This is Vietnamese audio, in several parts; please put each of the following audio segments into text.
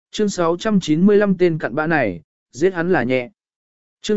Chương 695 tên cặn bã này, giết hắn là nhẹ. Chương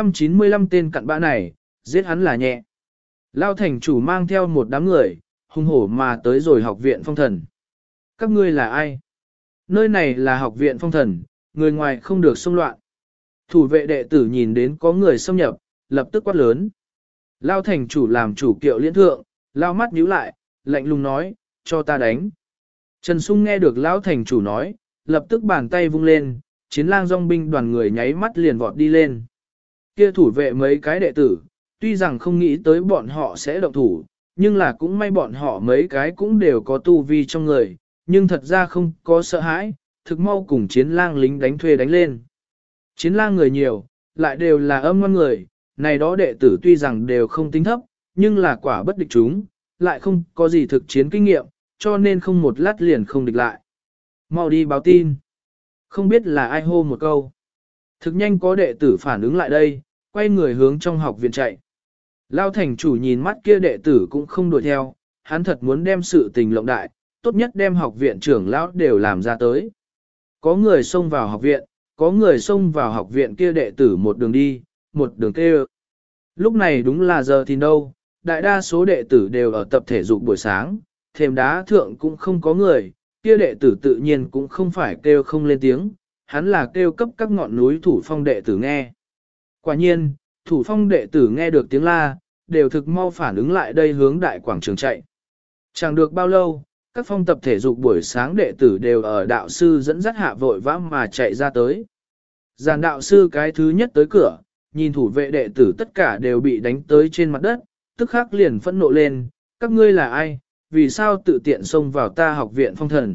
695 tên cặn bã này, giết hắn là nhẹ. Lao thành chủ mang theo một đám người, hung hổ mà tới rồi học viện phong thần. Các ngươi là ai? Nơi này là học viện phong thần, người ngoài không được xông loạn. Thủ vệ đệ tử nhìn đến có người xâm nhập, lập tức quát lớn. Lao thành chủ làm chủ kiệu liễn thượng, lao mắt nhíu lại, lạnh lùng nói, cho ta đánh. Trần Sung nghe được Lão thành chủ nói, lập tức bàn tay vung lên, chiến lang dòng binh đoàn người nháy mắt liền vọt đi lên. Kia thủ vệ mấy cái đệ tử, tuy rằng không nghĩ tới bọn họ sẽ động thủ, nhưng là cũng may bọn họ mấy cái cũng đều có tu vi trong người, nhưng thật ra không có sợ hãi, thực mau cùng chiến lang lính đánh thuê đánh lên. Chiến lang người nhiều, lại đều là âm ngoan người, này đó đệ tử tuy rằng đều không tính thấp, nhưng là quả bất địch chúng, lại không có gì thực chiến kinh nghiệm, cho nên không một lát liền không địch lại. Mau đi báo tin. Không biết là ai hô một câu. Thực nhanh có đệ tử phản ứng lại đây, quay người hướng trong học viện chạy. Lao thành chủ nhìn mắt kia đệ tử cũng không đuổi theo, hắn thật muốn đem sự tình lộng đại, tốt nhất đem học viện trưởng lão đều làm ra tới. Có người xông vào học viện, có người xông vào học viện kia đệ tử một đường đi, một đường kêu. Lúc này đúng là giờ thì đâu, đại đa số đệ tử đều ở tập thể dục buổi sáng, thềm đá thượng cũng không có người, kia đệ tử tự nhiên cũng không phải kêu không lên tiếng, hắn là kêu cấp các ngọn núi thủ phong đệ tử nghe. Quả nhiên, thủ phong đệ tử nghe được tiếng la, đều thực mau phản ứng lại đây hướng đại quảng trường chạy. Chẳng được bao lâu, các phong tập thể dục buổi sáng đệ tử đều ở đạo sư dẫn dắt hạ vội vã mà chạy ra tới. Giàn đạo sư cái thứ nhất tới cửa, nhìn thủ vệ đệ tử tất cả đều bị đánh tới trên mặt đất, tức khắc liền phẫn nộ lên, các ngươi là ai, vì sao tự tiện xông vào ta học viện phong thần.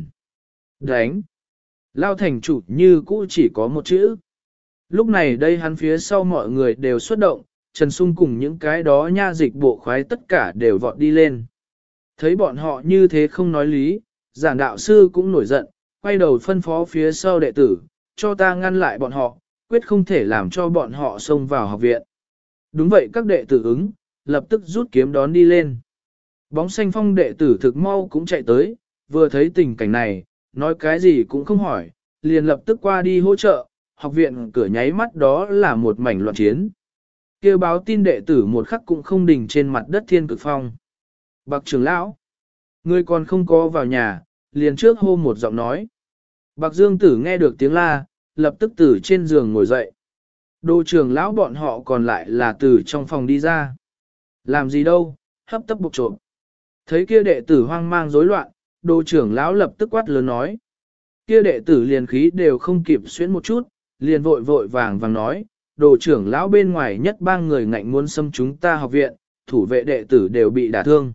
Đánh. Lao thành chủ như cũ chỉ có một chữ. Lúc này đây hắn phía sau mọi người đều xuất động, Trần Sung cùng những cái đó nha dịch bộ khoái tất cả đều vọt đi lên. Thấy bọn họ như thế không nói lý, giảng đạo sư cũng nổi giận, quay đầu phân phó phía sau đệ tử, cho ta ngăn lại bọn họ, quyết không thể làm cho bọn họ xông vào học viện. Đúng vậy các đệ tử ứng, lập tức rút kiếm đón đi lên. Bóng xanh phong đệ tử thực mau cũng chạy tới, vừa thấy tình cảnh này, nói cái gì cũng không hỏi, liền lập tức qua đi hỗ trợ, học viện cửa nháy mắt đó là một mảnh loạn chiến. Kêu báo tin đệ tử một khắc cũng không đình trên mặt đất thiên cực phong. Bạc trưởng lão, ngươi còn không có vào nhà, liền trước hô một giọng nói. Bạc Dương Tử nghe được tiếng la, lập tức từ trên giường ngồi dậy. Đồ trưởng lão bọn họ còn lại là từ trong phòng đi ra. Làm gì đâu, hấp tấp bục trộm. Thấy kia đệ tử hoang mang rối loạn, đồ trưởng lão lập tức quát lớn nói. Kia đệ tử liền khí đều không kịp xuyến một chút, liền vội vội vàng vàng nói, đồ trưởng lão bên ngoài nhất ba người ngạnh muốn xâm chúng ta học viện, thủ vệ đệ tử đều bị đả thương.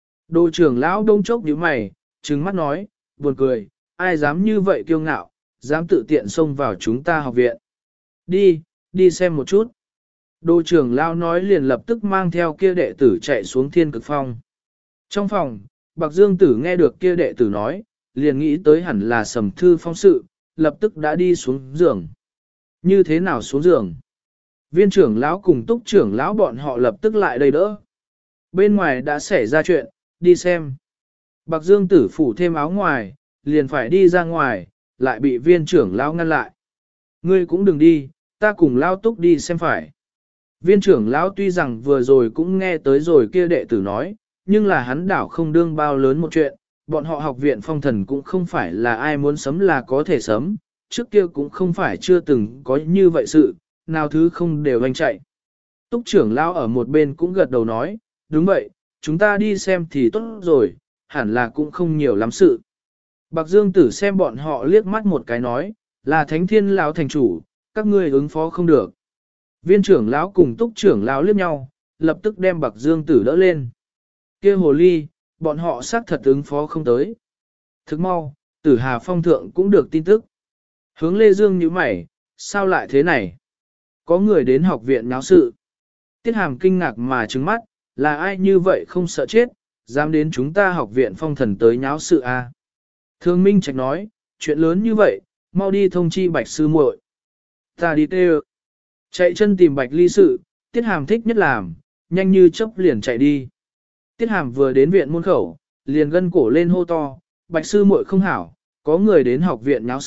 Đồ trưởng lão đông chốc nhíu mày, trừng mắt nói, buồn cười, ai dám như vậy kiêu ngạo, dám tự tiện xông vào chúng ta học viện. Đi xem một chút. Đồ trưởng lão nói liền lập tức mang theo kia đệ tử chạy xuống thiên cực phong. Trong phòng, Bạc Dương Tử nghe được kia đệ tử nói, liền nghĩ tới hẳn là Sầm Thư Phong sự, lập tức đã đi xuống giường. Như thế nào xuống giường? Viên trưởng lão cùng túc trưởng lão bọn họ lập tức lại đây đỡ. Bên ngoài đã xảy ra chuyện, đi xem. Bạc Dương Tử phủ thêm áo ngoài, liền phải đi ra ngoài, lại bị viên trưởng lão ngăn lại. Ngươi cũng đừng đi, ta cùng lão túc đi xem phải. Viên trưởng lão tuy rằng vừa rồi cũng nghe tới rồi kia đệ tử nói, nhưng là hắn đảo không đương bao lớn một chuyện, bọn họ học viện phong thần cũng không phải là ai muốn sấm là có thể sấm, trước kia cũng không phải chưa từng có như vậy sự, nào thứ không đều anh chạy. Túc trưởng lão ở một bên cũng gật đầu nói, đúng vậy, chúng ta đi xem thì tốt rồi, hẳn là cũng không nhiều lắm sự. Bạc Dương Tử xem bọn họ liếc mắt một cái nói, là Thánh Thiên lão thành chủ, các ngươi ứng phó không được. Viên trưởng lão cùng Túc trưởng lão liếc nhau, lập tức đem Bạc Dương Tử đỡ lên. Kia hồ ly, bọn họ xác thật ứng phó không tới. Thức mau, Tử Hà Phong thượng cũng được tin tức. Hướng Lê Dương như mày, sao lại thế này? Có người đến học viện náo sự. Tiết Hàm kinh ngạc mà trừng mắt, là ai như vậy không sợ chết, dám đến chúng ta học viện phong thần tới nháo sự à? Thương Minh Trạch nói, chuyện lớn như vậy, mau đi thông chi Bạch sư muội. Ta đi tê. Chạy chân tìm Bạch ly sự, Tiết Hàm thích nhất làm, nhanh như chớp liền chạy đi. Tiết Hàm vừa đến viện môn khẩu, liền gân cổ lên hô to, Bạch sư muội không hảo, có người đến học viện nháo sự,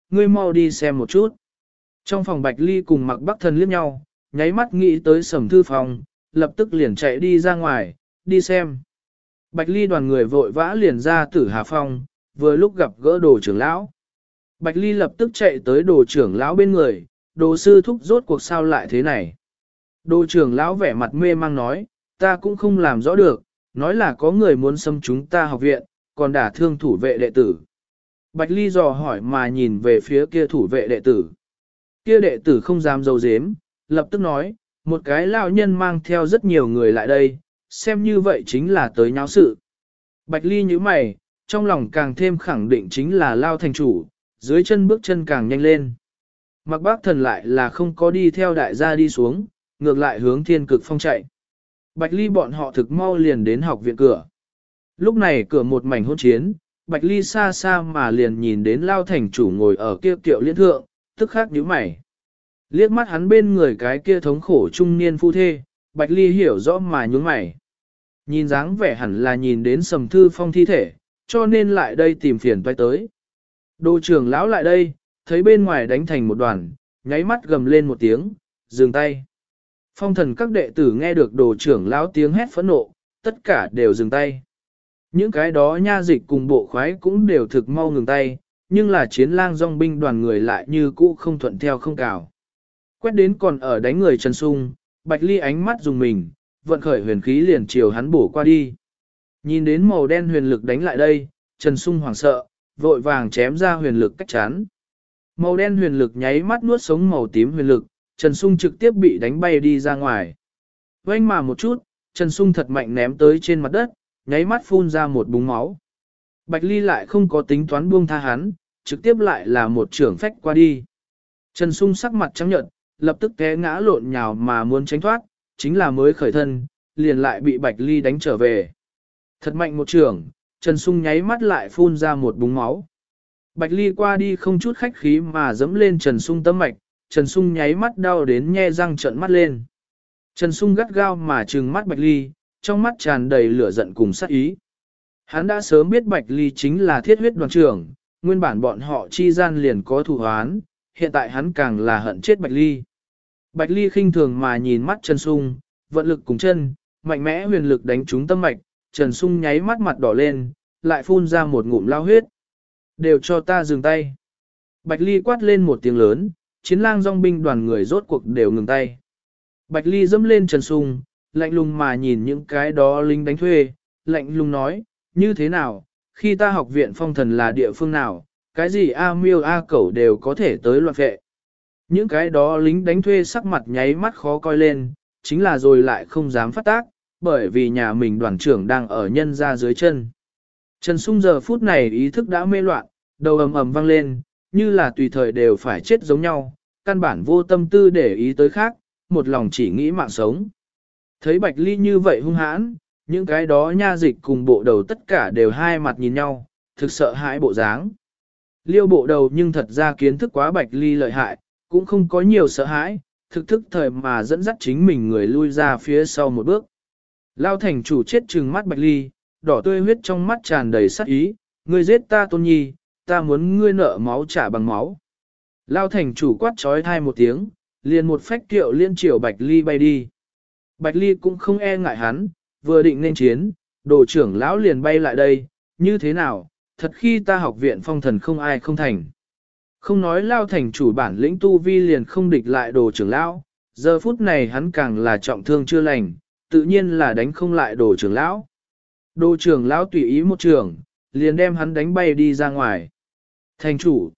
ngươi mau đi xem một chút. Trong phòng Bạch Ly cùng Mạc Bắc Thần liếc nhau, nháy mắt nghĩ tới Sầm Thư Phong, lập tức liền chạy đi ra ngoài, đi xem. Bạch Ly đoàn người vội vã liền ra Tử Hà Phong, vừa lúc gặp gỡ Đồ trưởng lão. Bạch Ly lập tức chạy tới Đồ trưởng lão bên người, Đồ sư thúc rốt cuộc sao lại thế này. Đồ trưởng lão vẻ mặt mê mang nói, ta cũng không làm rõ được, nói là có người muốn xâm chúng ta học viện, còn đả thương thủ vệ đệ tử. Bạch Ly dò hỏi mà nhìn về phía kia thủ vệ đệ tử. Kia đệ tử không dám giấu giếm, lập tức nói, một cái lão nhân mang theo rất nhiều người lại đây, xem như vậy chính là tới nháo sự. Bạch Ly nhíu mày, trong lòng càng thêm khẳng định chính là Lao thành chủ, dưới chân bước chân càng nhanh lên. Mạc Bác Thần lại là không có đi theo đại gia đi xuống, ngược lại hướng Thiên Cực Phong chạy. Bạch Ly bọn họ thực mau liền đến học viện cửa. Lúc này cửa một mảnh hỗn chiến, Bạch Ly xa xa mà liền nhìn đến Lao thành chủ ngồi ở kia kiệu liên thượng, tức khắc nhíu mày. Liếc mắt hắn bên người cái kia thống khổ trung niên phu thê, Bạch Ly hiểu rõ mà nhướng mày. Nhìn dáng vẻ hẳn là nhìn đến Sầm Thư Phong thi thể, cho nên lại đây tìm phiền toái tới. Đồ trưởng lão lại đây, thấy bên ngoài đánh thành một đoàn, nháy mắt gầm lên một tiếng, dừng tay. Phong thần các đệ tử nghe được đồ trưởng lão tiếng hét phẫn nộ, tất cả đều dừng tay. Những cái đó nha dịch cùng bộ khoái cũng đều thực mau ngừng tay, nhưng là chiến lang dòng binh đoàn người lại như cũ không thuận theo không cào. Quét đến còn ở đánh người Trần Sung, Bạch Ly ánh mắt dùng mình, vận khởi huyền khí liền chiều hắn bổ qua đi. Nhìn đến màu đen huyền lực đánh lại đây, Trần Sung hoảng sợ, vội vàng chém ra huyền lực cách chán. Màu đen huyền lực nháy mắt nuốt sống màu tím huyền lực, Trần Sung trực tiếp bị đánh bay đi ra ngoài. Oanh mà một chút, Trần Sung thật mạnh ném tới trên mặt đất, nháy mắt phun ra một búng máu. Bạch Ly lại không có tính toán buông tha hắn, trực tiếp lại là một trưởng phách qua đi. Trần Sung sắc mặt trắng nhợt, lập tức té ngã lộn nhào mà muốn tránh thoát, chính là mới khởi thân, liền lại bị Bạch Ly đánh trở về. Thật mạnh một trưởng, Trần Sung nháy mắt lại phun ra một búng máu. Bạch Ly qua đi không chút khách khí mà dẫm lên Trần Sung tấm mạch, Trần Sung nháy mắt đau đến nhe răng trợn mắt lên. Trần Sung gắt gao mà trừng mắt Bạch Ly, trong mắt tràn đầy lửa giận cùng sát ý. Hắn đã sớm biết Bạch Ly chính là thiết huyết đoàn trưởng, nguyên bản bọn họ chi gian liền có thù hoán, hiện tại hắn càng là hận chết Bạch Ly. Bạch Ly khinh thường mà nhìn mắt Trần Sung, vận lực cùng chân, mạnh mẽ huyền lực đánh trúng tâm mạch, Trần Sung nháy mắt mặt đỏ lên, lại phun ra một ngụm lao huyết. Đều cho ta dừng tay. Bạch Ly quát lên một tiếng lớn, chiến lang dòng binh đoàn người rốt cuộc đều ngừng tay. Bạch Ly dẫm lên Trần Sung, lạnh lùng mà nhìn những cái đó lính đánh thuê, lạnh lùng nói, như thế nào, khi ta học viện phong thần là địa phương nào, cái gì A miêu A cẩu đều có thể tới loạn vệ. Những cái đó lính đánh thuê sắc mặt nháy mắt khó coi lên, chính là rồi lại không dám phát tác, bởi vì nhà mình đoàn trưởng đang ở nhân ra dưới chân. Trần Sung giờ phút này ý thức đã mê loạn, đầu ầm ầm vang lên, như là tùy thời đều phải chết giống nhau, căn bản vô tâm tư để ý tới khác, một lòng chỉ nghĩ mạng sống. Thấy Bạch Ly như vậy hung hãn, những cái đó nha dịch cùng bộ đầu tất cả đều hai mặt nhìn nhau, thực sợ hãi bộ dáng. Liêu bộ đầu nhưng thật ra kiến thức quá Bạch Ly lợi hại, cũng không có nhiều sợ hãi, thực thức thời mà dẫn dắt chính mình người lui ra phía sau một bước. Lao thành chủ chết trừng mắt Bạch Ly, đỏ tươi huyết trong mắt tràn đầy sát ý, ngươi giết ta Tôn Nhi, ta muốn ngươi nợ máu trả bằng máu. Lao thành chủ quát trói thai một tiếng, liền một phách kiệu liên triều Bạch Ly bay đi. Bạch Ly cũng không e ngại hắn, vừa định nên chiến, đồ trưởng lão liền bay lại đây, như thế nào, thật khi ta học viện phong thần không ai không thành. Không nói Lao thành chủ bản lĩnh tu vi liền không địch lại đồ trưởng lão, giờ phút này hắn càng là trọng thương chưa lành, tự nhiên là đánh không lại đồ trưởng lão. Đồ trưởng lão tùy ý một trường, liền đem hắn đánh bay đi ra ngoài. Thành chủ.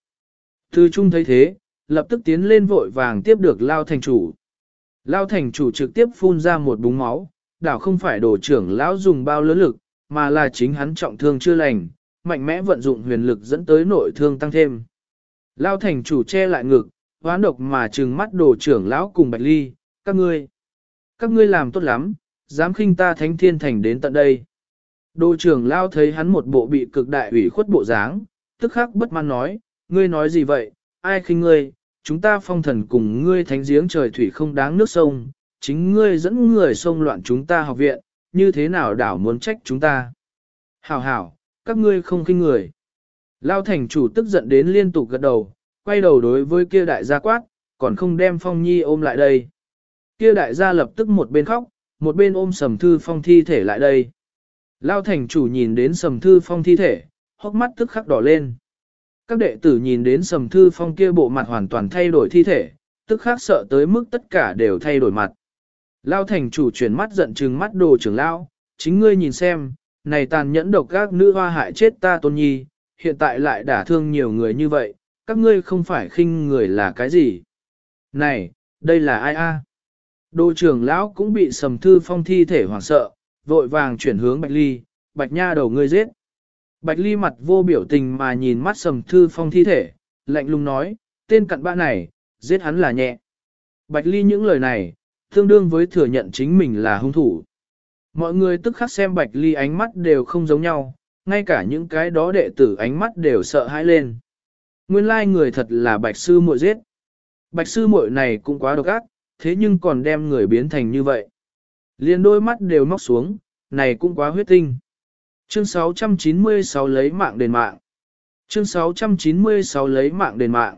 Từ trung thấy thế, lập tức tiến lên vội vàng tiếp được Lao thành chủ. Lao thành chủ trực tiếp phun ra một búng máu, đảo không phải đồ trưởng lão dùng bao lớn lực, mà là chính hắn trọng thương chưa lành, mạnh mẽ vận dụng huyền lực dẫn tới nội thương tăng thêm. Lao thành chủ che lại ngực, hoán độc mà trừng mắt đồ trưởng lão cùng Bạch Ly, các ngươi làm tốt lắm, dám khinh ta thánh thiên thành đến tận đây. Đồ trưởng lão thấy hắn một bộ bị cực đại ủy khuất bộ dáng, tức khắc bất mãn nói, ngươi nói gì vậy, ai khinh ngươi, chúng ta phong thần cùng ngươi thánh giếng trời thủy không đáng nước sông, chính ngươi dẫn người xông loạn chúng ta học viện, như thế nào đảo muốn trách chúng ta. Hảo hảo, các ngươi không khinh người. Lao thành chủ tức giận đến liên tục gật đầu, quay đầu đối với kia đại gia quát, còn không đem Phong Nhi ôm lại đây. Kia đại gia lập tức một bên khóc, một bên ôm Sầm Thư Phong thi thể lại đây. Lao thành chủ nhìn đến Sầm Thư Phong thi thể, hốc mắt tức khắc đỏ lên. Các đệ tử nhìn đến Sầm Thư Phong kia bộ mặt hoàn toàn thay đổi thi thể, tức khắc sợ tới mức tất cả đều thay đổi mặt. Lao thành chủ chuyển mắt giận trừng mắt Đồ trưởng lão, chính ngươi nhìn xem, này tàn nhẫn độc các nữ hoa hại chết ta Tôn Nhi, hiện tại lại đả thương nhiều người như vậy, các ngươi không phải khinh người là cái gì? Này, đây là ai a? Đồ trưởng lão cũng bị Sầm Thư Phong thi thể hoảng sợ, vội vàng chuyển hướng Bạch Ly, Bạch nha đầu ngươi giết. Bạch Ly mặt vô biểu tình mà nhìn mắt Sầm Thư Phong thi thể, lạnh lùng nói, tên cặn bã này, giết hắn là nhẹ. Bạch Ly những lời này, tương đương với thừa nhận chính mình là hung thủ. Mọi người tức khắc xem Bạch Ly ánh mắt đều không giống nhau, ngay cả những cái đó đệ tử ánh mắt đều sợ hãi lên. Nguyên lai người thật là Bạch sư muội giết. Bạch sư muội này cũng quá độc ác, thế nhưng còn đem người biến thành như vậy. Liền đôi mắt đều móc xuống, này cũng quá huyết tinh. Chương 696 lấy mạng đền mạng. Chương 696 lấy mạng đền mạng.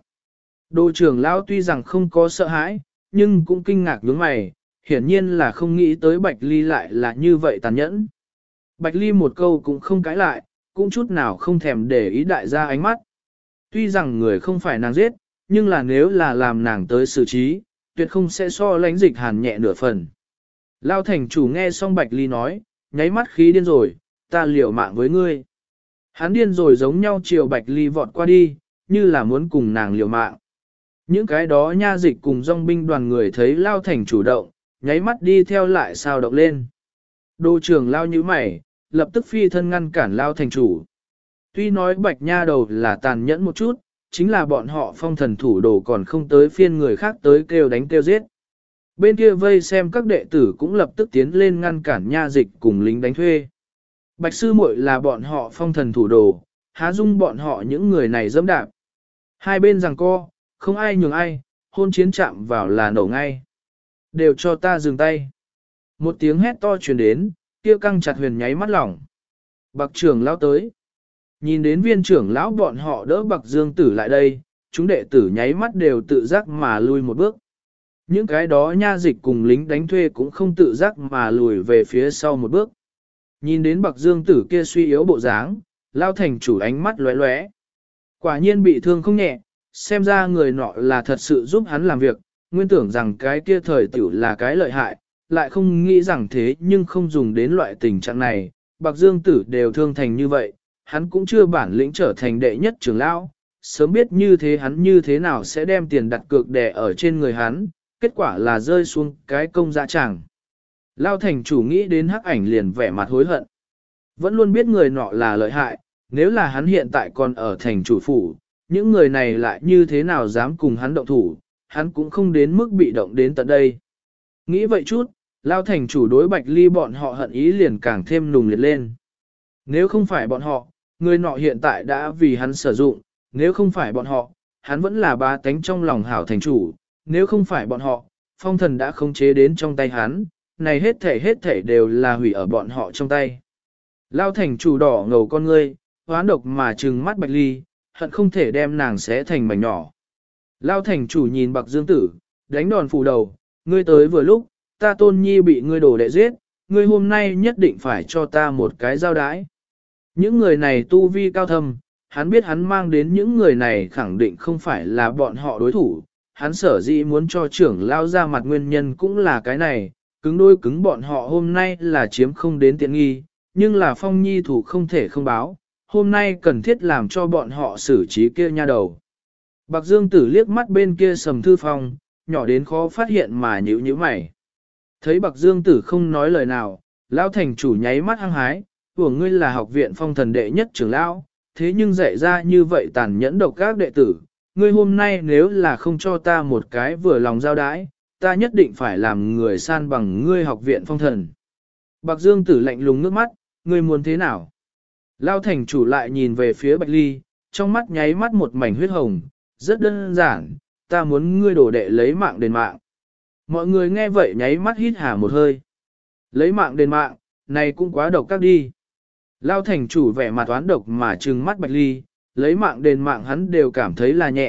Đồ trưởng lão tuy rằng không có sợ hãi, nhưng cũng kinh ngạc nhướng mày, hiển nhiên là không nghĩ tới Bạch Ly lại là như vậy tàn nhẫn. Bạch Ly một câu cũng không cãi lại, cũng chút nào không thèm để ý đại gia ánh mắt. Tuy rằng người không phải nàng giết, nhưng là nếu là làm nàng tới xử trí, tuyệt không sẽ so lãnh dịch hàn nhẹ nửa phần. Lao thành chủ nghe xong Bạch Ly nói, nháy mắt khí điên rồi, ta liều mạng với ngươi. Hắn điên rồi giống nhau chiều Bạch Ly vọt qua đi, như là muốn cùng nàng liều mạng. Những cái đó nha dịch cùng dòng binh đoàn người thấy Lao thành chủ động, nháy mắt đi theo lại sao động lên. Đô trưởng Lao như mày, lập tức phi thân ngăn cản Lao thành chủ. Tuy nói Bạch nha đầu là tàn nhẫn một chút, chính là bọn họ phong thần thủ đồ còn không tới phiên người khác tới kêu đánh kêu giết. Bên kia vây xem các đệ tử cũng lập tức tiến lên ngăn cản nha dịch cùng lính đánh thuê. Bạch sư muội là bọn họ phong thần thủ đồ, há dung bọn họ những người này dẫm đạp. Hai bên giằng co, không ai nhường ai, hôn chiến chạm vào là nổ ngay. Đều cho ta dừng tay. Một tiếng hét to truyền đến, kia căng chặt huyền nháy mắt lỏng. Bạc trưởng lão tới. Nhìn đến viên trưởng lão bọn họ đỡ Bạc Dương Tử lại đây, chúng đệ tử nháy mắt đều tự giác mà lui một bước. Những cái đó nha dịch cùng lính đánh thuê cũng không tự giác mà lùi về phía sau một bước. Nhìn đến Bạc Dương Tử kia suy yếu bộ dáng, Lao thành chủ ánh mắt lóe lóe. Quả nhiên bị thương không nhẹ, xem ra người nọ là thật sự giúp hắn làm việc, nguyên tưởng rằng cái kia thời tiểu là cái lợi hại, lại không nghĩ rằng thế nhưng không dùng đến loại tình trạng này, Bạc Dương Tử đều thương thành như vậy, hắn cũng chưa bản lĩnh trở thành đệ nhất trưởng lão, sớm biết như thế hắn như thế nào sẽ đem tiền đặt cược đè ở trên người hắn, kết quả là rơi xuống cái công dạ chẳng. Lao thành chủ nghĩ đến hắc ảnh liền vẻ mặt hối hận. Vẫn luôn biết người nọ là lợi hại, nếu là hắn hiện tại còn ở thành chủ phủ, những người này lại như thế nào dám cùng hắn động thủ, hắn cũng không đến mức bị động đến tận đây. Nghĩ vậy chút, Lao thành chủ đối Bạch Ly bọn họ hận ý liền càng thêm nùng liệt lên. Nếu không phải bọn họ, người nọ hiện tại đã vì hắn sử dụng, nếu không phải bọn họ, hắn vẫn là bá tánh trong lòng hảo thành chủ, nếu không phải bọn họ, phong thần đã khống chế đến trong tay hắn, này hết thể đều là hủy ở bọn họ trong tay. Lao thành chủ đỏ ngầu con ngươi, hoán độc mà trừng mắt Bạch Ly, hận không thể đem nàng xé thành mảnh nhỏ. Lao thành chủ nhìn Bạc Dương Tử, đánh đòn phủ đầu, ngươi tới vừa lúc, ta Tôn Nhi bị ngươi đổ đệ giết, ngươi hôm nay nhất định phải cho ta một cái giao đái. Những người này tu vi cao thâm, hắn biết hắn mang đến những người này khẳng định không phải là bọn họ đối thủ, hắn sở dĩ muốn cho trưởng lao ra mặt nguyên nhân cũng là cái này, cứng đôi cứng bọn họ hôm nay là chiếm không đến tiện nghi, nhưng là Phong Nhi thủ không thể không báo, hôm nay cần thiết làm cho bọn họ xử trí kia nha đầu. Bạc Dương Tử liếc mắt bên kia Sầm Thư Phong, nhỏ đến khó phát hiện mà nhíu mày. Thấy Bạc Dương Tử không nói lời nào, lão thành chủ nháy mắt hăng hái, của ngươi là học viện phong thần đệ nhất trưởng lão, thế nhưng dạy ra như vậy tàn nhẫn độc các đệ tử, ngươi hôm nay nếu là không cho ta một cái vừa lòng giao đái, ta nhất định phải làm người san bằng ngươi học viện phong thần. Bạc Dương Tử lạnh lùng nước mắt, ngươi muốn thế nào? Lao thành chủ lại nhìn về phía Bạch Ly, trong mắt nháy mắt một mảnh huyết hồng, rất đơn giản, ta muốn ngươi đổ đệ lấy mạng đền mạng. Mọi người nghe vậy nháy mắt hít hà một hơi. Lấy mạng đền mạng, này cũng quá độc các đi. Lao thành chủ vẻ mặt oán độc mà trừng mắt Bạch Ly, lấy mạng đền mạng hắn đều cảm thấy là nhẹ,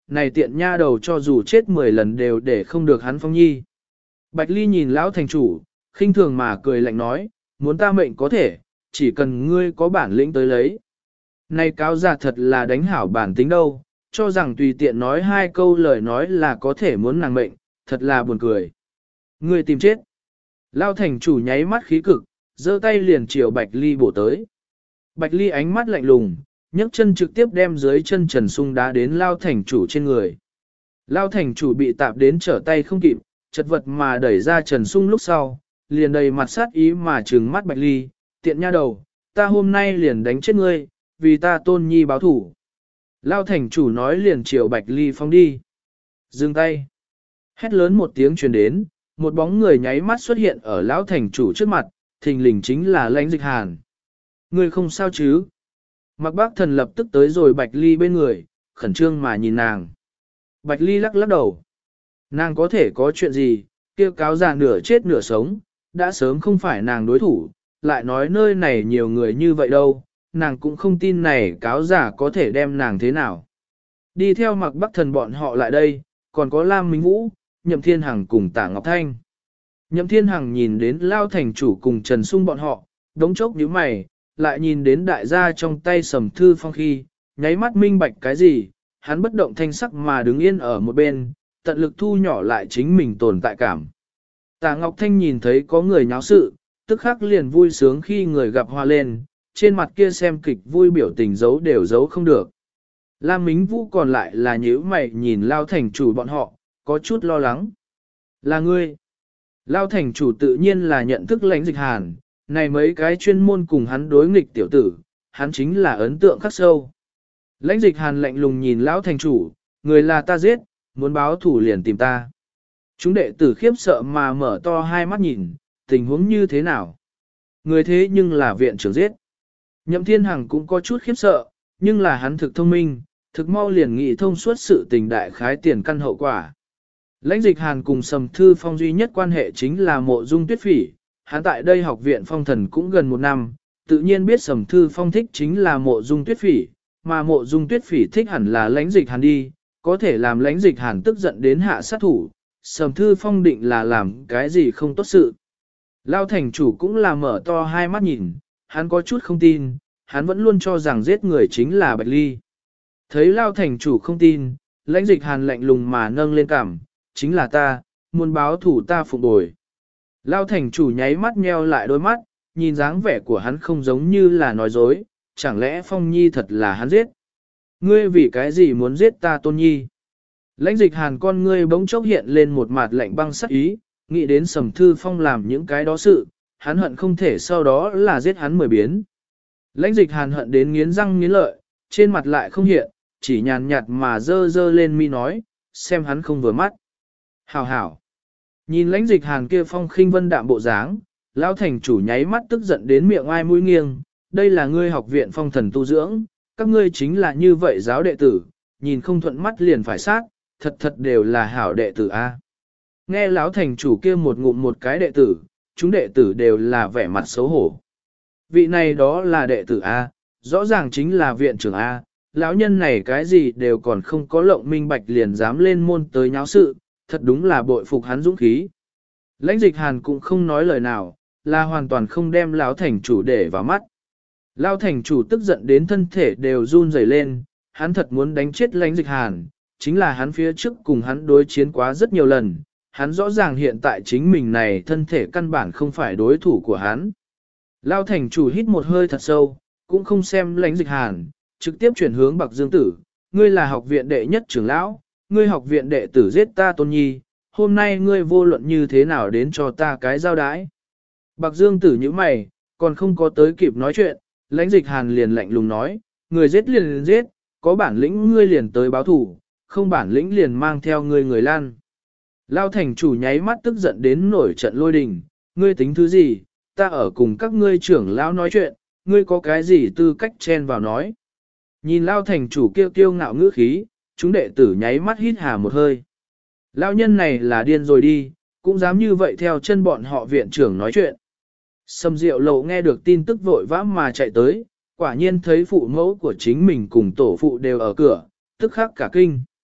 này tiện nha đầu cho dù chết 10 lần đều để không được hắn Phong Nhi. Bạch Ly nhìn lão thành chủ, khinh thường mà cười lạnh nói, muốn ta mệnh có thể, chỉ cần ngươi có bản lĩnh tới lấy. Này cáo già thật là đánh hảo bản tính đâu, cho rằng tùy tiện nói 2 câu lời nói là có thể muốn nàng mệnh, thật là buồn cười. Ngươi tìm chết. Lão thành chủ nháy mắt khí cực, giơ tay liền chiều Bạch Ly bổ tới. Bạch Ly ánh mắt lạnh lùng, nhấc chân trực tiếp đem dưới chân Trần Sung đá đến Lao thành chủ trên người. Lao thành chủ bị tạp đến trở tay không kịp, chật vật mà đẩy ra Trần Sung lúc sau, liền đầy mặt sát ý mà trừng mắt Bạch Ly, tiện nha đầu, ta hôm nay liền đánh chết ngươi, vì ta Tôn Nhi báo thủ. Lao thành chủ nói liền chiều Bạch Ly phóng đi. Dừng tay. Hét lớn một tiếng truyền đến, một bóng người nháy mắt xuất hiện ở Lão thành chủ trước mặt, thình lình chính là Lãnh Dịch Hàn. Ngươi không sao chứ? Mạc Bác Thần lập tức tới rồi Bạch Ly bên người, khẩn trương mà nhìn nàng. Bạch Ly lắc lắc đầu. Nàng có thể có chuyện gì, kia cáo già nửa chết nửa sống, đã sớm không phải nàng đối thủ, lại nói nơi này nhiều người như vậy đâu, nàng cũng không tin này cáo giả có thể đem nàng thế nào. Đi theo Mạc Bắc Thần bọn họ lại đây, còn có Lam Minh Vũ, Nhậm Thiên Hằng cùng Tả Ngọc Thanh. Nhậm Thiên Hằng nhìn đến Lao thành chủ cùng Trần Sung bọn họ, đống chốc nhíu mày, lại nhìn đến đại gia trong tay Sầm Thư Phong khi, nháy mắt minh bạch cái gì, hắn bất động thanh sắc mà đứng yên ở một bên, tận lực thu nhỏ lại chính mình tồn tại cảm. Tả Ngọc Thanh nhìn thấy có người nháo sự, tức khắc liền vui sướng khi người gặp hoa lên, trên mặt kia xem kịch vui biểu tình giấu đều giấu không được. Lam Mính Vũ còn lại là nhíu mày nhìn Lao thành chủ bọn họ, có chút lo lắng. Là ngươi. Lao thành chủ tự nhiên là nhận thức Lãnh Dịch Hàn, này mấy cái chuyên môn cùng hắn đối nghịch tiểu tử, hắn chính là ấn tượng khắc sâu. Lãnh Dịch Hàn lạnh lùng nhìn Lão thành chủ, người là ta giết, muốn báo thủ liền tìm ta. Chúng đệ tử khiếp sợ mà mở to hai mắt nhìn, tình huống như thế nào? Người thế nhưng là viện trưởng giết. Nhậm Thiên Hằng cũng có chút khiếp sợ, nhưng là hắn thực thông minh, thực mau liền nghĩ thông suốt sự tình đại khái tiền căn hậu quả. Lãnh Dịch Hàn cùng Sầm Thư Phong duy nhất quan hệ chính là Mộ Dung Tuyết Phỉ, hắn tại đây học viện phong thần cũng gần 1 năm, tự nhiên biết Sầm Thư Phong thích chính là Mộ Dung Tuyết Phỉ, mà Mộ Dung Tuyết Phỉ thích hẳn là Lãnh Dịch Hàn đi, có thể làm Lãnh Dịch Hàn tức giận đến hạ sát thủ, Sầm Thư Phong định là làm cái gì không tốt sự. Lao thành chủ cũng là mở to hai mắt nhìn, hắn có chút không tin, hắn vẫn luôn cho rằng giết người chính là Bạch Ly. Thấy Lao thành chủ không tin, Lãnh Dịch Hàn lạnh lùng mà nâng lên cằm, chính là ta, muốn báo thủ ta phục bồi. Lao thành chủ nháy mắt nheo lại đôi mắt, nhìn dáng vẻ của hắn không giống như là nói dối, chẳng lẽ Phong Nhi thật là hắn giết? Ngươi vì cái gì muốn giết ta Tôn Nhi? Lãnh Dịch Hàn con ngươi bỗng chốc hiện lên một mặt lạnh băng sắc ý, nghĩ đến Sầm Thư Phong làm những cái đó sự, hắn hận không thể sau đó là giết hắn 10 biến. Lãnh Dịch Hàn hận đến nghiến răng nghiến lợi, trên mặt lại không hiện, chỉ nhàn nhạt mà dơ dơ lên mi nói, xem hắn không vừa mắt. Hảo hảo. Nhìn Lãnh Dịch Hàn kia phong khinh vân đạm bộ dáng, Lão thành chủ nháy mắt tức giận đến miệng ai mũi nghiêng, đây là ngươi học viện phong thần tu dưỡng, các ngươi chính là như vậy giáo đệ tử, nhìn không thuận mắt liền phải sát, thật thật đều là hảo đệ tử a. Nghe Lão thành chủ kia một ngụm một cái đệ tử, chúng đệ tử đều là vẻ mặt xấu hổ. Vị này đó là đệ tử a, rõ ràng chính là viện trưởng a, lão nhân này cái gì đều còn không có lộng minh bạch liền dám lên môn tới nháo sự, thật đúng là bội phục hắn dũng khí. Lãnh Dịch Hàn cũng không nói lời nào, là hoàn toàn không đem Lão thành chủ để vào mắt. Lão thành chủ tức giận đến thân thể đều run rẩy lên, hắn thật muốn đánh chết Lãnh Dịch Hàn, chính là hắn phía trước cùng hắn đối chiến quá rất nhiều lần, hắn rõ ràng hiện tại chính mình này thân thể căn bản không phải đối thủ của hắn. Lão thành chủ hít một hơi thật sâu, cũng không xem Lãnh Dịch Hàn, trực tiếp chuyển hướng Bạc Dương Tử, ngươi là học viện đệ nhất trưởng lão, ngươi học viện đệ tử giết ta Tôn Nhi, hôm nay ngươi vô luận như thế nào đến cho ta cái giao đái. Bạc Dương Tử như mày, còn không có tới kịp nói chuyện, Lãnh Dịch Hàn liền lạnh lùng nói, người giết liền giết, có bản lĩnh ngươi liền tới báo thủ, không bản lĩnh liền mang theo ngươi người lan. Lao thành chủ nháy mắt tức giận đến nổi trận lôi đình, ngươi tính thứ gì, ta ở cùng các ngươi trưởng lão nói chuyện, ngươi có cái gì tư cách chen vào nói. Nhìn Lao thành chủ kêu kiêu ngạo ngữ khí, chúng đệ tử nháy mắt hít hà một hơi. Lao nhân này là điên rồi đi, cũng dám như vậy theo chân bọn họ viện trưởng nói chuyện. Sầm Diệu Lầu nghe được tin tức vội vã mà chạy tới, quả nhiên thấy phụ mẫu của chính mình cùng tổ phụ đều ở cửa, tức khắc cả kinh.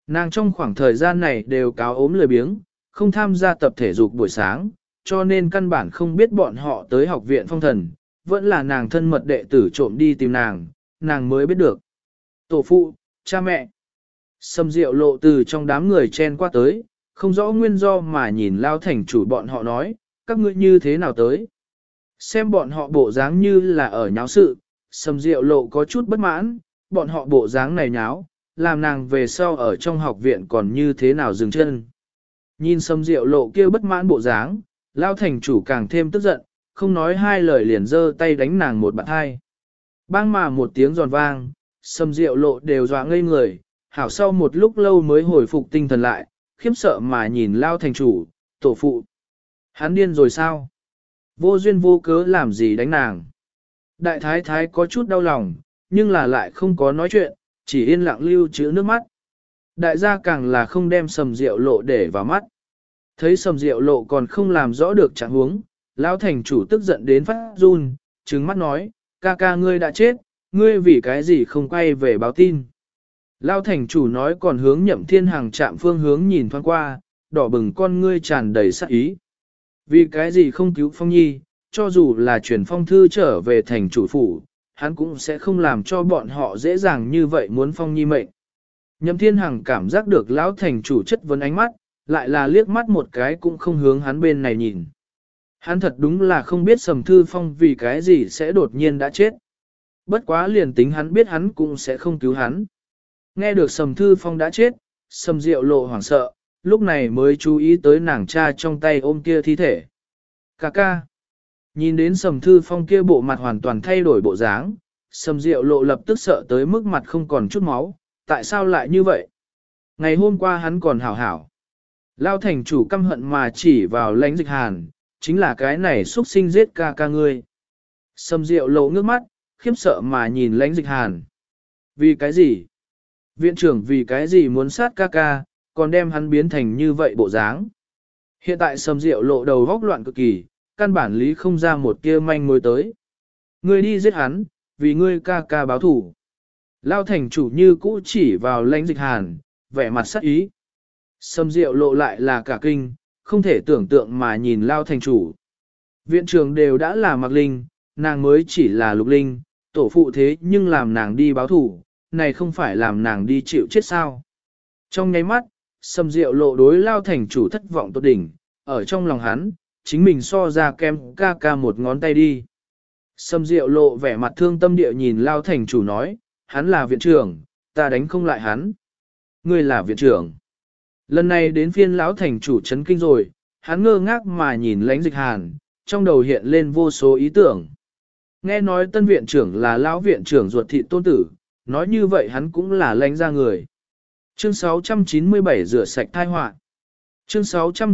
Nàng trong khoảng thời gian này đều cáo ốm lười biếng, không tham gia tập thể dục buổi sáng, cho nên căn bản không biết bọn họ tới học viện phong thần, vẫn là nàng thân mật đệ tử trộm đi tìm nàng mới biết được. Tổ phụ, cha mẹ. Sầm Diệu Lộ từ trong đám người chen qua tới, không rõ nguyên do mà nhìn Lao thành chủ bọn họ nói, các ngươi như thế nào tới. Xem bọn họ bộ dáng như là ở nháo sự, Sầm Diệu Lộ có chút bất mãn, bọn họ bộ dáng này nháo, làm nàng về sau ở trong học viện còn như thế nào dừng chân. Nhìn Sầm Diệu Lộ kia bất mãn bộ dáng, Lao thành chủ càng thêm tức giận, không nói hai lời liền giơ tay đánh nàng một bạn hai. Bang mà một tiếng giòn vang, Sầm Diệu Lộ đều dọa ngây người, hảo sau một lúc lâu mới hồi phục tinh thần lại, khiếp sợ mà nhìn Lao thành chủ, tổ phụ. Hắn điên rồi sao? Vô duyên vô cớ làm gì đánh nàng? Đại thái thái có chút đau lòng, nhưng là lại không có nói chuyện, chỉ yên lặng lưu trữ nước mắt. Đại gia càng là không đem Sầm Diệu Lộ để vào mắt. Thấy Sầm Diệu Lộ còn không làm rõ được trạng huống, Lão thành chủ tức giận đến phát run, trừng mắt nói, ca ca ngươi đã chết, ngươi vì cái gì không quay về báo tin. Lão thành chủ nói còn hướng Nhậm Thiên Hằng chạm phương hướng nhìn thoáng qua, đỏ bừng con ngươi tràn đầy sát ý. Vì cái gì không cứu Phong Nhi, cho dù là chuyển phong thư trở về thành chủ phủ, hắn cũng sẽ không làm cho bọn họ dễ dàng như vậy muốn Phong Nhi mệnh. Nhậm Thiên Hằng cảm giác được Lão thành chủ chất vấn ánh mắt, lại là liếc mắt một cái cũng không hướng hắn bên này nhìn. Hắn thật đúng là không biết Sầm Thư Phong vì cái gì sẽ đột nhiên đã chết. Bất quá liền tính hắn biết hắn cũng sẽ không cứu hắn. Nghe được Sầm Thư Phong đã chết, Sầm Diệu Lộ hoảng sợ, lúc này mới chú ý tới nàng cha trong tay ôm kia thi thể. Cà ca. Nhìn đến Sầm Thư Phong kia bộ mặt hoàn toàn thay đổi bộ dáng, Sầm Diệu Lộ lập tức sợ tới mức mặt không còn chút máu, tại sao lại như vậy? Ngày hôm qua hắn còn hảo hảo. Lao thành chủ căm hận mà chỉ vào Lãnh Dịch Hàn, chính là cái này xuất sinh giết ca ca ngươi. Sầm Diệu Lộ ngước mắt, khiếp sợ mà nhìn Lãnh Dịch Hàn. Vì cái gì? Viện trưởng vì cái gì muốn sát ca ca, còn đem hắn biến thành như vậy bộ dáng? Hiện tại Sầm Diệu Lộ đầu góc loạn cực kỳ, căn bản lý không ra một tia manh mối tới. Ngươi đi giết hắn, vì ngươi ca ca báo thủ. Lao thành chủ như cũ chỉ vào Lãnh Dịch Hàn, vẻ mặt sắc ý. Sầm Diệu Lộ lại là cả kinh, không thể tưởng tượng mà nhìn Lao thành chủ. Viện trưởng đều đã là Mạc Linh, nàng mới chỉ là Lục Linh, tổ phụ thế nhưng làm nàng đi báo thủ, này không phải làm nàng đi chịu chết sao. Trong nháy mắt, Sầm Diệu Lộ đối Lao thành chủ thất vọng tột đỉnh, ở trong lòng hắn, chính mình so ra kem ca ca một ngón tay đi. Sầm Diệu Lộ vẻ mặt thương tâm địa nhìn Lao thành chủ nói, hắn là viện trưởng, ta đánh không lại hắn. Ngươi là viện trưởng. Lần này đến phiên lão thành chủ chấn kinh rồi, hắn ngơ ngác mà nhìn Lãnh Dịch Hàn, trong đầu hiện lên vô số ý tưởng. Nghe nói tân viện trưởng là lão viện trưởng ruột thịt tôn tử, nói như vậy hắn cũng là Lãnh gia người. Chương 697 rửa sạch tai họa. Chương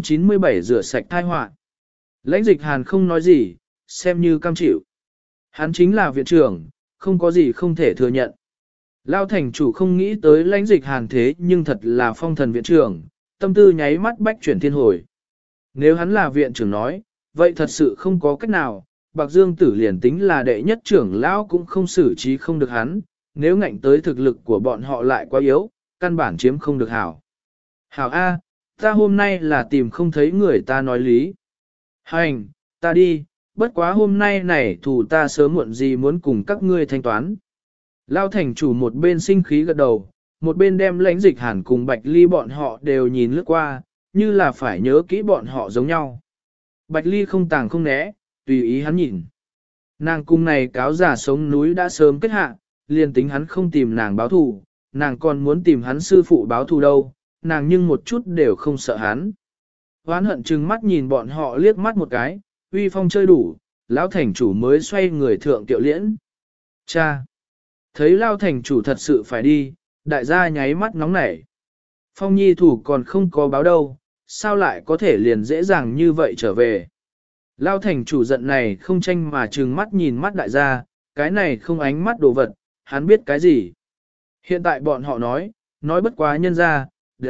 697 rửa sạch tai họa. Lãnh Dịch Hàn không nói gì, xem như cam chịu. Hắn chính là viện trưởng, không có gì không thể thừa nhận. Lao thành chủ không nghĩ tới Lãnh Dịch Hàn thế nhưng thật là phong thần viện trưởng, tâm tư nháy mắt bách chuyển thiên hồi. Nếu hắn là viện trưởng nói, vậy thật sự không có cách nào, Bạc Dương Tử liền tính là đệ nhất trưởng lão cũng không xử trí không được hắn, nếu ngạnh tới thực lực của bọn họ lại quá yếu, căn bản chiếm không được hảo. Hảo A, ta hôm nay là tìm không thấy người ta nói lý. Hành, ta đi, bất quá hôm nay này thủ ta sớm muộn gì muốn cùng các ngươi thanh toán. Lao thành chủ một bên sinh khí gật đầu, một bên đem Lãnh Dịch Hàn cùng Bạch Ly bọn họ đều nhìn lướt qua, như là phải nhớ kỹ bọn họ giống nhau. Bạch Ly không tàng không né, tùy ý hắn nhìn. Nàng cung này cáo giả sống núi đã sớm kết hạ, liền tính hắn không tìm nàng báo thù, nàng còn muốn tìm hắn sư phụ báo thù đâu, nàng nhưng một chút đều không sợ hắn. Hoán hận trừng mắt nhìn bọn họ liếc mắt một cái, uy phong chơi đủ, lão thành chủ mới xoay người thượng tiệu liễn. Cha! Thấy Lao thành chủ thật sự phải đi, đại gia nháy mắt nóng nảy. Phong Nhi thủ còn không có báo đâu, sao lại có thể liền dễ dàng như vậy trở về. Lao thành chủ giận này không tranh mà trừng mắt nhìn mắt đại gia, cái này không ánh mắt đồ vật, hắn biết cái gì. Hiện tại bọn họ nói bất quá nhân ra,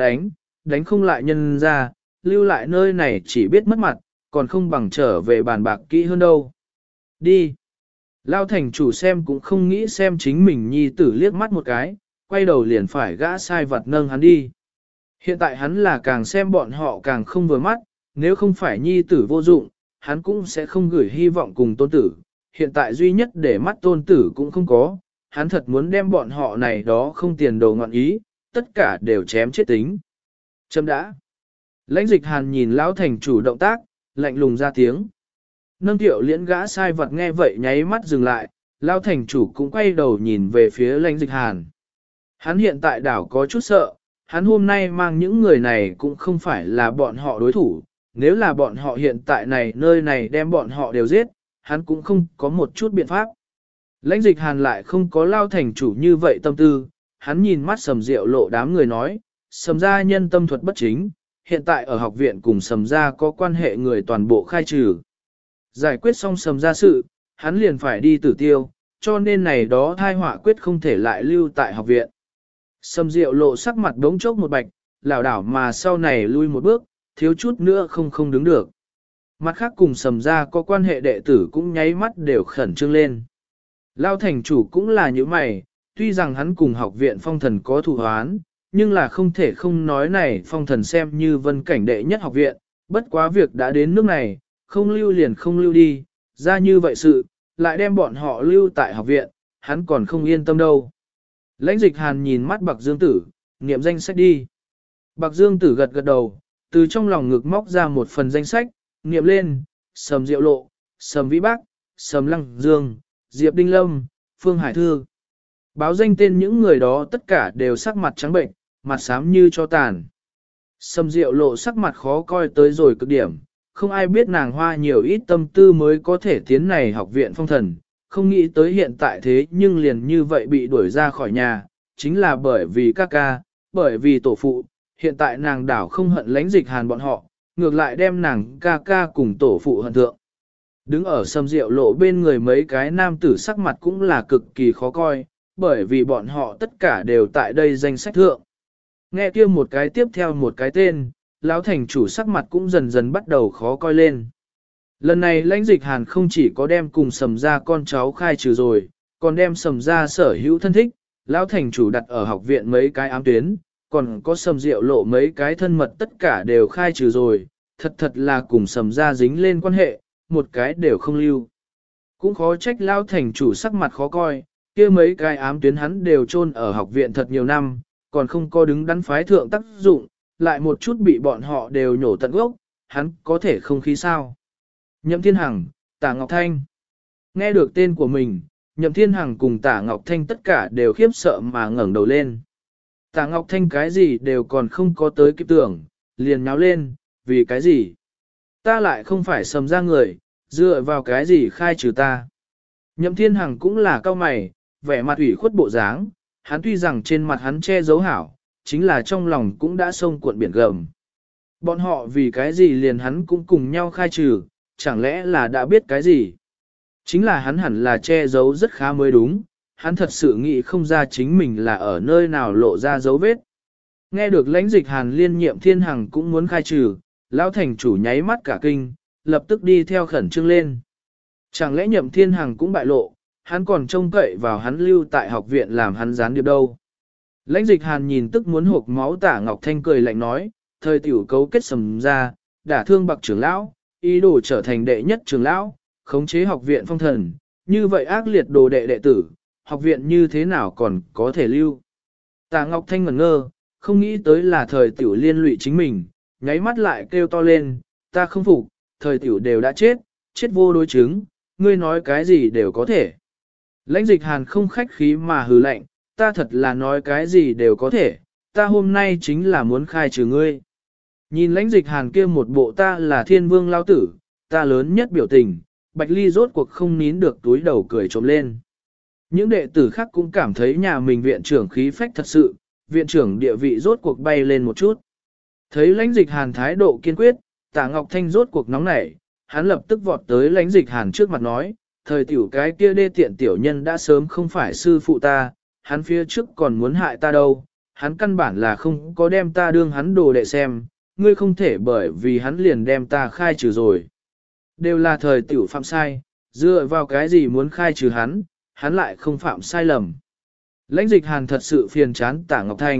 đánh không lại nhân ra, lưu lại nơi này chỉ biết mất mặt, còn không bằng trở về bàn bạc kỹ hơn đâu. Đi. Lao thành chủ xem cũng không nghĩ xem chính mình nhi tử liếc mắt một cái, quay đầu liền phải gã sai vật nâng hắn đi. Hiện tại hắn là càng xem bọn họ càng không vừa mắt, nếu không phải nhi tử vô dụng, hắn cũng sẽ không gửi hy vọng cùng tôn tử. Hiện tại duy nhất để mắt tôn tử cũng không có, hắn thật muốn đem bọn họ này đó không tiền đồ ngọn ý, tất cả đều chém chết tính. Chấm đã. Lãnh dịch hàn nhìn lão thành chủ động tác, lạnh lùng ra tiếng. Nâng tiệu liễn gã sai vật nghe vậy nháy mắt dừng lại, lão thành chủ cũng quay đầu nhìn về phía lãnh dịch hàn. Hắn hiện tại đảo có chút sợ, hắn hôm nay mang những người này cũng không phải là bọn họ đối thủ, nếu là bọn họ hiện tại này nơi này đem bọn họ đều giết, hắn cũng không có một chút biện pháp. Lãnh dịch hàn lại không có lao thành chủ như vậy tâm tư, hắn nhìn mắt Sầm Diệu Lộ đám người nói, Sầm gia nhân tâm thuật bất chính, hiện tại ở học viện cùng Sầm gia có quan hệ người toàn bộ khai trừ. Giải quyết xong Sầm gia sự, hắn liền phải đi Tử Tiêu, cho nên này đó thai họa quyết không thể lại lưu tại học viện. Sầm Diệu Lộ sắc mặt đống chốc một bạch, lảo đảo mà sau này lui một bước, thiếu chút nữa không đứng được. Mặt khác cùng Sầm gia có quan hệ đệ tử cũng nháy mắt đều khẩn trương lên. Lao thành chủ cũng là như mày, tuy rằng hắn cùng học viện phong thần có thù hoán, nhưng là không thể không nói này phong thần xem như vân cảnh đệ nhất học viện, bất quá việc đã đến nước này, không lưu liền không lưu đi, ra như vậy sự, lại đem bọn họ lưu tại học viện, hắn còn không yên tâm đâu. Lãnh dịch hàn nhìn mắt Bạc Dương Tử, niệm danh sách đi. Bạc Dương Tử gật gật đầu, từ trong lòng ngực móc ra một phần danh sách, niệm lên, Sầm Diệu Lộ, Sầm Vĩ Bác, Sầm Lăng Dương, Diệp Đinh Lâm, Phương Hải Thư. Báo danh tên những người đó tất cả đều sắc mặt trắng bệnh, mặt xám như cho tàn. Sầm Diệu Lộ sắc mặt khó coi tới rồi cực điểm, không ai biết nàng hoa nhiều ít tâm tư mới có thể tiến này học viện phong thần, không nghĩ tới hiện tại thế nhưng liền như vậy bị đuổi ra khỏi nhà, chính là bởi vì ca ca, bởi vì tổ phụ, hiện tại nàng đảo không hận lãnh dịch hàn bọn họ, ngược lại đem nàng ca ca cùng tổ phụ hận thượng. Đứng ở Sầm Diệu Lộ bên người mấy cái nam tử sắc mặt cũng là cực kỳ khó coi, bởi vì bọn họ tất cả đều tại đây danh sách thượng. Nghe kia một cái tiếp theo một cái tên, lão thành chủ sắc mặt cũng dần dần bắt đầu khó coi lên. Lần này lãnh dịch hàn không chỉ có đem cùng Sầm gia con cháu khai trừ rồi, còn đem Sầm gia sở hữu thân thích, lão thành chủ đặt ở học viện mấy cái ám tuyến, còn có Sầm Diệu Lộ mấy cái thân mật tất cả đều khai trừ rồi, thật là cùng Sầm gia dính lên quan hệ, một cái đều không lưu. Cũng khó trách lão thành chủ sắc mặt khó coi, kia mấy cái ám tuyến hắn đều chôn ở học viện thật nhiều năm, còn không có đứng đắn phái thượng tác dụng, lại một chút bị bọn họ đều nhổ tận gốc, hắn có thể không khí sao. Nhậm Thiên Hằng, Tả Ngọc Thanh. Nghe được tên của mình, Nhậm Thiên Hằng cùng Tả Ngọc Thanh tất cả đều khiếp sợ mà ngẩng đầu lên. Tả Ngọc Thanh cái gì đều còn không có tới kịp tưởng, liền nháo lên, vì cái gì? Ta lại không phải Sầm gia người, dựa vào cái gì khai trừ ta? Nhậm Thiên Hằng cũng là cao mày, vẻ mặt ủy khuất bộ dáng, hắn tuy rằng trên mặt hắn che giấu hảo, chính là trong lòng cũng đã sông cuộn biển gầm. Bọn họ vì cái gì liền hắn cũng cùng nhau khai trừ, chẳng lẽ là đã biết cái gì? Chính là hắn hẳn là che giấu rất khá mới đúng, hắn thật sự nghĩ không ra chính mình là ở nơi nào lộ ra dấu vết. Nghe được lãnh dịch hàn liên nhiệm Thiên Hằng cũng muốn khai trừ, lão thành chủ nháy mắt cả kinh, lập tức đi theo khẩn trương lên. Chẳng lẽ Nhậm Thiên Hằng cũng bại lộ, hắn còn trông cậy vào hắn lưu tại học viện làm hắn gián điệp đâu. Lãnh dịch hàn nhìn tức muốn hộp máu Tả Ngọc Thanh cười lạnh nói, thời tiểu cấu kết Sầm gia, đả thương Bạc trưởng lão, ý đồ trở thành đệ nhất trưởng lão, khống chế học viện phong thần, như vậy ác liệt đồ đệ đệ tử, học viện như thế nào còn có thể lưu. Tả Ngọc Thanh ngẩn ngơ, không nghĩ tới là thời tiểu liên lụy chính mình, nháy mắt lại kêu to lên, ta không phục, thời tiểu đều đã chết, chết vô đối chứng, ngươi nói cái gì đều có thể. Lãnh dịch hàn không khách khí mà hừ lạnh, ta thật là nói cái gì đều có thể, ta hôm nay chính là muốn khai trừ ngươi. Nhìn lãnh dịch hàn kia một bộ ta là thiên vương lao tử, ta lớn nhất biểu tình, Bạch Ly rốt cuộc không nín được túi đầu cười trộm lên. Những đệ tử khác cũng cảm thấy nhà mình viện trưởng khí phách thật sự, viện trưởng địa vị rốt cuộc bay lên một chút. Thấy lãnh dịch hàn thái độ kiên quyết, Tả Ngọc Thanh rốt cuộc nóng nảy, hắn lập tức vọt tới lãnh dịch hàn trước mặt nói, thời tiểu cái kia đê tiện tiểu nhân đã sớm không phải sư phụ ta, hắn phía trước còn muốn hại ta đâu, hắn căn bản là không có đem ta đương hắn đồ đệ xem, ngươi không thể bởi vì hắn liền đem ta khai trừ rồi. Đều là thời tiểu phạm sai, dựa vào cái gì muốn khai trừ hắn lại không phạm sai lầm. Lãnh dịch hàn thật sự phiền chán Tả Ngọc Thanh,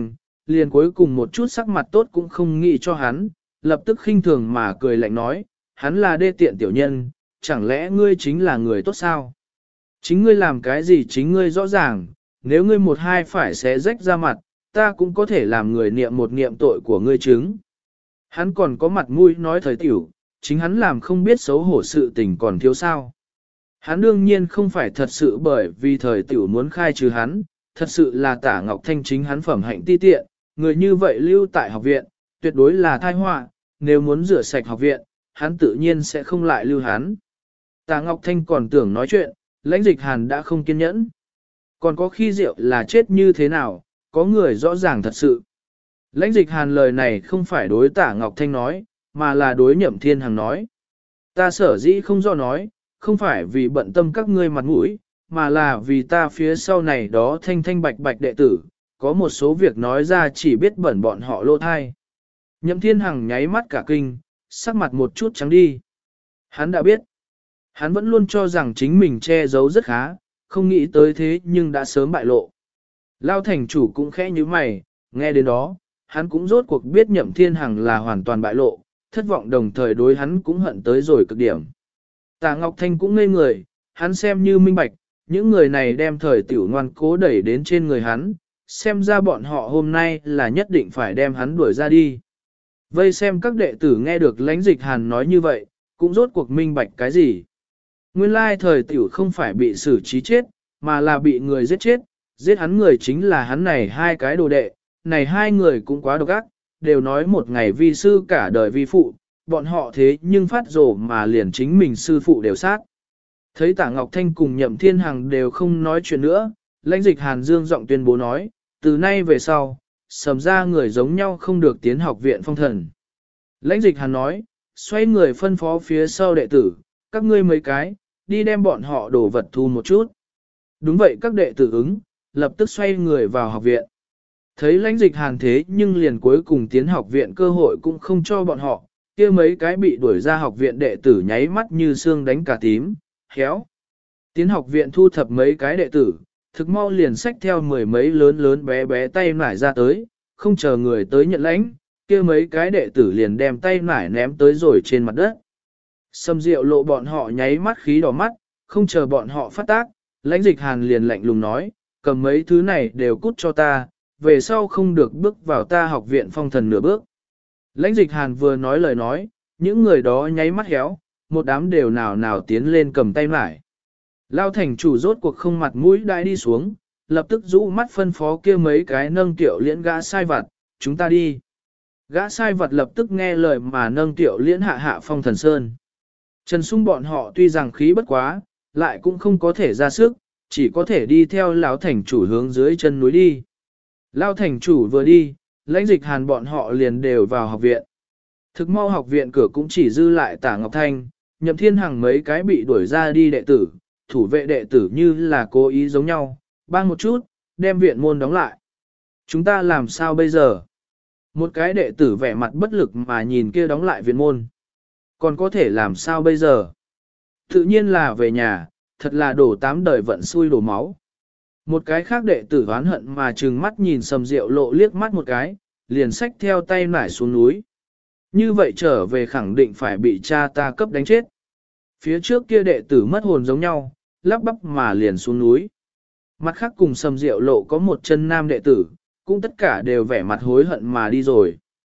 liền cuối cùng một chút sắc mặt tốt cũng không nghĩ cho hắn, lập tức khinh thường mà cười lạnh nói, hắn là đê tiện tiểu nhân, chẳng lẽ ngươi chính là người tốt sao? Chính ngươi làm cái gì chính ngươi rõ ràng, nếu ngươi một hai phải xé rách ra mặt, ta cũng có thể làm người niệm một niệm tội của ngươi chứng. Hắn còn có mặt mũi nói thời tiểu, chính hắn làm không biết xấu hổ sự tình còn thiếu sao. Hắn đương nhiên không phải thật sự bởi vì thời tiểu muốn khai trừ hắn, thật sự là Tả Ngọc Thanh chính hắn phẩm hạnh ti tiện, người như vậy lưu tại học viện, tuyệt đối là tai họa, nếu muốn rửa sạch học viện, hắn tự nhiên sẽ không lại lưu hắn. Tả Ngọc Thanh còn tưởng nói chuyện, Lãnh Dịch Hàn đã không kiên nhẫn. Còn có khi rượu là chết như thế nào, có người rõ ràng thật sự. Lãnh Dịch Hàn lời này không phải đối Tả Ngọc Thanh nói, mà là đối Nhậm Thiên Hằng nói. Ta sở dĩ không do nói, không phải vì bận tâm các ngươi mặt mũi, mà là vì ta phía sau này đó thanh thanh bạch bạch đệ tử, có một số việc nói ra chỉ biết bẩn bọn họ lô thai. Nhậm Thiên Hằng nháy mắt cả kinh, sắc mặt một chút trắng đi. Hắn đã biết. Hắn vẫn luôn cho rằng chính mình che giấu rất khá, không nghĩ tới thế nhưng đã sớm bại lộ. Lao thành chủ cũng khẽ như mày, nghe đến đó, hắn cũng rốt cuộc biết Nhậm Thiên Hằng là hoàn toàn bại lộ, thất vọng đồng thời đối hắn cũng hận tới rồi cực điểm. Tả Ngọc Thanh cũng ngây người, hắn xem như minh bạch, những người này đem thời tiểu ngoan cố đẩy đến trên người hắn, xem ra bọn họ hôm nay là nhất định phải đem hắn đuổi ra đi. Vây xem các đệ tử nghe được Lãnh Dịch Hàn nói như vậy, cũng rốt cuộc minh bạch cái gì. Nguyên lai thời tiểu không phải bị xử trí chết, mà là bị người giết chết, giết hắn người chính là hắn này hai cái đồ đệ, này hai người cũng quá độc ác, đều nói một ngày vi sư cả đời vi phụ, bọn họ thế nhưng phát rồ mà liền chính mình sư phụ đều sát. Thấy Tả Ngọc Thanh cùng Nhậm Thiên Hằng đều không nói chuyện nữa, Lãnh Dịch Hàn dương giọng tuyên bố nói, từ nay về sau, Sầm ra người giống nhau không được tiến học viện phong thần. Lãnh Dịch Hàn nói, xoay người phân phó phía sau đệ tử, các ngươi mấy cái, đi đem bọn họ đồ vật thu một chút. Đúng vậy các đệ tử ứng, lập tức xoay người vào học viện. Thấy Lãnh Dịch Hàn thế nhưng liền cuối cùng tiến học viện cơ hội cũng không cho bọn họ, kia mấy cái bị đuổi ra học viện đệ tử nháy mắt như xương đánh cả tím, khéo. Tiến học viện thu thập mấy cái đệ tử, thực mau liền xách theo mười mấy lớn lớn bé bé tay nải ra tới, không chờ người tới nhận lãnh, kia mấy cái đệ tử liền đem tay nải ném tới rồi trên mặt đất. Sâm Diệu Lộ bọn họ nháy mắt khí đỏ mắt, không chờ bọn họ phát tác, Lãnh Dịch Hàn liền lạnh lùng nói, cầm mấy thứ này đều cút cho ta, về sau không được bước vào ta học viện phong thần nửa bước. Lãnh Dịch Hàn vừa nói lời nói, những người đó nháy mắt héo, một đám đều nào tiến lên cầm tay nải. Lao thành chủ rốt cuộc không mặt mũi đại đi xuống, lập tức rũ mắt phân phó kia mấy cái nâng tiểu liễn gã sai vặt, chúng ta đi. Gã sai vặt lập tức nghe lời mà nâng tiểu liễn hạ phong thần sơn. Trần Sung bọn họ tuy rằng khí bất quá, lại cũng không có thể ra sức, chỉ có thể đi theo lão thành chủ hướng dưới chân núi đi. Lão thành chủ vừa đi, Lãnh Dịch Hàn bọn họ liền đều vào học viện. Thực mau học viện cửa cũng chỉ dư lại Tả Ngọc Thanh, Nhậm Thiên Hằng mấy cái bị đuổi ra đi đệ tử, thủ vệ đệ tử như là cố ý giống nhau, bang một chút, đem viện môn đóng lại. Chúng ta làm sao bây giờ? Một cái đệ tử vẻ mặt bất lực mà nhìn kia đóng lại viện môn. Còn có thể làm sao bây giờ? Tự nhiên là về nhà, thật là đổ tám đời vận xui đổ máu. Một cái khác đệ tử oán hận mà trừng mắt nhìn Sầm Diệu Lộ liếc mắt một cái, liền xách theo tay nải xuống núi. Như vậy trở về khẳng định phải bị cha ta cấp đánh chết. Phía trước kia đệ tử mất hồn giống nhau, lắp bắp mà liền xuống núi. Mặt khác cùng Sầm Diệu Lộ có một chân nam đệ tử, cũng tất cả đều vẻ mặt hối hận mà đi rồi.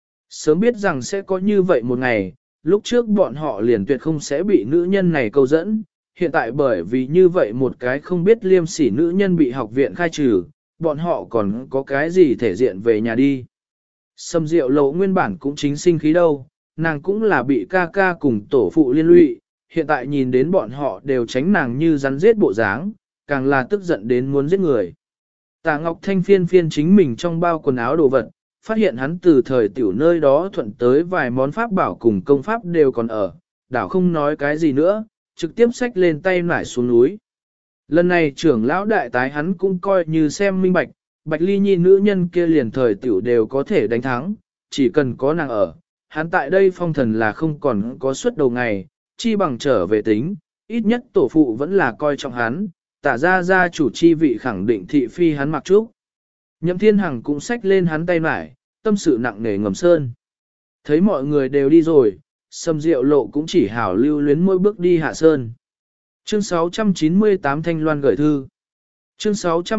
Sớm biết rằng sẽ có như vậy một ngày, lúc trước bọn họ liền tuyệt không sẽ bị nữ nhân này câu dẫn, hiện tại bởi vì như vậy một cái không biết liêm sỉ nữ nhân bị học viện khai trừ, bọn họ còn có cái gì thể diện về nhà đi. Sầm Diệu Lộ nguyên bản cũng chính sinh khí đâu, nàng cũng là bị ca ca cùng tổ phụ liên lụy, hiện tại nhìn đến bọn họ đều tránh nàng như rắn giết bộ dáng, càng là tức giận đến muốn giết người. Tả Ngọc Thanh phiên chính mình trong bao quần áo đồ vật, phát hiện hắn từ thời tiểu nơi đó thuận tới vài món pháp bảo cùng công pháp đều còn ở, đảo không nói cái gì nữa, trực tiếp xách lên tay nải xuống núi. Lần này trưởng lão đại tái hắn cũng coi như xem minh bạch, Bạch Ly Nhi nữ nhân kia liền thời tiểu đều có thể đánh thắng, chỉ cần có nàng ở, hắn tại đây phong thần là không còn có suất đầu ngày, chi bằng trở về tính, ít nhất tổ phụ vẫn là coi trọng hắn, Tả gia gia chủ chi vị khẳng định thị phi hắn mặc trúc. Nhậm Thiên Hằng cũng xách lên hắn tay mải, tâm sự nặng nề ngầm sơn. Thấy mọi người đều đi rồi, Sầm Diệu Lộ cũng chỉ hảo lưu luyến mỗi bước đi hạ sơn. Chương 698 Thanh Loan gửi thư. Chương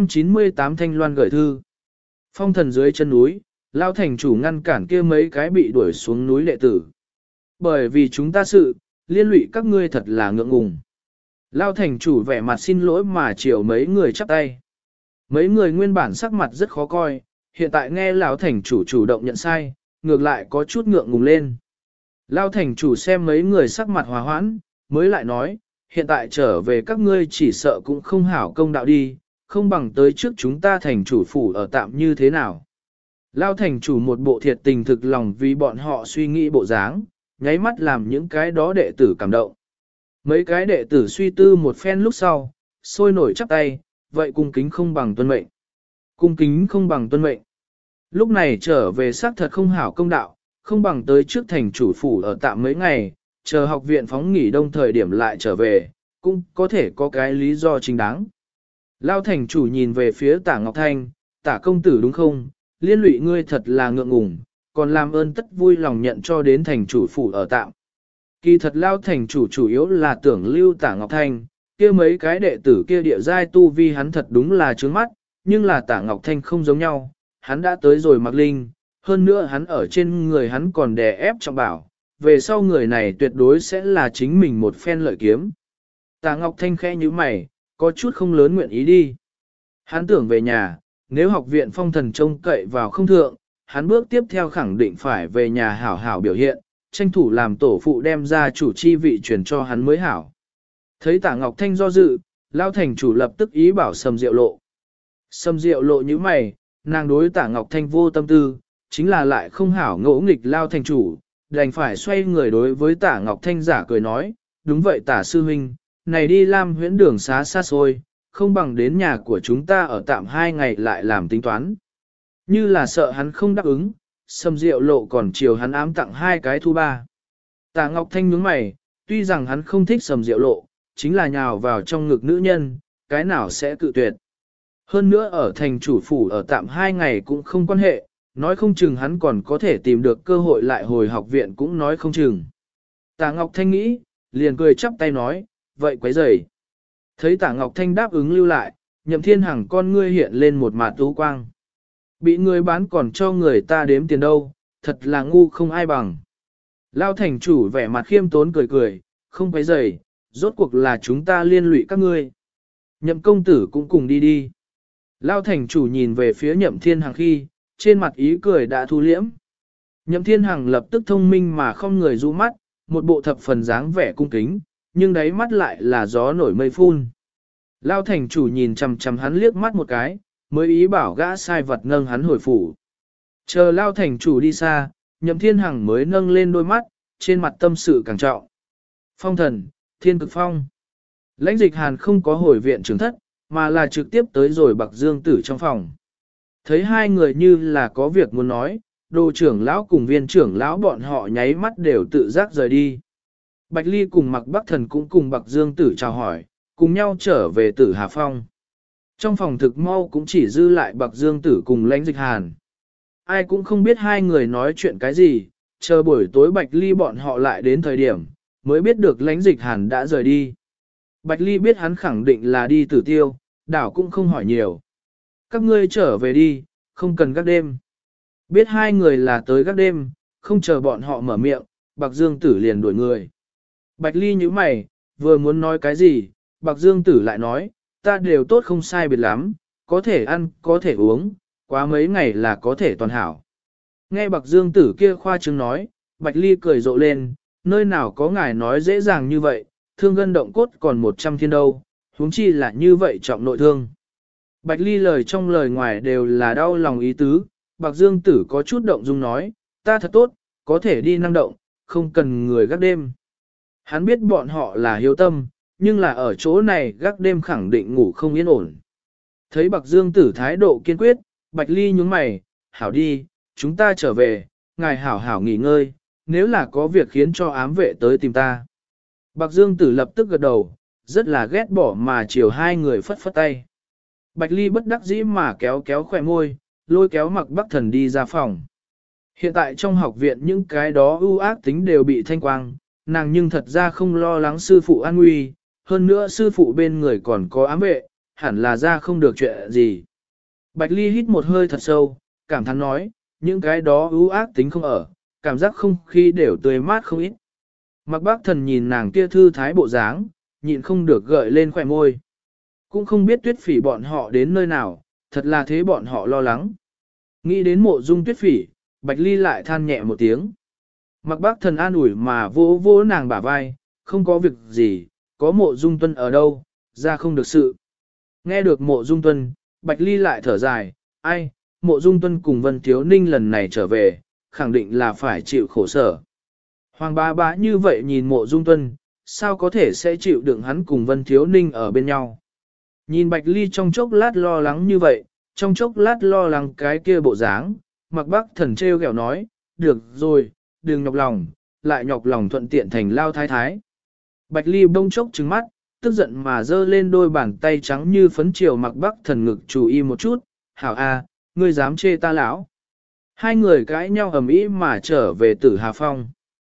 698 Thanh Loan gửi thư. Phong thần dưới chân núi, Lao thành chủ ngăn cản kia mấy cái bị đuổi xuống núi đệ tử. Bởi vì chúng ta sự, liên lụy các ngươi thật là ngượng ngùng. Lao thành chủ vẻ mặt xin lỗi mà chiều mấy người chắp tay. Mấy người nguyên bản sắc mặt rất khó coi, hiện tại nghe Lão thành chủ chủ động nhận sai, ngược lại có chút ngượng ngùng lên. Lao thành chủ xem mấy người sắc mặt hòa hoãn, mới lại nói, hiện tại trở về các ngươi chỉ sợ cũng không hảo công đạo đi, không bằng tới trước chúng ta thành chủ phủ ở tạm như thế nào. Lao thành chủ một bộ thiệt tình thực lòng vì bọn họ suy nghĩ bộ dáng, nháy mắt làm những cái đó đệ tử cảm động. Mấy cái đệ tử suy tư một phen lúc sau, sôi nổi chắp tay, vậy cung kính không bằng tuân mệnh. Cung kính không bằng tuân mệnh. Lúc này trở về xác thật không hảo công đạo, không bằng tới trước thành chủ phủ ở tạm mấy ngày, chờ học viện phóng nghỉ đông thời điểm lại trở về, cũng có thể có cái lý do chính đáng. Lao thành chủ nhìn về phía Tả Ngọc Thanh, Tả công tử đúng không, liên lụy ngươi thật là ngượng ngùng, còn làm ơn tất vui lòng nhận cho đến thành chủ phủ ở tạm. Kỳ thật Lao thành chủ chủ yếu là tưởng lưu Tả Ngọc Thanh, kia mấy cái đệ tử kia địa giai tu vi hắn thật đúng là trướng mắt, nhưng là Tả Ngọc Thanh không giống nhau, hắn đã tới rồi Mạc Linh, hơn nữa hắn ở trên người hắn còn đè ép trọng bảo, về sau người này tuyệt đối sẽ là chính mình một phen lợi kiếm. Tả Ngọc Thanh khẽ như mày, có chút không lớn nguyện ý đi. Hắn tưởng về nhà, nếu học viện phong thần trông cậy vào không thượng, hắn bước tiếp theo khẳng định phải về nhà hảo hảo biểu hiện, tranh thủ làm tổ phụ đem ra chủ chi vị truyền cho hắn mới hảo. Thấy Tả Ngọc Thanh do dự, Lao thành chủ lập tức ý bảo Sầm Diệu Lộ. Sầm Diệu Lộ như mày, nàng đối Tả Ngọc Thanh vô tâm tư, chính là lại không hảo ngỗ nghịch Lao thành chủ, đành phải xoay người đối với Tả Ngọc Thanh giả cười nói, đúng vậy Tả sư huynh, này đi Lam Huyễn đường xá xa xôi, không bằng đến nhà của chúng ta ở tạm 2 ngày lại làm tính toán. Như là sợ hắn không đáp ứng, Sầm Diệu Lộ còn chiều hắn ám tặng 2 cái thu ba. Tả Ngọc Thanh nhướng mày, tuy rằng hắn không thích Sầm Diệu Lộ, chính là nhào vào trong ngực nữ nhân, cái nào sẽ cự tuyệt. Hơn nữa ở thành chủ phủ ở tạm 2 ngày cũng không quan hệ, nói không chừng hắn còn có thể tìm được cơ hội lại hồi học viện cũng nói không chừng. Tả Ngọc Thanh nghĩ, liền cười chắp tay nói, vậy quấy rầy. Thấy Tả Ngọc Thanh đáp ứng lưu lại, Nhậm Thiên Hằng con ngươi hiện lên một mạt tú quang. Bị người bán còn cho người ta đếm tiền đâu, thật là ngu không ai bằng. Lao thành chủ vẻ mặt khiêm tốn cười cười, không quấy rầy, rốt cuộc là chúng ta liên lụy các ngươi. Nhậm công tử cũng cùng đi đi. Lao thành chủ nhìn về phía Nhậm Thiên Hằng khi, trên mặt ý cười đã thu liễm. Nhậm Thiên Hằng lập tức thông minh mà không người du mắt, một bộ thập phần dáng vẻ cung kính, nhưng đáy mắt lại là gió nổi mây phun. Lao thành chủ nhìn chằm chằm hắn liếc mắt một cái, mới ý bảo gã sai vật nâng hắn hồi phủ. Chờ Lao thành chủ đi xa, Nhậm Thiên Hằng mới nâng lên đôi mắt, trên mặt tâm sự càng trọng. Phong thần, thiên cực phong. Lãnh Dịch Hàn không có hồi viện trưởng thất, mà là trực tiếp tới rồi Bạc Dương Tử trong phòng. Thấy hai người như là có việc muốn nói, đồ trưởng lão cùng viên trưởng lão bọn họ nháy mắt đều tự giác rời đi. Bạch Ly cùng Mạc Bắc Thần cũng cùng Bạc Dương Tử chào hỏi, cùng nhau trở về Tử Hà Phong. Trong phòng thực mau cũng chỉ dư lại Bạc Dương Tử cùng Lãnh Dịch Hàn. Ai cũng không biết hai người nói chuyện cái gì, chờ buổi tối Bạch Ly bọn họ lại đến thời điểm, mới biết được Lãnh Dịch Hàn đã rời đi. Bạch Ly biết hắn khẳng định là đi Tử Tiêu, đảo cũng không hỏi nhiều. Các ngươi trở về đi, không cần gác đêm. Biết hai người là tới gác đêm, không chờ bọn họ mở miệng, Bạc Dương Tử liền đuổi người. Bạch Ly nhíu mày, vừa muốn nói cái gì, Bạc Dương Tử lại nói, ta đều tốt không sai biệt lắm, có thể ăn, có thể uống, quá mấy ngày là có thể toàn hảo. Nghe Bạc Dương Tử kia khoa trương nói, Bạch Ly cười rộ lên, nơi nào có ngài nói dễ dàng như vậy, thương gân động cốt còn 100 thiên đâu, huống chi là như vậy trọng nội thương. Bạch Ly lời trong lời ngoài đều là đau lòng ý tứ, Bạc Dương Tử có chút động dung nói, ta thật tốt, có thể đi năng động, không cần người gác đêm. Hắn biết bọn họ là hiếu tâm, nhưng là ở chỗ này gác đêm khẳng định ngủ không yên ổn. Thấy Bạc Dương Tử thái độ kiên quyết, Bạch Ly nhướng mày, hảo đi, chúng ta trở về, ngài hảo hảo nghỉ ngơi, nếu là có việc khiến cho ám vệ tới tìm ta. Bạc Dương Tử lập tức gật đầu, rất là ghét bỏ mà chiều hai người phất phất tay. Bạch Ly bất đắc dĩ mà kéo kéo khỏe môi, lôi kéo Mạc Bắc Thần đi ra phòng. Hiện tại trong học viện những cái đó ưu ác tính đều bị thanh quang, nàng nhưng thật ra không lo lắng sư phụ an nguy, hơn nữa sư phụ bên người còn có ám vệ, hẳn là ra không được chuyện gì. Bạch Ly hít một hơi thật sâu, cảm thán nói, những cái đó ưu ác tính không ở, cảm giác không khí đều tươi mát không ít. Mạc Bắc Thần nhìn nàng kia thư thái bộ dáng, nhịn không được gợi lên khỏe môi. Cũng không biết Tuyết Phỉ bọn họ đến nơi nào, thật là thế bọn họ lo lắng. Nghĩ đến Mộ Dung Tuyết Phỉ, Bạch Ly lại than nhẹ một tiếng. Mạc Bắc Thần an ủi mà vỗ vỗ nàng bả vai, không có việc gì, có Mộ Dung Tuân ở đâu, ra không được sự. Nghe được Mộ Dung Tuân, Bạch Ly lại thở dài, ai, Mộ Dung Tuân cùng Vân Thiếu Ninh lần này trở về, khẳng định là phải chịu khổ sở. Hoàng bá bá như vậy nhìn Mộ Dung Tuân, sao có thể sẽ chịu đựng hắn cùng Vân Thiếu Ninh ở bên nhau. Nhìn Bạch Ly trong chốc lát lo lắng như vậy, trong chốc lát lo lắng cái kia bộ dáng, Mạc Bắc Thần trêu ghẹo nói, được rồi, đừng nhọc lòng, lại nhọc lòng thuận tiện thành lao thái thái. Bạch Ly bông chốc trừng mắt, tức giận mà giơ lên đôi bàn tay trắng như phấn chiều Mạc Bắc Thần ngực chú ý một chút, hảo a, ngươi dám chê ta lão. Hai người cãi nhau ầm ĩ mà trở về Tử Hà Phong.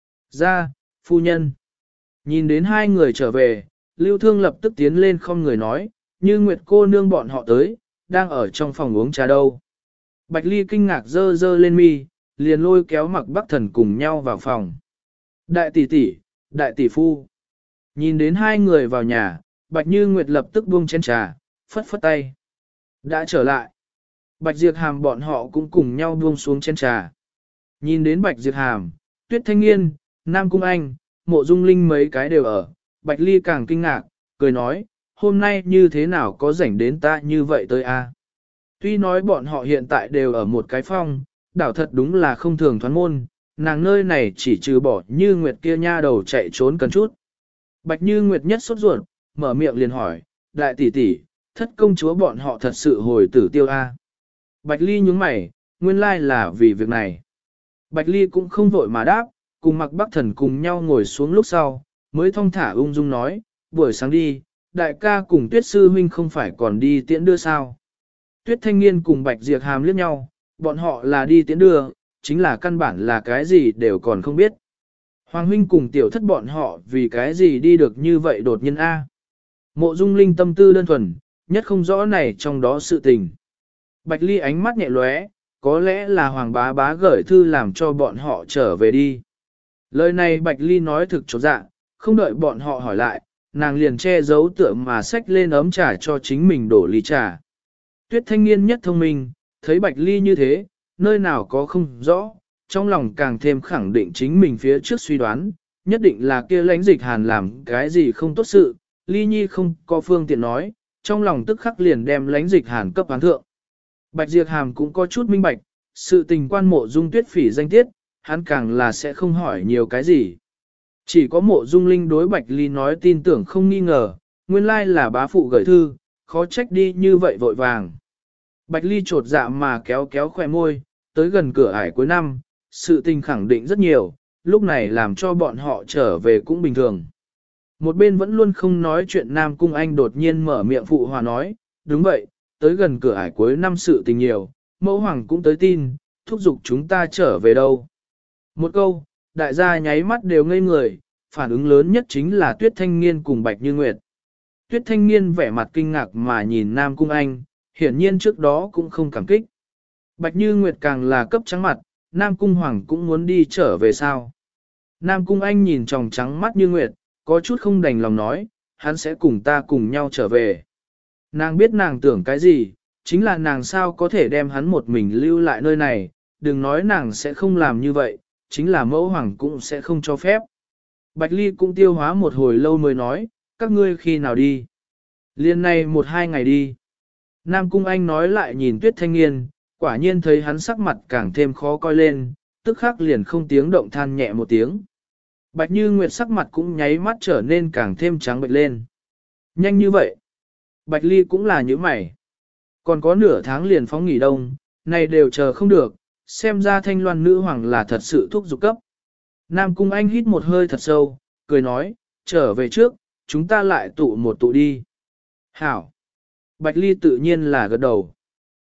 Ra, phu nhân. Nhìn đến hai người trở về, Lưu Thương lập tức tiến lên không người nói, như Nguyệt cô nương bọn họ tới, đang ở trong phòng uống trà đâu. Bạch Ly kinh ngạc dơ dơ lên mi, liền lôi kéo Mạc Bắc Thần cùng nhau vào phòng. Đại tỷ tỷ, đại tỷ phu. Nhìn đến hai người vào nhà, Bạch Như Nguyệt lập tức buông chén trà, phất phất tay. Đã trở lại. Bạch Diệp Hàm bọn họ cũng cùng nhau buông xuống chén trà. Nhìn đến Bạch Diệp Hàm, Tuyết Thanh Nghiên, Nam Cung Anh, Mộ Dung Linh mấy cái đều ở. Bạch Ly càng kinh ngạc, cười nói, hôm nay như thế nào có rảnh đến ta như vậy tới a? Tuy nói bọn họ hiện tại đều ở một cái phòng, đảo thật đúng là không thường thoán môn, nàng nơi này chỉ trừ bỏ Như Nguyệt kia nha đầu chạy trốn cần chút. Bạch Như Nguyệt nhất sốt ruột, mở miệng liền hỏi, đại tỷ tỷ, thất công chúa bọn họ thật sự hồi tử tiêu a? Bạch Ly nhướng mày, nguyên lai là vì việc này. Bạch Ly cũng không vội mà đáp, cùng Mạc Bắc Thần cùng nhau ngồi xuống lúc sau, mới thong thả ung dung nói, buổi sáng đi, đại ca cùng Tuyết Sư Huynh không phải còn đi tiễn đưa sao. Tuyết Thanh Nghiên cùng Bạch Diệp Hàm liếc nhau, bọn họ là đi tiễn đưa, chính là căn bản là cái gì đều còn không biết. Hoàng Huynh cùng tiểu thất bọn họ vì cái gì đi được như vậy đột nhiên A. Mộ Dung Linh tâm tư đơn thuần, nhất không rõ này trong đó sự tình. Bạch Ly ánh mắt nhẹ lóe, có lẽ là Hoàng bá bá gửi thư làm cho bọn họ trở về đi. Lời này Bạch Ly nói thực chột dạ, không đợi bọn họ hỏi lại, nàng liền che giấu tựa mà xách lên ấm trà cho chính mình đổ ly trà. Tuyết Thanh Nghiên nhất thông minh, thấy Bạch Ly như thế, nơi nào có không rõ, trong lòng càng thêm khẳng định chính mình phía trước suy đoán, nhất định là kia lãnh dịch hàn làm cái gì không tốt sự, Ly Nhi không có phương tiện nói, trong lòng tức khắc liền đem lãnh dịch hàn cấp án thượng. Bạch Diệp Hàm cũng có chút minh bạch, sự tình quan Mộ Dung Tuyết Phỉ danh tiết, hắn càng là sẽ không hỏi nhiều cái gì. Chỉ có Mộ Dung Linh đối Bạch Ly nói tin tưởng không nghi ngờ, nguyên lai là bá phụ gửi thư, khó trách đi như vậy vội vàng. Bạch Ly trột dạ mà kéo kéo khỏe môi, tới gần cửa ải cuối năm, sự tình khẳng định rất nhiều, lúc này làm cho bọn họ trở về cũng bình thường. Một bên vẫn luôn không nói chuyện Nam Cung Anh đột nhiên mở miệng phụ hòa nói, đúng vậy, tới gần cửa ải cuối năm sự tình nhiều, mẫu hoàng cũng tới tin, thúc giục chúng ta trở về đâu. Một câu, đại gia nháy mắt đều ngây người, phản ứng lớn nhất chính là Tuyết Thanh Nghiên cùng Bạch Như Nguyệt. Tuyết Thanh Nghiên vẻ mặt kinh ngạc mà nhìn Nam Cung Anh, hiển nhiên trước đó cũng không cảm kích. Bạch Như Nguyệt càng là cấp trắng mặt, Nam Cung Hoàng cũng muốn đi trở về sao. Nam Cung Anh nhìn tròng trắng mắt Như Nguyệt, có chút không đành lòng nói, hắn sẽ cùng ta cùng nhau trở về. Nàng biết nàng tưởng cái gì, chính là nàng sao có thể đem hắn một mình lưu lại nơi này, đừng nói nàng sẽ không làm như vậy, chính là mẫu hoàng cũng sẽ không cho phép. Bạch Ly cũng tiêu hóa một hồi lâu mới nói, các ngươi khi nào đi? Liên này 1-2 ngày đi. Nam Cung Anh nói lại nhìn Tuyết Thanh Nghiên, quả nhiên thấy hắn sắc mặt càng thêm khó coi lên, tức khắc liền không tiếng động than nhẹ một tiếng. Bạch Như Nguyệt sắc mặt cũng nháy mắt trở nên càng thêm trắng bệch lên. Nhanh như vậy. Bạch Ly cũng là như mày. Còn có nửa tháng liền phóng nghỉ đông, này đều chờ không được, xem ra Thanh Loan nữ hoàng là thật sự thúc giục cấp. Nam Cung Anh hít một hơi thật sâu, cười nói, trở về trước, chúng ta lại tụ một tụ đi. Hảo. Bạch Ly tự nhiên là gật đầu.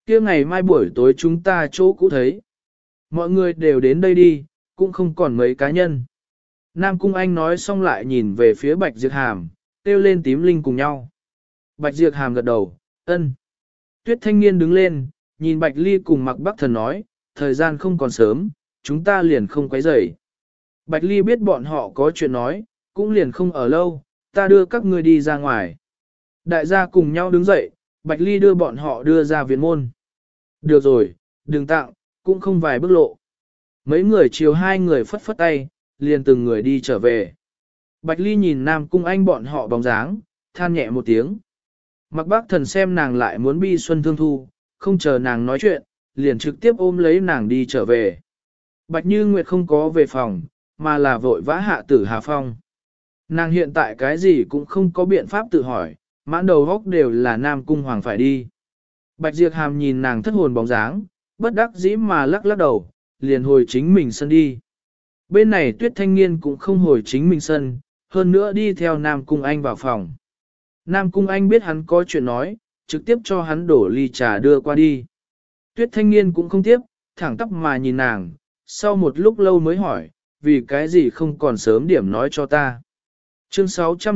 Kia ngày mai buổi tối chúng ta chỗ cũ thấy. Mọi người đều đến đây đi, cũng không còn mấy cá nhân. Nam Cung Anh nói xong lại nhìn về phía Bạch Diệp Hàm, kêu lên Tím Linh cùng nhau. Bạch Diệp Hàm gật đầu, ân. Tuyết Thanh Niên đứng lên, nhìn Bạch Ly cùng Mạc Bắc Thần nói, thời gian không còn sớm, chúng ta liền không quấy rầy. Bạch Ly biết bọn họ có chuyện nói, cũng liền không ở lâu, ta đưa các ngươi đi ra ngoài. Đại gia cùng nhau đứng dậy, Bạch Ly đưa bọn họ đưa ra viện môn. Được rồi, đừng tặng, cũng không vài bước lộ. Mấy người chiều hai người phất phất tay, liền từng người đi trở về. Bạch Ly nhìn Nam Cung Anh bọn họ bóng dáng, than nhẹ một tiếng. Mạc Bắc Thần xem nàng lại muốn bi xuân thương thu, không chờ nàng nói chuyện, liền trực tiếp ôm lấy nàng đi trở về. Bạch Như Nguyệt không có về phòng, mà là vội vã hạ tử Hà Phong. Nàng hiện tại cái gì cũng không có biện pháp tự hỏi, mãn đầu góc đều là Nam Cung Hoàng phải đi. Bạch Diệp Hàm nhìn nàng thất hồn bóng dáng, bất đắc dĩ mà lắc lắc đầu, liền hồi chính mình sân đi. Bên này Tuyết Thanh Niên cũng không hồi chính mình sân, hơn nữa đi theo Nam Cung Anh vào phòng. Nam Cung Anh biết hắn có chuyện nói, trực tiếp cho hắn đổ ly trà đưa qua đi. Tuyết Thanh Niên cũng không tiếp, thẳng tắp mà nhìn nàng, sau một lúc lâu mới hỏi, vì cái gì không còn sớm điểm nói cho ta. Chương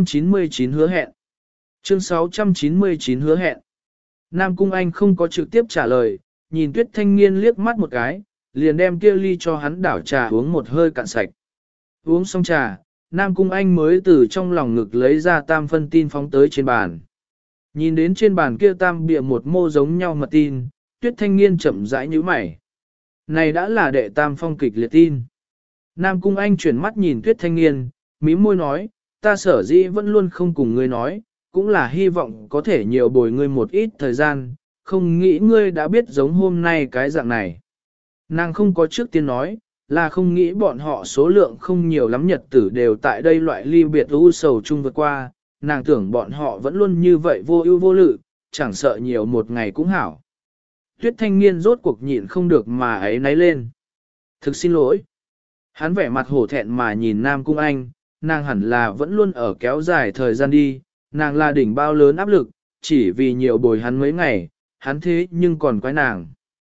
699 hứa hẹn. Chương 699 hứa hẹn. Nam Cung Anh không có trực tiếp trả lời, nhìn Tuyết Thanh Niên liếc mắt một cái, liền đem kia ly cho hắn đảo trà uống một hơi cạn sạch. Uống xong trà, Nam Cung Anh mới từ trong lòng ngực lấy ra tam phân tin phóng tới trên bàn. Nhìn đến trên bàn kia tam bịa một mô giống nhau mật tin, Tuyết Thanh Niên chậm rãi nhíu mày. Này đã là đệ tam phong kịch liệt tin. Nam Cung Anh chuyển mắt nhìn Tuyết Thanh Niên, mím môi nói, ta sở dĩ vẫn luôn không cùng ngươi nói, cũng là hy vọng có thể nhiều bồi ngươi một ít thời gian, không nghĩ ngươi đã biết giống hôm nay cái dạng này. Nàng không có trước tiên nói, là không nghĩ bọn họ số lượng không nhiều lắm nhật tử đều tại đây loại ly biệt u sầu chung vượt qua, nàng tưởng bọn họ vẫn luôn như vậy vô ưu vô lự, chẳng sợ nhiều một ngày cũng hảo. Tuyết Thanh Niên rốt cuộc nhịn không được mà ấy náy lên. Thực xin lỗi. Hắn vẻ mặt hổ thẹn mà nhìn Nam Cung Anh, nàng hẳn là vẫn luôn ở kéo dài thời gian đi, nàng là đỉnh bao lớn áp lực, chỉ vì nhiều bồi hắn mấy ngày, hắn thế nhưng còn quái nàng.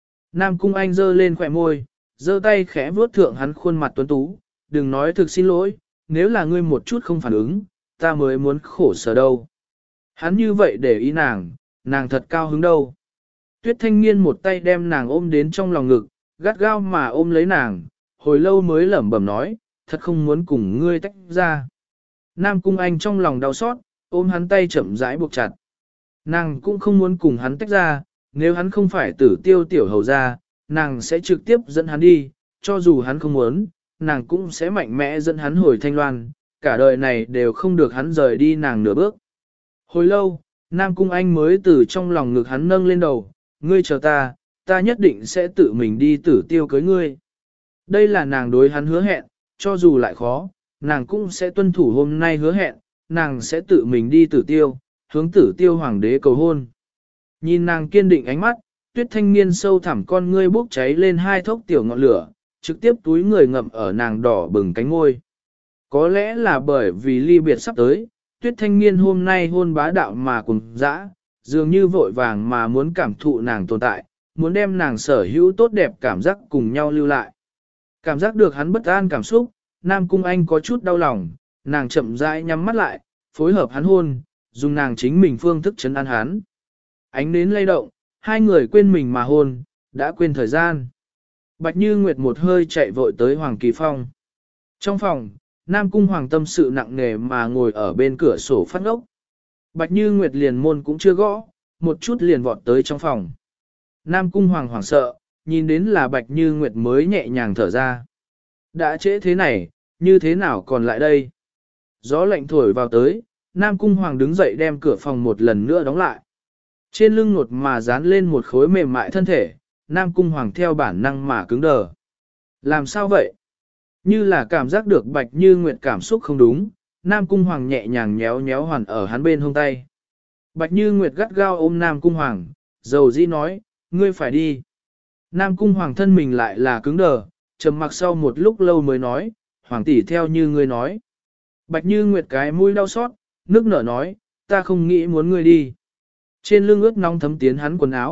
Nam Cung Anh giơ lên khỏe môi, giơ tay khẽ vuốt thượng hắn khuôn mặt tuấn tú, đừng nói thực xin lỗi, nếu là ngươi một chút không phản ứng, ta mới muốn khổ sở đâu. Hắn như vậy để ý nàng thật cao hứng đâu. Tuyết Thanh Niên một tay đem nàng ôm đến trong lòng ngực, gắt gao mà ôm lấy nàng, hồi lâu mới lẩm bẩm nói, thật không muốn cùng ngươi tách ra. Nam Cung Anh trong lòng đau xót, ôm hắn tay chậm rãi buộc chặt. Nàng cũng không muốn cùng hắn tách ra, nếu hắn không phải Tử Tiêu tiểu hầu ra, nàng sẽ trực tiếp dẫn hắn đi, cho dù hắn không muốn, nàng cũng sẽ mạnh mẽ dẫn hắn hồi Thanh Loan, cả đời này đều không được hắn rời đi nàng nửa bước. Hồi lâu, Nam Cung Anh mới từ trong lòng ngực hắn nâng lên đầu, ngươi chờ ta nhất định sẽ tự mình đi Tử Tiêu cưới ngươi. Đây là nàng đối hắn hứa hẹn, cho dù lại khó, nàng cũng sẽ tuân thủ hôm nay hứa hẹn, nàng sẽ tự mình đi Tử Tiêu, hướng Tử Tiêu hoàng đế cầu hôn. Nhìn nàng kiên định ánh mắt, Tuyết Thanh Niên sâu thẳm con ngươi bốc cháy lên hai thốc tiểu ngọn lửa, trực tiếp túi người ngậm ở nàng đỏ bừng cánh môi. Có lẽ là bởi vì ly biệt sắp tới, Tuyết Thanh Niên hôm nay hôn bá đạo mà cùng dã, dường như vội vàng mà muốn cảm thụ nàng tồn tại, muốn đem nàng sở hữu tốt đẹp cảm giác cùng nhau lưu lại. Cảm giác được hắn bất an cảm xúc, Nam Cung Anh có chút đau lòng, nàng chậm rãi nhắm mắt lại, phối hợp hắn hôn, dùng nàng chính mình phương thức trấn an hắn. Ánh nến lay động, hai người quên mình mà hôn, đã quên thời gian. Bạch Như Nguyệt một hơi chạy vội tới Hoàng Kỳ Phong. Trong phòng, Nam Cung Hoàng tâm sự nặng nề mà ngồi ở bên cửa sổ phát ngốc. Bạch Như Nguyệt liền môn cũng chưa gõ, một chút liền vọt tới trong phòng. Nam Cung Hoàng hoảng sợ, nhìn đến là Bạch Như Nguyệt mới nhẹ nhàng thở ra. Đã trễ thế này, như thế nào còn lại đây? Gió lạnh thổi vào tới, Nam Cung Hoàng đứng dậy đem cửa phòng một lần nữa đóng lại. Trên lưng nột mà dán lên một khối mềm mại thân thể, Nam Cung Hoàng theo bản năng mà cứng đờ. Làm sao vậy? Như là cảm giác được Bạch Như Nguyệt cảm xúc không đúng, Nam Cung Hoàng nhẹ nhàng nhéo nhéo hoàn ở hắn bên hông tay. Bạch Như Nguyệt gắt gao ôm Nam Cung Hoàng, dầu dĩ nói, ngươi phải đi. Nam Cung Hoàng thân mình lại là cứng đờ, trầm mặc sau một lúc lâu mới nói, Hoàng tỷ theo như ngươi nói. Bạch Như Nguyệt cái mũi đau xót, nước nở nói, ta không nghĩ muốn ngươi đi. Trên lưng ướt nóng thấm tiến hắn quần áo,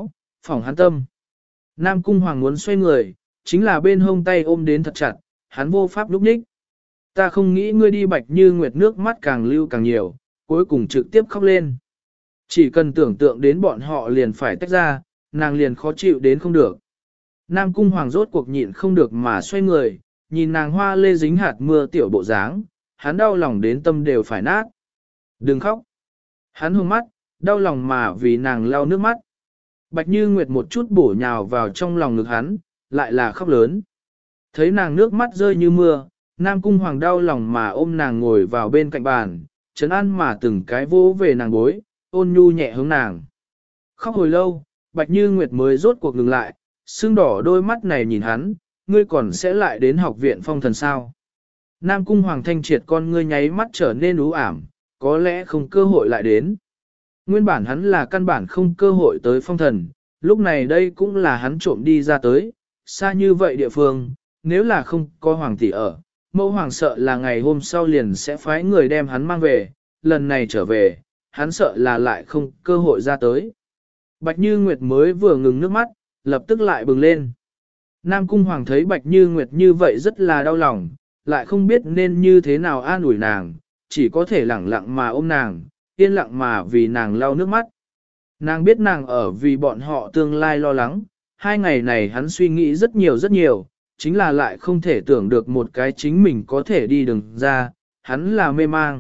phỏng hắn tâm. Nam Cung Hoàng muốn xoay người, chính là bên hông tay ôm đến thật chặt, hắn vô pháp lúc ních. Ta không nghĩ ngươi đi. Bạch Như Nguyệt nước mắt càng lưu càng nhiều, cuối cùng trực tiếp khóc lên. Chỉ cần tưởng tượng đến bọn họ liền phải tách ra, nàng liền khó chịu đến không được. Nam Cung Hoàng rốt cuộc nhịn không được mà xoay người, nhìn nàng hoa lê dính hạt mưa tiểu bộ dáng, hắn đau lòng đến tâm đều phải nát. Đừng khóc. Hắn hôn mắt, đau lòng mà vì nàng lau nước mắt. Bạch Như Nguyệt một chút bổ nhào vào trong lòng ngực hắn, lại là khóc lớn. Thấy nàng nước mắt rơi như mưa, Nam Cung Hoàng đau lòng mà ôm nàng ngồi vào bên cạnh bàn, trấn an mà từng cái vỗ về nàng bối, ôn nhu nhẹ hướng nàng. Khóc hồi lâu, Bạch Như Nguyệt mới rốt cuộc ngừng lại, sưng đỏ đôi mắt này nhìn hắn, ngươi còn sẽ lại đến học viện phong thần sao. Nam Cung Hoàng thanh triệt con ngươi nháy mắt trở nên u ảm, có lẽ không cơ hội lại đến. Nguyên bản hắn là căn bản không cơ hội tới phong thần, lúc này đây cũng là hắn trộm đi ra tới, xa như vậy địa phương, nếu là không có Hoàng tỷ ở, mẫu Hoàng sợ là ngày hôm sau liền sẽ phái người đem hắn mang về, lần này trở về, hắn sợ là lại không cơ hội ra tới. Bạch Như Nguyệt mới vừa ngừng nước mắt, lập tức lại bừng lên. Nam Cung Hoàng thấy Bạch Như Nguyệt như vậy rất là đau lòng, lại không biết nên như thế nào an ủi nàng, chỉ có thể lẳng lặng mà ôm nàng, yên lặng mà vì nàng lau nước mắt. Nàng biết nàng ở vì bọn họ tương lai lo lắng, 2 ngày này hắn suy nghĩ rất nhiều, chính là lại không thể tưởng được một cái chính mình có thể đi đường ra, hắn là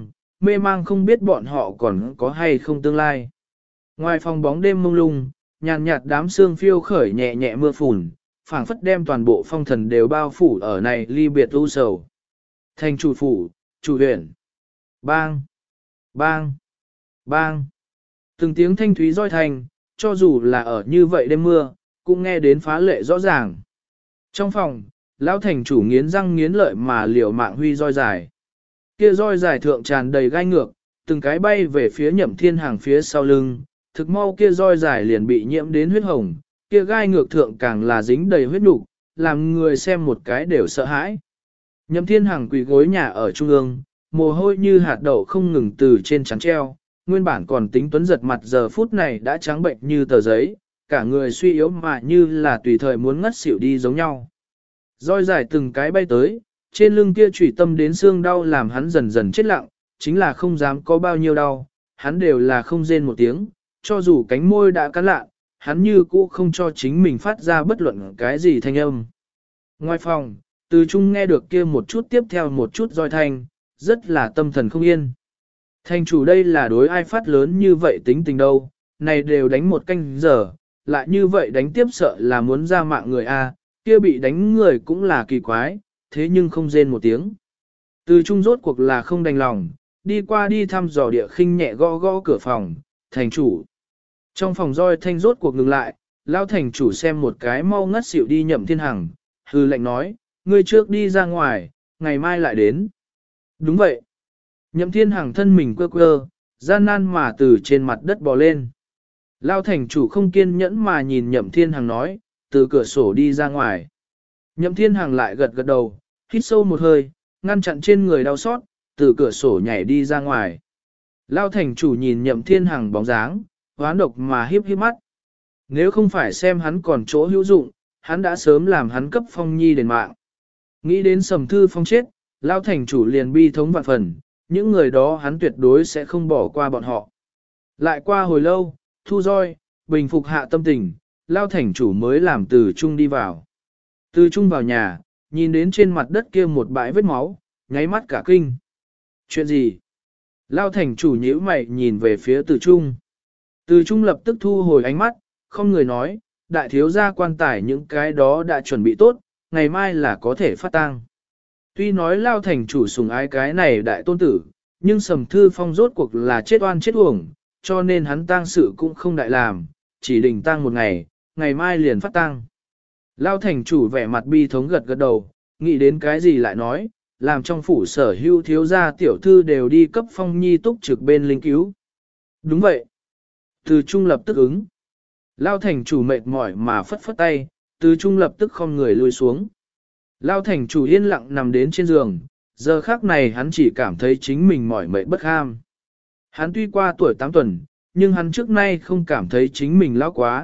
mê mang không biết bọn họ còn có hay không tương lai. Ngoài phòng bóng đêm mông lung, nhàn nhạt đám sương phiêu khởi nhẹ nhẹ mưa phùn, phảng phất đem toàn bộ phong thần đều bao phủ ở này ly biệt u sầu. Thành chủ phủ, chủ huyện. Bang! Bang! Bang! Từng tiếng thanh thúy roi thành, cho dù là ở như vậy đêm mưa, cũng nghe đến phá lệ rõ ràng. Trong phòng, lão thành chủ nghiến răng nghiến lợi mà liều mạng huy roi dài. Kia roi dài thượng tràn đầy gai ngược, từng cái bay về phía Nhậm Thiên Hàng phía sau lưng, thực mau kia roi dài liền bị nhiễm đến huyết hồng, kia gai ngược thượng càng là dính đầy huyết nục, làm người xem một cái đều sợ hãi. Nhậm Thiên Hằng quỳ gối nhà ở trung ương, mồ hôi như hạt đậu không ngừng từ trên trán treo, nguyên bản còn tính tuấn giật mặt giờ phút này đã trắng bệnh như tờ giấy, cả người suy yếu mà như là tùy thời muốn ngất xỉu đi giống nhau. Roi dài từng cái bay tới, trên lưng kia chủy tâm đến xương đau làm hắn dần dần chết lặng, chính là không dám có bao nhiêu đau, hắn đều là không rên một tiếng, cho dù cánh môi đã cắn lạ, hắn như cũ không cho chính mình phát ra bất luận cái gì thanh âm. Ngoài phòng, Từ Trung nghe được kia một chút tiếp theo một chút roi thanh, rất là tâm thần không yên. Thành chủ đây là đối ai phát lớn như vậy tính tình đâu, này đều đánh 1 canh giờ, lại như vậy đánh tiếp sợ là muốn ra mạng người A, kia bị đánh người cũng là kỳ quái, thế nhưng không rên một tiếng. Từ Trung rốt cuộc là không đành lòng, đi qua đi thăm dò địa khinh nhẹ gõ gõ cửa phòng, thành chủ. Trong phòng roi thanh rốt cuộc ngừng lại, lao thành chủ xem một cái mau ngất xỉu đi Nhậm Thiên Hằng, hư lệnh nói, ngươi trước đi ra ngoài, ngày mai lại đến. Đúng vậy. Nhậm Thiên Hằng thân mình quơ quơ, gian nan mà từ trên mặt đất bò lên. Lao thành chủ không kiên nhẫn mà nhìn Nhậm Thiên Hằng nói, từ cửa sổ đi ra ngoài. Nhậm Thiên Hằng lại gật gật đầu, hít sâu một hơi, ngăn chặn trên người đau xót, từ cửa sổ nhảy đi ra ngoài. Lao thành chủ nhìn Nhậm Thiên Hằng bóng dáng, hoán độc mà hiếp hiếp mắt. Nếu không phải xem hắn còn chỗ hữu dụng, hắn đã sớm làm hắn cấp Phong Nhi đền mạng. Nghĩ đến Sầm Thư Phong chết, Lao thành chủ liền bi thống vạn phần, những người đó hắn tuyệt đối sẽ không bỏ qua bọn họ. Lại qua hồi lâu, thu roi, bình phục hạ tâm tình, Lao thành chủ mới làm Từ Trung đi vào. Từ Trung vào nhà, nhìn đến trên mặt đất kia một bãi vết máu, nháy mắt cả kinh. Chuyện gì? Lao thành chủ nhíu mày nhìn về phía Từ Trung. Từ Trung lập tức thu hồi ánh mắt, không người nói, đại thiếu gia quan tài những cái đó đã chuẩn bị tốt, ngày mai là có thể phát tang. Tuy nói Lao thành chủ sùng ái cái này đại tôn tử, nhưng Sầm Thư Phong rốt cuộc là chết oan chết uổng, cho nên hắn tang sự cũng không đại làm, chỉ định tang một ngày, ngày mai liền phát tang. Lao thành chủ vẻ mặt bi thống gật gật đầu, nghĩ đến cái gì lại nói, làm trong phủ sở hữu thiếu gia tiểu thư đều đi cấp Phong Nhi túc trực bên linh cứu. Đúng vậy. Từ Trung lập tức ứng. Lao thành chủ mệt mỏi mà phất phất tay, Từ Trung lập tức không người lùi xuống. Lao thành chủ yên lặng nằm đến trên giường, giờ khác này hắn chỉ cảm thấy chính mình mỏi mệt bất ham. Hắn tuy qua tuổi 8 tuần, nhưng hắn trước nay không cảm thấy chính mình lão quá,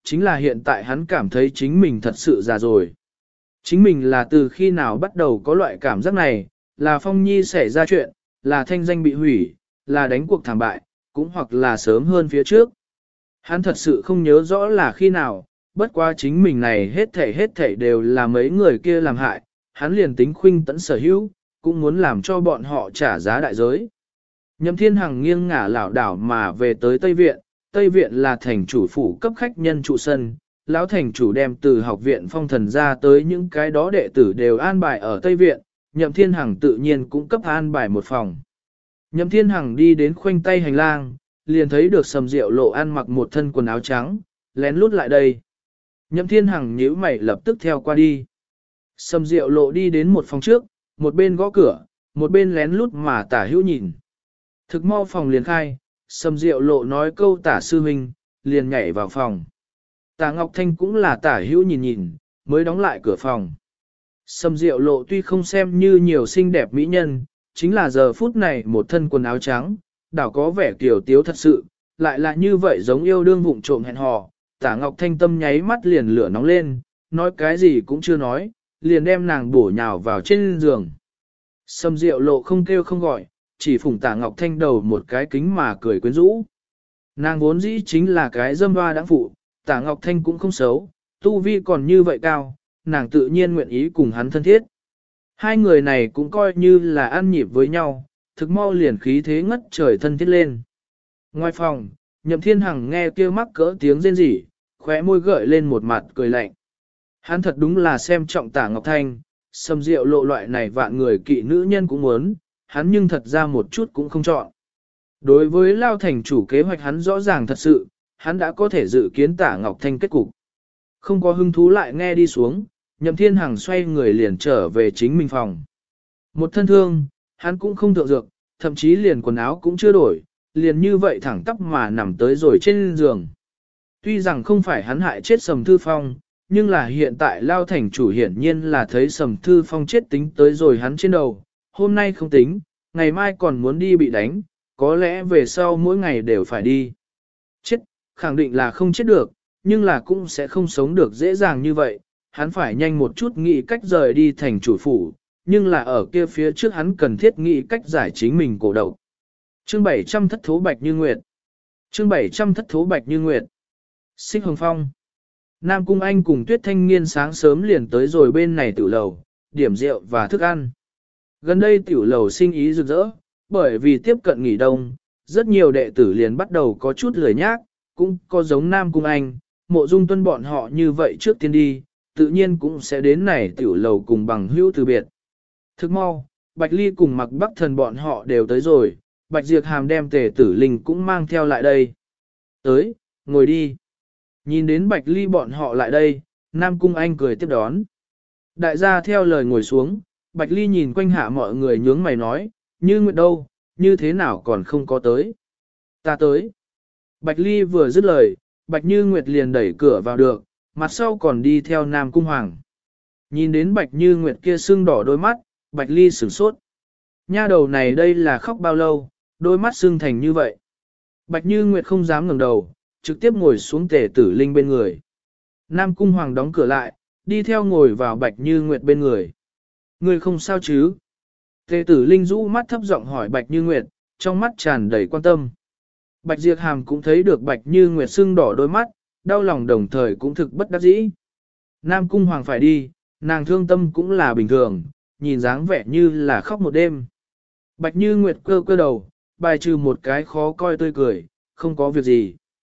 chính là hiện tại hắn cảm thấy chính mình thật sự già rồi. Chính mình là từ khi nào bắt đầu có loại cảm giác này, là Phong Nhi xảy ra chuyện, là thanh danh bị hủy, là đánh cuộc thảm bại, cũng hoặc là sớm hơn phía trước. Hắn thật sự không nhớ rõ là khi nào, bất quá chính mình này hết thảy đều là mấy người kia làm hại, hắn liền tính khuynh tẫn sở hữu, cũng muốn làm cho bọn họ trả giá đại giới. Nhậm Thiên Hằng nghiêng ngả lảo đảo mà về tới Tây Viện, Tây Viện là thành chủ phủ cấp khách nhân trụ sân, lão thành chủ đem từ học viện phong thần ra tới những cái đó đệ tử đều an bài ở Tây Viện, Nhậm Thiên Hằng tự nhiên cũng cấp an bài một phòng. Nhậm Thiên Hằng đi đến khoanh tay hành lang, liền thấy được Sầm Diệu Lộ ăn mặc một thân quần áo trắng, lén lút lại đây. Nhậm Thiên Hằng nhíu mày lập tức theo qua đi. Sầm Diệu Lộ đi đến một phòng trước, một bên gõ cửa, một bên lén lút mà tả hữu nhìn. Thực mau phòng liền khai, Sầm Diệu Lộ nói câu tả sư huynh, liền nhảy vào phòng. Tả Ngọc Thanh cũng là tả hữu nhìn nhìn, mới đóng lại cửa phòng. Sầm Diệu Lộ tuy không xem như nhiều xinh đẹp mỹ nhân, chính là giờ phút này một thân quần áo trắng, đảo có vẻ kiểu tiếu thật sự, lại là như vậy giống yêu đương vụng trộm hẹn hò. Tả Ngọc Thanh tâm nháy mắt liền lửa nóng lên, nói cái gì cũng chưa nói, liền đem nàng bổ nhào vào trên giường. Sầm Diệu Lộ không kêu không gọi, chỉ phủng Tả Ngọc Thanh đầu một cái kính mà cười quyến rũ. Nàng vốn dĩ chính là cái dâm hoa đáng phụ, Tả Ngọc Thanh cũng không xấu, tu vi còn như vậy cao, nàng tự nhiên nguyện ý cùng hắn thân thiết. Hai người này cũng coi như là ăn nhịp với nhau, thực mau liền khí thế ngất trời thân thiết lên. Ngoài phòng, Nhậm Thiên Hằng nghe kia mắc cỡ tiếng rên rỉ, khóe môi gợi lên một mặt cười lạnh. Hắn thật đúng là xem trọng Tả Ngọc Thanh, Sầm Diệu Lộ loại này vạn người kỵ nữ nhân cũng muốn, hắn nhưng thật ra một chút cũng không chọn. Đối với Lao Thành chủ kế hoạch hắn rõ ràng thật sự, hắn đã có thể dự kiến Tả Ngọc Thanh kết cục. Không có hứng thú lại nghe đi xuống, Nhậm Thiên Hằng xoay người liền trở về chính mình phòng. Một thân thương, hắn cũng không thượng dược, thậm chí liền quần áo cũng chưa đổi, liền như vậy thẳng tắp mà nằm tới rồi trên giường. Tuy rằng không phải hắn hại chết Sầm Thư Phong, nhưng là hiện tại Lao Thành chủ hiển nhiên là thấy Sầm Thư Phong chết tính tới rồi hắn trên đầu, hôm nay không tính, ngày mai còn muốn đi bị đánh, có lẽ về sau mỗi ngày đều phải đi. Chết, khẳng định là không chết được, nhưng là cũng sẽ không sống được dễ dàng như vậy, hắn phải nhanh một chút nghĩ cách rời đi thành chủ phủ, nhưng là ở kia phía trước hắn cần thiết nghĩ cách giải chính mình cổ độc. Chương 700 thất thố bạch như nguyệt. Chương 700 thất thố bạch như nguyệt. Xích Hồng Phong. Nam Cung Anh cùng Tuyết Thanh Nghiên sáng sớm liền tới rồi bên này tiểu lầu, điểm rượu và thức ăn. Gần đây tiểu lầu sinh ý rực rỡ, bởi vì tiếp cận nghỉ đông, rất nhiều đệ tử liền bắt đầu có chút lười nhác, cũng có giống Nam Cung Anh, Mộ Dung Tuân bọn họ như vậy trước tiên đi, tự nhiên cũng sẽ đến này tiểu lầu cùng bằng hữu từ biệt. Thức mau, Bạch Ly cùng Mặc Bắc Thần bọn họ đều tới rồi, Bạch Diệp Hàm đem Tề Tử Linh cũng mang theo lại đây. Tới, ngồi đi. Nhìn đến Bạch Ly bọn họ lại đây, Nam Cung Anh cười tiếp đón. Đại gia theo lời ngồi xuống, Bạch Ly nhìn quanh hạ mọi người nhướng mày nói, Như Nguyệt đâu, như thế nào còn không có tới. Ta tới. Bạch Ly vừa dứt lời, Bạch Như Nguyệt liền đẩy cửa vào được, mặt sau còn đi theo Nam Cung Hoàng. Nhìn đến Bạch Như Nguyệt kia sưng đỏ đôi mắt, Bạch Ly sửng sốt. Nha đầu này đây là khóc bao lâu, đôi mắt sưng thành như vậy. Bạch Như Nguyệt không dám ngẩng đầu, trực tiếp ngồi xuống Tề Tử Linh bên người. Nam Cung Hoàng đóng cửa lại, đi theo ngồi vào Bạch Như Nguyệt bên người. Người không sao chứ? Tề Tử Linh rũ mắt thấp giọng hỏi Bạch Như Nguyệt, trong mắt tràn đầy quan tâm. Bạch Diệp Hàm cũng thấy được Bạch Như Nguyệt sưng đỏ đôi mắt, đau lòng đồng thời cũng thực bất đắc dĩ. Nam Cung Hoàng phải đi, nàng thương tâm cũng là bình thường, nhìn dáng vẻ như là khóc một đêm. Bạch Như Nguyệt cơ cơ đầu, bài trừ một cái khó coi tươi cười, không có việc gì.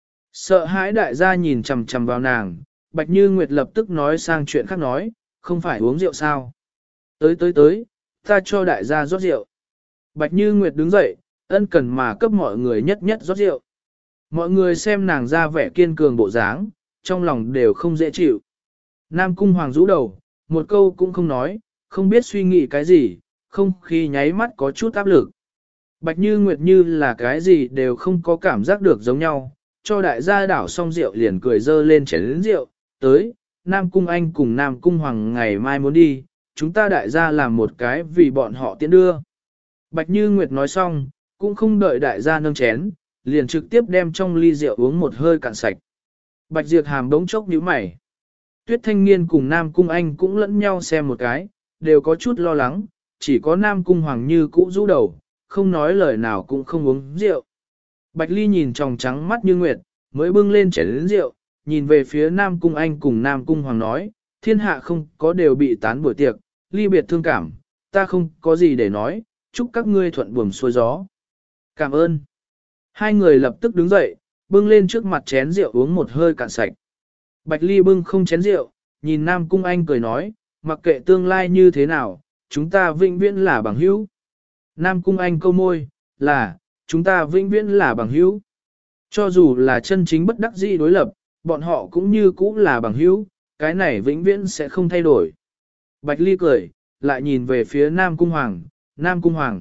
Sợ hãi đại gia nhìn chằm chằm vào nàng, Bạch Như Nguyệt lập tức nói sang chuyện khác nói, không phải uống rượu sao. Tới, ta cho đại gia rót rượu. Bạch Như Nguyệt đứng dậy, ân cần mà cấp mọi người nhất nhất rót rượu. Mọi người xem nàng ra vẻ kiên cường bộ dáng, trong lòng đều không dễ chịu. Nam Cung Hoàng rũ đầu, một câu cũng không nói, không biết suy nghĩ cái gì, không khí nháy mắt có chút áp lực. Bạch Như Nguyệt như là cái gì đều không có cảm giác được giống nhau, cho đại gia đảo xong rượu liền cười dơ lên chén rượu, tới, Nam Cung Anh cùng Nam Cung Hoàng ngày mai muốn đi, chúng ta đại gia làm một cái vì bọn họ tiễn đưa. Bạch Như Nguyệt nói xong, cũng không đợi đại gia nâng chén, liền trực tiếp đem trong ly rượu uống một hơi cạn sạch. Bạch Diệp Hàm đống chốc nhíu mày. Tuyết Thanh Nghiên cùng Nam Cung Anh cũng lẫn nhau xem một cái, đều có chút lo lắng, chỉ có Nam Cung Hoàng như cũ rũ đầu, không nói lời nào cũng không uống rượu. Bạch Ly nhìn tròng trắng mắt như nguyệt, mới bưng lên chén rượu, nhìn về phía Nam Cung Anh cùng Nam Cung Hoàng nói, thiên hạ không có đều bị tán buổi tiệc, ly biệt thương cảm, ta không có gì để nói, chúc các ngươi thuận buồm xuôi gió. Cảm ơn. Hai người lập tức đứng dậy, bưng lên trước mặt chén rượu uống một hơi cạn sạch. Bạch Ly bưng không chén rượu, nhìn Nam Cung Anh cười nói, mặc kệ tương lai như thế nào, chúng ta vĩnh viễn là bằng hữu. Nam Cung Anh câu môi, là, chúng ta vĩnh viễn là bằng hữu. Cho dù là chân chính bất đắc dĩ đối lập, bọn họ cũng như cũ là bằng hữu, cái này vĩnh viễn sẽ không thay đổi. Bạch Ly cười, lại nhìn về phía Nam Cung Hoàng, Nam Cung Hoàng.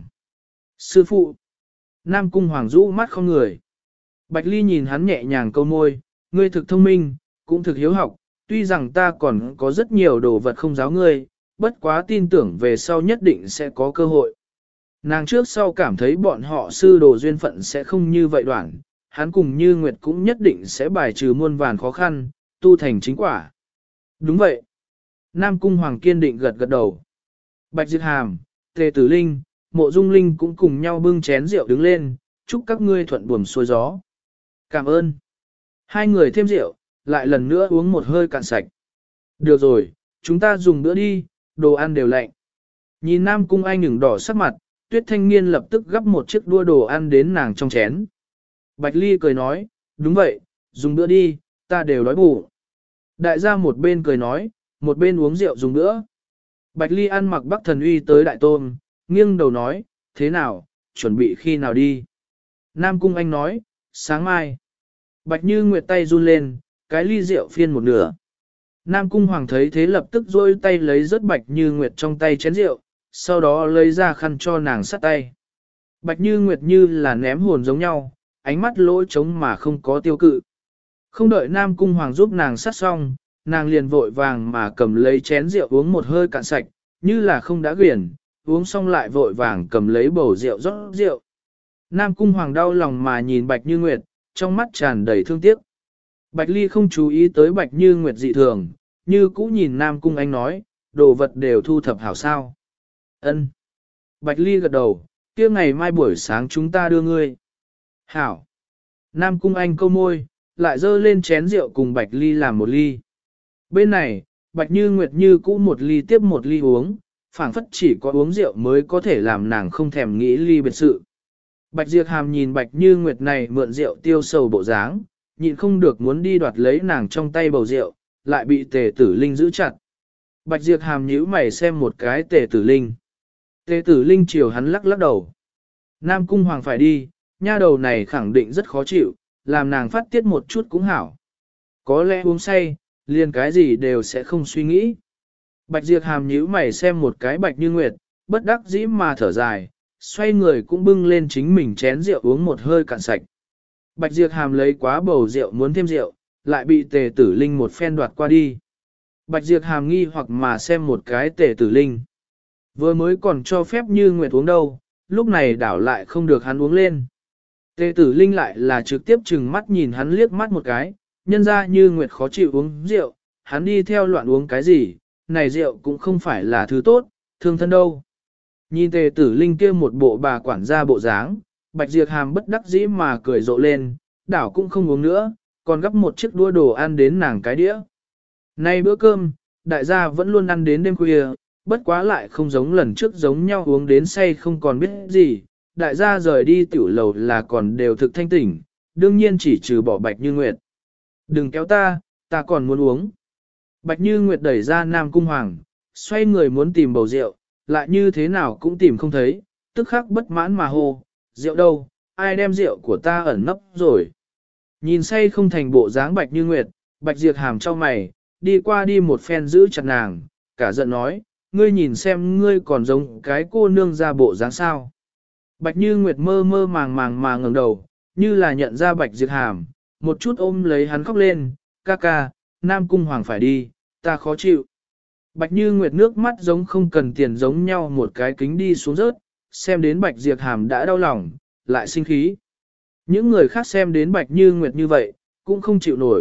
Sư phụ. Nam Cung Hoàng rũ mắt không người. Bạch Ly nhìn hắn nhẹ nhàng câu môi, ngươi thực thông minh, cũng thực hiếu học, tuy rằng ta còn có rất nhiều đồ vật không giáo ngươi, bất quá tin tưởng về sau nhất định sẽ có cơ hội. Nàng trước sau cảm thấy bọn họ sư đồ duyên phận sẽ không như vậy đoạn, hắn cùng Như Nguyệt cũng nhất định sẽ bài trừ muôn vàn khó khăn, tu thành chính quả. Đúng vậy. Nam Cung Hoàng kiên định gật gật đầu. Bạch Diệp Hàm, Tề Tử Linh, Mộ Dung Linh cũng cùng nhau bưng chén rượu đứng lên, chúc các ngươi thuận buồm xuôi gió. Cảm ơn. Hai người thêm rượu, lại lần nữa uống một hơi cạn sạch. Được rồi, chúng ta dùng bữa đi, đồ ăn đều lạnh. Nhìn Nam Cung Anh ửng đỏ sắc mặt, Tuyết Thanh Nghiên lập tức gắp một chiếc đua đồ ăn đến nàng trong chén. Bạch Ly cười nói, đúng vậy, dùng bữa đi, ta đều đói bụng. Đại gia một bên cười nói, một bên uống rượu dùng bữa. Bạch Ly ăn mặc Bắc Thần Uy tới Đại Tôn, nghiêng đầu nói, thế nào, chuẩn bị khi nào đi? Nam Cung Anh nói, sáng mai. Bạch Như Nguyệt tay run lên, cái ly rượu phiên một nửa. Nam Cung Hoàng thấy thế lập tức rôi tay lấy rớt Bạch Như Nguyệt trong tay chén rượu, sau đó lấy ra khăn cho nàng sát tay. Bạch Như Nguyệt như là ném hồn giống nhau, ánh mắt lỗ trống mà không có tiêu cự. Không đợi Nam Cung Hoàng giúp nàng sát xong, nàng liền vội vàng mà cầm lấy chén rượu uống một hơi cạn sạch, như là không đã quyển, uống xong lại vội vàng cầm lấy bầu rượu rót rượu. Nam Cung Hoàng đau lòng mà nhìn Bạch Như Nguyệt, trong mắt tràn đầy thương tiếc. Bạch Ly không chú ý tới Bạch Như Nguyệt dị thường, như cũ nhìn Nam Cung Anh nói, đồ vật đều thu thập hảo sao. Ân. Bạch Ly gật đầu, kia ngày mai buổi sáng chúng ta đưa ngươi. Hảo. Nam Cung Anh câu môi, lại dơ lên chén rượu cùng Bạch Ly làm một ly. Bên này, Bạch Như Nguyệt như cũ một ly tiếp một ly uống, phảng phất chỉ có uống rượu mới có thể làm nàng không thèm nghĩ ly biệt sự. Bạch Diệp Hàm nhìn Bạch Như Nguyệt này mượn rượu tiêu sầu bộ dáng, nhịn không được muốn đi đoạt lấy nàng trong tay bầu rượu, lại bị Tề Tử Linh giữ chặt. Bạch Diệp Hàm nhíu mày xem một cái Tề Tử Linh. Tề Tử Linh chiều hắn lắc lắc đầu. Nam Cung Hoàng phải đi, nha đầu này khẳng định rất khó chịu, làm nàng phát tiết một chút cũng hảo. Có lẽ uống say, liền cái gì đều sẽ không suy nghĩ. Bạch Diệp Hàm nhíu mày xem một cái Bạch Như Nguyệt, bất đắc dĩ mà thở dài, xoay người cũng bưng lên chính mình chén rượu uống một hơi cạn sạch. Bạch Diệp Hàm lấy quá bầu rượu muốn thêm rượu, lại bị Tề Tử Linh một phen đoạt qua đi. Bạch Diệp Hàm nghi hoặc mà xem một cái Tề Tử Linh. Vừa mới còn cho phép Như Nguyệt uống đâu, lúc này đảo lại không được hắn uống lên. Tề Tử Linh lại là trực tiếp chừng mắt nhìn hắn liếc mắt một cái, nhân ra Như Nguyệt khó chịu uống rượu, hắn đi theo loạn uống cái gì, này rượu cũng không phải là thứ tốt, thương thân đâu. Nhìn Tề Tử Linh kia một bộ bà quản gia bộ dáng, Bạch Diệp Hàm bất đắc dĩ mà cười rộ lên, đảo cũng không uống nữa, còn gấp một chiếc đũa đồ ăn đến nàng cái đĩa. Nay bữa cơm, đại gia vẫn luôn ăn đến đêm khuya, bất quá lại không giống lần trước giống nhau uống đến say không còn biết gì, đại gia rời đi tiểu lầu là còn đều thực thanh tỉnh, đương nhiên chỉ trừ bỏ Bạch Như Nguyệt. Đừng kéo ta, ta còn muốn uống. Bạch Như Nguyệt đẩy ra Nam Cung Hoàng, xoay người muốn tìm bầu rượu, lại như thế nào cũng tìm không thấy, tức khắc bất mãn mà hô, rượu đâu, ai đem rượu của ta ẩn nấp rồi. Nhìn say không thành bộ dáng Bạch Như Nguyệt, Bạch Diệp Hàm cho mày, đi qua đi một phen giữ chặt nàng, cả giận nói, ngươi nhìn xem ngươi còn giống cái cô nương ra bộ dáng sao. Bạch Như Nguyệt mơ mơ màng màng mà ngẩng đầu, như là nhận ra Bạch Diệp Hàm, một chút ôm lấy hắn khóc lên, ca ca, Nam Cung Hoàng phải đi, ta khó chịu. Bạch Như Nguyệt nước mắt giống không cần tiền giống nhau một cái kính đi xuống rớt, xem đến Bạch Diệp Hàm đã đau lòng, lại sinh khí. Những người khác xem đến Bạch Như Nguyệt như vậy, cũng không chịu nổi,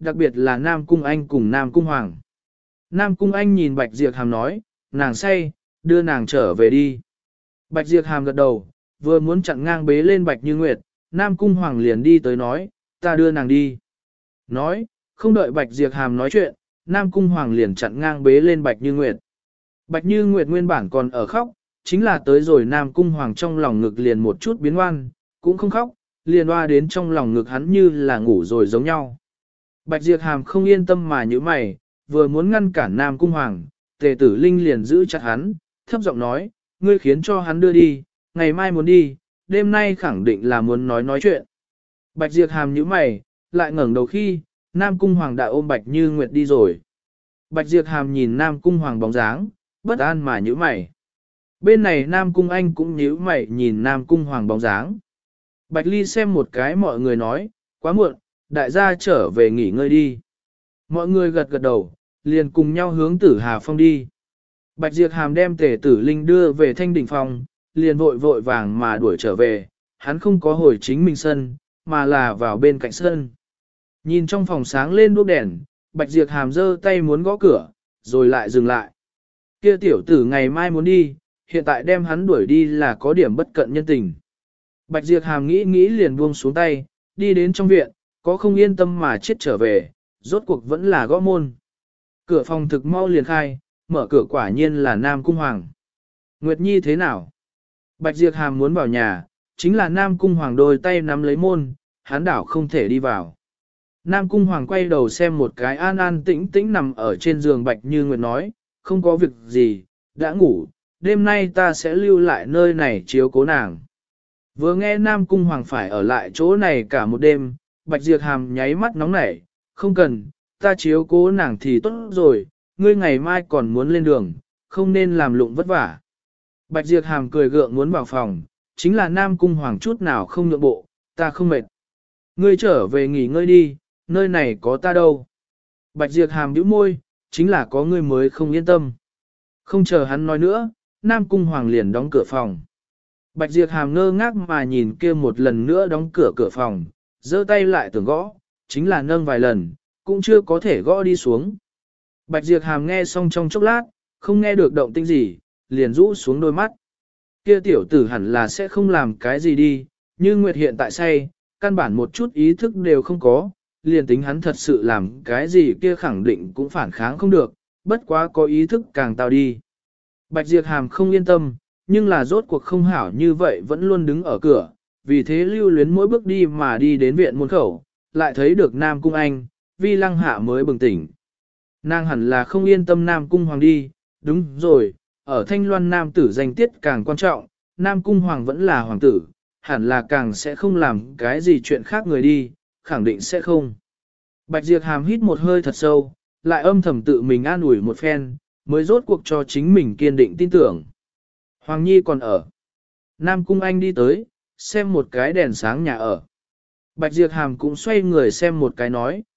đặc biệt là Nam Cung Anh cùng Nam Cung Hoàng. Nam Cung Anh nhìn Bạch Diệp Hàm nói, nàng say, đưa nàng trở về đi. Bạch Diệp Hàm gật đầu, vừa muốn chặn ngang bế lên Bạch Như Nguyệt, Nam Cung Hoàng liền đi tới nói, ta đưa nàng đi. Nói, không đợi Bạch Diệp Hàm nói chuyện, Nam Cung Hoàng liền chặn ngang bế lên Bạch Như Nguyệt. Bạch Như Nguyệt nguyên bản còn ở khóc, chính là tới rồi Nam Cung Hoàng trong lòng ngực liền một chút biến oan, cũng không khóc, liền oa đến trong lòng ngực hắn như là ngủ rồi giống nhau. Bạch Diệp Hàm không yên tâm mà như mày, vừa muốn ngăn cản Nam Cung Hoàng, Tề Tử Linh liền giữ chặt hắn, thấp giọng nói, ngươi khiến cho hắn đưa đi, ngày mai muốn đi, đêm nay khẳng định là muốn nói chuyện. Bạch Diệp Hàm nhíu mày, lại ngẩng đầu khi, Nam Cung Hoàng đã ôm Bạch Như Nguyệt đi rồi. Bạch Diệp Hàm nhìn Nam Cung Hoàng bóng dáng, bất an mà nhíu mày. Bên này Nam Cung Anh cũng nhíu mày nhìn Nam Cung Hoàng bóng dáng. Bạch Ly xem một cái mọi người nói, quá muộn, đại gia trở về nghỉ ngơi đi. Mọi người gật gật đầu, liền cùng nhau hướng Tử Hà Phong đi. Bạch Diệp Hàm đem Tề Tử Linh đưa về Thanh Đỉnh Phong, liền vội vội vàng mà đuổi trở về, hắn không có hồi chính mình sân, mà là vào bên cạnh sân. Nhìn trong phòng sáng lên đuốc đèn, Bạch Diệp Hàm giơ tay muốn gõ cửa, rồi lại dừng lại. Kia tiểu tử ngày mai muốn đi, hiện tại đem hắn đuổi đi là có điểm bất cận nhân tình. Bạch Diệp Hàm nghĩ nghĩ liền buông xuống tay, đi đến trong viện, có không yên tâm mà chết trở về, rốt cuộc vẫn là gõ môn. Cửa phòng thực mau liền khai, mở cửa quả nhiên là Nam Cung Hoàng. Nguyệt Nhi thế nào? Bạch Diệp Hàm muốn vào nhà, chính là Nam Cung Hoàng đôi tay nắm lấy môn, hắn đảo không thể đi vào. Nam Cung Hoàng quay đầu xem một cái an an tĩnh tĩnh nằm ở trên giường Bạch Như Nguyệt nói, không có việc gì, đã ngủ, đêm nay ta sẽ lưu lại nơi này chiếu cố nàng. Vừa nghe Nam Cung Hoàng phải ở lại chỗ này cả một đêm, Bạch Diệp Hàm nháy mắt nóng nảy, không cần, ta chiếu cố nàng thì tốt rồi, ngươi ngày mai còn muốn lên đường, không nên làm lụng vất vả. Bạch Diệp Hàm cười gượng muốn vào phòng, chính là Nam Cung Hoàng chút nào không nhượng bộ, ta không mệt. Ngươi trở về nghỉ ngơi đi, nơi này có ta đâu. Bạch Diệp Hàm nhíu môi, chính là có ngươi mới không yên tâm. Không chờ hắn nói nữa, Nam Cung Hoàng liền đóng cửa phòng. Bạch Diệp Hàm ngơ ngác mà nhìn kia một lần nữa đóng cửa phòng, giơ tay lại tưởng gõ, chính là nâng vài lần, cũng chưa có thể gõ đi xuống. Bạch Diệp Hàm nghe xong trong chốc lát, không nghe được động tĩnh gì, liền rũ xuống đôi mắt. Kia tiểu tử hẳn là sẽ không làm cái gì đi, như Nguyệt hiện tại say, căn bản một chút ý thức đều không có, liền tính hắn thật sự làm cái gì kia khẳng định cũng phản kháng không được, bất quá có ý thức càng tao đi. Bạch Diệp Hàm không yên tâm, nhưng là rốt cuộc không hảo như vậy vẫn luôn đứng ở cửa, vì thế lưu luyến mỗi bước đi mà đi đến viện môn khẩu, lại thấy được Nam Cung Anh, Vi Lăng Hạ mới bừng tỉnh. Nàng hẳn là không yên tâm Nam Cung Hoàng đi, đúng rồi, ở Thanh Loan Nam tử danh tiết càng quan trọng, Nam Cung Hoàng vẫn là hoàng tử, hẳn là càng sẽ không làm cái gì chuyện khác người đi, khẳng định sẽ không. Bạch Diệp Hàm hít một hơi thật sâu, lại âm thầm tự mình an ủi một phen, mới rốt cuộc cho chính mình kiên định tin tưởng. Hoàng Nhi còn ở. Nam Cung Anh đi tới, xem một cái đèn sáng nhà ở. Bạch Diệp Hàm cũng xoay người xem một cái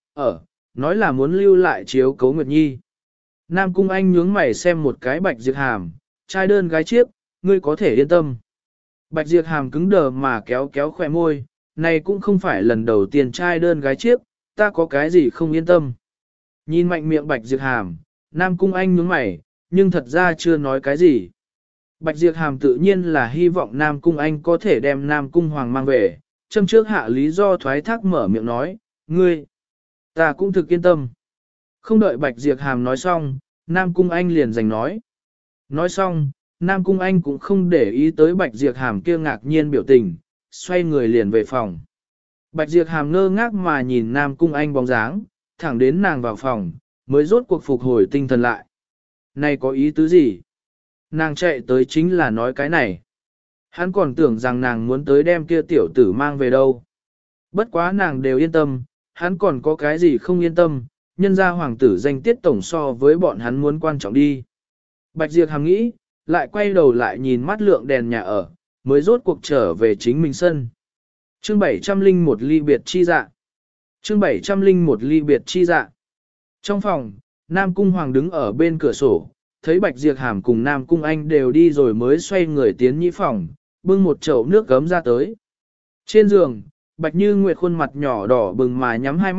nói là muốn lưu lại chiếu cấu Nguyệt Nhi. Nam Cung Anh nhướng mày xem một cái Bạch Diệp Hàm, trai đơn gái chiếc, ngươi có thể yên tâm. Bạch Diệp Hàm cứng đờ mà kéo kéo khỏe môi, này cũng không phải lần đầu tiên trai đơn gái chiếc, ta có cái gì không yên tâm. Nhìn mạnh miệng Bạch Diệp Hàm, Nam Cung Anh nhướng mày, nhưng thật ra chưa nói cái gì. Bạch Diệp Hàm tự nhiên là hy vọng Nam Cung Anh có thể đem Nam Cung Hoàng mang về, châm trước hạ lý do thoái thác mở miệng nói, ngươi, ta cũng thực yên tâm. Không đợi Bạch Diệp Hàm nói xong, Nam Cung Anh liền giành nói. Nói xong, Nam Cung Anh cũng không để ý tới Bạch Diệp Hàm kia ngạc nhiên biểu tình, xoay người liền về phòng. Bạch Diệp Hàm ngơ ngác mà nhìn Nam Cung Anh bóng dáng, thẳng đến nàng vào phòng, mới rốt cuộc phục hồi tinh thần lại. Này có ý tứ gì? Nàng chạy tới chính là nói cái này. Hắn còn tưởng rằng nàng muốn tới đem kia tiểu tử mang về đâu. Bất quá nàng đều yên tâm, hắn còn có cái gì không yên tâm, nhân ra hoàng tử danh tiết tổng so với bọn hắn muốn quan trọng đi. Bạch Diệp Hàm nghĩ, lại quay đầu lại nhìn mắt lượng đèn nhà ở, mới rốt cuộc trở về chính mình sân. Chương 701 ly biệt chi dạ. Chương 701 ly biệt chi dạ. Trong phòng, Nam Cung Hoàng đứng ở bên cửa sổ, thấy Bạch Diệp Hàm cùng Nam Cung Anh đều đi rồi mới xoay người tiến nhĩ phòng, bưng một chậu nước gấm ra tới. Trên giường, Bạch Như Nguyệt khuôn mặt nhỏ đỏ bừng mà nhắm hai mắt,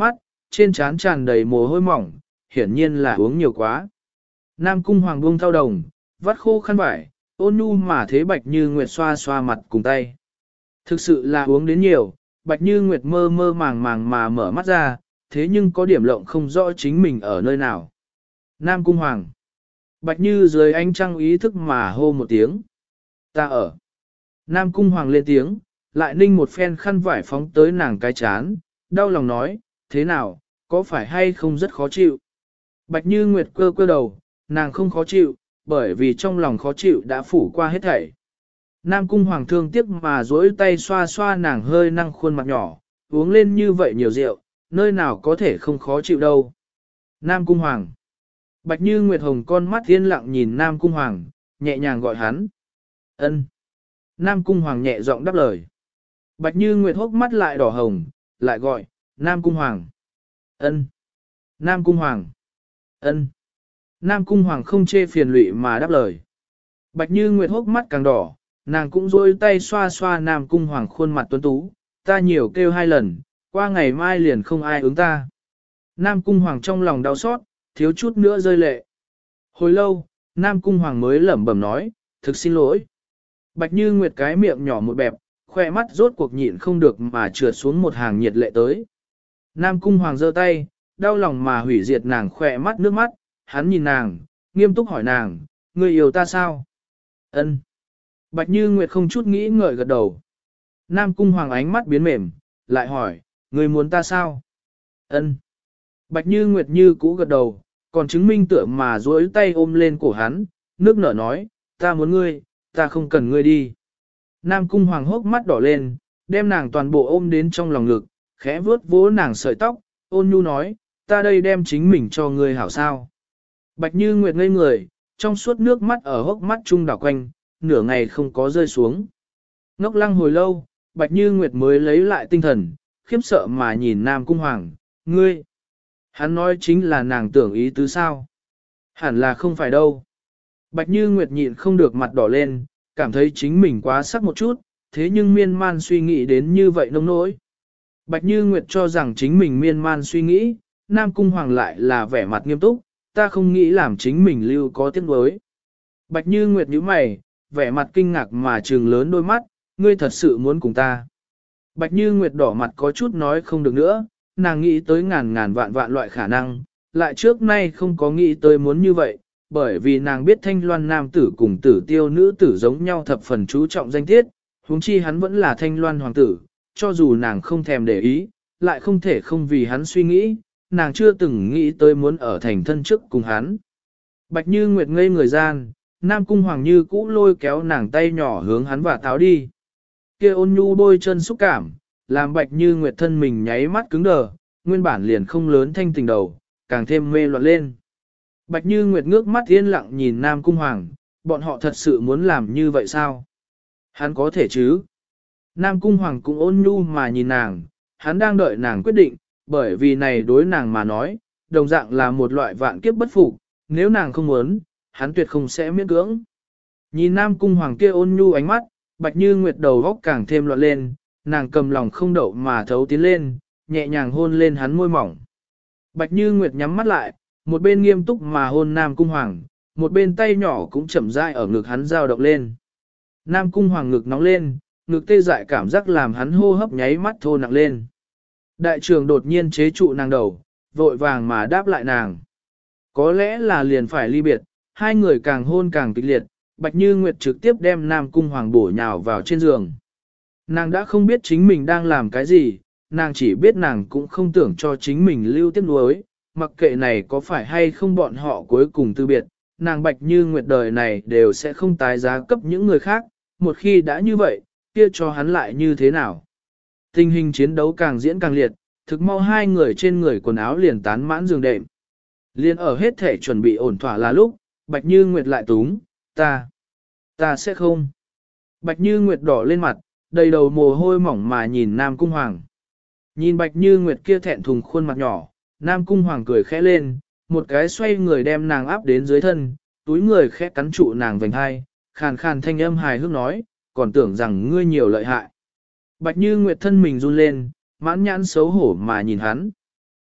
trên trán tràn đầy mồ hôi mỏng, hiển nhiên là uống nhiều quá. Nam Cung Hoàng buông thao đồng, vắt khô khăn vải, ôn nhu mà thế Bạch Như Nguyệt xoa xoa mặt cùng tay. Thực sự là uống đến nhiều, Bạch Như Nguyệt mơ mơ màng màng mà mở mắt ra, thế nhưng có điểm lộng không rõ chính mình ở nơi nào. Nam Cung Hoàng. Bạch Như dưới ánh trăng ý thức mà hô một tiếng. Ta ở. Nam Cung Hoàng lên tiếng, lại ninh một phen khăn vải phóng tới nàng cái chán, đau lòng nói, thế nào, có phải hay không rất khó chịu? Bạch Như Nguyệt cơ cơ đầu, nàng không khó chịu, bởi vì trong lòng khó chịu đã phủ qua hết thảy. Nam Cung Hoàng thương tiếc mà duỗi tay xoa xoa nàng hơi năng khuôn mặt nhỏ, uống lên như vậy nhiều rượu, nơi nào có thể không khó chịu đâu. Nam Cung Hoàng. Bạch Như Nguyệt Hồng con mắt yên lặng nhìn Nam Cung Hoàng, nhẹ nhàng gọi hắn. Ân. Nam Cung Hoàng nhẹ giọng đáp lời. Bạch Như Nguyệt hốc mắt lại đỏ hồng, lại gọi, Nam Cung Hoàng. Ân. Nam Cung Hoàng. Ân. Nam Cung Hoàng không chê phiền lụy mà đáp lời. Bạch Như Nguyệt hốc mắt càng đỏ, nàng cũng rôi tay xoa xoa Nam Cung Hoàng khuôn mặt tuấn tú, ta nhiều kêu 2 lần, qua ngày mai liền không ai ứng ta. Nam Cung Hoàng trong lòng đau xót, thiếu chút nữa rơi lệ. Hồi lâu, Nam Cung Hoàng mới lẩm bẩm nói, thực xin lỗi. Bạch Như Nguyệt cái miệng nhỏ một bẹp, khoe mắt rốt cuộc nhịn không được mà trượt xuống một hàng nhiệt lệ tới. Nam Cung Hoàng giơ tay, đau lòng mà hủy diệt nàng khoe mắt nước mắt, hắn nhìn nàng, nghiêm túc hỏi nàng, ngươi yêu ta sao? Ân. Bạch Như Nguyệt không chút nghĩ ngợi gật đầu. Nam Cung Hoàng ánh mắt biến mềm, lại hỏi, ngươi muốn ta sao? Ân. Bạch Như Nguyệt như cũ gật đầu, còn chứng minh tựa mà duỗi tay ôm lên cổ hắn, nước nở nói, ta muốn ngươi, ta không cần ngươi đi. Nam Cung Hoàng hốc mắt đỏ lên, đem nàng toàn bộ ôm đến trong lòng ngực, khẽ vuốt vỗ nàng sợi tóc, ôn nhu nói, ta đây đem chính mình cho ngươi hảo sao. Bạch Như Nguyệt ngây người, trong suốt nước mắt ở hốc mắt trung đảo quanh, nửa ngày không có rơi xuống. Ngốc lăng hồi lâu, Bạch Như Nguyệt mới lấy lại tinh thần, khiếp sợ mà nhìn Nam Cung Hoàng, ngươi. Hắn nói chính là nàng tưởng ý tứ sao. Hẳn là không phải đâu. Bạch Như Nguyệt nhịn không được mặt đỏ lên, cảm thấy chính mình quá sắc một chút, thế nhưng miên man suy nghĩ đến như vậy nông nỗi. Bạch Như Nguyệt cho rằng chính mình miên man suy nghĩ, Nam Cung Hoàng lại là vẻ mặt nghiêm túc, ta không nghĩ làm chính mình lưu có tiếc nuối. Bạch Như Nguyệt nhíu mày, vẻ mặt kinh ngạc mà trừng lớn đôi mắt, ngươi thật sự muốn cùng ta. Bạch Như Nguyệt đỏ mặt có chút nói không được nữa, nàng nghĩ tới ngàn ngàn vạn vạn loại khả năng, lại trước nay không có nghĩ tới muốn như vậy, bởi vì nàng biết Thanh Loan nam tử cùng Tử Tiêu nữ tử giống nhau thập phần chú trọng danh tiết, huống chi hắn vẫn là Thanh Loan hoàng tử, cho dù nàng không thèm để ý, lại không thể không vì hắn suy nghĩ, nàng chưa từng nghĩ tới muốn ở thành thân trước cùng hắn. Bạch Như Nguyệt ngây người gian, Nam Cung Hoàng như cũ lôi kéo nàng tay nhỏ hướng hắn và tháo đi. Kia ôn nhu bôi chân xúc cảm, làm Bạch Như Nguyệt thân mình nháy mắt cứng đờ, nguyên bản liền không lớn thanh tình đầu, càng thêm mê loạn lên. Bạch Như Nguyệt ngước mắt yên lặng nhìn Nam Cung Hoàng, bọn họ thật sự muốn làm như vậy sao? Hắn có thể chứ? Nam Cung Hoàng cũng ôn nhu mà nhìn nàng, hắn đang đợi nàng quyết định, bởi vì này đối nàng mà nói, đồng dạng là một loại vạn kiếp bất phục, nếu nàng không muốn, hắn tuyệt không sẽ miễn cưỡng. Nhìn Nam Cung Hoàng kia ôn nhu ánh mắt, Bạch Như Nguyệt đầu góc càng thêm loạn lên, nàng cầm lòng không đậu mà thấu tiến lên, nhẹ nhàng hôn lên hắn môi mỏng. Bạch Như Nguyệt nhắm mắt lại, một bên nghiêm túc mà hôn Nam Cung Hoàng, một bên tay nhỏ cũng chậm rãi ở ngực hắn dao động lên. Nam Cung Hoàng ngực nóng lên, ngực tê dại cảm giác làm hắn hô hấp nháy mắt thô nặng lên. Đại trưởng đột nhiên chế trụ nàng đầu, vội vàng mà đáp lại nàng. Có lẽ là liền phải ly biệt, hai người càng hôn càng kịch liệt, Bạch Như Nguyệt trực tiếp đem Nam Cung Hoàng bổ nhào vào trên giường. Nàng đã không biết chính mình đang làm cái gì, nàng chỉ biết nàng cũng không tưởng cho chính mình lưu tiếc nuối, mặc kệ này có phải hay không bọn họ cuối cùng từ biệt, nàng Bạch Như Nguyệt đời này đều sẽ không tái giá cấp những người khác, một khi đã như vậy, kia cho hắn lại như thế nào. Tình hình chiến đấu càng diễn càng liệt, thực mau hai người trên người quần áo liền tán mãn giường đệm. Liên ở hết thể chuẩn bị ổn thỏa là lúc, Bạch Như Nguyệt lại túng, ta sẽ không. Bạch Như Nguyệt đỏ lên mặt, đầy đầu mồ hôi mỏng mà nhìn Nam Cung Hoàng. Nhìn Bạch Như Nguyệt kia thẹn thùng khuôn mặt nhỏ, Nam Cung Hoàng cười khẽ lên, một cái xoay người đem nàng áp đến dưới thân, túi người khẽ cắn trụ nàng vành hai, khàn khàn thanh âm hài hước nói, còn tưởng rằng ngươi nhiều lợi hại. Bạch Như Nguyệt thân mình run lên, mãn nhãn xấu hổ mà nhìn hắn.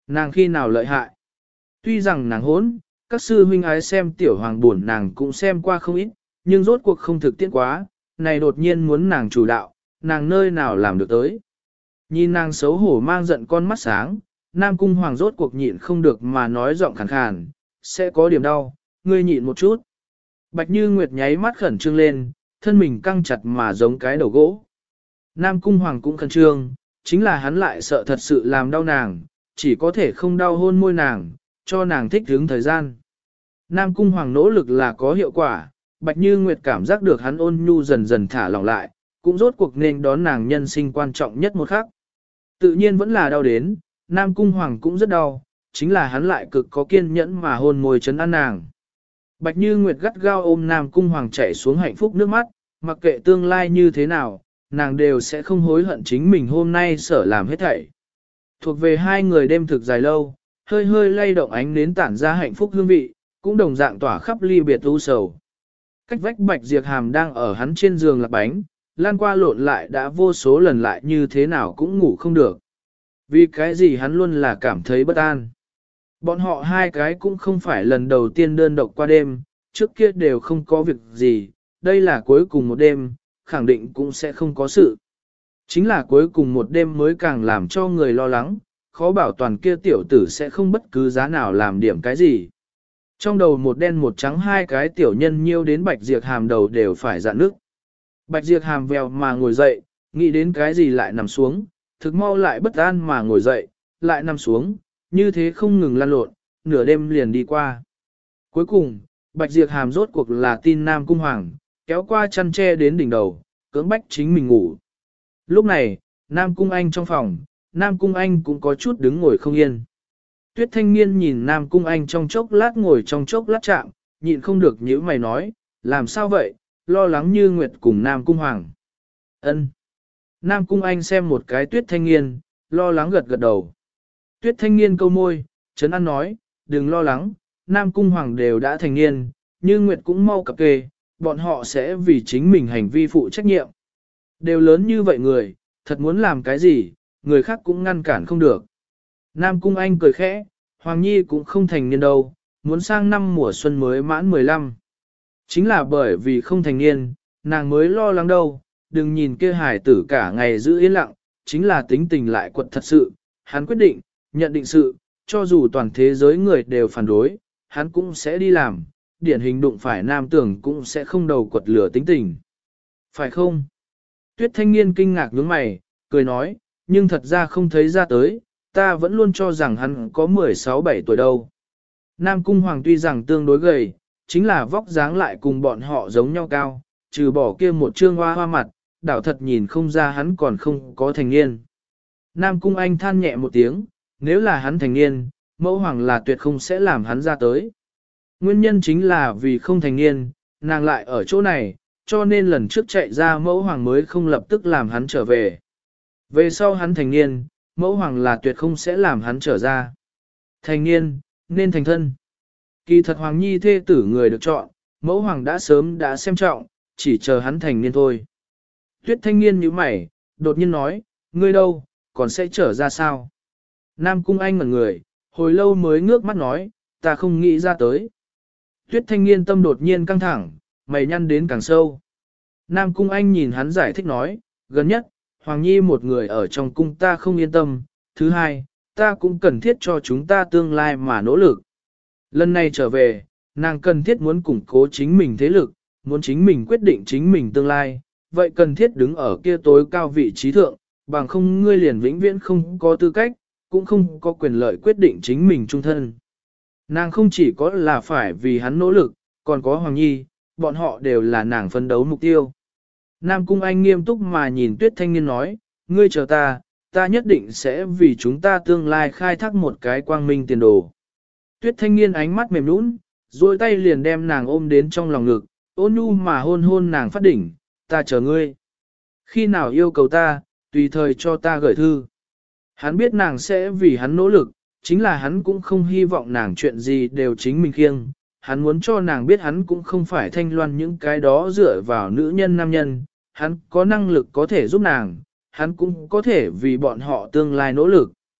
Nàng khi nào lợi hại? Tuy rằng nàng hốn, các sư huynh ái xem tiểu hoàng buồn nàng cũng xem qua không ít, nhưng rốt cuộc không thực tiễn quá, này đột nhiên muốn nàng chủ đạo, nàng nơi nào làm được tới. Nhìn nàng xấu hổ mang giận con mắt sáng, Nam Cung Hoàng rốt cuộc nhịn không được mà nói giọng khàn khàn, sẽ có điểm đau, ngươi nhịn một chút. Bạch Như Nguyệt nháy mắt khẩn trương lên, thân mình căng chặt mà giống cái đầu gỗ. Nam Cung Hoàng cũng khẩn trương, chính là hắn lại sợ thật sự làm đau nàng, chỉ có thể không đau hôn môi nàng, cho nàng thích hứng thời gian. Nam Cung Hoàng nỗ lực là có hiệu quả, Bạch Như Nguyệt cảm giác được hắn ôn nhu dần dần thả lỏng lại, cũng rốt cuộc nên đón nàng nhân sinh quan trọng nhất một khắc. Tự nhiên vẫn là đau đến, Nam Cung Hoàng cũng rất đau, chính là hắn lại cực có kiên nhẫn mà hôn môi trấn an nàng. Bạch Như Nguyệt gắt gao ôm Nam Cung Hoàng chảy xuống hạnh phúc nước mắt, mặc kệ tương lai như thế nào, nàng đều sẽ không hối hận chính mình hôm nay sở làm hết thảy. Thuộc về hai người đêm thực dài lâu, hơi hơi lay động ánh nến tản ra hạnh phúc hương vị, cũng đồng dạng tỏa khắp ly biệt u sầu. Cách vách Bạch Diệp Hàm đang ở hắn trên giường lạc bánh, lan qua lộn lại đã vô số lần lại như thế nào cũng ngủ không được. Vì cái gì hắn luôn là cảm thấy bất an. Bọn họ hai cái cũng không phải lần đầu tiên đơn độc qua đêm, trước kia đều không có việc gì, đây là cuối cùng một đêm, khẳng định cũng sẽ không có sự. Chính là cuối cùng một đêm mới càng làm cho người lo lắng, khó bảo toàn kia tiểu tử sẽ không bất cứ giá nào làm điểm cái gì. Trong đầu một đen một trắng hai cái tiểu nhân nhiêu đến Bạch Diệp Hàm đầu đều phải dạn nước. Bạch Diệp Hàm vèo mà ngồi dậy, nghĩ đến cái gì lại nằm xuống, thực mau lại bất an mà ngồi dậy, lại nằm xuống, như thế không ngừng lăn lộn, nửa đêm liền đi qua. Cuối cùng, Bạch Diệp Hàm rốt cuộc là tin Nam Cung Hoàng, kéo qua chăn tre đến đỉnh đầu, cưỡng bách chính mình ngủ. Lúc này, Nam Cung Anh trong phòng, Nam Cung Anh cũng có chút đứng ngồi không yên. Tuyết Thanh Niên nhìn Nam Cung Anh trong chốc lát ngồi trong chốc lát chạm, nhịn không được nhíu mày nói, làm sao vậy, lo lắng Như Nguyệt cùng Nam Cung Hoàng. Ân. Nam Cung Anh xem một cái Tuyết Thanh Niên, lo lắng gật gật đầu. Tuyết Thanh Niên câu môi, trấn an nói, đừng lo lắng, Nam Cung Hoàng đều đã thành niên, Như Nguyệt cũng mau cập kê, bọn họ sẽ vì chính mình hành vi phụ trách nhiệm. Đều lớn như vậy người, thật muốn làm cái gì, người khác cũng ngăn cản không được. Nam Cung Anh cười khẽ, Hoàng Nhi cũng không thành niên đâu, muốn sang năm mùa xuân mới mãn 15. Chính là bởi vì không thành niên, nàng mới lo lắng đâu, đừng nhìn kia hải tử cả ngày giữ yên lặng, chính là tính tình lại quật thật sự, hắn quyết định, nhận định sự, cho dù toàn thế giới người đều phản đối, hắn cũng sẽ đi làm, điển hình đụng phải nam tưởng cũng sẽ không đầu quật lửa tính tình. Phải không? Tuyết Thanh Niên kinh ngạc nhướng mày, cười nói, nhưng thật ra không thấy ra tới, ta vẫn luôn cho rằng hắn có 16-17 tuổi đâu. Nam Cung Hoàng tuy rằng tương đối gầy, chính là vóc dáng lại cùng bọn họ giống nhau cao, trừ bỏ kia một trương hoa hoa mặt, đảo thật nhìn không ra hắn còn không có thành niên. Nam Cung Anh than nhẹ một tiếng, nếu là hắn thành niên, mẫu hoàng là tuyệt không sẽ làm hắn ra tới. Nguyên nhân chính là vì không thành niên, nàng lại ở chỗ này, cho nên lần trước chạy ra mẫu hoàng mới không lập tức làm hắn trở về. Về sau hắn thành niên, mẫu hoàng là tuyệt không sẽ làm hắn trở ra. Thành niên, nên thành thân. Kỳ thật Hoàng Nhi thê tử người được chọn, mẫu hoàng đã sớm đã xem trọng, chỉ chờ hắn thành niên thôi. Tuyết Thanh Niên như mày, đột nhiên nói, ngươi đâu, còn sẽ trở ra sao? Nam Cung Anh ngẩn người, hồi lâu mới ngước mắt nói, ta không nghĩ ra tới. Tuyết Thanh Niên tâm đột nhiên căng thẳng, mày nhăn đến càng sâu. Nam Cung Anh nhìn hắn giải thích nói, gần nhất, Hoàng Nhi một người ở trong cung ta không yên tâm, thứ hai, ta cũng cần thiết cho chúng ta tương lai mà nỗ lực. Lần này trở về, nàng cần thiết muốn củng cố chính mình thế lực, muốn chính mình quyết định chính mình tương lai, vậy cần thiết đứng ở kia tối cao vị trí thượng, bằng không ngươi liền vĩnh viễn không có tư cách, cũng không có quyền lợi quyết định chính mình trung thân. Nàng không chỉ có là phải vì hắn nỗ lực, còn có Hoàng Nhi, bọn họ đều là nàng phấn đấu mục tiêu. Nam Cung Anh nghiêm túc mà nhìn Tuyết Thanh Niên nói, ngươi chờ ta nhất định sẽ vì chúng ta tương lai khai thác một cái quang minh tiền đồ. Tuyết Thanh Niên ánh mắt mềm nũng, duỗi tay liền đem nàng ôm đến trong lòng ngực, ôn nhu mà hôn hôn nàng phát đỉnh, ta chờ ngươi. Khi nào yêu cầu ta, tùy thời cho ta gửi thư. Hắn biết nàng sẽ vì hắn nỗ lực, chính là hắn cũng không hy vọng nàng chuyện gì đều chính mình kiêng. Hắn muốn cho nàng biết hắn cũng không phải thanh loan những cái đó dựa vào nữ nhân nam nhân, hắn có năng lực có thể giúp nàng, hắn cũng có thể vì bọn họ tương lai nỗ lực.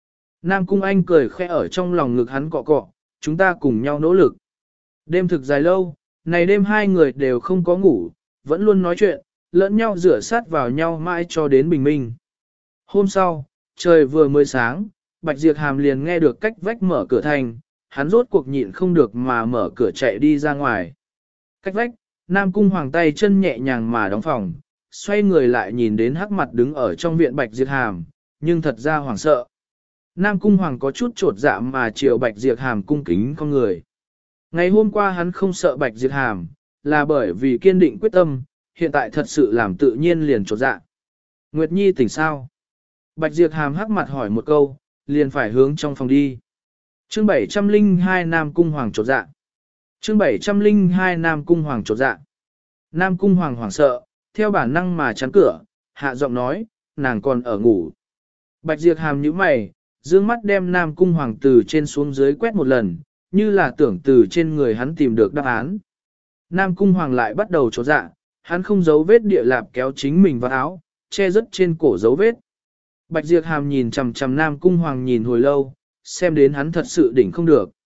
Nam Cung Anh cười khẽ ở trong lòng ngực hắn cọ cọ, chúng ta cùng nhau nỗ lực. Đêm thực dài lâu, này đêm hai người đều không có ngủ, vẫn luôn nói chuyện, lẫn nhau rửa sát vào nhau mãi cho đến bình minh. Hôm sau, trời vừa mới sáng, Bạch Diệp Hàm liền nghe được cách vách mở cửa thành, hắn rốt cuộc nhịn không được mà mở cửa chạy đi ra ngoài. Cách vách, Nam Cung Hoàng tay chân nhẹ nhàng mà đóng phòng, xoay người lại nhìn đến hắc mặt đứng ở trong viện Bạch Diệp Hàm, nhưng thật ra hoảng sợ. Nam Cung Hoàng có chút trột dạ mà chiều Bạch Diệp Hàm cung kính con người. Ngày hôm qua hắn không sợ Bạch Diệp Hàm, là bởi vì kiên định quyết tâm, hiện tại thật sự làm tự nhiên liền trột dạ. Nguyệt Nhi tỉnh sao? Bạch Diệp Hàm hắc mặt hỏi một câu, liền phải hướng trong phòng đi. Chương 702 Nam Cung Hoàng trột dạ. Chương 702 Nam Cung Hoàng trột dạ. Nam Cung Hoàng hoảng sợ, theo bản năng mà chắn cửa, hạ giọng nói, nàng còn ở ngủ. Bạch Diệp Hàm nhíu mày, dương mắt đem Nam Cung Hoàng từ trên xuống dưới quét một lần, như là tưởng từ trên người hắn tìm được đáp án. Nam Cung Hoàng lại bắt đầu trột dạ, hắn không giấu vết địa lạp kéo chính mình vào áo, che rất trên cổ dấu vết. Bạch Diệp Hàm nhìn chằm chằm Nam Cung Hoàng nhìn hồi lâu, xem đến hắn thật sự đỉnh không được.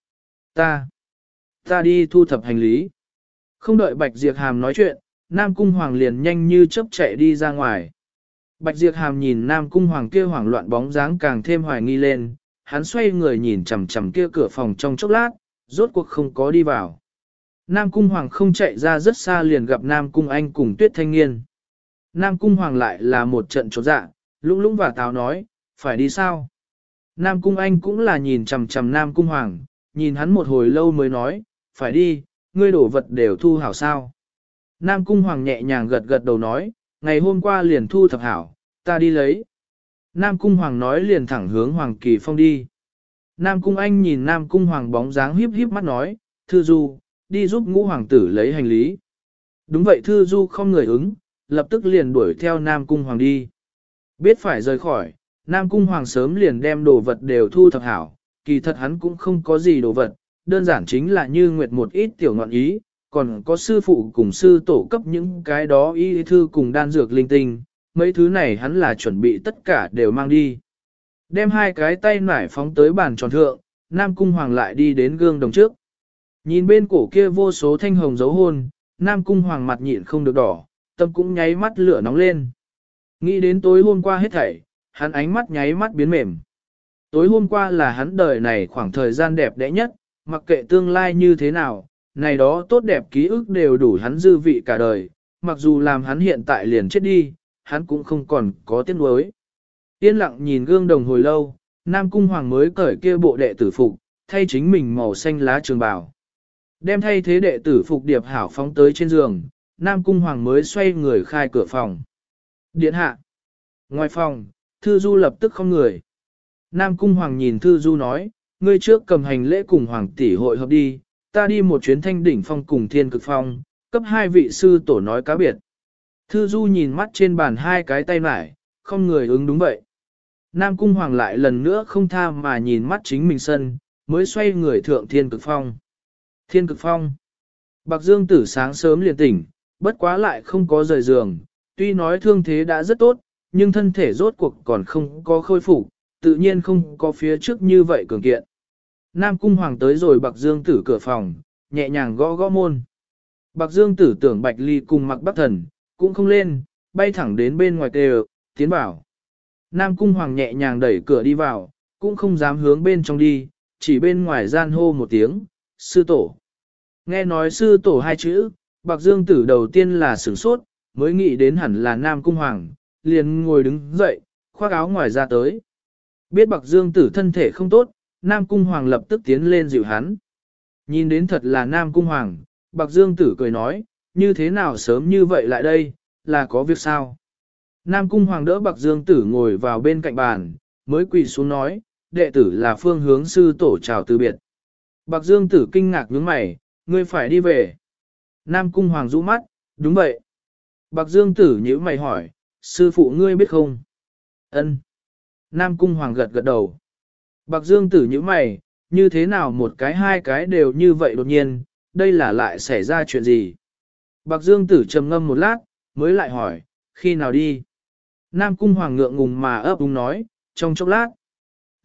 Ta đi thu thập hành lý. Không đợi Bạch Diệp Hàm nói chuyện, Nam Cung Hoàng liền nhanh như chớp chạy đi ra ngoài. Bạch Diệp Hàm nhìn Nam Cung Hoàng kia hoảng loạn bóng dáng càng thêm hoài nghi lên, hắn xoay người nhìn chằm chằm kia cửa phòng trong chốc lát, rốt cuộc không có đi vào. Nam Cung Hoàng không chạy ra rất xa liền gặp Nam Cung Anh cùng Tuyết Thanh Nghiên. Nam Cung Hoàng lại là một trận chột dạ, lũng lũng và táo nói, phải đi sao? Nam Cung Anh cũng là nhìn chằm chằm Nam Cung Hoàng, nhìn hắn một hồi lâu mới nói, phải đi, ngươi đổ vật đều thu hảo sao? Nam Cung Hoàng nhẹ nhàng gật gật đầu nói, ngày hôm qua liền thu thập hảo, ta đi lấy. Nam Cung Hoàng nói liền thẳng hướng Hoàng Kỳ Phong đi. Nam Cung Anh nhìn Nam Cung Hoàng bóng dáng híp híp mắt nói, Thư Du, đi giúp Ngũ Hoàng tử lấy hành lý. Đúng vậy, Thư Du không người ứng, lập tức liền đuổi theo Nam Cung Hoàng đi. Biết phải rời khỏi, Nam Cung Hoàng sớm liền đem đồ vật đều thu thập hảo, kỳ thật hắn cũng không có gì đồ vật, đơn giản chính là như nguyệt một ít tiểu ngọn ý, còn có sư phụ cùng sư tổ cấp những cái đó y thư cùng đan dược linh tinh, mấy thứ này hắn là chuẩn bị tất cả đều mang đi. Đem hai cái tay nải phóng tới bàn tròn thượng, Nam Cung Hoàng lại đi đến gương đồng trước. Nhìn bên cổ kia vô số thanh hồng dấu hôn, Nam Cung Hoàng mặt nhịn không được đỏ, tâm cũng nháy mắt lửa nóng lên. Nghĩ đến tối hôm qua hết thảy, hắn ánh mắt nháy mắt biến mềm. Tối hôm qua là hắn đời này khoảng thời gian đẹp đẽ nhất, mặc kệ tương lai như thế nào, này đó tốt đẹp ký ức đều đủ hắn dư vị cả đời, mặc dù làm hắn hiện tại liền chết đi, hắn cũng không còn có tiếc nuối. Yên lặng nhìn gương đồng hồi lâu, Nam Cung Hoàng mới cởi kia bộ đệ tử phục, thay chính mình màu xanh lá trường bào. Đem thay thế đệ tử phục điệp hảo phóng tới trên giường, Nam Cung Hoàng mới xoay người khai cửa phòng. Điện hạ. Ngoài phòng, Thư Du lập tức không người. Nam Cung Hoàng nhìn Thư Du nói, ngươi trước cầm hành lễ cùng Hoàng tỷ hội hợp đi, ta đi một chuyến Thanh Đỉnh Phong cùng Thiên Cực Phong, cấp hai vị sư tổ nói cá biệt. Thư Du nhìn mắt trên bàn hai cái tay mải, không người ứng đúng vậy. Nam Cung Hoàng lại lần nữa không tha mà nhìn mắt chính mình sân, mới xoay người thượng Thiên Cực Phong. Thiên Cực Phong. Bạc Dương Tử sáng sớm liền tỉnh, bất quá lại không có rời giường, tuy nói thương thế đã rất tốt, nhưng thân thể rốt cuộc còn không có khôi phục, tự nhiên không có phía trước như vậy cường kiện. Nam Cung Hoàng tới rồi Bạc Dương Tử cửa phòng, nhẹ nhàng gõ gõ môn. Bạc Dương Tử tưởng Bạch Ly cùng Mặc Bắc Thần, cũng không lên, bay thẳng đến bên ngoài kêu, tiến bảo. Nam Cung Hoàng nhẹ nhàng đẩy cửa đi vào, cũng không dám hướng bên trong đi, chỉ bên ngoài gian hô một tiếng, sư tổ. Nghe nói sư tổ hai chữ, Bạc Dương Tử đầu tiên là sửng sốt, mới nghĩ đến hẳn là Nam Cung Hoàng, liền ngồi đứng dậy, khoác áo ngoài ra tới. Biết Bạc Dương Tử thân thể không tốt, Nam Cung Hoàng lập tức tiến lên dịu hắn. Nhìn đến thật là Nam Cung Hoàng, Bạc Dương Tử cười nói, như thế nào sớm như vậy lại đây, là có việc sao? Nam Cung Hoàng đỡ Bạc Dương Tử ngồi vào bên cạnh bàn, mới quỳ xuống nói, đệ tử là phương hướng sư tổ chào từ biệt. Bạc Dương Tử kinh ngạc nhướng mày, ngươi phải đi về. Nam Cung Hoàng rũ mắt, đúng vậy. Bạc Dương Tử nhíu mày hỏi, sư phụ ngươi biết không? Ân. Nam Cung Hoàng gật gật đầu. Bạc Dương Tử nhíu mày, như thế nào một cái hai cái đều như vậy đột nhiên, đây là lại xảy ra chuyện gì? Bạc Dương Tử trầm ngâm một lát, mới lại hỏi, khi nào đi? Nam Cung Hoàng ngượng ngùng mà ấp úng nói, trong chốc lát.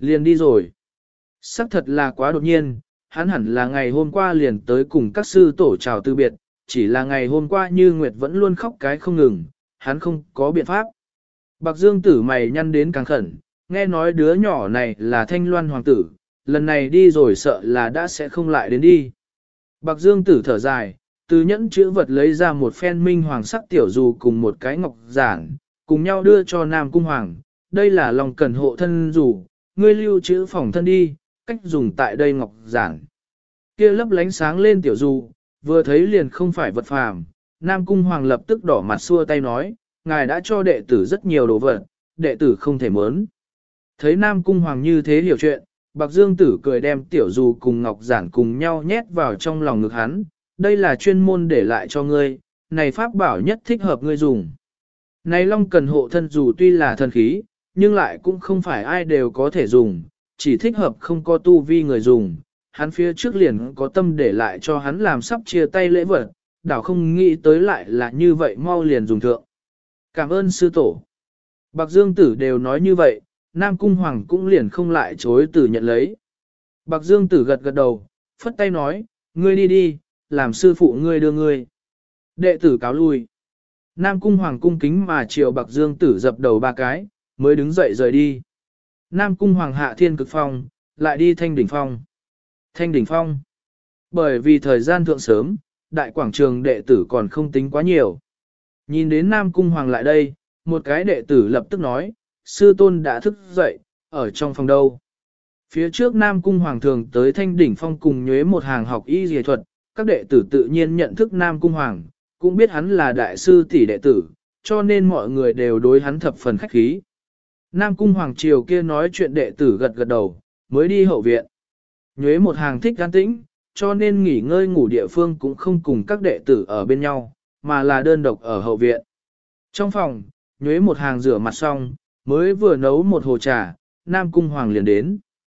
Liền đi rồi. Sắc thật là quá đột nhiên, hắn hẳn là ngày hôm qua liền tới cùng các sư tổ chào từ biệt, chỉ là ngày hôm qua Như Nguyệt vẫn luôn khóc cái không ngừng, hắn không có biện pháp. Bạc Dương Tử mày nhăn đến càng khẩn, nghe nói đứa nhỏ này là Thanh Loan Hoàng tử, lần này đi rồi sợ là đã sẽ không lại đến đi. Bạc Dương Tử thở dài, từ nhẫn chữ vật lấy ra một phen minh hoàng sắc tiểu dù cùng một cái ngọc giản, cùng nhau đưa cho Nam Cung Hoàng. Đây là lòng cần hộ thân dù, ngươi lưu trữ phòng thân đi, cách dùng tại đây ngọc giản. Kia lấp lánh sáng lên tiểu dù, vừa thấy liền không phải vật phàm. Nam Cung Hoàng lập tức đỏ mặt xua tay nói, ngài đã cho đệ tử rất nhiều đồ vật, đệ tử không thể mớn. Thấy Nam Cung Hoàng như thế hiểu chuyện, Bạc Dương Tử cười đem tiểu dù cùng ngọc giản cùng nhau nhét vào trong lòng ngực hắn, đây là chuyên môn để lại cho ngươi, này pháp bảo nhất thích hợp ngươi dùng. Này long cần hộ thân dù tuy là thần khí, nhưng lại cũng không phải ai đều có thể dùng, chỉ thích hợp không có tu vi người dùng. Hắn phía trước liền có tâm để lại cho hắn làm sắp chia tay lễ vật, đảo không nghĩ tới lại là như vậy mau liền dùng thượng. Cảm ơn sư tổ. Bạc Dương Tử đều nói như vậy, Nam Cung Hoàng cũng liền không lại chối từ nhận lấy. Bạc Dương Tử gật gật đầu, phất tay nói, ngươi đi đi, làm sư phụ ngươi đưa ngươi. Đệ tử cáo lui. Nam Cung Hoàng cung kính mà chiều Bạc Dương Tử dập đầu ba cái, mới đứng dậy rời đi. Nam Cung Hoàng hạ thiên cực phong, lại đi Thanh Đỉnh Phong. Thanh Đỉnh Phong. Bởi vì thời gian thượng sớm, đại quảng trường đệ tử còn không tính quá nhiều. Nhìn đến Nam Cung Hoàng lại đây, một cái đệ tử lập tức nói, sư tôn đã thức dậy, ở trong phòng đâu. Phía trước Nam Cung Hoàng thường tới Thanh Đỉnh Phong cùng nhuế một hàng học y dề thuật, các đệ tử tự nhiên nhận thức Nam Cung Hoàng, cũng biết hắn là đại sư tỷ đệ tử, cho nên mọi người đều đối hắn thập phần khách khí. Nam Cung Hoàng triều kia nói chuyện đệ tử gật gật đầu, mới đi hậu viện. Nhuế một hàng thích an tĩnh, cho nên nghỉ ngơi ngủ địa phương cũng không cùng các đệ tử ở bên nhau, mà là đơn độc ở hậu viện. Trong phòng, nhuế một hàng rửa mặt xong, mới vừa nấu một hồ trà, Nam Cung Hoàng liền đến.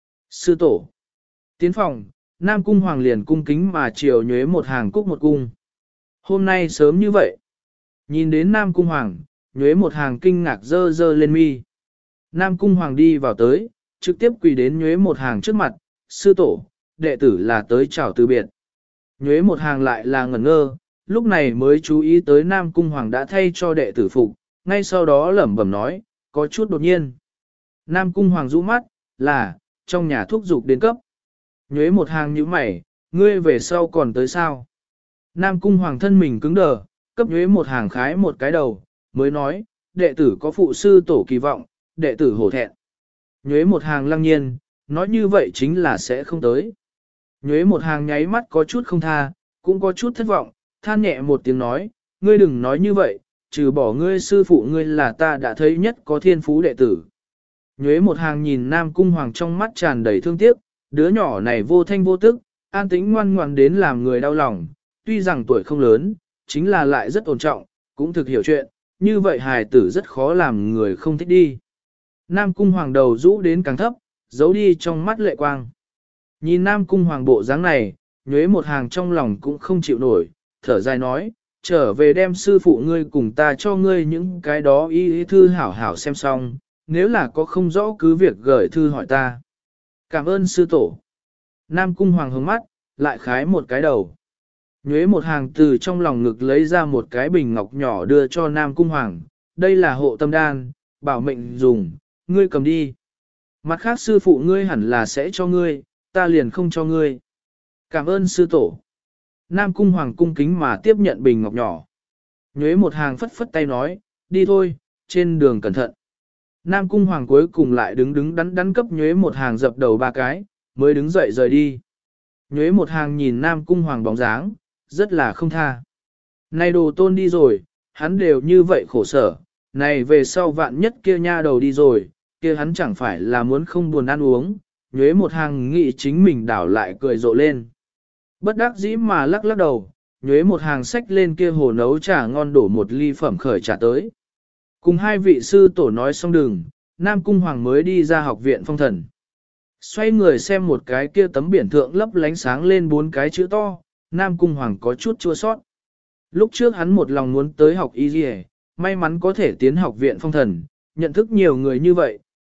Sư tổ. Tiến phòng, Nam Cung Hoàng liền cung kính mà chiều nhuế một hàng cúc một cung. Hôm nay sớm như vậy. Nhìn đến Nam Cung Hoàng, nhuế một hàng kinh ngạc dơ dơ lên mi. Nam Cung Hoàng đi vào tới, trực tiếp quỳ đến nhuế một hàng trước mặt, sư tổ, đệ tử là tới chào từ biệt. Nhuế một hàng lại là ngẩn ngơ, lúc này mới chú ý tới Nam Cung Hoàng đã thay cho đệ tử phục, ngay sau đó lẩm bẩm nói, có chút đột nhiên. Nam Cung Hoàng rũ mắt, là, trong nhà thuốc dục đến cấp. Nhuế một hàng như mày, ngươi về sau còn tới sao? Nam Cung Hoàng thân mình cứng đờ, cấp nhuế một hàng khái một cái đầu, mới nói, đệ tử có phụ sư tổ kỳ vọng, đệ tử hổ thẹn. Nhuế một hàng lăng nhiên, nói như vậy chính là sẽ không tới. Nhuế một hàng nháy mắt có chút không tha, cũng có chút thất vọng, than nhẹ một tiếng nói, ngươi đừng nói như vậy, trừ bỏ ngươi sư phụ ngươi là ta đã thấy nhất có thiên phú đệ tử. Nhuế một hàng nhìn Nam Cung Hoàng trong mắt tràn đầy thương tiếc, đứa nhỏ này vô thanh vô tức, an tĩnh ngoan ngoãn đến làm người đau lòng, tuy rằng tuổi không lớn, chính là lại rất ổn trọng, cũng thực hiểu chuyện, như vậy hài tử rất khó làm người không thích đi. Nam Cung Hoàng đầu rũ đến càng thấp, giấu đi trong mắt lệ quang. Nhìn Nam Cung Hoàng bộ dáng này, nhuế một hàng trong lòng cũng không chịu nổi, thở dài nói, trở về đem sư phụ ngươi cùng ta cho ngươi những cái đó y thư hảo hảo xem xong, nếu là có không rõ cứ việc gửi thư hỏi ta. Cảm ơn sư tổ. Nam Cung Hoàng hướng mắt, lại khái một cái đầu. Nhuế một hàng từ trong lòng ngực lấy ra một cái bình ngọc nhỏ đưa cho Nam Cung Hoàng, đây là hộ tâm đan, bảo mệnh dùng, ngươi cầm đi. Mặt khác sư phụ ngươi hẳn là sẽ cho ngươi, ta liền không cho ngươi. Cảm ơn sư tổ. Nam Cung Hoàng cung kính mà tiếp nhận bình ngọc nhỏ. Nhuế một hàng phất phất tay nói, đi thôi, trên đường cẩn thận. Nam Cung Hoàng cuối cùng lại đứng đắn cấp nhuế một hàng dập đầu ba cái, mới đứng dậy rời đi. Nhuế một hàng nhìn Nam Cung Hoàng bóng dáng, rất là không tha. Này đồ tôn đi rồi, hắn đều như vậy khổ sở, này về sau vạn nhất kia nha đầu đi rồi, kia hắn chẳng phải là muốn không buồn ăn uống, nhuế một hàng nghĩ chính mình đảo lại cười rộ lên. Bất đắc dĩ mà lắc lắc đầu, nhuế một hàng sách lên kia hồ nấu trà ngon đổ một ly phẩm khởi trà tới. Cùng hai vị sư tổ nói xong đường, Nam Cung Hoàng mới đi ra học viện phong thần. Xoay người xem một cái kia tấm biển thượng lấp lánh sáng lên bốn cái chữ to, Nam Cung Hoàng có chút chua sót. Lúc trước hắn một lòng muốn tới học y dì, may mắn có thể tiến học viện phong thần, nhận thức nhiều người như vậy,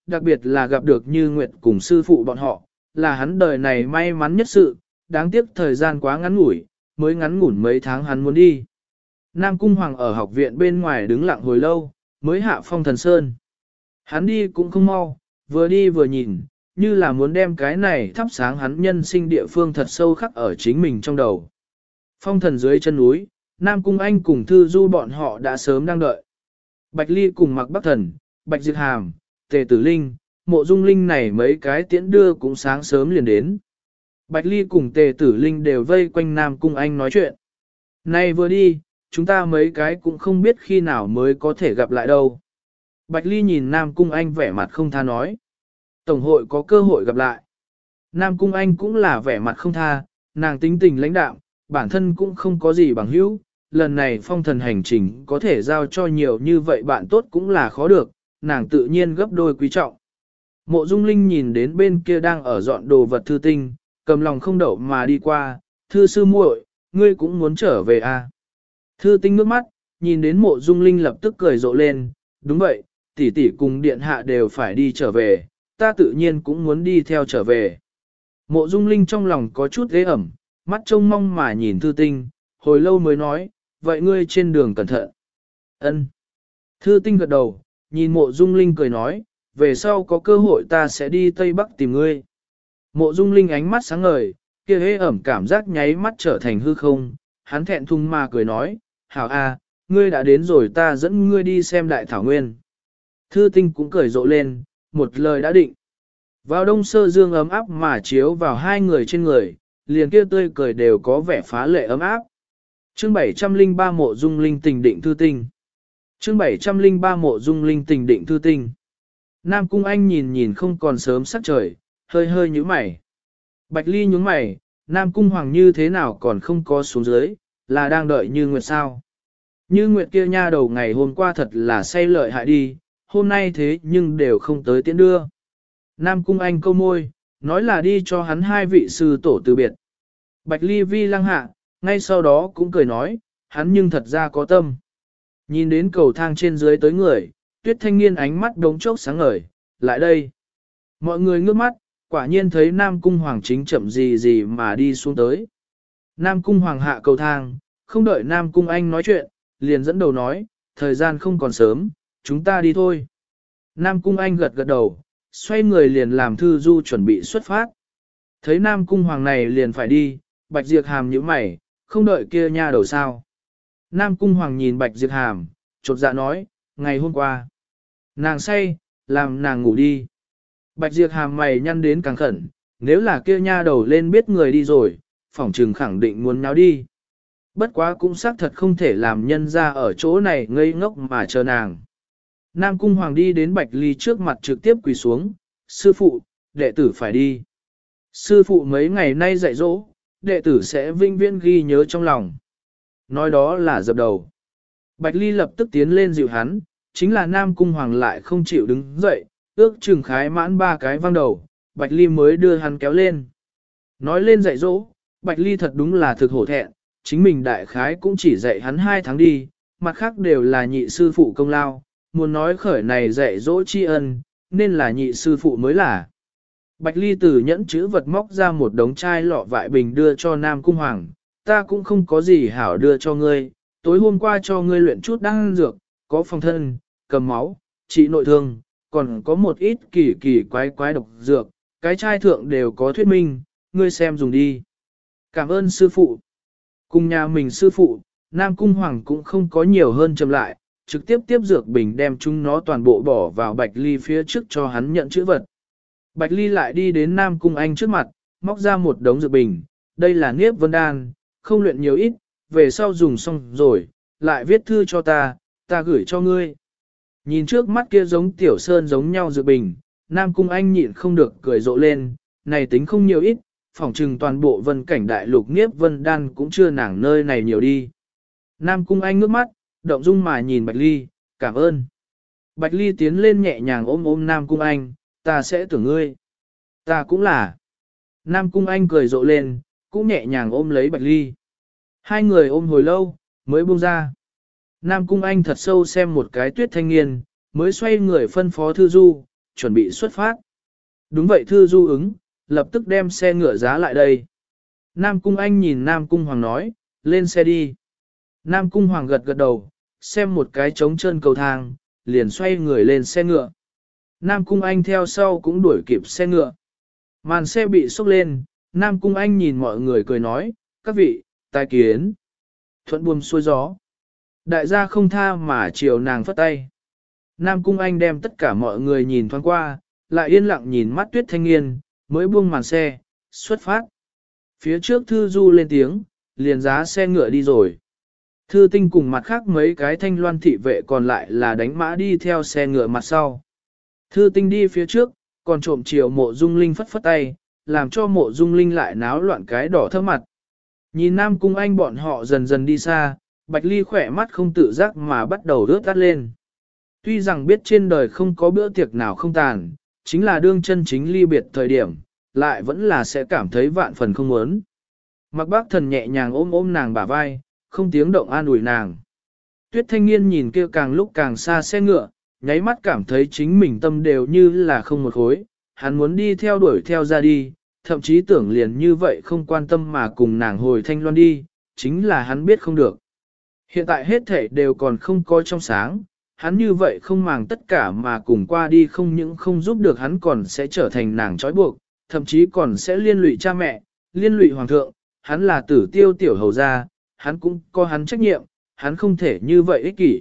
đặc biệt là gặp được Như Nguyệt cùng sư phụ bọn họ, là hắn đời này may mắn nhất sự, đáng tiếc thời gian quá ngắn ngủi, mới ngắn ngủn mấy tháng hắn muốn đi. Nam Cung Hoàng ở học viện bên ngoài đứng lặng hồi lâu, mới hạ Phong Thần Sơn. Hắn đi cũng không mau, vừa đi vừa nhìn, như là muốn đem cái này thắp sáng hắn nhân sinh địa phương thật sâu khắc ở chính mình trong đầu. Phong Thần dưới chân núi, Nam Cung Anh cùng Thư Du bọn họ đã sớm đang đợi. Bạch Ly cùng Mạc Bắc Thần, Bạch Diệp Hàm, Tề Tử Linh, Mộ Dung Linh này mấy cái tiễn đưa cũng sáng sớm liền đến. Bạch Ly cùng Tề Tử Linh đều vây quanh Nam Cung Anh nói chuyện. Này vừa đi, chúng ta mấy cái cũng không biết khi nào mới có thể gặp lại đâu. Bạch Ly nhìn Nam Cung Anh vẻ mặt không tha nói. Tổng hội có cơ hội gặp lại. Nam Cung Anh cũng là vẻ mặt không tha, nàng tính tình lãnh đạm, bản thân cũng không có gì bằng hữu. Lần này Phong Thần hành trình có thể giao cho nhiều như vậy bạn tốt cũng là khó được, nàng tự nhiên gấp đôi quý trọng. Mộ Dung Linh nhìn đến bên kia đang ở dọn đồ vật Thư Tinh, cầm lòng không đậu mà đi qua, Thư sư muội, ngươi cũng muốn trở về à? Thư Tinh nước mắt, nhìn đến Mộ Dung Linh lập tức cười rộ lên, đúng vậy, tỷ tỷ cùng điện hạ đều phải đi trở về, ta tự nhiên cũng muốn đi theo trở về. Mộ Dung Linh trong lòng có chút ghê ẩm, mắt trông mong mà nhìn Thư Tinh, hồi lâu mới nói, vậy ngươi trên đường cẩn thận. Ân. Thư Tinh gật đầu, nhìn Mộ Dung Linh cười nói, về sau có cơ hội ta sẽ đi Tây Bắc tìm ngươi. Mộ Dung Linh ánh mắt sáng ngời, kia hế ẩm cảm giác nháy mắt trở thành hư không, hắn thẹn thùng mà cười nói, hảo a, ngươi đã đến rồi ta dẫn ngươi đi xem đại thảo nguyên. Thư Tinh cũng cười rộ lên, một lời đã định. Vào đông sơ dương ấm áp mà chiếu vào hai người trên người, liền kia tươi cười đều có vẻ phá lệ ấm áp. Chương 703 Mộ Dung Linh tình định Thư Tinh. Chương 703 Mộ Dung Linh tình định Thư Tinh. Nam Cung Anh nhìn không còn sớm sắc trời, hơi nhíu mày. Bạch Ly nhướng mày, Nam Cung Hoàng như thế nào còn không có xuống dưới, là đang đợi Như Nguyệt sao? Như Nguyệt kia nha đầu ngày hôm qua thật là say lợi hại đi, hôm nay thế nhưng đều không tới tiễn đưa. Nam Cung Anh câu môi, nói là đi cho hắn hai vị sư tổ từ biệt. Bạch Ly vi lăng hạ, ngay sau đó cũng cười nói, hắn nhưng thật ra có tâm. Nhìn đến cầu thang trên dưới tới người, Tuyết Thanh Niên ánh mắt đống chốc sáng ngời, lại đây. Mọi người ngước mắt, quả nhiên thấy Nam Cung Hoàng chính chậm gì mà đi xuống tới. Nam Cung Hoàng hạ cầu thang, không đợi Nam Cung Anh nói chuyện, liền dẫn đầu nói, thời gian không còn sớm, chúng ta đi thôi. Nam Cung Anh gật đầu, xoay người liền làm Thư Du chuẩn bị xuất phát. Thấy Nam Cung Hoàng này liền phải đi, Bạch Diệp Hàm nhíu mày, không đợi kia nha đầu sao. Nam Cung Hoàng nhìn Bạch Diệp Hàm, chột dạ nói, ngày hôm qua, nàng say, làm nàng ngủ đi. Bạch Diệp Hàm mày nhăn đến càng khẩn, nếu là kia nha đầu lên biết người đi rồi, phỏng trừng khẳng định muốn nháo đi. Bất quá cũng xác thật không thể làm nhân ra ở chỗ này ngây ngốc mà chờ nàng. Nam Cung Hoàng đi đến Bạch Ly trước mặt trực tiếp quỳ xuống, sư phụ, đệ tử phải đi. Sư phụ mấy ngày nay dạy dỗ, đệ tử sẽ vinh viễn ghi nhớ trong lòng. Nói đó là dập đầu. Bạch Ly lập tức tiến lên dịu hắn, chính là Nam Cung Hoàng lại không chịu đứng dậy, ước chừng khái mãn ba cái văng đầu, Bạch Ly mới đưa hắn kéo lên. Nói lên dạy dỗ, Bạch Ly thật đúng là thực hổ thẹn, chính mình đại khái cũng chỉ dạy hắn 2 tháng đi, mặt khác đều là nhị sư phụ công lao, muốn nói khởi này dạy dỗ tri ân, nên là nhị sư phụ mới là. Bạch Ly từ nhẫn chữ vật móc ra một đống chai lọ vại bình đưa cho Nam Cung Hoàng, ta cũng không có gì hảo đưa cho ngươi, tối hôm qua cho ngươi luyện chút đan dược, có phòng thân, cầm máu, trị nội thương, còn có một ít kỳ quái độc dược, cái chai thượng đều có thuyết minh, ngươi xem dùng đi. Cảm ơn sư phụ. Cùng nhà mình sư phụ, Nam Cung Hoàng cũng không có nhiều hơn chậm lại, trực tiếp tiếp dược bình đem chúng nó toàn bộ bỏ vào Bạch Ly phía trước cho hắn nhận chữ vật. Bạch Ly lại đi đến Nam Cung Anh trước mặt, móc ra một đống dược bình, đây là Niếp Vân Đan, không luyện nhiều ít, về sau dùng xong rồi, lại viết thư cho ta gửi cho ngươi. Nhìn trước mắt kia giống tiểu sơn giống nhau dược bình, Nam Cung Anh nhịn không được cười rộ lên, này tính không nhiều ít, phỏng trừng toàn bộ vân cảnh đại lục Niếp Vân Đan cũng chưa nàng nơi này nhiều đi. Nam Cung Anh ngước mắt, động dung mà nhìn Bạch Ly, cảm ơn. Bạch Ly tiến lên nhẹ nhàng ôm Nam Cung Anh, ta sẽ tưởng ngươi. Ta cũng là. Nam Cung Anh cười rộ lên, cũng nhẹ nhàng ôm lấy Bạch Ly. Hai người ôm hồi lâu, mới buông ra. Nam Cung Anh thật sâu xem một cái Tuyết Thanh Niên, mới xoay người phân phó Thư Du, chuẩn bị xuất phát. Đúng vậy Thư Du ứng, lập tức đem xe ngựa giá lại đây. Nam Cung Anh nhìn Nam Cung Hoàng nói, lên xe đi. Nam Cung Hoàng gật gật đầu, xem một cái trống trơn cầu thang, liền xoay người lên xe ngựa. Nam Cung Anh theo sau cũng đuổi kịp xe ngựa. Màn xe bị xốc lên, Nam Cung Anh nhìn mọi người cười nói, các vị, tai kiến. Thuận buồm xuôi gió. Đại gia không tha mà chiều nàng phất tay. Nam Cung Anh đem tất cả mọi người nhìn thoáng qua, lại yên lặng nhìn mắt Tuyết Thanh Nghiên, mới buông màn xe, xuất phát. Phía trước Thư Du lên tiếng, liền giá xe ngựa đi rồi. Thư Tinh cùng mặt khác mấy cái thanh loan thị vệ còn lại là đánh mã đi theo xe ngựa mặt sau. Thư Tinh đi phía trước, còn trộm chiều Mộ Dung Linh phất phất tay, làm cho Mộ Dung Linh lại náo loạn cái đỏ thấp mặt. Nhìn Nam Cung Anh bọn họ dần dần đi xa, Bạch Ly khỏe mắt không tự giác mà bắt đầu rớt tắt lên. Tuy rằng biết trên đời không có bữa tiệc nào không tàn, chính là đương chân chính ly biệt thời điểm, lại vẫn là sẽ cảm thấy vạn phần không muốn. Mặc Bác Thần nhẹ nhàng ôm ôm nàng bả vai, không tiếng động an ủi nàng. Tuyết Thanh Nghiên nhìn kia càng lúc càng xa xe ngựa, nháy mắt cảm thấy chính mình tâm đều như là không một khối, hắn muốn đi theo đuổi theo ra đi, thậm chí tưởng liền như vậy không quan tâm mà cùng nàng hồi Thanh Loan đi, chính là hắn biết không được. Hiện tại hết thể đều còn không có trong sáng, hắn như vậy không màng tất cả mà cùng qua đi không những không giúp được hắn còn sẽ trở thành nàng trói buộc, thậm chí còn sẽ liên lụy cha mẹ, liên lụy hoàng thượng, hắn là Tử Tiêu tiểu hầu gia, hắn cũng có hắn trách nhiệm, hắn không thể như vậy ích kỷ.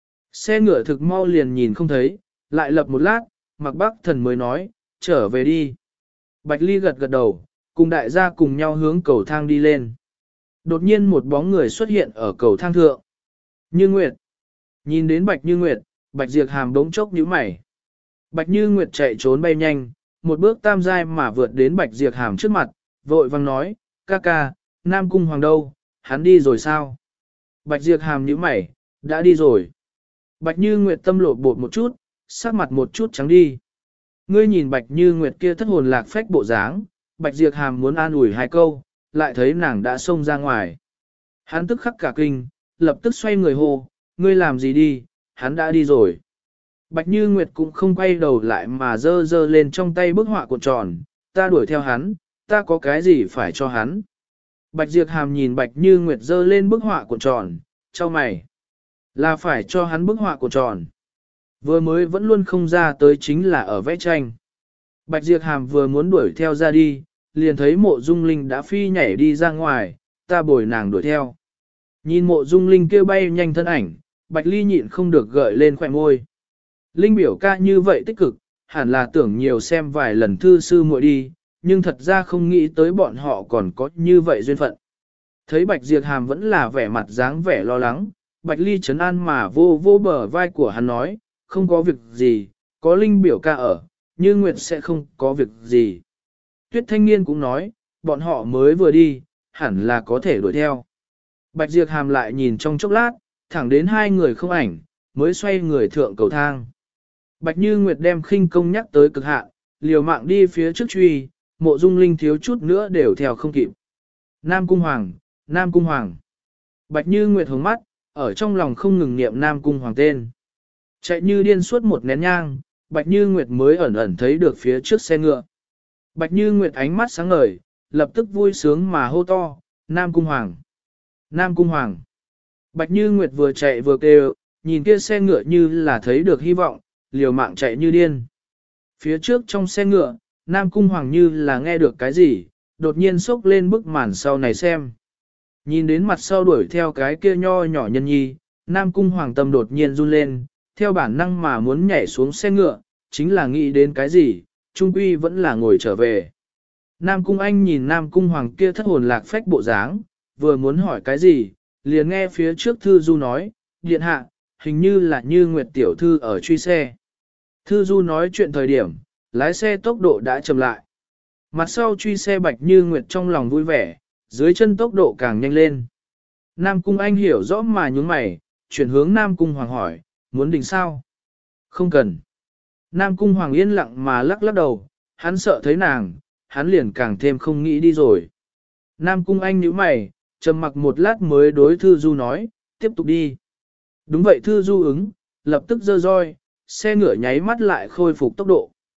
Xe ngựa thực mau liền nhìn không thấy, lại lập một lát, Mạc Bắc Thần mới nói, trở về đi. Bạch Ly gật gật đầu, cùng đại gia cùng nhau hướng cầu thang đi lên. Đột nhiên một bóng người xuất hiện ở cầu thang thượng. Như Nguyệt. Nhìn đến Bạch Như Nguyệt, Bạch Diệp Hàm đống chốc nhíu mày. Bạch Như Nguyệt chạy trốn bay nhanh, một bước tam giai mà vượt đến Bạch Diệp Hàm trước mặt, vội vang nói, ca ca, Nam Cung Hoàng đâu, hắn đi rồi sao? Bạch Diệp Hàm nhíu mày, đã đi rồi. Bạch Như Nguyệt tâm lộ bột một chút, sắc mặt một chút trắng đi. Ngươi nhìn Bạch Như Nguyệt kia thất hồn lạc phách bộ dáng, Bạch Diệp Hàm muốn an ủi hai câu, lại thấy nàng đã xông ra ngoài. Hắn tức khắc cả kinh, lập tức xoay người hô, ngươi làm gì đi, hắn đã đi rồi. Bạch Như Nguyệt cũng không quay đầu lại mà dơ dơ lên trong tay bức họa cuộn tròn, ta đuổi theo hắn, ta có cái gì phải cho hắn. Bạch Diệp Hàm nhìn Bạch Như Nguyệt dơ lên bức họa cuộn tròn, cho mày. Là phải cho hắn bức họa cuộn tròn. Vừa mới vẫn luôn không ra tới chính là ở vẽ tranh. Bạch Diệp Hàm vừa muốn đuổi theo ra đi, liền thấy Mộ Dung Linh đã phi nhảy đi ra ngoài, ta bồi nàng đuổi theo. Nhìn Mộ Dung Linh kêu bay nhanh thân ảnh, Bạch Ly nhịn không được gợi lên khỏe môi. Linh biểu ca như vậy tích cực, hẳn là tưởng nhiều xem vài lần thư sư muội đi, nhưng thật ra không nghĩ tới bọn họ còn có như vậy duyên phận. Thấy Bạch Diệp Hàm vẫn là vẻ mặt dáng vẻ lo lắng, Bạch Ly trấn an mà vô vô bờ vai của hắn nói, không có việc gì, có Linh biểu ca ở, Như Nguyệt sẽ không có việc gì. Tuyết Thanh Nghiên cũng nói, bọn họ mới vừa đi, hẳn là có thể đuổi theo. Bạch Diệp Hàm lại nhìn trong chốc lát, thẳng đến hai người không ảnh, mới xoay người thượng cầu thang. Bạch Như Nguyệt đem khinh công nhắc tới cực hạn, liều mạng đi phía trước truy, Mộ Dung Linh thiếu chút nữa đều theo không kịp. Nam Cung Hoàng, Nam Cung Hoàng. Bạch Như Nguyệt hướng mắt, ở trong lòng không ngừng niệm Nam Cung Hoàng tên. Chạy như điên suốt một nén nhang, Bạch Như Nguyệt mới ẩn ẩn thấy được phía trước xe ngựa. Bạch Như Nguyệt ánh mắt sáng ngời, lập tức vui sướng mà hô to, Nam Cung Hoàng, Nam Cung Hoàng. Bạch Như Nguyệt vừa chạy vừa kêu, nhìn kia xe ngựa như là thấy được hy vọng, liều mạng chạy như điên. Phía trước trong xe ngựa, Nam Cung Hoàng như là nghe được cái gì, đột nhiên xốc lên bức màn sau này xem. Nhìn đến mặt sau đuổi theo cái kia nho nhỏ nhân nhi, Nam Cung Hoàng tâm đột nhiên run lên, theo bản năng mà muốn nhảy xuống xe ngựa, chính là nghĩ đến cái gì, trung quy vẫn là ngồi trở về. Nam Cung Anh nhìn Nam Cung Hoàng kia thất hồn lạc phách bộ dáng, vừa muốn hỏi cái gì, liền nghe phía trước Thư Du nói, điện hạ, hình như là Như Nguyệt tiểu thư ở truy xe. Thư Du nói chuyện thời điểm, lái xe tốc độ đã chậm lại. Mặt sau truy xe Bạch Như Nguyệt trong lòng vui vẻ, dưới chân tốc độ càng nhanh lên. Nam Cung Anh hiểu rõ mà nhúng mày, chuyển hướng Nam Cung Hoàng hỏi, muốn đình sao? Không cần. Nam Cung Hoàng yên lặng mà lắc lắc đầu, hắn sợ thấy nàng, hắn liền càng thêm không nghĩ đi rồi. Nam Cung Anh nhíu mày, trầm mặc một lát mới đối Thư Du nói, tiếp tục đi. Đúng vậy Thư Du ứng, lập tức giơ roi, xe ngựa nháy mắt lại khôi phục tốc độ.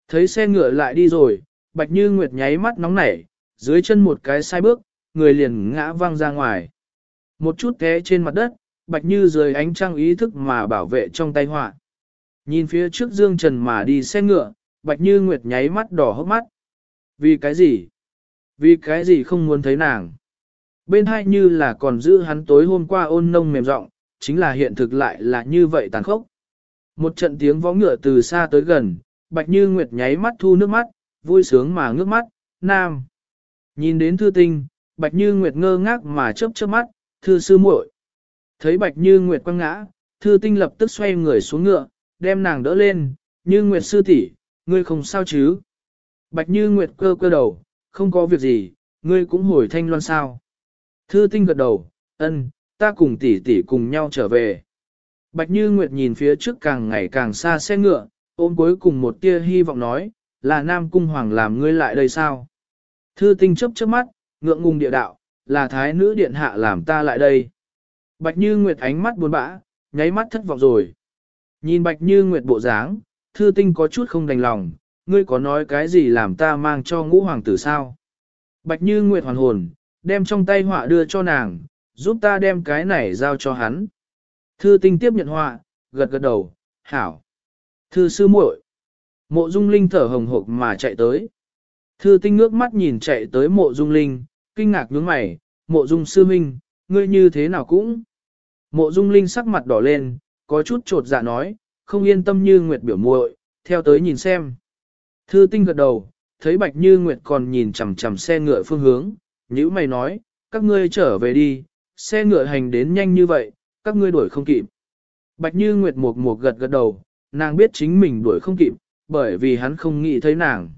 Thấy xe ngựa lại đi rồi, Bạch Như Nguyệt nháy mắt nóng nảy, dưới chân một cái sai bước, người liền ngã văng ra ngoài. Một chút té trên mặt đất, Bạch Như dưới ánh trăng ý thức mà bảo vệ trong tay họa. Nhìn phía trước Dương Trần mà đi xe ngựa, Bạch Như Nguyệt nháy mắt đỏ hốc mắt. Vì cái gì? Vì cái gì không muốn thấy nàng? Bên hai như là còn giữ hắn tối hôm qua ôn nông mềm giọng, chính là hiện thực lại là như vậy tàn khốc. Một trận tiếng vó ngựa từ xa tới gần, Bạch Như Nguyệt nháy mắt thu nước mắt, vui sướng mà ngước mắt, nam. Nhìn đến Thư Tinh, Bạch Như Nguyệt ngơ ngác mà chớp chớp mắt, Thư sư muội. Thấy Bạch Như Nguyệt quăng ngã, Thư Tinh lập tức xoay người xuống ngựa, đem nàng đỡ lên, Như Nguyệt sư tỷ, ngươi không sao chứ? Bạch Như Nguyệt cơ cơ đầu, không có việc gì, ngươi cũng hồi Thanh Loan sao? Thư Tinh gật đầu, ân, ta cùng tỷ tỷ cùng nhau trở về. Bạch Như Nguyệt nhìn phía trước càng ngày càng xa xe ngựa, ôm cuối cùng một tia hy vọng nói, là Nam Cung Hoàng làm ngươi lại đây sao? Thư Tinh chớp chớp mắt, ngượng ngùng địa đạo, là Thái nữ điện hạ làm ta lại đây. Bạch Như Nguyệt ánh mắt buồn bã, nháy mắt thất vọng rồi. Nhìn Bạch Như Nguyệt bộ dáng, Thư Tinh có chút không đành lòng, ngươi có nói cái gì làm ta mang cho ngũ hoàng tử sao? Bạch Như Nguyệt hoàn hồn, đem trong tay họa đưa cho nàng, giúp ta đem cái này giao cho hắn. Thư Tinh tiếp nhận họa, gật gật đầu, hảo. Thư sư muội. Mộ Dung Linh thở hồng hộc mà chạy tới. Thư Tinh ngước mắt nhìn chạy tới Mộ Dung Linh, kinh ngạc nhướng mày, Mộ Dung sư huynh, ngươi như thế nào cũng. Mộ Dung Linh sắc mặt đỏ lên, có chút trột dạ nói, không yên tâm Như Nguyệt biểu muội, theo tới nhìn xem. Thư Tinh gật đầu, thấy Bạch Như Nguyệt còn nhìn chằm chằm xe ngựa phương hướng, nhíu mày nói, các ngươi trở về đi, xe ngựa hành đến nhanh như vậy, các ngươi đuổi không kịp. Bạch Như Nguyệt mộc mộc gật gật đầu, nàng biết chính mình đuổi không kịp, bởi vì hắn không nghĩ thấy nàng.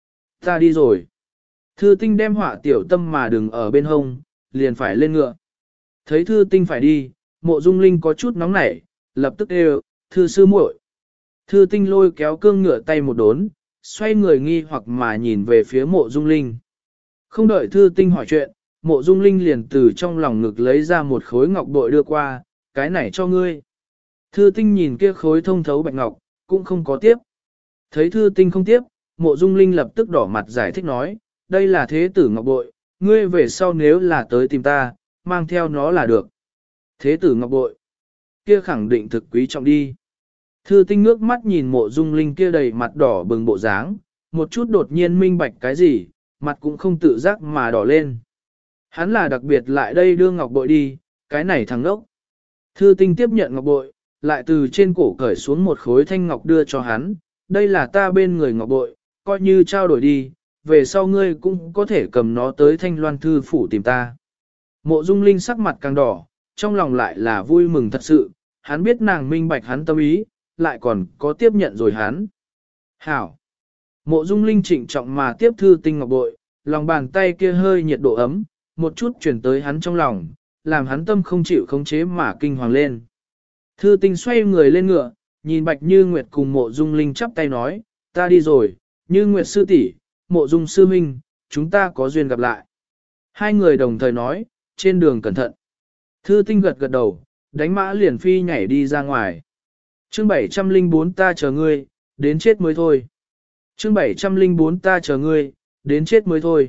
Ta đi rồi. Thư Tinh đem họa tiểu tâm mà đừng ở bên hông, liền phải lên ngựa. Thấy Thư Tinh phải đi, Mộ Dung Linh có chút nóng nảy, lập tức kêu, Thư sư muội. Thư Tinh lôi kéo cương ngựa tay một đốn, xoay người nghi hoặc mà nhìn về phía Mộ Dung Linh. Không đợi Thư Tinh hỏi chuyện, Mộ Dung Linh liền từ trong lòng ngực lấy ra một khối ngọc bội đưa qua, cái này cho ngươi. Thư Tinh nhìn kia khối thông thấu bạch ngọc, cũng không có tiếp. Thấy Thư Tinh không tiếp, Mộ Dung Linh lập tức đỏ mặt giải thích nói, đây là thế tử ngọc bội, ngươi về sau nếu là tới tìm ta, mang theo nó là được. Thế tử ngọc bội, kia khẳng định thực quý trọng đi. Thư Tinh ngước mắt nhìn Mộ Dung Linh kia đầy mặt đỏ bừng bộ dáng, một chút đột nhiên minh bạch cái gì, mặt cũng không tự giác mà đỏ lên. Hắn là đặc biệt lại đây đưa ngọc bội đi, cái này thằng đốc. Thư Tinh tiếp nhận ngọc bội, lại từ trên cổ cởi xuống một khối thanh ngọc đưa cho hắn, đây là ta bên người ngọc bội, coi như trao đổi đi, về sau ngươi cũng có thể cầm nó tới Thanh Loan thư phủ tìm ta. Mộ Dung Linh sắc mặt càng đỏ, trong lòng lại là vui mừng thật sự, hắn biết nàng minh bạch hắn tâm ý, lại còn có tiếp nhận rồi hắn. Hảo! Mộ Dung Linh trịnh trọng mà tiếp Thư Tinh ngọc bội, lòng bàn tay kia hơi nhiệt độ ấm, một chút chuyển tới hắn trong lòng, làm hắn tâm không chịu khống chế mà kinh hoàng lên. Thư Tinh xoay người lên ngựa, nhìn Bạch Như Nguyệt cùng Mộ Dung Linh chắp tay nói, ta đi rồi, Như Nguyệt sư tỷ, Mộ Dung sư huynh, chúng ta có duyên gặp lại. Hai người đồng thời nói, trên đường cẩn thận. Thư Tinh gật gật đầu, đánh mã liền phi nhảy đi ra ngoài. Chương 704 ta chờ ngươi, đến chết mới thôi. Chương 704 ta chờ ngươi, đến chết mới thôi.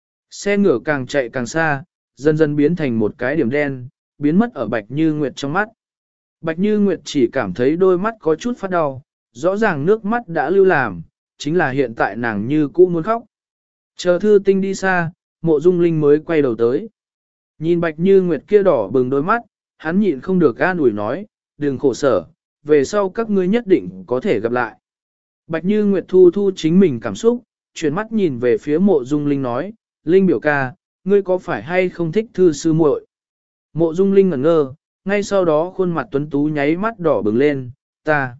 Xe ngựa càng chạy càng xa, dần dần biến thành một cái điểm đen, biến mất ở Bạch Như Nguyệt trong mắt. Bạch Như Nguyệt chỉ cảm thấy đôi mắt có chút phát đau, rõ ràng nước mắt đã lưu làm, chính là hiện tại nàng như cũ muốn khóc. Chờ Thư Tinh đi xa, Mộ Dung Linh mới quay đầu tới. Nhìn Bạch Như Nguyệt kia đỏ bừng đôi mắt, hắn nhịn không được an ủi nói, đừng khổ sở, về sau các ngươi nhất định có thể gặp lại. Bạch Như Nguyệt thu thu chính mình cảm xúc, chuyển mắt nhìn về phía Mộ Dung Linh nói, Linh biểu ca, ngươi có phải hay không thích Thư sư muội? Mộ Dung Linh ngẩn ngơ, ngay sau đó khuôn mặt tuấn tú nháy mắt đỏ bừng lên, ta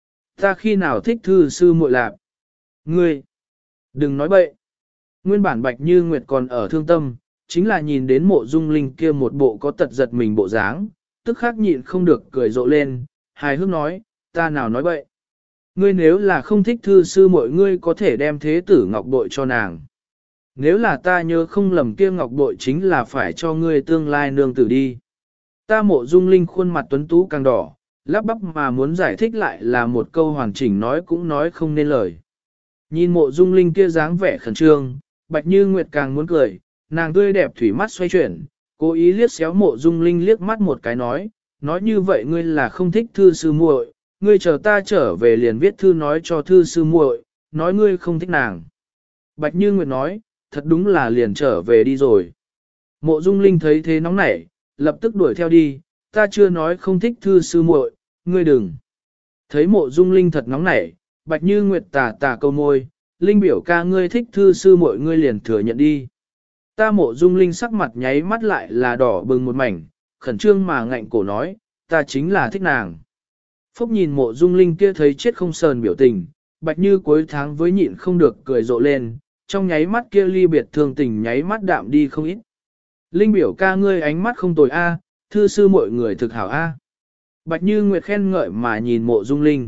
khi nào thích Thư sư muội lạc? Ngươi, đừng nói bậy. Nguyên bản Bạch Như Nguyệt còn ở thương tâm, chính là nhìn đến Mộ Dung Linh kia một bộ có tật giật mình bộ dáng, tức khắc nhịn không được cười rộ lên, hài hước nói, ta nào nói bậy. Ngươi nếu là không thích Thư sư muội, ngươi có thể đem thế tử ngọc bội cho nàng. Nếu là ta nhớ không lầm, kia ngọc bội chính là phải cho ngươi tương lai nương tử đi. Ta Mộ Dung Linh khuôn mặt tuấn tú càng đỏ, lắp bắp mà muốn giải thích lại là một câu hoàn chỉnh nói cũng nói không nên lời. Nhìn mộ dung linh kia dáng vẻ khẩn trương, Bạch Như Nguyệt càng muốn cười, nàng tươi đẹp thủy mắt xoay chuyển, cố ý liếc xéo mộ dung linh liếc mắt một cái nói như vậy ngươi là không thích thư sư muội, ngươi chờ ta trở về liền viết thư nói cho thư sư muội, nói ngươi không thích nàng. Bạch Như Nguyệt nói, thật đúng là liền trở về đi rồi. Mộ dung linh thấy thế nóng nảy, lập tức đuổi theo đi, ta chưa nói không thích thư sư muội, ngươi đừng. Thấy mộ dung linh thật nóng nảy, Bạch Như Nguyệt tà câu môi, linh biểu ca ngươi thích thư sư muội ngươi liền thừa nhận đi. Ta mộ dung linh sắc mặt nháy mắt lại là đỏ bừng một mảnh, khẩn trương mà ngạnh cổ nói, ta chính là thích nàng. Phúc nhìn mộ dung linh kia thấy chết không sờn biểu tình, Bạch Như cuối tháng với nhịn không được cười rộ lên, trong nháy mắt kia ly biệt thương tình nháy mắt đạm đi không ít. Linh biểu ca ngươi ánh mắt không tồi a, thư sư mọi người thực hảo a. Bạch Như Nguyệt khen ngợi mà nhìn mộ dung linh.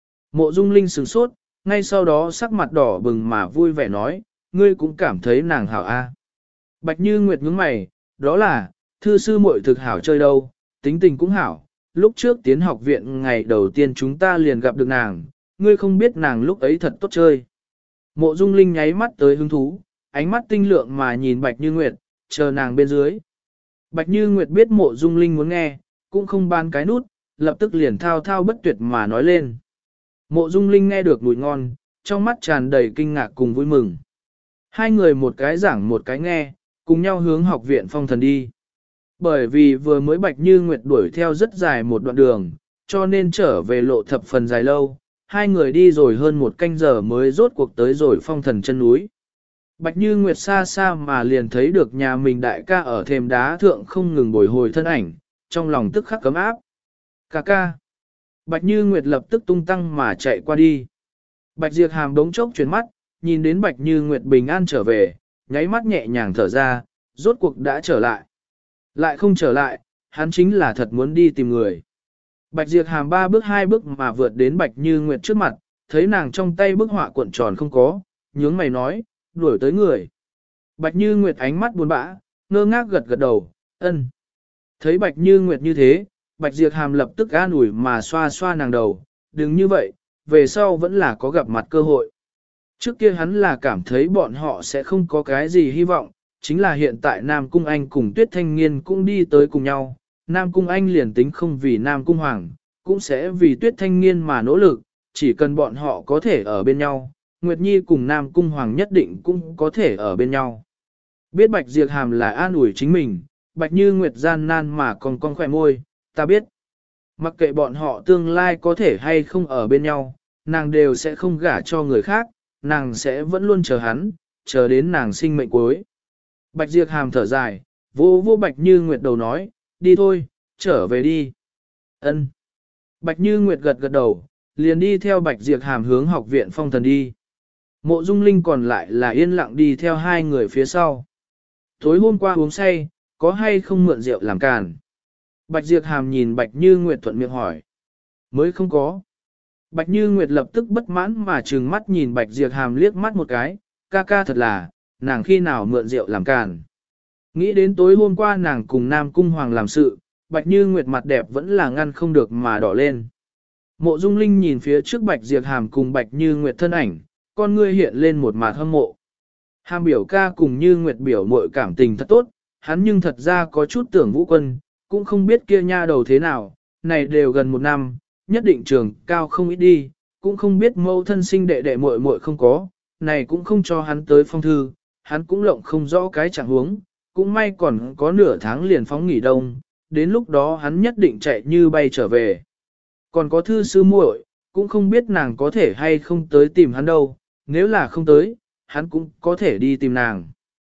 Mộ dung linh sửng sốt, ngay sau đó sắc mặt đỏ bừng mà vui vẻ nói, ngươi cũng cảm thấy nàng hảo a. Bạch Như Nguyệt nhướng mày, đó là, thư sư muội thực hảo chơi đâu, tính tình cũng hảo. Lúc trước tiến học viện ngày đầu tiên chúng ta liền gặp được nàng, ngươi không biết nàng lúc ấy thật tốt chơi. Mộ Dung Linh nháy mắt tới hứng thú, ánh mắt tinh lượng mà nhìn Bạch Như Nguyệt, chờ nàng bên dưới. Bạch Như Nguyệt biết Mộ Dung Linh muốn nghe, cũng không ban cái nút, lập tức liền thao thao bất tuyệt mà nói lên. Mộ Dung Linh nghe được mùi ngon, trong mắt tràn đầy kinh ngạc cùng vui mừng. Hai người một cái giảng một cái nghe, cùng nhau hướng học viện Phong Thần đi. Bởi vì vừa mới Bạch Như Nguyệt đuổi theo rất dài một đoạn đường, cho nên trở về lộ thập phần dài lâu, hai người đi rồi hơn một canh giờ mới rốt cuộc tới rồi Phong Thần chân núi. Bạch Như Nguyệt xa xa mà liền thấy được nhà mình đại ca ở thềm đá thượng không ngừng bồi hồi thân ảnh, trong lòng tức khắc cấm áp. Ca ca. Bạch Như Nguyệt lập tức tung tăng mà chạy qua đi. Bạch Diệp Hàm đống chốc chuyển mắt, nhìn đến Bạch Như Nguyệt bình an trở về, nháy mắt nhẹ nhàng thở ra, rốt cuộc đã trở lại. Lại không trở lại, hắn chính là thật muốn đi tìm người. Bạch Diệp Hàm ba bước hai bước mà vượt đến Bạch Như Nguyệt trước mặt, thấy nàng trong tay bức họa cuộn tròn không có, nhướng mày nói, đuổi tới người. Bạch Như Nguyệt ánh mắt buồn bã, ngơ ngác gật gật đầu, ân. Thấy Bạch Như Nguyệt như thế, Bạch Diệp Hàm lập tức an ủi mà xoa xoa nàng đầu, đừng như vậy, về sau vẫn là có gặp mặt cơ hội. Trước kia hắn là cảm thấy bọn họ sẽ không có cái gì hy vọng, chính là hiện tại Nam Cung Anh cùng Tuyết Thanh Niên cũng đi tới cùng nhau, Nam Cung Anh liền tính không vì Nam Cung Hoàng, cũng sẽ vì Tuyết Thanh Niên mà nỗ lực, chỉ cần bọn họ có thể ở bên nhau, Nguyệt Nhi cùng Nam Cung Hoàng nhất định cũng có thể ở bên nhau. Biết Bạch Diệp Hàm là an ủi chính mình, Bạch Như Nguyệt gian nan mà còn con khỏe môi, ta biết. Mặc kệ bọn họ tương lai có thể hay không ở bên nhau, nàng đều sẽ không gả cho người khác, nàng sẽ vẫn luôn chờ hắn, chờ đến nàng sinh mệnh cuối. Bạch Diệp Hàm thở dài, vô Bạch Như Nguyệt đầu nói, đi thôi, trở về đi. Ân. Bạch Như Nguyệt gật gật đầu, liền đi theo Bạch Diệp Hàm hướng học viện Phong Thần đi. Mộ Dung Linh còn lại là yên lặng đi theo hai người phía sau. Tối hôm qua uống say, có hay không mượn rượu làm càn? Bạch Diệp Hàm nhìn Bạch Như Nguyệt thuận miệng hỏi. Mới không có. Bạch Như Nguyệt lập tức bất mãn mà trừng mắt nhìn Bạch Diệp Hàm liếc mắt một cái, ca ca thật là, nàng khi nào mượn rượu làm càn. Nghĩ đến tối hôm qua nàng cùng Nam Cung Hoàng làm sự, Bạch Như Nguyệt mặt đẹp vẫn là ngăn không được mà đỏ lên. Mộ Dung Linh nhìn phía trước Bạch Diệp Hàm cùng Bạch Như Nguyệt thân ảnh, con ngươi hiện lên một mặt hâm mộ. Hàm biểu ca cùng Như Nguyệt biểu muội cảm tình thật tốt, hắn nhưng thật ra có chút tưởng Vũ Quân, cũng không biết kia nha đầu thế nào, này đều gần một năm, nhất định trường cao không ít đi, cũng không biết mâu thân sinh đệ đệ muội muội không có, này cũng không cho hắn tới phong thư, hắn cũng lộng không rõ cái trạng huống, cũng may còn có nửa tháng liền phóng nghỉ đông, đến lúc đó hắn nhất định chạy như bay trở về. Còn có thư sư muội, cũng không biết nàng có thể hay không tới tìm hắn đâu, nếu là không tới, hắn cũng có thể đi tìm nàng.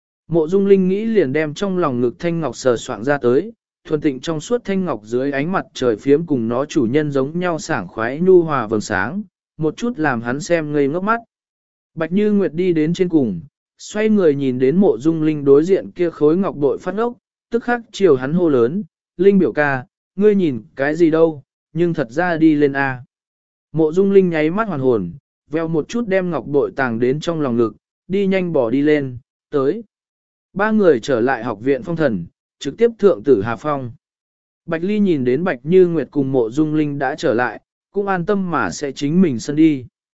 Mộ Dung Linh nghĩ liền đem trong lòng ngực thanh ngọc sờ soạng ra tới, thuần tịnh trong suốt thanh ngọc dưới ánh mặt trời phiếm cùng nó chủ nhân giống nhau sảng khoái nhu hòa vầng sáng, một chút làm hắn xem ngây ngốc mắt. Bạch Như Nguyệt đi đến trên cùng, xoay người nhìn đến Mộ Dung Linh đối diện kia khối ngọc bội phát ốc, tức khắc chiều hắn hô lớn, Linh biểu ca, ngươi nhìn cái gì đâu, nhưng thật ra đi lên A. Mộ Dung Linh nháy mắt hoàn hồn, veo một chút đem ngọc bội tàng đến trong lòng ngực, đi nhanh bỏ đi lên, tới. Ba người trở lại học viện Phong Thần, trực tiếp thượng tử Hà Phong. Bạch Ly nhìn đến Bạch Như Nguyệt cùng Mộ Dung Linh đã trở lại, cũng an tâm mà sẽ chính mình sân đi.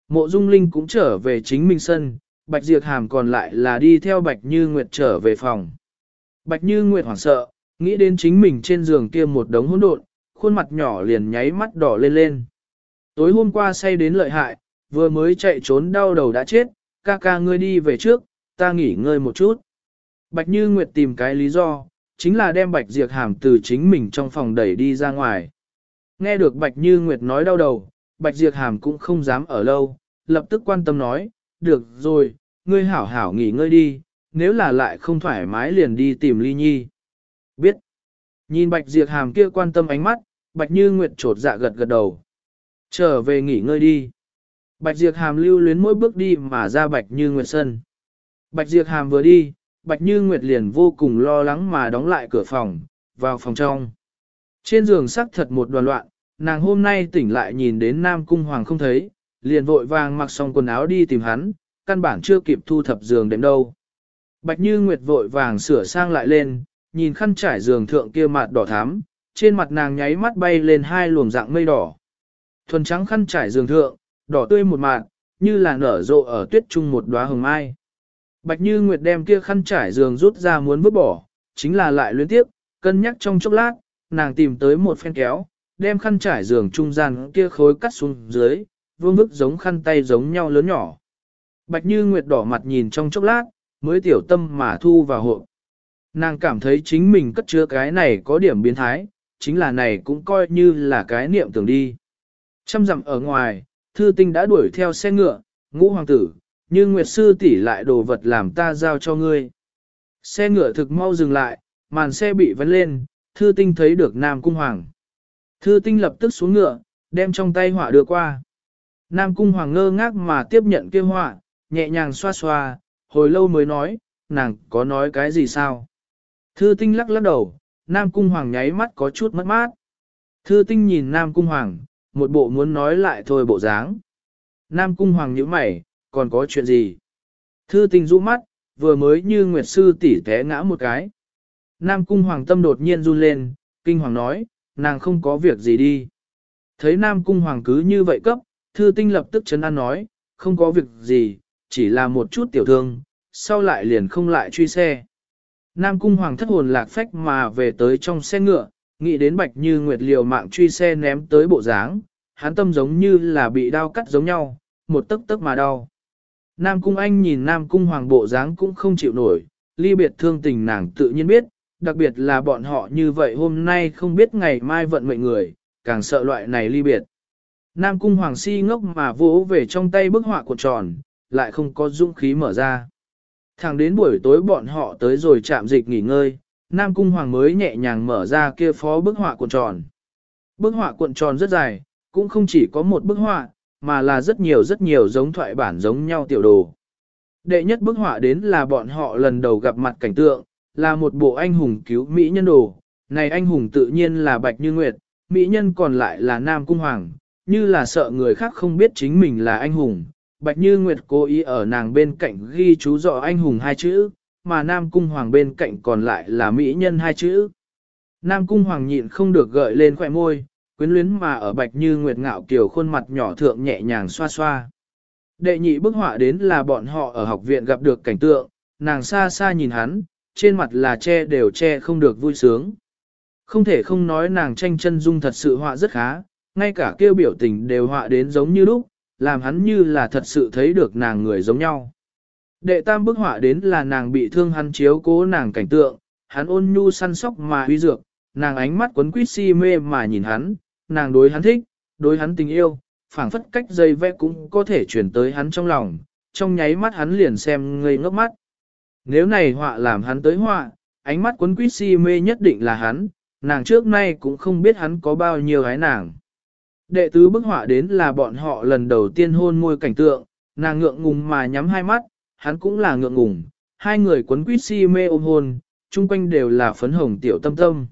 Mộ Dung Linh cũng trở về chính mình sân, Bạch Diệp Hàm còn lại là đi theo Bạch Như Nguyệt trở về phòng. Bạch Như Nguyệt hoảng sợ, nghĩ đến chính mình trên giường kia một đống hỗn độn, khuôn mặt nhỏ liền nháy mắt đỏ lên lên. Tối hôm qua say đến lợi hại, vừa mới chạy trốn đau đầu đã chết, ca ca ngươi đi về trước, ta nghỉ ngơi một chút. Bạch Như Nguyệt tìm cái lý do, chính là đem Bạch Diệp Hàm từ chính mình trong phòng đẩy đi ra ngoài. Nghe được Bạch Như Nguyệt nói đau đầu, Bạch Diệp Hàm cũng không dám ở lâu, lập tức quan tâm nói, được rồi, ngươi hảo hảo nghỉ ngơi đi, nếu là lại không thoải mái liền đi tìm Ly Nhi. Biết. Nhìn Bạch Diệp Hàm kia quan tâm ánh mắt, Bạch Như Nguyệt trột dạ gật gật đầu. Trở về nghỉ ngơi đi. Bạch Diệp Hàm lưu luyến mỗi bước đi mà ra Bạch Như Nguyệt sân. Bạch Diệp Hàm vừa đi, Bạch Như Nguyệt liền vô cùng lo lắng mà đóng lại cửa phòng, vào phòng trong. Trên giường sắc thật một đoàn loạn, nàng hôm nay tỉnh lại nhìn đến Nam Cung Hoàng không thấy, liền vội vàng mặc xong quần áo đi tìm hắn, căn bản chưa kịp thu thập giường đệm đâu. Bạch Như Nguyệt vội vàng sửa sang lại lên, nhìn khăn trải giường thượng kia mặt đỏ thắm, trên mặt nàng nháy mắt bay lên hai luồng dạng mây đỏ. Thuần trắng khăn trải giường thượng, đỏ tươi một mạt, như là nở rộ ở tuyết trung một đóa hồng mai. Bạch Như Nguyệt đem kia khăn trải giường rút ra muốn vứt bỏ, chính là lại luyến tiếp, cân nhắc trong chốc lát, nàng tìm tới một phen kéo, đem khăn trải giường trung gian kia khối cắt xuống dưới, vương vức giống khăn tay giống nhau lớn nhỏ. Bạch Như Nguyệt đỏ mặt nhìn trong chốc lát, mới tiểu tâm mà thu vào hộp. Nàng cảm thấy chính mình cất chứa cái này có điểm biến thái, chính là này cũng coi như là cái niệm tưởng đi. Trăm dặm ở ngoài, Thư Tinh đã đuổi theo xe ngựa, Ngũ hoàng tử, Như Nguyệt sư tỷ lại đồ vật làm ta giao cho ngươi. Xe ngựa thực mau dừng lại, màn xe bị vấn lên, Thư Tinh thấy được Nam Cung Hoàng. Thư Tinh lập tức xuống ngựa, đem trong tay họa đưa qua. Nam Cung Hoàng ngơ ngác mà tiếp nhận kia họa, nhẹ nhàng xoa xoa, hồi lâu mới nói, nàng có nói cái gì sao? Thư Tinh lắc lắc đầu, Nam Cung Hoàng nháy mắt có chút mất mát. Thư Tinh nhìn Nam Cung Hoàng, một bộ muốn nói lại thôi bộ dáng. Nam Cung Hoàng nhíu mày, còn có chuyện gì? Thư Tinh rũ mắt, vừa mới Như Nguyệt sư tỷ té ngã một cái. Nam Cung Hoàng tâm đột nhiên run lên, kinh hoàng nói, nàng không có việc gì đi. Thấy Nam Cung Hoàng cứ như vậy cấp, Thư Tinh lập tức trấn an nói, không có việc gì, chỉ là một chút tiểu thương, sau lại liền không lại truy xe. Nam Cung Hoàng thất hồn lạc phách mà về tới trong xe ngựa, nghĩ đến Bạch Như Nguyệt liều mạng truy xe ném tới bộ dáng, hắn tâm giống như là bị đau cắt giống nhau, một tấc tấc mà đau. Nam Cung Anh nhìn Nam Cung Hoàng bộ dáng cũng không chịu nổi, ly biệt thương tình nàng tự nhiên biết, đặc biệt là bọn họ như vậy hôm nay không biết ngày mai vận mệnh người, càng sợ loại này ly biệt. Nam Cung Hoàng si ngốc mà vỗ về trong tay bức họa cuộn tròn, lại không có dũng khí mở ra. Thẳng đến buổi tối bọn họ tới rồi chạm dịch nghỉ ngơi, Nam Cung Hoàng mới nhẹ nhàng mở ra kia phó bức họa cuộn tròn. Bức họa cuộn tròn rất dài, cũng không chỉ có một bức họa, mà là rất nhiều giống thoại bản giống nhau tiểu đồ. Đệ nhất bức họa đến là bọn họ lần đầu gặp mặt cảnh tượng, là một bộ anh hùng cứu Mỹ nhân đồ. Này anh hùng tự nhiên là Bạch Như Nguyệt, Mỹ nhân còn lại là Nam Cung Hoàng, như là sợ người khác không biết chính mình là anh hùng. Bạch Như Nguyệt cố ý ở nàng bên cạnh ghi chú rõ anh hùng hai chữ, mà Nam Cung Hoàng bên cạnh còn lại là Mỹ nhân hai chữ. Nam Cung Hoàng nhịn không được gợi lên khỏe môi, quyến luyến mà ở Bạch Như Nguyệt ngạo kiều khuôn mặt nhỏ thượng nhẹ nhàng xoa xoa. Đệ nhị bức họa đến là bọn họ ở học viện gặp được cảnh tượng, nàng xa xa nhìn hắn, trên mặt là che không được vui sướng. Không thể không nói nàng tranh chân dung thật sự họa rất khá, ngay cả kêu biểu tình đều họa đến giống như lúc, làm hắn như là thật sự thấy được nàng người giống nhau. Đệ tam bức họa đến là nàng bị thương hắn chiếu cố nàng cảnh tượng, hắn ôn nhu săn sóc mà huy dược, nàng ánh mắt quấn quýt si mê mà nhìn hắn, nàng đối hắn thích, đối hắn tình yêu, phảng phất cách dây vẽ cũng có thể chuyển tới hắn trong lòng, trong nháy mắt hắn liền xem ngây ngốc mắt. Nếu này họa làm hắn tới họa, ánh mắt quấn quýt si mê nhất định là hắn, nàng trước nay cũng không biết hắn có bao nhiêu gái nàng. Đệ tứ bức họa đến là bọn họ lần đầu tiên hôn môi cảnh tượng, nàng ngượng ngùng mà nhắm hai mắt, hắn cũng là ngượng ngùng, hai người quấn quýt si mê ôm hôn, chung quanh đều là phấn hồng tiểu tâm tâm.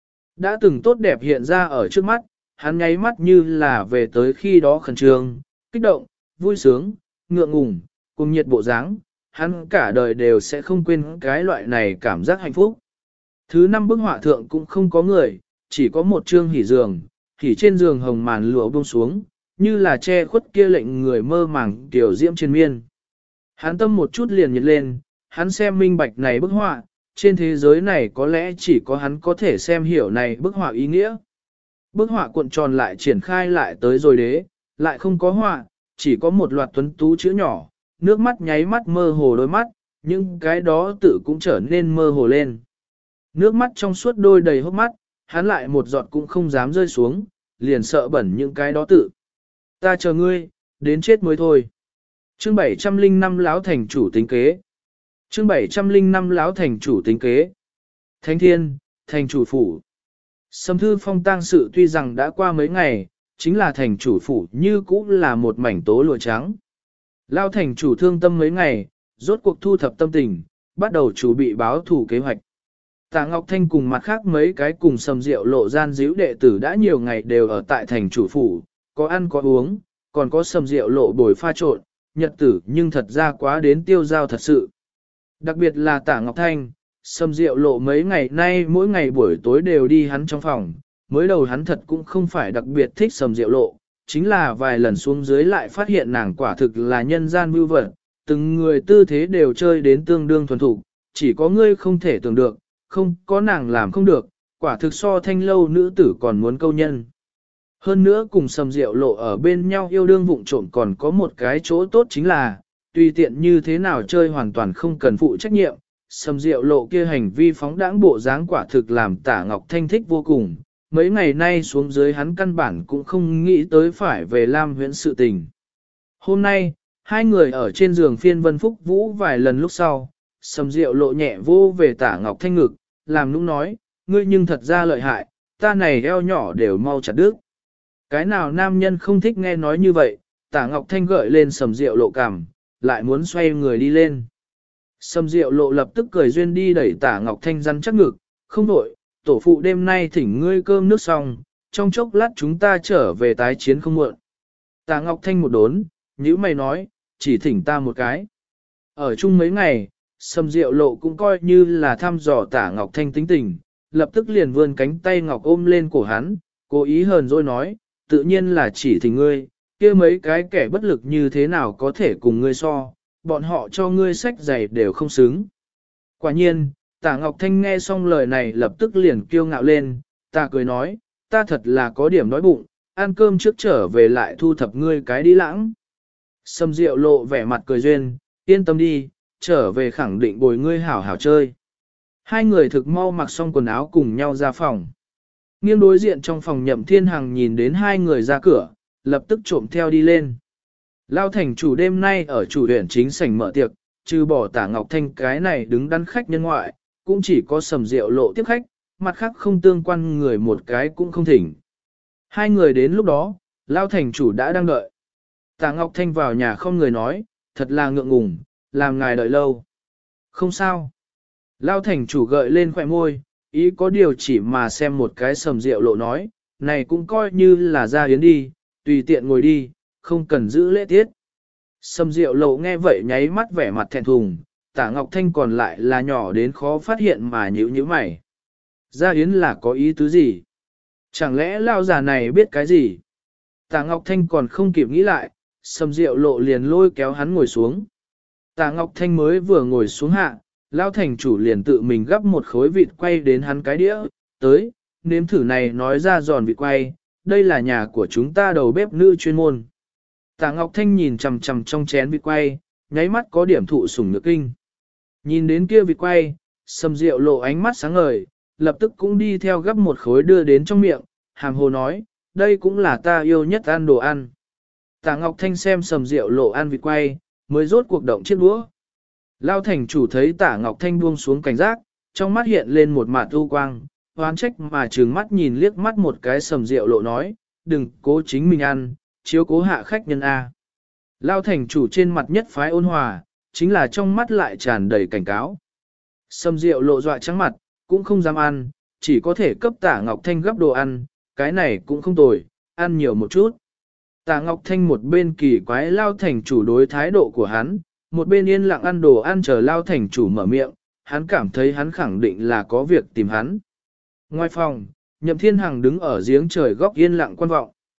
Đã từng tốt đẹp hiện ra ở trước mắt, hắn nháy mắt như là về tới khi đó khẩn trương, kích động, vui sướng, ngượng ngùng, cùng nhiệt bộ dáng, hắn cả đời đều sẽ không quên cái loại này cảm giác hạnh phúc. Thứ năm bức họa thượng cũng không có người, chỉ có một trương hỉ giường, hỉ trên giường hồng màn lụa buông xuống, như là che khuất kia lệnh người mơ màng tiểu diễm trên miên. Hắn tâm một chút liền nhiệt lên, hắn xem minh bạch này bức họa, trên thế giới này có lẽ chỉ có hắn có thể xem hiểu này bức họa ý nghĩa. Bức họa cuộn tròn lại triển khai lại tới rồi đế, lại không có họa, chỉ có một loạt tuấn tú chữ nhỏ, nước mắt nháy mắt mơ hồ đôi mắt, nhưng cái đó tự cũng trở nên mơ hồ lên. Nước mắt trong suốt đôi đầy hốc mắt, hắn lại một giọt cũng không dám rơi xuống, liền sợ bẩn những cái đó tự. Ta chờ ngươi, đến chết mới thôi. Chương 705 Láo thành chủ tính kế. Chương 705 Láo thành chủ tính kế. Thánh thiên, thành chủ phủ. Sâm thư phong tang sự tuy rằng đã qua mấy ngày, chính là thành chủ phủ như cũ là một mảnh tố lụa trắng. Lao thành chủ thương tâm mấy ngày, rốt cuộc thu thập tâm tình, bắt đầu chuẩn bị báo thủ kế hoạch. Tạ Ngọc Thanh cùng mặt khác mấy cái cùng Sầm Diệu Lộ gian díu đệ tử đã nhiều ngày đều ở tại thành chủ phủ, có ăn có uống, còn có Sầm Diệu Lộ bồi pha trộn, nhật tử nhưng thật ra quá đến tiêu giao thật sự. Đặc biệt là Tạ Ngọc Thanh, Sầm Diệu Lộ mấy ngày nay mỗi ngày buổi tối đều đi hắn trong phòng, mới đầu hắn thật cũng không phải đặc biệt thích Sầm Diệu Lộ, chính là vài lần xuống dưới lại phát hiện nàng quả thực là nhân gian mưu vật, từng người tư thế đều chơi đến tương đương thuần thủ, chỉ có ngươi không thể tưởng được, không có nàng làm không được, quả thực so thanh lâu nữ tử còn muốn câu nhân. Hơn nữa cùng Sầm Diệu Lộ ở bên nhau yêu đương vụng trộm còn có một cái chỗ tốt chính là, tùy tiện như thế nào chơi hoàn toàn không cần phụ trách nhiệm, Sầm Diệu Lộ kia hành vi phóng đãng bộ dáng quả thực làm Tả Ngọc Thanh thích vô cùng, mấy ngày nay xuống dưới hắn căn bản cũng không nghĩ tới phải về Lam Huyễn sự tình. Hôm nay, hai người ở trên giường phiên vân phúc vũ vài lần lúc sau, Sầm Diệu Lộ nhẹ vô về Tả Ngọc Thanh ngực, làm nũng nói, ngươi nhưng thật ra lợi hại, ta này eo nhỏ đều mau chặt đứt. Cái nào nam nhân không thích nghe nói như vậy, Tả Ngọc Thanh gợi lên Sầm Diệu Lộ cằm, lại muốn xoay người đi lên. Sầm Diệu Lộ lập tức cười duyên đi đẩy Tả Ngọc Thanh rắn chắc ngực, không đổi, tổ phụ đêm nay thỉnh ngươi cơm nước xong, trong chốc lát chúng ta trở về tái chiến không muộn. Tả Ngọc Thanh một đốn, nhữ mày nói, chỉ thỉnh ta một cái. Ở chung mấy ngày, Sầm Diệu Lộ cũng coi như là thăm dò Tả Ngọc Thanh tính tình, lập tức liền vươn cánh tay ngọc ôm lên cổ hắn, cố ý hờn dỗi nói, tự nhiên là chỉ thỉnh ngươi, kia mấy cái kẻ bất lực như thế nào có thể cùng ngươi so, bọn họ cho ngươi sách giày đều không xứng. Quả nhiên, Tả Ngọc Thanh nghe xong lời này lập tức liền kiêu ngạo lên, ta cười nói, ta thật là có điểm đói bụng, ăn cơm trước trở về lại thu thập ngươi cái đi lãng. Sầm Diệu Lộ vẻ mặt cười duyên, yên tâm đi, trở về khẳng định bồi ngươi hảo hảo chơi. Hai người thực mau mặc xong quần áo cùng nhau ra phòng. Nghiêng đối diện trong phòng Nhậm Thiên Hằng nhìn đến hai người ra cửa, lập tức trộm theo đi lên. Lao thành chủ đêm nay ở chủ huyện chính sảnh mở tiệc, trừ bỏ Tả Ngọc Thanh cái này đứng đắn khách nhân ngoại, cũng chỉ có Sầm Diệu Lộ tiếp khách, mặt khác không tương quan người một cái cũng không thỉnh. Hai người đến lúc đó, Lao thành chủ đã đang đợi. Tả Ngọc Thanh vào nhà không người nói, thật là ngượng ngùng, làm ngài đợi lâu. Không sao. Lao thành chủ gợi lên khỏe môi, ý có điều chỉ mà xem một cái Sầm Diệu Lộ nói, này cũng coi như là ra yến đi, tùy tiện ngồi đi, không cần giữ lễ tiết. Sầm Diệu Lộ nghe vậy nháy mắt vẻ mặt thẹn thùng, Tả Ngọc Thanh còn lại là nhỏ đến khó phát hiện mà nhíu mày. Ra yến là có ý tứ gì? Chẳng lẽ lao già này biết cái gì? Tả Ngọc Thanh còn không kịp nghĩ lại, Sầm Diệu Lộ liền lôi kéo hắn ngồi xuống. Tả Ngọc Thanh mới vừa ngồi xuống hạ, Lao thành chủ liền tự mình gắp một khối vịt quay đến hắn cái đĩa, tới, nếm thử này nói ra giòn vịt quay, đây là nhà của chúng ta đầu bếp nữ chuyên môn. Tả Ngọc Thanh nhìn chằm chằm trong chén vịt quay, nháy mắt có điểm thụ sủng nhược kinh. Nhìn đến kia vịt quay, Sầm Diệu Lộ ánh mắt sáng ngời, lập tức cũng đi theo gắp một khối đưa đến trong miệng, hàm hồ nói, đây cũng là ta yêu nhất ăn đồ ăn. Tả Ngọc Thanh xem Sầm Diệu Lộ ăn vịt quay, mới rốt cuộc động chiếc đũa. Lao thành chủ thấy Tả Ngọc Thanh buông xuống cảnh giác, trong mắt hiện lên một mạt u quang, hoán trách mà trừng mắt nhìn liếc mắt một cái Sầm Diệu Lộ nói, đừng cố chính mình ăn, chiếu cố hạ khách nhân A. Lao thành chủ trên mặt nhất phái ôn hòa, chính là trong mắt lại tràn đầy cảnh cáo. Sầm Diệu Lộ dọa trắng mặt, cũng không dám ăn, chỉ có thể cấp Tả Ngọc Thanh gấp đồ ăn, cái này cũng không tồi, ăn nhiều một chút. Tả Ngọc Thanh một bên kỳ quái Lao thành chủ đối thái độ của hắn, một bên yên lặng ăn đồ ăn chờ Lao thành chủ mở miệng, hắn cảm thấy hắn khẳng định là có việc tìm hắn. Ngoài phòng, Nhậm Thiên Hằng đứng ở giếng trời góc yên lặng quan vọng.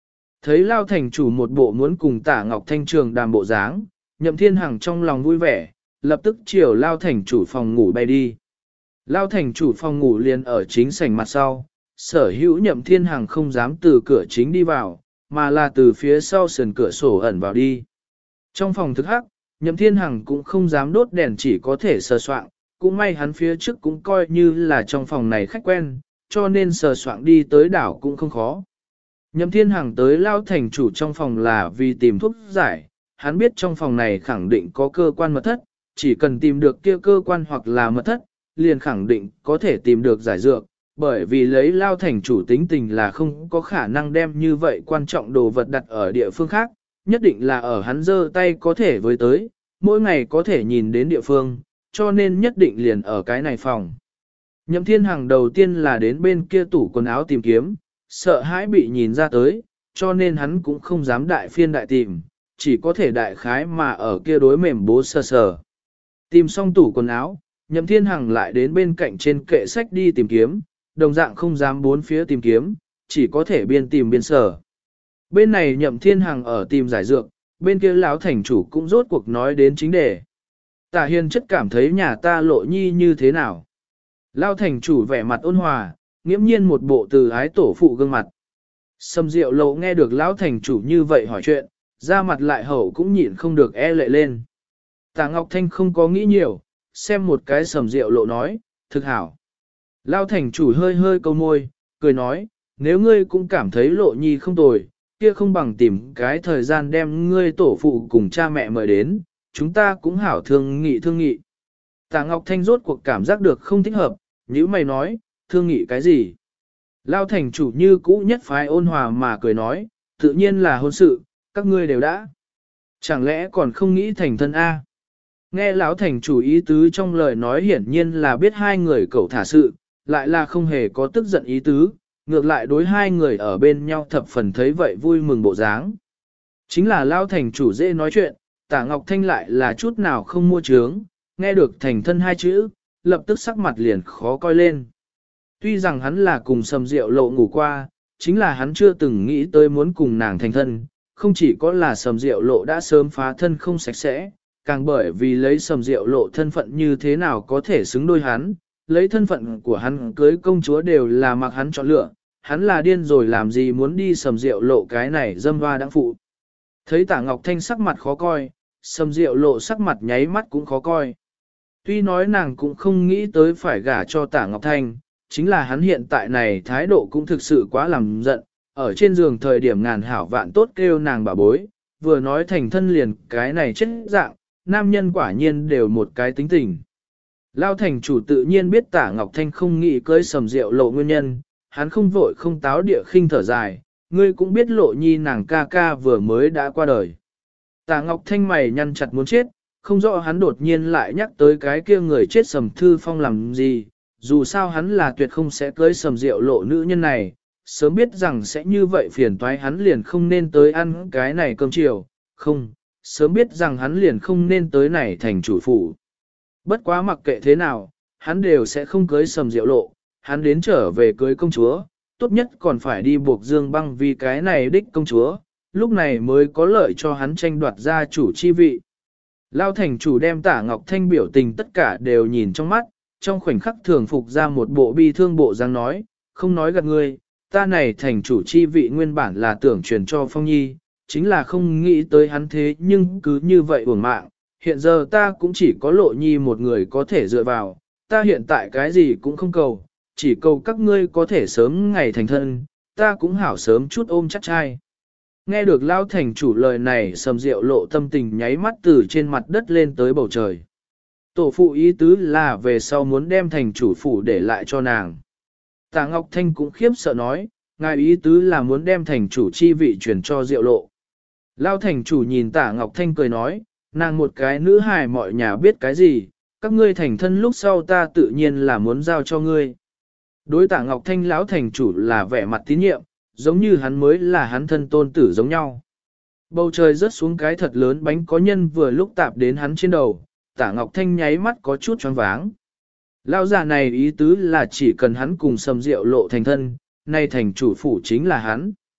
Thấy Lao thành chủ một bộ muốn cùng Tả Ngọc Thanh trường đàm bộ dáng, Nhậm Thiên Hằng trong lòng vui vẻ, lập tức chiều Lao thành chủ phòng ngủ bay đi. Lao thành chủ phòng ngủ liền ở chính sảnh mặt sau, sở hữu Nhậm Thiên Hằng không dám từ cửa chính đi vào, mà là từ phía sau sườn cửa sổ ẩn vào đi. Trong phòng thức hắc, Nhậm Thiên Hằng cũng không dám đốt đèn, chỉ có thể sờ soạng, cũng may hắn phía trước cũng coi như là trong phòng này khách quen, cho nên sờ soạng đi tới đảo cũng không khó. Nhậm Thiên Hằng tới Lao thành chủ trong phòng là vì tìm thuốc giải, hắn biết trong phòng này khẳng định có cơ quan mật thất, chỉ cần tìm được kia cơ quan hoặc là mật thất, liền khẳng định có thể tìm được giải dược, bởi vì lấy Lao thành chủ tính tình là không có khả năng đem như vậy quan trọng đồ vật đặt ở địa phương khác, nhất định là ở hắn giơ tay có thể với tới, mỗi ngày có thể nhìn đến địa phương, cho nên nhất định liền ở cái này phòng. Nhậm Thiên Hằng đầu tiên là đến bên kia tủ quần áo tìm kiếm, sợ hãi bị nhìn ra tới, cho nên hắn cũng không dám đại phiên đại tìm, chỉ có thể đại khái mà ở kia đối mềm bố sờ sờ. Tìm xong tủ quần áo, Nhậm Thiên Hằng lại đến bên cạnh trên kệ sách đi tìm kiếm, đồng dạng không dám bốn phía tìm kiếm, chỉ có thể biên tìm biên sở. Bên này Nhậm Thiên Hằng ở tìm giải dược, bên kia lão thành chủ cũng rốt cuộc nói đến chính đề. Tả Hiền chất cảm thấy nhà ta Lộ Nhi như thế nào? Lão thành chủ vẻ mặt ôn hòa, nghiễm nhiên một bộ từ ái tổ phụ gương mặt. Sâm Diệu Lộ nghe được lão thành chủ như vậy hỏi chuyện, ra mặt lại hậu cũng nhịn không được e lệ lên. Tả Ngọc Thanh không có nghĩ nhiều, xem một cái Sâm Diệu Lộ nói, thực hảo. Lão thành chủ hơi hơi câu môi, cười nói, nếu ngươi cũng cảm thấy Lộ Nhi không tồi, kia không bằng tìm cái thời gian đem ngươi tổ phụ cùng cha mẹ mời đến, chúng ta cũng hảo thương nghị thương nghị. Tả Ngọc Thanh rốt cuộc cảm giác được không thích hợp, như mày nói, thương nghị cái gì? Lao thành chủ như cũ nhất phái ôn hòa mà cười nói, tự nhiên là hôn sự, các ngươi đều đã. Chẳng lẽ còn không nghĩ thành thân A? Nghe lão thành chủ ý tứ trong lời nói hiển nhiên là biết hai người cẩu thả sự, lại là không hề có tức giận ý tứ, ngược lại đối hai người ở bên nhau thập phần thấy vậy vui mừng bộ dáng. Chính là Lao thành chủ dễ nói chuyện, Tả Ngọc Thanh lại là chút nào không mua trướng, nghe được thành thân hai chữ, lập tức sắc mặt liền khó coi lên. Tuy rằng hắn là cùng Sầm Diệu Lộ ngủ qua, chính là hắn chưa từng nghĩ tới muốn cùng nàng thành thân, không chỉ có là Sầm Diệu Lộ đã sớm phá thân không sạch sẽ, càng bởi vì lấy Sầm Diệu Lộ thân phận như thế nào có thể xứng đôi hắn, lấy thân phận của hắn cưới công chúa đều là mặc hắn chọn lựa, hắn là điên rồi làm gì muốn đi Sầm Diệu Lộ cái này dâm hoa đáng phụ. Thấy Tả Ngọc Thanh sắc mặt khó coi, Sầm Diệu Lộ sắc mặt nháy mắt cũng khó coi. Tuy nói nàng cũng không nghĩ tới phải gả cho Tả Ngọc Thanh, chính là hắn hiện tại này thái độ cũng thực sự quá làm giận, ở trên giường thời điểm ngàn hảo vạn tốt kêu nàng bà bối, vừa nói thành thân liền cái này chết dạng, nam nhân quả nhiên đều một cái tính tình. Lao thành chủ tự nhiên biết Tả Ngọc Thanh không nghĩ cưới Sầm Diệu Lộ nguyên nhân, hắn không vội không táo địa khinh thở dài, ngươi cũng biết Lộ Nhi nàng ca ca vừa mới đã qua đời. Tả Ngọc Thanh mày nhăn chặt muốn chết, không rõ hắn đột nhiên lại nhắc tới cái kia người chết Sầm Thư Phong làm gì, dù sao hắn là tuyệt không sẽ cưới Sầm Diệu Lộ nữ nhân này, sớm biết rằng sẽ như vậy phiền toái hắn liền không nên tới ăn cái này cơm chiều, không, sớm biết rằng hắn liền không nên tới này thành chủ phủ. Bất quá mặc kệ thế nào, hắn đều sẽ không cưới Sầm Diệu Lộ, hắn đến trở về cưới công chúa, tốt nhất còn phải đi buộc Dương Băng vì cái này đích công chúa, lúc này mới có lợi cho hắn tranh đoạt gia chủ chi vị. Lao thành chủ đem Tả Ngọc Thanh biểu tình tất cả đều nhìn trong mắt, trong khoảnh khắc thường phục ra một bộ bi thương bộ dáng nói, không nói gạt ngươi, ta này thành chủ chi vị nguyên bản là tưởng truyền cho Phong Nhi, chính là không nghĩ tới hắn thế nhưng cứ như vậy uổng mạng, hiện giờ ta cũng chỉ có Lộ Nhi một người có thể dựa vào, ta hiện tại cái gì cũng không cầu, chỉ cầu các ngươi có thể sớm ngày thành thân, ta cũng hảo sớm chút ôm chắc trai. Nghe được Lao thành chủ lời này Sầm Diệu Lộ tâm tình nháy mắt từ trên mặt đất lên tới bầu trời. Tổ phụ ý tứ là về sau muốn đem thành chủ phủ để lại cho nàng. Tả Ngọc Thanh cũng khiếp sợ nói, ngài ý tứ là muốn đem thành chủ chi vị chuyển cho Diệu Lộ. Lao thành chủ nhìn Tả Ngọc Thanh cười nói, nàng một cái nữ hài mọi nhà biết cái gì, các ngươi thành thân lúc sau ta tự nhiên là muốn giao cho ngươi. Đối Tả Ngọc Thanh lão thành chủ là vẻ mặt tín nhiệm, giống như hắn mới là hắn thân tôn tử giống nhau. Bầu trời rớt xuống cái thật lớn bánh có nhân vừa lúc tạp đến hắn trên đầu, Tả Ngọc Thanh nháy mắt có chút choáng váng. Lão già này ý tứ là chỉ cần hắn cùng Sầm Diệu Lộ thành thân, nay thành chủ phủ chính là hắn.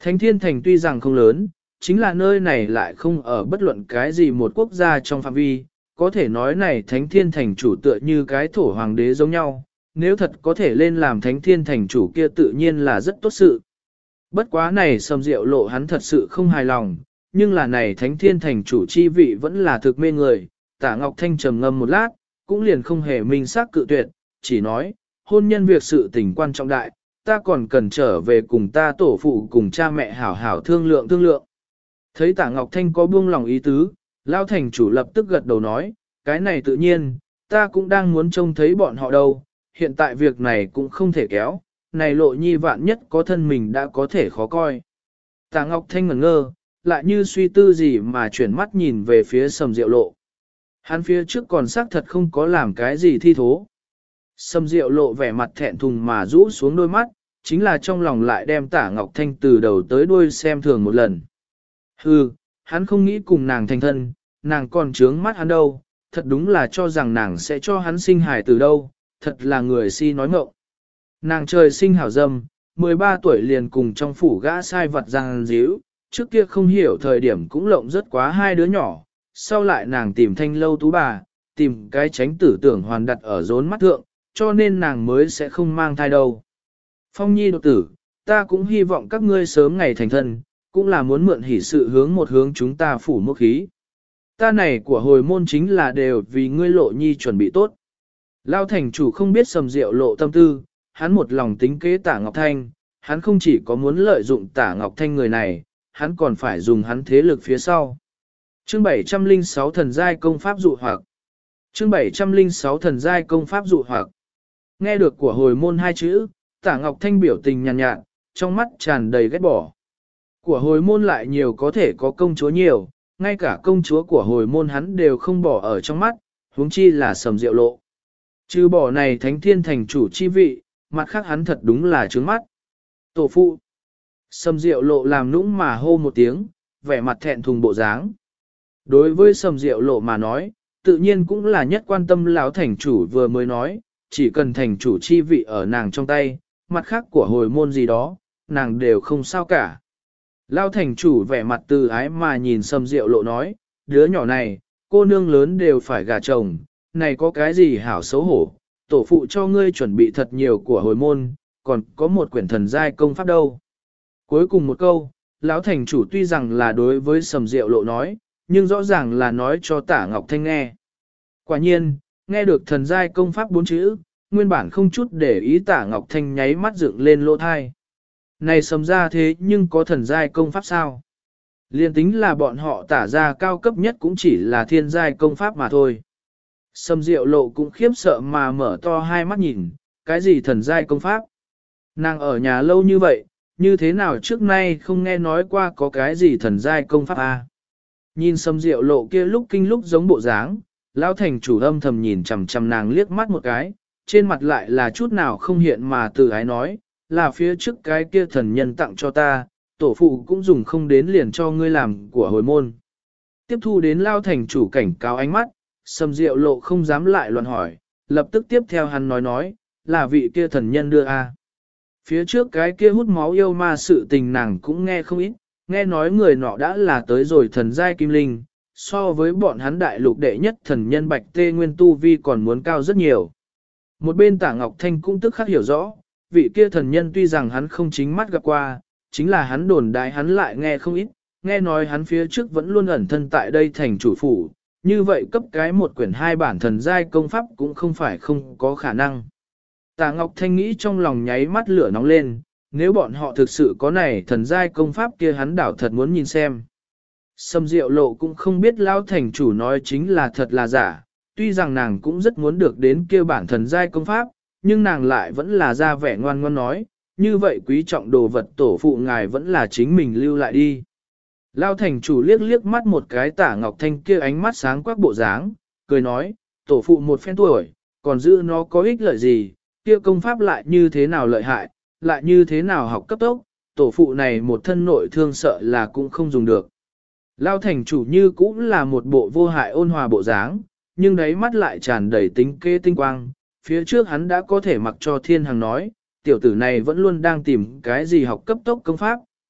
Thánh Thiên Thành tuy rằng không lớn, chính là nơi này lại không ở bất luận cái gì một quốc gia trong phạm vi, có thể nói này Thánh Thiên Thành chủ tựa như cái thổ hoàng đế giống nhau, nếu thật có thể lên làm Thánh Thiên Thành chủ kia tự nhiên là rất tốt sự. Bất quá này Sầm Diệu Lộ hắn thật sự không hài lòng, nhưng là này Thánh Thiên Thành chủ chi vị vẫn là thực mê người, Tả Ngọc Thanh trầm ngâm một lát, cũng liền không hề minh xác cự tuyệt, chỉ nói, hôn nhân việc sự tình quan trọng đại, ta còn cần trở về cùng ta tổ phụ cùng cha mẹ hảo hảo thương lượng thương lượng. Thấy Tả Ngọc Thanh có buông lòng ý tứ, Lao Thành chủ lập tức gật đầu nói, cái này tự nhiên, ta cũng đang muốn trông thấy bọn họ đâu, hiện tại việc này cũng không thể kéo, này Lộ Nhi vạn nhất có thân mình đã có thể khó coi. Tả Ngọc Thanh ngẩn ngơ, lại như suy tư gì mà chuyển mắt nhìn về phía Sầm Diệu Lộ. Hắn phía trước còn xác thật không có làm cái gì thi thố. Sầm Diệu Lộ vẻ mặt thẹn thùng mà rũ xuống đôi mắt, chính là trong lòng lại đem Tả Ngọc Thanh từ đầu tới đuôi xem thường một lần. Hừ, hắn không nghĩ cùng nàng thành thân, nàng còn trướng mắt hắn đâu, thật đúng là cho rằng nàng sẽ cho hắn sinh hài từ đâu, thật là người si nói ngọng. Nàng trời sinh hảo dâm, 13 tuổi liền cùng trong phủ gã sai vật giang díu, trước kia không hiểu thời điểm cũng lộng rất quá hai đứa nhỏ, sau lại nàng tìm Thanh Lâu tú bà, tìm cái tránh tử tưởng hoàn đặt ở rốn mắt thượng, cho nên nàng mới sẽ không mang thai đâu. Phong Nhi đột tử, ta cũng hy vọng các ngươi sớm ngày thành thân, cũng là muốn mượn hỷ sự hướng một hướng chúng ta phủ mốc khí. Ta này của hồi môn chính là đều vì ngươi Lộ Nhi chuẩn bị tốt. Lao thành chủ không biết Sầm Diệu Lộ tâm tư, hắn một lòng tính kế Tả Ngọc Thanh, hắn không chỉ có muốn lợi dụng Tả Ngọc Thanh người này, hắn còn phải dùng hắn thế lực phía sau. Chương 706 thần giai công pháp dụ hoặc. Chương 706 thần giai công pháp dụ hoặc. Nghe được của hồi môn hai chữ, Tả Ngọc Thanh biểu tình nhàn nhạt, trong mắt tràn đầy ghét bỏ. Của hồi môn lại nhiều có thể có công chúa nhiều, ngay cả công chúa của hồi môn hắn đều không bỏ ở trong mắt, huống chi là Sầm Diệu Lộ. Trừ bỏ này Thánh Thiên Thành chủ chi vị, mặt khác hắn thật đúng là trướng mắt. Tổ phụ. Sầm Diệu Lộ làm nũng mà hô một tiếng, vẻ mặt thẹn thùng bộ dáng. Đối với Sầm Diệu Lộ mà nói, tự nhiên cũng là nhất quan tâm lão thành chủ vừa mới nói, chỉ cần thành chủ chi vị ở nàng trong tay, mặt khác của hồi môn gì đó, nàng đều không sao cả. Lão thành chủ vẻ mặt từ ái mà nhìn Sầm Diệu Lộ nói, đứa nhỏ này, cô nương lớn đều phải gả chồng, này có cái gì hảo xấu hổ, tổ phụ cho ngươi chuẩn bị thật nhiều của hồi môn, còn có một quyển thần giai công pháp đâu. Cuối cùng một câu, lão thành chủ tuy rằng là đối với Sầm Diệu Lộ nói, nhưng rõ ràng là nói cho Tả Ngọc Thanh nghe. Quả nhiên, nghe được thần giai công pháp 4 chữ, nguyên bản không chút để ý Tả Ngọc Thanh nháy mắt dựng lên lỗ thai. Này Sầm ra thế nhưng có thần giai công pháp sao? Liên tính là bọn họ Tả ra cao cấp nhất cũng chỉ là thiên giai công pháp mà thôi. Sầm Diệu Lộ cũng khiếp sợ mà mở to hai mắt nhìn, cái gì thần giai công pháp? Nàng ở nhà lâu như vậy, như thế nào trước nay không nghe nói qua có cái gì thần giai công pháp a? Nhìn Sầm Diệu Lộ kia lúc kinh lúc giống bộ dáng, lão thành chủ âm thầm nhìn chằm chằm nàng liếc mắt một cái, trên mặt lại là chút nào không hiện mà từ ái nói, là phía trước cái kia thần nhân tặng cho ta, tổ phụ cũng dùng không đến liền cho ngươi làm của hồi môn. Tiếp thu đến lão thành chủ cảnh cáo ánh mắt, Sầm Diệu Lộ không dám lại luận hỏi, lập tức tiếp theo hắn nói, là vị kia thần nhân đưa a. Phía trước cái kia hút máu yêu ma sự tình nàng cũng nghe không ít, nghe nói người nọ đã là tới rồi thần giai kim linh, so với bọn hắn đại lục đệ nhất thần nhân Bạch Tê Nguyên Tu Vi còn muốn cao rất nhiều. Một bên Tả Ngọc Thanh cũng tức khắc hiểu rõ, vị kia thần nhân tuy rằng hắn không chính mắt gặp qua, chính là hắn đồn đại hắn lại nghe không ít, nghe nói hắn phía trước vẫn luôn ẩn thân tại đây thành chủ phủ, như vậy cấp cái một quyển hai bản thần giai công pháp cũng không phải không có khả năng. Tả Ngọc Thanh nghĩ trong lòng nháy mắt lửa nóng lên, nếu bọn họ thực sự có này thần giai công pháp kia hắn đảo thật muốn nhìn xem. Sầm Diệu Lộ cũng không biết lão thành chủ nói chính là thật là giả, tuy rằng nàng cũng rất muốn được đến kia bản thần giai công pháp, nhưng nàng lại vẫn là ra vẻ ngoan ngoãn nói, như vậy quý trọng đồ vật tổ phụ ngài vẫn là chính mình lưu lại đi. Lão thành chủ liếc liếc mắt một cái Tả Ngọc Thanh kia ánh mắt sáng quắc bộ dáng, cười nói, tổ phụ một phen tuổi, còn giữ nó có ích lợi gì, kia công pháp lại như thế nào lợi hại, lại như thế nào học cấp tốc, tổ phụ này một thân nội thương sợ là cũng không dùng được. Lao thành chủ như cũng là một bộ vô hại ôn hòa bộ dáng, nhưng đáy mắt lại tràn đầy tính kế tinh quang, phía trước hắn đã có thể mặc cho thiên hằng nói, tiểu tử này vẫn luôn đang tìm cái gì học cấp tốc công pháp,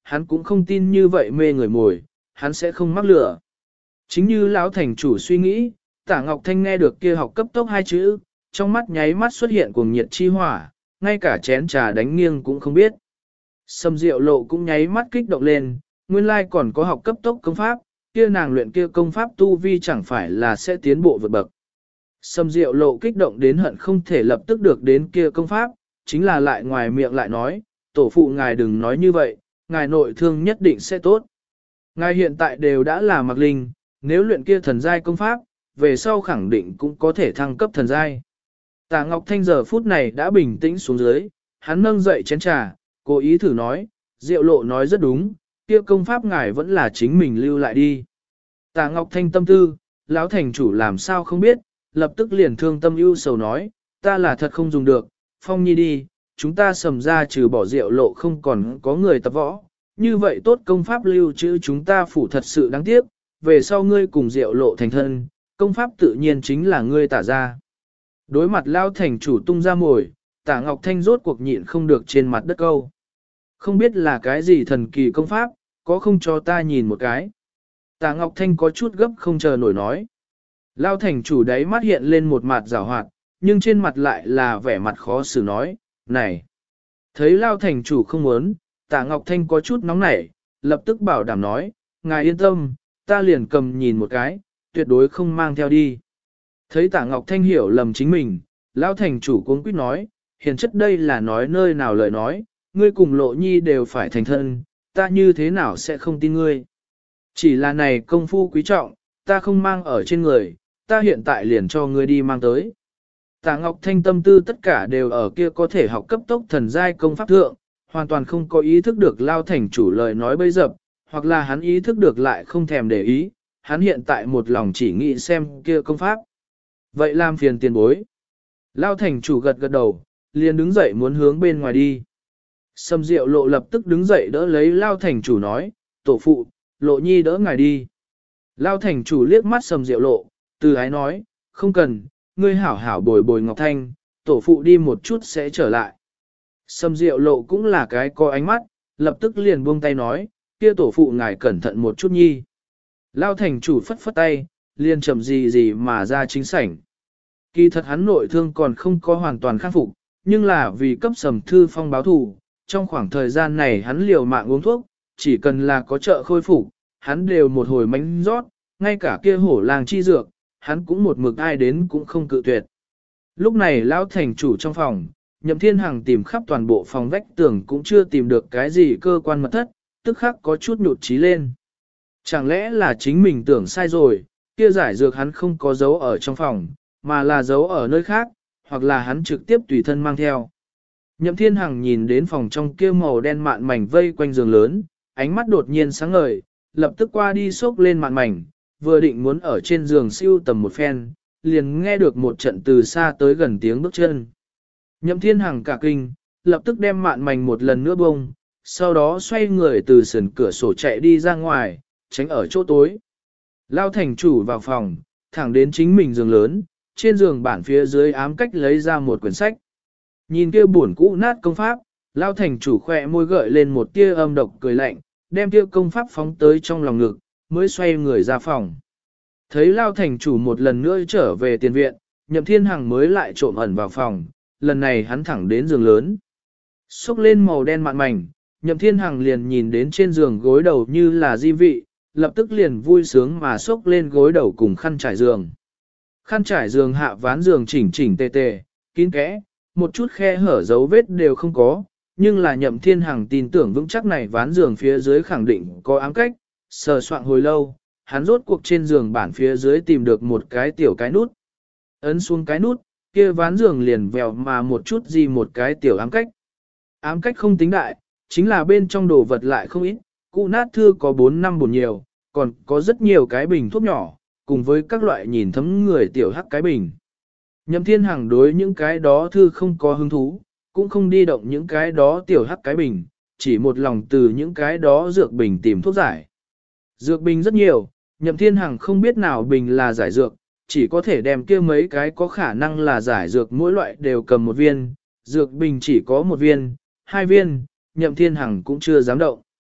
hắn cũng không tin như vậy mê người mồi, hắn sẽ không mắc lửa. Chính như lão thành chủ suy nghĩ, Tả Ngọc Thanh nghe được kia học cấp tốc hai chữ, trong mắt nháy mắt xuất hiện cuồng nhiệt chi hỏa, ngay cả chén trà đánh nghiêng cũng không biết. Sầm Diệu Lộ cũng nháy mắt kích động lên, nguyên lai còn có học cấp tốc công pháp, kia nàng luyện kia công pháp tu vi chẳng phải là sẽ tiến bộ vượt bậc. Sầm Diệu Lộ kích động đến hận không thể lập tức được đến kia công pháp, chính là lại ngoài miệng lại nói, tổ phụ ngài đừng nói như vậy, ngài nội thương nhất định sẽ tốt. Ngài hiện tại đều đã là mặc linh, nếu luyện kia thần giai công pháp, về sau khẳng định cũng có thể thăng cấp thần giai. Tả Ngọc Thanh giờ phút này đã bình tĩnh xuống dưới, hắn nâng dậy chén trà, cố ý thử nói, Diệu Lộ nói rất đúng, kia công pháp ngài vẫn là chính mình lưu lại đi. Tả Ngọc Thanh tâm tư, lão thành chủ làm sao không biết, lập tức liền thương tâm ưu sầu nói, ta là thật không dùng được, Phong Nhi đi, chúng ta Sầm ra trừ bỏ Diệu Lộ không còn có người tập võ, như vậy tốt công pháp lưu trữ chúng ta phủ thật sự đáng tiếc, về sau ngươi cùng Diệu Lộ thành thân, công pháp tự nhiên chính là ngươi tả ra. Đối mặt lao thành chủ tung ra mồi, Tả Ngọc Thanh rốt cuộc nhịn không được trên mặt đất câu. Không biết là cái gì thần kỳ công pháp, có không cho ta nhìn một cái. Tả Ngọc Thanh có chút gấp không chờ nổi nói. Lao thành chủ đáy mắt hiện lên một mặt rào hoạt, nhưng trên mặt lại là vẻ mặt khó xử nói, này. Thấy Lao thành chủ không muốn, Tả Ngọc Thanh có chút nóng nảy, lập tức bảo đảm nói, ngài yên tâm, ta liền cầm nhìn một cái, tuyệt đối không mang theo đi. Thấy Tả Ngọc Thanh hiểu lầm chính mình, Lão thành chủ cuống quýt nói, hiền chất đây là nói nơi nào lời nói, ngươi cùng Lộ Nhi đều phải thành thân, ta như thế nào sẽ không tin ngươi. Chỉ là này công phu quý trọng, ta không mang ở trên người, ta hiện tại liền cho ngươi đi mang tới. Tả Ngọc Thanh tâm tư tất cả đều ở kia có thể học cấp tốc thần giai công pháp thượng, hoàn toàn không có ý thức được Lao thành chủ lời nói bấy dập, hoặc là hắn ý thức được lại không thèm để ý, hắn hiện tại một lòng chỉ nghĩ xem kia công pháp. Vậy làm phiền tiền bối. Lao thành chủ gật gật đầu, liền đứng dậy muốn hướng bên ngoài đi. Sầm Diệu Lộ lập tức đứng dậy đỡ lấy Lao thành chủ nói, tổ phụ, Lộ Nhi đỡ ngài đi. Lao thành chủ liếc mắt Sầm Diệu Lộ, từ ái nói, không cần, ngươi hảo hảo bồi bồi Ngọc Thanh, tổ phụ đi một chút sẽ trở lại. Sầm Diệu Lộ cũng là cái có ánh mắt, lập tức liền buông tay nói, kia tổ phụ ngài cẩn thận một chút nhi. Lao thành chủ phất phất tay, liền chậm gì mà ra chính sảnh. Kỳ thật hắn nội thương còn không có hoàn toàn khắc phục, nhưng là vì cấp Sầm Thư Phong báo thù, trong khoảng thời gian này hắn liều mạng uống thuốc, chỉ cần là có trợ khôi phục, hắn đều một hồi mánh rót, ngay cả kia hổ làng chi dược, hắn cũng một mực ai đến cũng không cự tuyệt. Lúc này Lão thành chủ trong phòng, Nhậm Thiên Hằng tìm khắp toàn bộ phòng vách tường cũng chưa tìm được cái gì cơ quan mật thất, tức khắc có chút nhụt chí lên. Chẳng lẽ là chính mình tưởng sai rồi, kia giải dược hắn không có giấu ở trong phòng, mà là giấu ở nơi khác, hoặc là hắn trực tiếp tùy thân mang theo. Nhậm Thiên Hằng nhìn đến phòng trong kia màu đen mạn mảnh vây quanh giường lớn, ánh mắt đột nhiên sáng ngời, lập tức qua đi xốc lên mạn mảnh, vừa định muốn ở trên giường siêu tầm một phen, liền nghe được một trận từ xa tới gần tiếng bước chân. Nhậm Thiên Hằng cả kinh, lập tức đem mạn mảnh một lần nữa bông, sau đó xoay người từ sườn cửa sổ chạy đi ra ngoài, tránh ở chỗ tối. Lao thành chủ vào phòng, thẳng đến chính mình giường lớn, trên giường bản phía dưới ám cách lấy ra một quyển sách. Nhìn kia buồn cũ nát công pháp, Lao thành chủ khỏe môi gợi lên một tia âm độc cười lạnh, đem kia công pháp phóng tới trong lòng ngực, mới xoay người ra phòng. Thấy Lao thành chủ một lần nữa trở về tiền viện, Nhậm Thiên Hằng mới lại trộm ẩn vào phòng, lần này hắn thẳng đến giường lớn. Xúc lên màu đen mạn mảnh, Nhậm Thiên Hằng liền nhìn đến trên giường gối đầu như là di vị, lập tức liền vui sướng mà xúc lên gối đầu cùng khăn trải giường. Khăn trải giường hạ ván giường chỉnh chỉnh tề tề, kín kẽ, một chút khe hở dấu vết đều không có, nhưng là Nhậm Thiên Hằng tin tưởng vững chắc này ván giường phía dưới khẳng định có ám cách, sờ soạn hồi lâu, hắn rốt cuộc trên giường bản phía dưới tìm được một cái tiểu cái nút. Ấn xuống cái nút, kia ván giường liền vèo mà một chút gì một cái tiểu ám cách. Ám cách không tính đại, chính là bên trong đồ vật lại không ít, cụ nát thư có 4 năm bồn nhiều, còn có rất nhiều cái bình thuốc nhỏ, cùng với các loại nhìn thấm người tiểu hắc cái bình. Nhậm Thiên Hằng đối những cái đó thư không có hứng thú, cũng không đi động những cái đó tiểu hắc cái bình, chỉ một lòng từ những cái đó dược bình tìm thuốc giải. Dược bình rất nhiều, Nhậm Thiên Hằng không biết nào bình là giải dược, chỉ có thể đem kia mấy cái có khả năng là giải dược mỗi loại đều cầm một viên, dược bình chỉ có một viên, 2 viên, Nhậm Thiên Hằng cũng chưa dám động.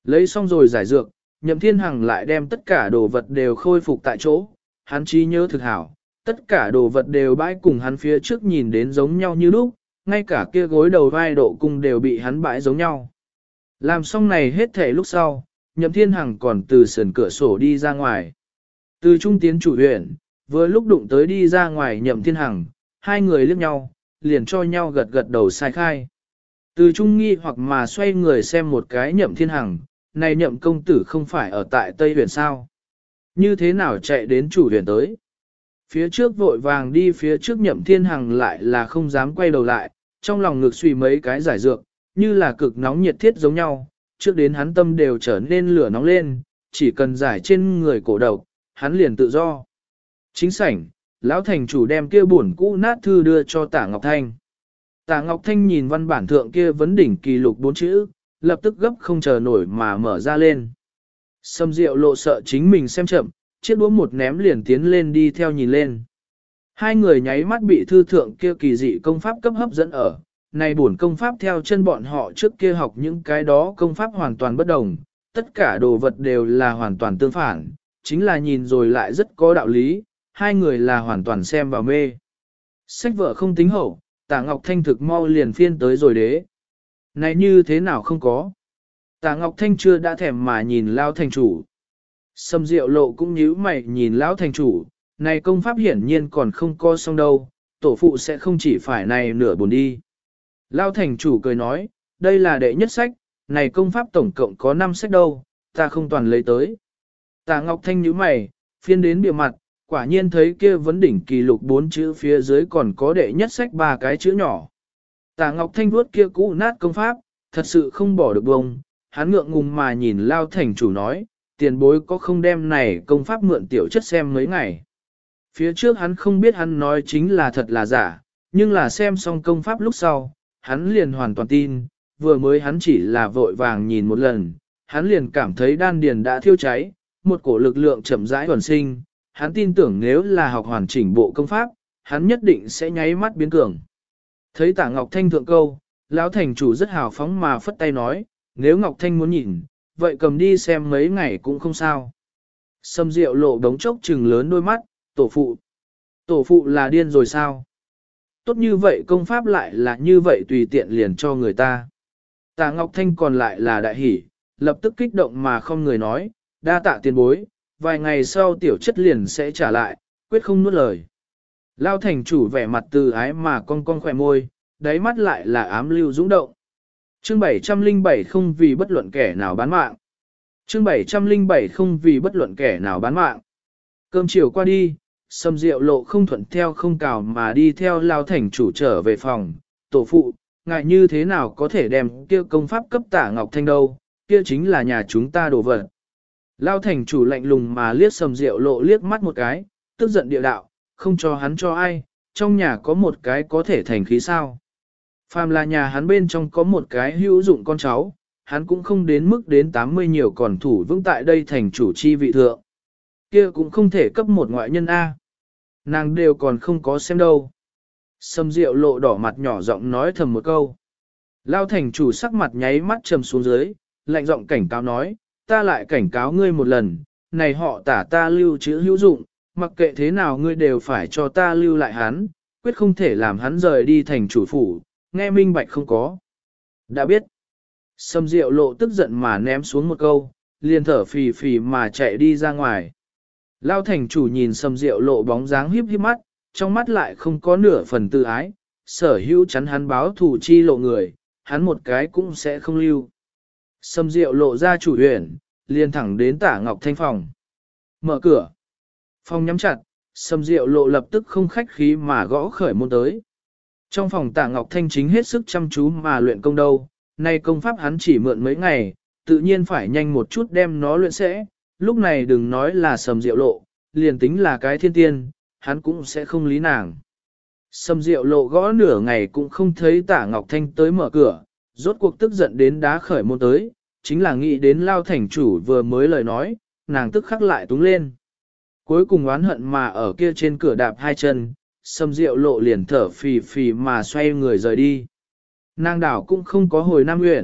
Lấy xong rồi giải dược, Nhậm Thiên Hằng lại đem tất cả đồ vật đều khôi phục tại chỗ, hắn trí nhớ thực hảo, tất cả đồ vật đều bãi cùng hắn phía trước nhìn đến giống nhau như lúc, ngay cả kia gối đầu vai độ cung đều bị hắn bãi giống nhau. Làm xong này hết thể lúc sau, Nhậm Thiên Hằng còn từ sườn cửa sổ đi ra ngoài. Từ trung tiến chủ huyện, vừa lúc đụng tới đi ra ngoài Nhậm Thiên Hằng, hai người liếc nhau, liền cho nhau gật gật đầu sai khai. Từ trung nghi hoặc mà xoay người xem một cái Nhậm Thiên Hằng, này Nhậm công tử không phải ở tại Tây huyện sao? Như thế nào chạy đến chủ huyện tới? Phía trước vội vàng đi phía trước Nhậm Thiên Hằng lại là không dám quay đầu lại, trong lòng ngực suy mấy cái giải dược, như là cực nóng nhiệt thiết giống nhau, trước đến hắn tâm đều trở nên lửa nóng lên, chỉ cần giải trên người cổ độc, hắn liền tự do. Chính sảnh, lão thành chủ đem kia buồn cũ nát thư đưa cho Tả Ngọc Thanh. Tả Ngọc Thanh nhìn văn bản thượng kia vấn đỉnh kỳ lục 4 chữ, lập tức gấp không chờ nổi mà mở ra lên. Sâm Diệu Lộ sợ chính mình xem chậm, chiếc đũa một ném liền tiến lên đi theo nhìn lên. Hai người nháy mắt bị thư thượng kia kỳ dị công pháp cấp hấp dẫn ở. Này bổn công pháp theo chân bọn họ trước kia học những cái đó công pháp hoàn toàn bất đồng, tất cả đồ vật đều là hoàn toàn tương phản, chính là nhìn rồi lại rất có đạo lý, hai người là hoàn toàn xem vào mê. Sách vợ không tính hậu, Tả Ngọc Thanh thực mau liền phiên tới rồi đế. Này như thế nào không có? Tả Ngọc Thanh chưa đã thèm mà nhìn Lão thành chủ. Sâm Diệu Lộ cũng nhíu mày nhìn Lão thành chủ, này công pháp hiển nhiên còn không co xong đâu, tổ phụ sẽ không chỉ phải này nửa buồn đi. Lão thành chủ cười nói, đây là đệ nhất sách, này công pháp tổng cộng có 5 sách đâu, ta không toàn lấy tới. Tả Ngọc Thanh nhíu mày, phiên đến bìa mặt, quả nhiên thấy kia vấn đỉnh kỳ lục 4 chữ phía dưới còn có đệ nhất sách 3 cái chữ nhỏ. Tả Ngọc Thanh vuốt kia cũ nát công pháp, thật sự không bỏ được bông, hắn ngượng ngùng mà nhìn Lão thành chủ nói, tiền bối có không đem này công pháp mượn tiểu chất xem mấy ngày. Phía trước hắn không biết hắn nói chính là thật là giả, nhưng là xem xong công pháp lúc sau, hắn liền hoàn toàn tin, vừa mới hắn chỉ là vội vàng nhìn một lần, hắn liền cảm thấy đan điền đã thiêu cháy, một cổ lực lượng chậm rãi hoàn sinh, hắn tin tưởng nếu là học hoàn chỉnh bộ công pháp, hắn nhất định sẽ nháy mắt biến cường. Thấy Tả Ngọc Thanh thượng câu, Lão thành chủ rất hào phóng mà phất tay nói, nếu Ngọc Thanh muốn nhìn, vậy cầm đi xem mấy ngày cũng không sao. Sâm Diệu Lộ đống chốc trừng lớn đôi mắt, tổ phụ. Tổ phụ là điên rồi sao? Tốt như vậy công pháp lại là như vậy tùy tiện liền cho người ta. Tả Ngọc Thanh còn lại là đại hỉ, lập tức kích động mà không người nói, đa tạ tiền bối, vài ngày sau tiểu chất liền sẽ trả lại, quyết không nuốt lời. Lão thành chủ vẻ mặt từ ái mà cong cong khỏe môi, đáy mắt lại là ám lưu dũng động. Chương 707 không vì bất luận kẻ nào bán mạng. Chương 707 không vì bất luận kẻ nào bán mạng. Cơm chiều qua đi, Sâm Diệu Lộ không thuận theo không cào mà đi theo Lão thành chủ trở về phòng. Tổ phụ, ngại như thế nào có thể đem kia công pháp cấp Tả Ngọc Thanh đâu, kia chính là nhà chúng ta đồ vật. Lão thành chủ lạnh lùng mà liếc Sâm Diệu Lộ liếc mắt một cái, tức giận địa đạo, không cho hắn cho ai, trong nhà có một cái có thể thành khí sao. Phàm là nhà hắn bên trong có một cái hữu dụng con cháu, hắn cũng không đến mức đến 80 nhiều còn thủ vững tại đây thành chủ chi vị thượng. Kia cũng không thể cấp một ngoại nhân A. Nàng đều còn không có xem đâu. Sâm Diệu Lộ đỏ mặt nhỏ giọng nói thầm một câu. Lão thành chủ sắc mặt nháy mắt trầm xuống dưới, lạnh giọng cảnh cáo nói, ta lại cảnh cáo ngươi một lần, này họ Tả ta lưu trữ hữu dụng, mặc kệ thế nào ngươi đều phải cho ta lưu lại hắn, quyết không thể làm hắn rời đi thành chủ phủ, nghe minh bạch không có. Đã biết. Sâm Diệu Lộ tức giận mà ném xuống một câu, liền thở phì phì mà chạy đi ra ngoài. Lão thành chủ nhìn Sâm Diệu Lộ bóng dáng híp híp mắt, trong mắt lại không có nửa phần tự ái, sở hữu chắn hắn báo thù chi lộ người, hắn một cái cũng sẽ không lưu. Sâm Diệu Lộ ra chủ huyện, liền thẳng đến Tả Ngọc Thanh phòng. Mở cửa. Phòng nhắm chặt, Sâm Diệu Lộ lập tức không khách khí mà gõ khởi môn tới. Trong phòng Tả Ngọc Thanh chính hết sức chăm chú mà luyện công đâu, nay công pháp hắn chỉ mượn mấy ngày, tự nhiên phải nhanh một chút đem nó luyện sẽ, lúc này đừng nói là Sâm Diệu Lộ, liền tính là cái thiên tiên, hắn cũng sẽ không lý nàng. Sâm Diệu Lộ gõ nửa ngày cũng không thấy Tả Ngọc Thanh tới mở cửa, rốt cuộc tức giận đến đá khởi môn tới, chính là nghĩ đến Lão thành chủ vừa mới lời nói, nàng tức khắc lại túng lên. Cuối cùng oán hận mà ở kia trên cửa đạp hai chân, Sâm Diệu Lộ liền thở phì phì mà xoay người rời đi. Nàng đảo cũng không có hồi Nam Uyển,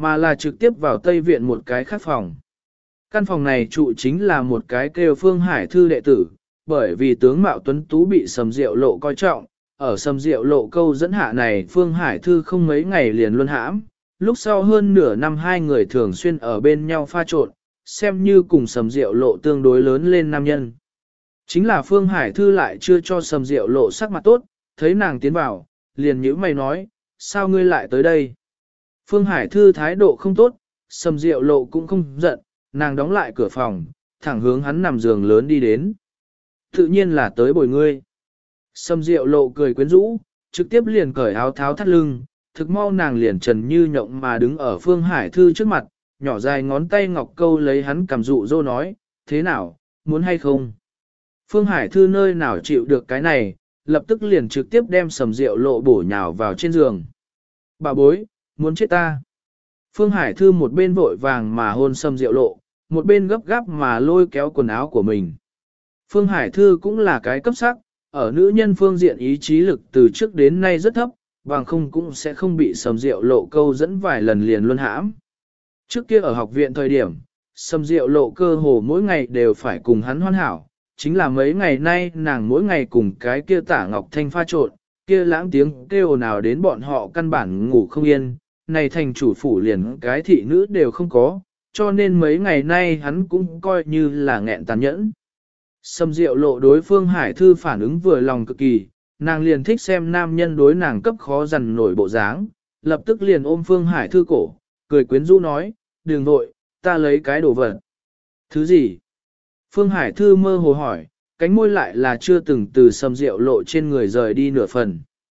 mà là trực tiếp vào Tây Viện một cái khác phòng. Căn phòng này trụ chính là một cái kêu Phương Hải Thư đệ tử, bởi vì tướng Mạo Tuấn Tú bị Sầm Diệu Lộ coi trọng, ở Sầm Diệu Lộ câu dẫn hạ này Phương Hải Thư không mấy ngày liền luân hãm, lúc sau hơn nửa năm hai người thường xuyên ở bên nhau pha trộn, xem như cùng Sầm Diệu Lộ tương đối lớn lên nam nhân. Chính là Phương Hải Thư lại chưa cho Sầm Diệu Lộ sắc mặt tốt, thấy nàng tiến vào, liền nhíu mày nói, sao ngươi lại tới đây? Phương Hải Thư thái độ không tốt, Sầm Diệu Lộ cũng không giận, nàng đóng lại cửa phòng, thẳng hướng hắn nằm giường lớn đi đến. Tự nhiên là tới bồi ngươi. Sầm Diệu Lộ cười quyến rũ, trực tiếp liền cởi áo tháo thắt lưng, thực mau nàng liền trần như nhộng mà đứng ở Phương Hải Thư trước mặt, nhỏ dài ngón tay ngọc câu lấy hắn cầm dụ dô nói, thế nào, muốn hay không? Phương Hải Thư nơi nào chịu được cái này, lập tức liền trực tiếp đem Sầm Diệu Lộ bổ nhào vào trên giường. Bà bối, muốn chết ta. Phương Hải Thư một bên vội vàng mà hôn Sầm Diệu Lộ, một bên gấp gáp mà lôi kéo quần áo của mình. Phương Hải Thư cũng là cái cấp sắc, ở nữ nhân phương diện ý chí lực từ trước đến nay rất thấp, bằng không cũng sẽ không bị Sầm Diệu Lộ câu dẫn vài lần liền luân hãm. Trước kia ở học viện thời điểm, Sầm Diệu Lộ cơ hồ mỗi ngày đều phải cùng hắn hoàn hảo, chính là mấy ngày nay nàng mỗi ngày cùng cái kia Tả Ngọc Thanh pha trộn, kia lãng tiếng kêu nào đến bọn họ căn bản ngủ không yên, này thành chủ phủ liền cái thị nữ đều không có, cho nên mấy ngày nay hắn cũng coi như là nghẹn tàn nhẫn. Sầm Diệu Lộ đối Phương Hải Thư phản ứng vừa lòng cực kỳ, nàng liền thích xem nam nhân đối nàng cấp khó dằn nổi bộ dáng, lập tức liền ôm Phương Hải Thư cổ, cười quyến rũ nói, đừng vội, ta lấy cái đồ vật. Thứ gì? Phương Hải Thư mơ hồ hỏi, cánh môi lại là chưa từng từ Sầm Diệu Lộ trên người rời đi nửa phần.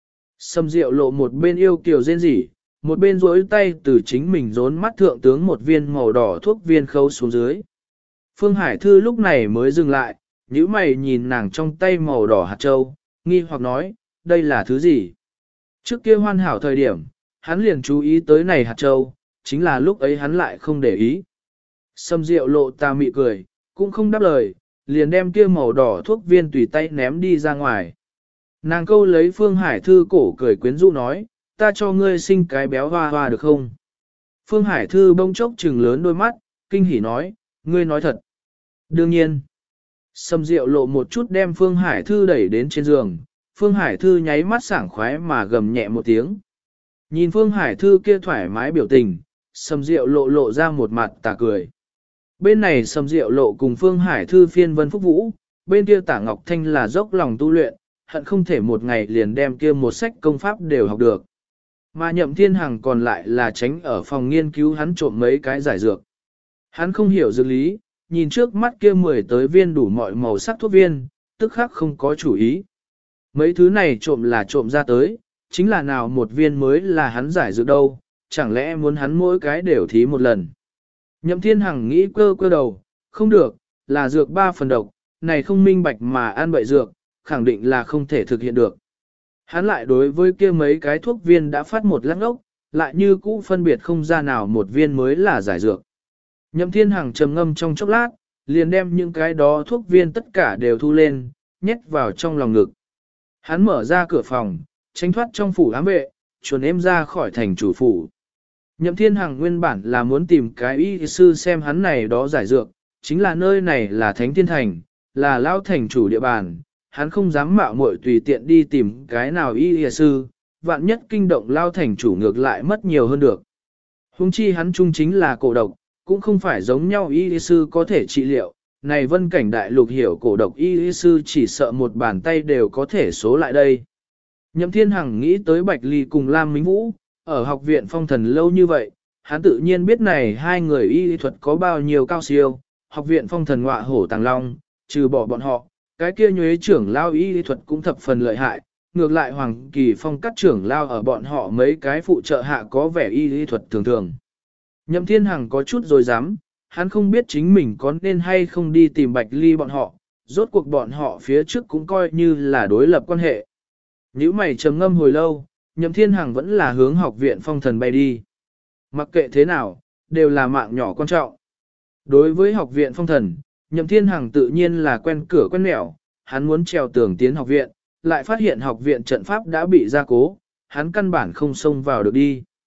Sầm Diệu Lộ một bên yêu kiều rên rỉ, một bên duỗi tay từ chính mình rốn mắt thượng tướng một viên màu đỏ thuốc viên khấu xuống dưới. Phương Hải Thư lúc này mới dừng lại, nhíu mày nhìn nàng trong tay màu đỏ hạt châu, nghi hoặc nói, đây là thứ gì? Trước kia hoàn hảo thời điểm, hắn liền chú ý tới này hạt châu, chính là lúc ấy hắn lại không để ý. Sầm Diệu Lộ ta mị cười, cũng không đáp lời, liền đem kia màu đỏ thuốc viên tùy tay ném đi ra ngoài. Nàng câu lấy Phương Hải Thư cổ cười quyến rũ nói, ta cho ngươi sinh cái béo hoa hoa được không? Phương Hải Thư bỗng chốc trừng lớn đôi mắt, kinh hỉ nói, ngươi nói thật. Đương nhiên. Sầm Diệu Lộ một chút đem Phương Hải Thư đẩy đến trên giường, Phương Hải Thư nháy mắt sảng khoái mà gầm nhẹ một tiếng. Nhìn Phương Hải Thư kia thoải mái biểu tình, Sầm Diệu Lộ lộ ra một mặt tà cười. Bên này Sầm Diệu Lộ cùng Phương Hải Thư phiên vân phúc vũ, bên kia Tả Ngọc Thanh là dốc lòng tu luyện, hận không thể một ngày liền đem kia một sách công pháp đều học được. Mà Nhậm Thiên Hằng còn lại là tránh ở phòng nghiên cứu hắn trộm mấy cái giải dược. Hắn không hiểu dược lý, nhìn trước mắt kia 10 tới viên đủ mọi màu sắc thuốc viên, tức khắc không có chủ ý. Mấy thứ này trộm là trộm ra tới, chính là nào một viên mới là hắn giải dược đâu, chẳng lẽ muốn hắn mỗi cái đều thí một lần. Nhậm Thiên Hằng nghĩ cơ cơ đầu, không được, là dược 3 phần độc, này không minh bạch mà ăn bậy dược, khẳng định là không thể thực hiện được. Hắn lại đối với kia mấy cái thuốc viên đã phát một lắc ốc, lại như cũ phân biệt không ra nào một viên mới là giải dược. Nhậm Thiên Hằng trầm ngâm trong chốc lát, liền đem những cái đó thuốc viên tất cả đều thu lên, nhét vào trong lòng ngực. Hắn mở ra cửa phòng, tránh thoát trong phủ ám vệ, chuồn em ra khỏi thành chủ phủ. Nhậm Thiên Hằng nguyên bản là muốn tìm cái y sư xem hắn này đó giải dược, chính là nơi này là Thánh Thiên Thành, là lao thành chủ địa bàn, hắn không dám mạo muội tùy tiện đi tìm cái nào y sư, vạn nhất kinh động lao thành chủ ngược lại mất nhiều hơn được. Hùng chi hắn chung chính là cổ độc, cũng không phải giống nhau y sư có thể trị liệu, này vân cảnh đại lục hiểu cổ độc y sư chỉ sợ một bàn tay đều có thể số lại đây. Nhậm Thiên Hằng nghĩ tới Bạch Ly cùng Lam Minh Vũ, ở học viện phong thần lâu như vậy, hắn tự nhiên biết này hai người y thuật có bao nhiêu cao siêu, học viện phong thần ngọa hổ tàng long, trừ bỏ bọn họ, cái kia nhuế trưởng lao y thuật cũng thập phần lợi hại, ngược lại Hoàng Kỳ Phong các trưởng lao ở bọn họ mấy cái phụ trợ hạ có vẻ y thuật thường thường. Nhậm Thiên Hằng có chút rồi dám, hắn không biết chính mình có nên hay không đi tìm Bạch Ly bọn họ, rốt cuộc bọn họ phía trước cũng coi như là đối lập quan hệ. Nếu mày trầm ngâm hồi lâu, Nhậm Thiên Hằng vẫn là hướng học viện phong thần bay đi. Mặc kệ thế nào, đều là mạng nhỏ quan trọng. Đối với học viện phong thần, Nhậm Thiên Hằng tự nhiên là quen cửa quen mẹo, hắn muốn trèo tường tiến học viện, lại phát hiện học viện trận pháp đã bị gia cố, hắn căn bản không xông vào được đi.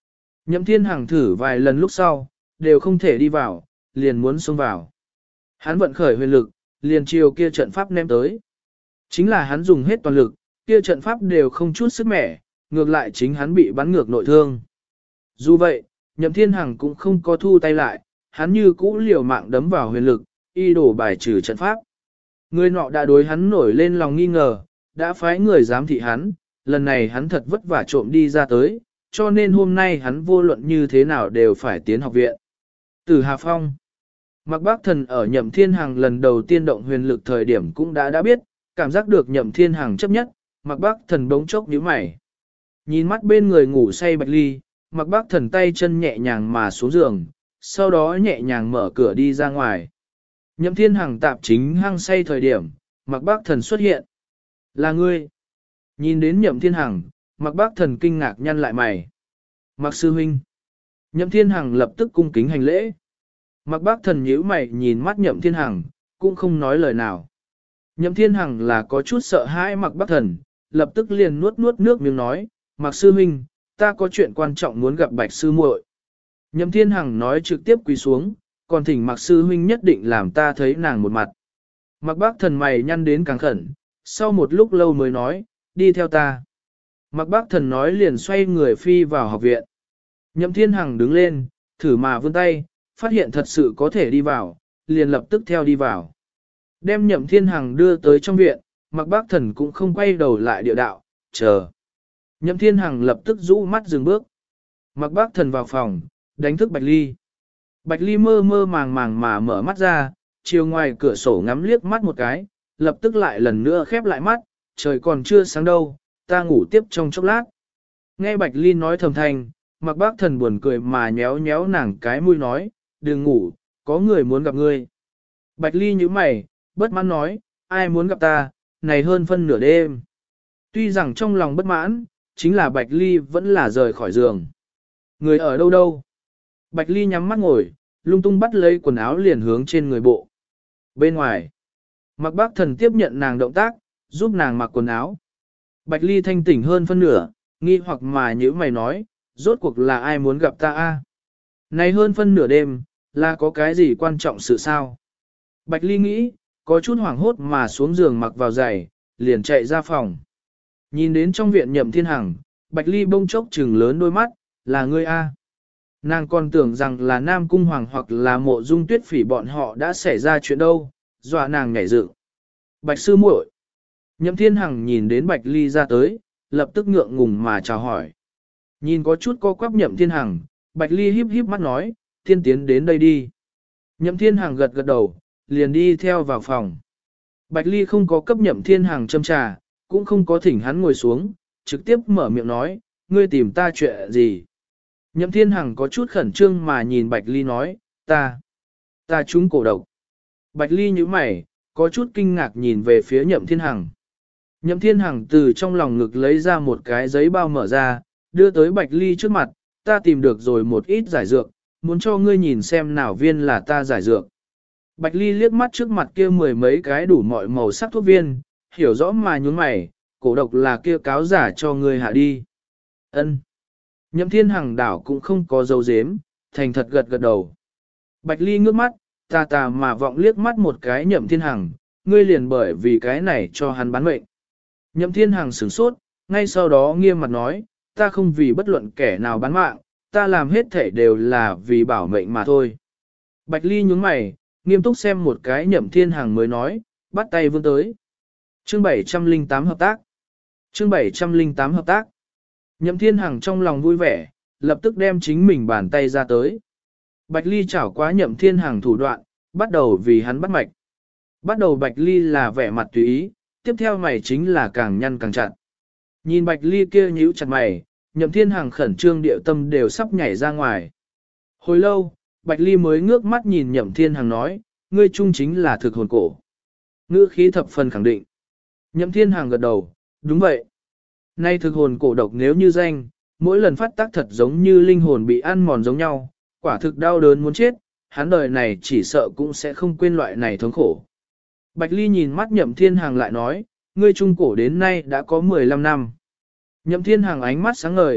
Nhậm Thiên Hằng thử vài lần lúc sau, đều không thể đi vào, liền muốn xông vào. Hắn vận khởi huyền lực, liền chiều kia trận pháp ném tới. Chính là hắn dùng hết toàn lực, kia trận pháp đều không chút sức mẻ, ngược lại chính hắn bị bắn ngược nội thương. Dù vậy, Nhậm Thiên Hằng cũng không có thu tay lại, hắn như cũ liều mạng đấm vào huyền lực, y đổ bài trừ trận pháp. Người nọ đã đối hắn nổi lên lòng nghi ngờ, đã phái người giám thị hắn, lần này hắn thật vất vả trộm đi ra tới, cho nên hôm nay hắn vô luận như thế nào đều phải tiến học viện. Từ Hà Phong, Mạc Bác Thần ở Nhậm Thiên Hằng lần đầu tiên động huyền lực thời điểm cũng đã biết, cảm giác được Nhậm Thiên Hằng chấp nhất, Mạc Bác Thần bỗng chốc nhíu mày. Nhìn mắt bên người ngủ say Bạch Ly, Mạc Bác Thần tay chân nhẹ nhàng mà xuống giường, sau đó nhẹ nhàng mở cửa đi ra ngoài. Nhậm Thiên Hằng tạp chính hăng say thời điểm, Mạc Bác Thần xuất hiện. Là ngươi. Nhìn đến Nhậm Thiên Hằng, Mạc Bác Thần kinh ngạc nhăn lại mày. Mạc sư huynh. Nhậm Thiên Hằng lập tức cung kính hành lễ. Mạc Bác Thần nhíu mày nhìn mắt Nhậm Thiên Hằng, cũng không nói lời nào. Nhậm Thiên Hằng là có chút sợ hãi Mạc Bác Thần, lập tức liền nuốt nước miếng nói, Mạc sư huynh, ta có chuyện quan trọng muốn gặp Bạch sư muội. Nhậm Thiên Hằng nói trực tiếp quỳ xuống, còn thỉnh Mạc sư huynh nhất định làm ta thấy nàng một mặt. Mạc Bác Thần mày nhăn đến càng khẩn, sau một lúc lâu mới nói, đi theo ta. Mạc Bác Thần nói liền xoay người phi vào học viện. Nhậm Thiên Hằng đứng lên, thử mà vươn tay, phát hiện thật sự có thể đi vào, liền lập tức theo đi vào. Đem Nhậm Thiên Hằng đưa tới trong viện, Mạc Bác Thần cũng không quay đầu lại địa đạo, chờ. Nhậm Thiên Hằng lập tức rũ mắt dừng bước. Mạc Bác Thần vào phòng, đánh thức Bạch Ly. Bạch Ly mơ mơ màng màng mà mở mắt ra, chiều ngoài cửa sổ ngắm liếc mắt một cái, lập tức lại lần nữa khép lại mắt, trời còn chưa sáng đâu, ta ngủ tiếp trong chốc lát. Nghe Bạch Ly nói thầm thanh, Mạc Bác Thần buồn cười mà nhéo nhéo nàng cái mũi nói, đừng ngủ, có người muốn gặp ngươi. Bạch Ly nhíu mày, bất mãn nói, ai muốn gặp ta, này hơn phân nửa đêm. Tuy rằng trong lòng bất mãn, chính là Bạch Ly vẫn là rời khỏi giường. Người ở đâu đâu? Bạch Ly nhắm mắt ngồi, lung tung bắt lấy quần áo liền hướng trên người bộ. Bên ngoài, Mạc Bác Thần tiếp nhận nàng động tác, giúp nàng mặc quần áo. Bạch Ly thanh tỉnh hơn phân nửa, nghi hoặc mà nhữ mày nói, rốt cuộc là ai muốn gặp ta a? Này hơn phân nửa đêm, là có cái gì quan trọng sự sao? Bạch Ly nghĩ, có chút hoảng hốt mà xuống giường mặc vào giày, liền chạy ra phòng. Nhìn đến trong viện Nhậm Thiên Hằng, Bạch Ly bông chốc trừng lớn đôi mắt, là ngươi a? Nàng còn tưởng rằng là Nam Cung Hoàng hoặc là Mộ Dung Tuyết Phỉ bọn họ đã xảy ra chuyện đâu, dọa nàng nhảy dựng. Bạch sư muội. Nhậm Thiên Hằng nhìn đến Bạch Ly ra tới, lập tức ngượng ngùng mà chào hỏi. Nhìn có chút co quắp Nhậm Thiên Hằng, Bạch Ly híp híp mắt nói, tiên tiến đến đây đi. Nhậm Thiên Hằng gật gật đầu, liền đi theo vào phòng. Bạch Ly không có cấp Nhậm Thiên Hằng châm trà, cũng không có thỉnh hắn ngồi xuống, trực tiếp mở miệng nói, ngươi tìm ta chuyện gì. Nhậm Thiên Hằng có chút khẩn trương mà nhìn Bạch Ly nói, ta trúng cổ độc. Bạch Ly nhíu mày, có chút kinh ngạc nhìn về phía Nhậm Thiên Hằng. Nhậm Thiên Hằng từ trong lòng ngực lấy ra một cái giấy bao mở ra, đưa tới Bạch Ly trước mặt, ta tìm được rồi một ít giải dược, muốn cho ngươi nhìn xem nào viên là ta giải dược. Bạch Ly liếc mắt trước mặt kia mười mấy cái đủ mọi màu sắc thuốc viên, hiểu rõ mà nhún mày, cổ độc là kia cáo giả cho ngươi hạ đi. Ân. Nhậm Thiên Hằng đảo cũng không có dấu dếm, thành thật gật gật đầu. Bạch Ly ngước mắt, tà mà vọng liếc mắt một cái Nhậm Thiên Hằng, ngươi liền bởi vì cái này cho hắn bán mệnh. Nhậm Thiên Hằng sửng sốt, ngay sau đó nghiêm mặt nói, ta không vì bất luận kẻ nào bán mạng, ta làm hết thể đều là vì bảo mệnh mà thôi. Bạch Ly nhướng mày, nghiêm túc xem một cái Nhậm Thiên Hằng mới nói, bắt tay vươn tới. Chương 708 hợp tác. Chương 708 hợp tác. Nhậm Thiên Hằng trong lòng vui vẻ, lập tức đem chính mình bàn tay ra tới. Bạch Ly chảo quá Nhậm Thiên Hằng thủ đoạn, bắt đầu vì hắn bắt mạch. Bắt đầu Bạch Ly là vẻ mặt tùy ý, tiếp theo mày chính là càng nhăn càng chặt. Nhìn Bạch Ly kia nhíu chặt mày, Nhậm Thiên Hằng khẩn trương điệu tâm đều sắp nhảy ra ngoài. Hồi lâu, Bạch Ly mới ngước mắt nhìn Nhậm Thiên Hằng nói, ngươi trung chính là thực hồn cổ. Ngữ khí thập phần khẳng định. Nhậm Thiên Hằng gật đầu, đúng vậy. Nay thực hồn cổ độc nếu như danh, mỗi lần phát tác thật giống như linh hồn bị ăn mòn giống nhau, quả thực đau đớn muốn chết, hắn đời này chỉ sợ cũng sẽ không quên loại này thống khổ. Bạch Ly nhìn mắt Nhậm Thiên Hằng lại nói, ngươi trung cổ đến nay đã có 15 năm. Nhậm Thiên Hằng ánh mắt sáng ngời,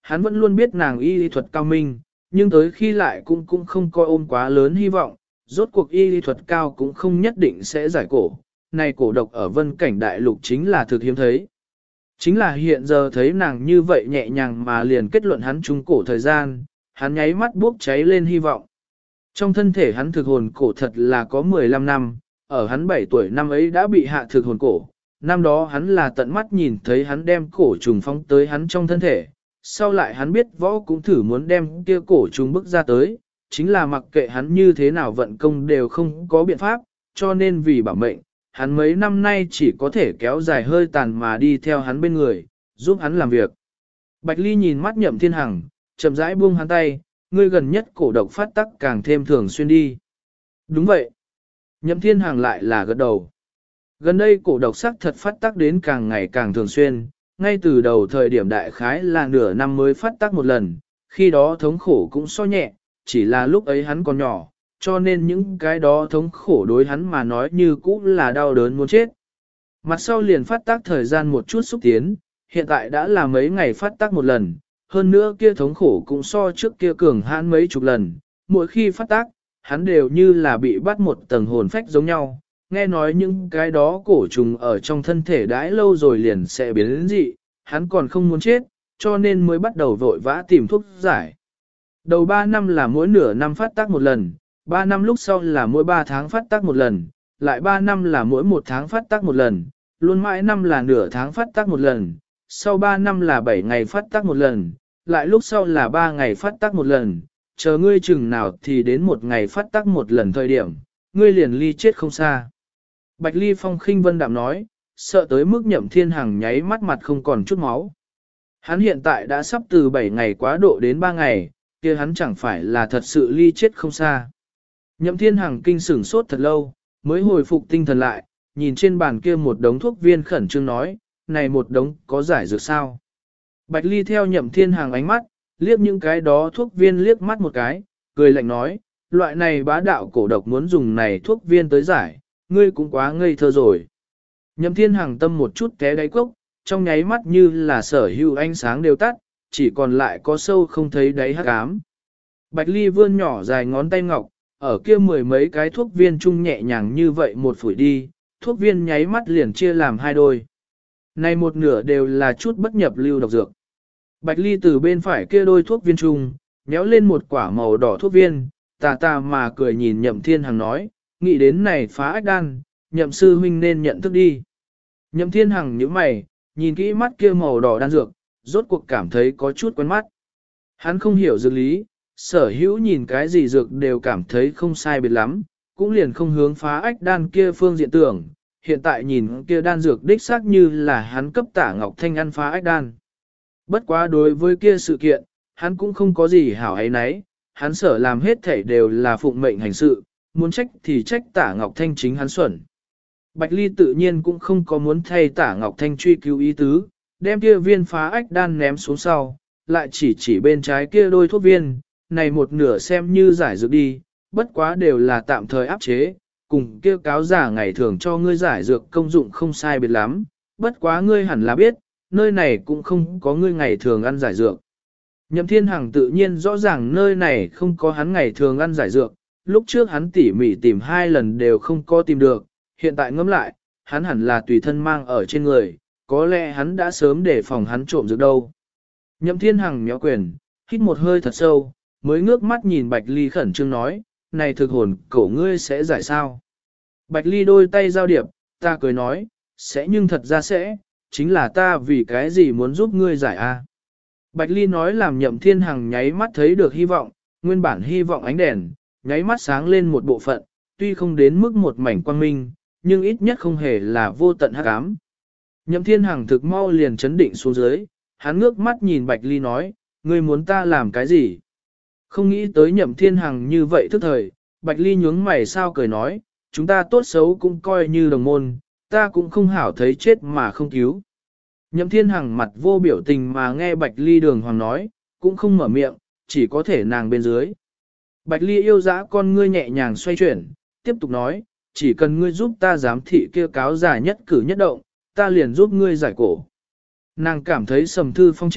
hắn vẫn luôn biết nàng y lý thuật cao minh, nhưng tới khi lại cũng không coi ôm quá lớn hy vọng, rốt cuộc y lý thuật cao cũng không nhất định sẽ giải cổ, này cổ độc ở vân cảnh đại lục chính là thực hiếm thấy. Chính là hiện giờ thấy nàng như vậy nhẹ nhàng mà liền kết luận hắn trung cổ thời gian, hắn nháy mắt bốc cháy lên hy vọng. Trong thân thể hắn thực hồn cổ thật là có 15 năm, ở hắn 7 tuổi năm ấy đã bị hạ thực hồn cổ, năm đó hắn là tận mắt nhìn thấy hắn đem cổ trùng phóng tới hắn trong thân thể, sau lại hắn biết võ cũng thử muốn đem kia cổ trùng bức ra tới, chính là mặc kệ hắn như thế nào vận công đều không có biện pháp, cho nên vì bảo mệnh, hắn mấy năm nay chỉ có thể kéo dài hơi tàn mà đi theo hắn bên người, giúp hắn làm việc. Bạch Ly nhìn mắt Nhậm Thiên Hằng, chậm rãi buông hắn tay, ngươi gần nhất cổ độc phát tắc càng thêm thường xuyên đi. Đúng vậy. Nhậm Thiên Hằng lại là gật đầu. Gần đây cổ độc sắc thật phát tác đến càng ngày càng thường xuyên, ngay từ đầu thời điểm đại khái là nửa năm mới phát tác một lần, khi đó thống khổ cũng so nhẹ, chỉ là lúc ấy hắn còn nhỏ, cho nên những cái đó thống khổ đối hắn mà nói như cũ là đau đớn muốn chết. Mặt sau liền phát tác thời gian một chút xúc tiến, hiện tại đã là mấy ngày phát tác một lần, hơn nữa kia thống khổ cũng so trước kia cường hãn mấy chục lần, mỗi khi phát tác, hắn đều như là bị bắt một tầng hồn phách giống nhau. Nghe nói những cái đó cổ trùng ở trong thân thể đãi lâu rồi liền sẽ biến đến dị, hắn còn không muốn chết, cho nên mới bắt đầu vội vã tìm thuốc giải. Đầu 3 năm là mỗi nửa năm phát tác một lần, 3 năm lúc sau là mỗi 3 tháng phát tác một lần, lại 3 năm là mỗi 1 tháng phát tác một lần, luôn mãi năm là nửa tháng phát tác một lần, sau 3 năm là 7 ngày phát tác một lần, lại lúc sau là 3 ngày phát tác một lần, chờ ngươi chừng nào thì đến 1 ngày phát tác một lần thời điểm, ngươi liền ly chết không xa. Bạch Ly Phong khinh vân đạm nói, sợ tới mức Nhậm Thiên Hằng nháy mắt mặt không còn chút máu. Hắn hiện tại đã sắp từ 7 ngày quá độ đến 3 ngày, kia hắn chẳng phải là thật sự ly chết không xa. Nhậm Thiên Hằng kinh sửng sốt thật lâu, mới hồi phục tinh thần lại, nhìn trên bàn kia một đống thuốc viên khẩn trương nói, này một đống có giải dược sao? Bạch Ly theo Nhậm Thiên Hằng ánh mắt, liếc những cái đó thuốc viên liếc mắt một cái, cười lạnh nói, loại này bá đạo cổ độc muốn dùng này thuốc viên tới giải, ngươi cũng quá ngây thơ rồi. Nhậm Thiên Hằng tâm một chút té đáy cốc, trong nháy mắt như là sở hữu ánh sáng đều tắt, chỉ còn lại có sâu không thấy đáy hắc ám. Bạch Ly vươn nhỏ dài ngón tay ngọc, ở kia 10 mấy cái thuốc viên chung nhẹ nhàng như vậy một phủi đi, thuốc viên nháy mắt liền chia làm 2 đôi. Này một nửa đều là chút bất nhập lưu độc dược. Bạch Ly từ bên phải kia đôi thuốc viên chung, nhéo lên một quả màu đỏ thuốc viên, tà tà mà cười nhìn Nhậm Thiên Hằng nói, nghĩ đến này phá ách đan, Nhậm sư huynh nên nhận thức đi. Nhậm Thiên Hằng nhíu mày, nhìn kỹ mắt kia màu đỏ đan dược, rốt cuộc cảm thấy có chút quen mắt. Hắn không hiểu dược lý, sở hữu nhìn cái gì dược đều cảm thấy không sai biệt lắm, cũng liền không hướng phá ách đan kia phương diện tưởng, hiện tại nhìn kia đan dược đích xác như là hắn cấp Tả Ngọc Thanh ăn phá ách đan. Bất quá đối với kia sự kiện, hắn cũng không có gì hảo ấy nấy, hắn sở làm hết thảy đều là phụng mệnh hành sự, muốn trách thì trách Tả Ngọc Thanh chính hắn xuẩn. Bạch Ly tự nhiên cũng không có muốn thay Tả Ngọc Thanh truy cứu ý tứ, đem kia viên phá ách đan ném xuống sau, lại chỉ bên trái kia đôi thuốc viên, này một nửa xem như giải dược đi, bất quá đều là tạm thời áp chế, cùng kia cáo giả ngày thường cho ngươi giải dược công dụng không sai biệt lắm, bất quá ngươi hẳn là biết, nơi này cũng không có ngươi ngày thường ăn giải dược. Nhậm Thiên Hằng tự nhiên rõ ràng nơi này không có hắn ngày thường ăn giải dược, lúc trước hắn tỉ mỉ tìm 2 lần đều không có tìm được, hiện tại ngẫm lại, hắn hẳn là tùy thân mang ở trên người, có lẽ hắn đã sớm để phòng hắn trộm dược đâu. Nhậm Thiên Hằng méo quyền, hít một hơi thật sâu, mới ngước mắt nhìn Bạch Ly khẩn trương nói, này thực hồn cổ ngươi sẽ giải sao? Bạch Ly đôi tay giao điệp, ta cười nói, sẽ nhưng thật ra sẽ, chính là ta vì cái gì muốn giúp ngươi giải a? Bạch Ly nói làm Nhậm Thiên Hằng nháy mắt thấy được hy vọng, nguyên bản hy vọng ánh đèn, nháy mắt sáng lên một bộ phận, tuy không đến mức một mảnh quang minh, nhưng ít nhất không hề là vô tận hắc ám. Nhậm Thiên Hằng thực mau liền chấn định xuống dưới, hắn ngước mắt nhìn Bạch Ly nói, ngươi muốn ta làm cái gì? Không nghĩ tới Nhậm Thiên Hằng như vậy thức thời, Bạch Ly nhướng mày sao cười nói, chúng ta tốt xấu cũng coi như đồng môn, ta cũng không hảo thấy chết mà không cứu. Nhậm Thiên Hằng mặt vô biểu tình mà nghe Bạch Ly đường hoàng nói, cũng không mở miệng, chỉ có thể nàng bên dưới. Bạch Ly yêu dã con ngươi nhẹ nhàng xoay chuyển, tiếp tục nói, chỉ cần ngươi giúp ta giám thị kia cáo giả nhất cử nhất động, ta liền giúp ngươi giải cổ. Nàng cảm thấy Sầm Thư Phong chết,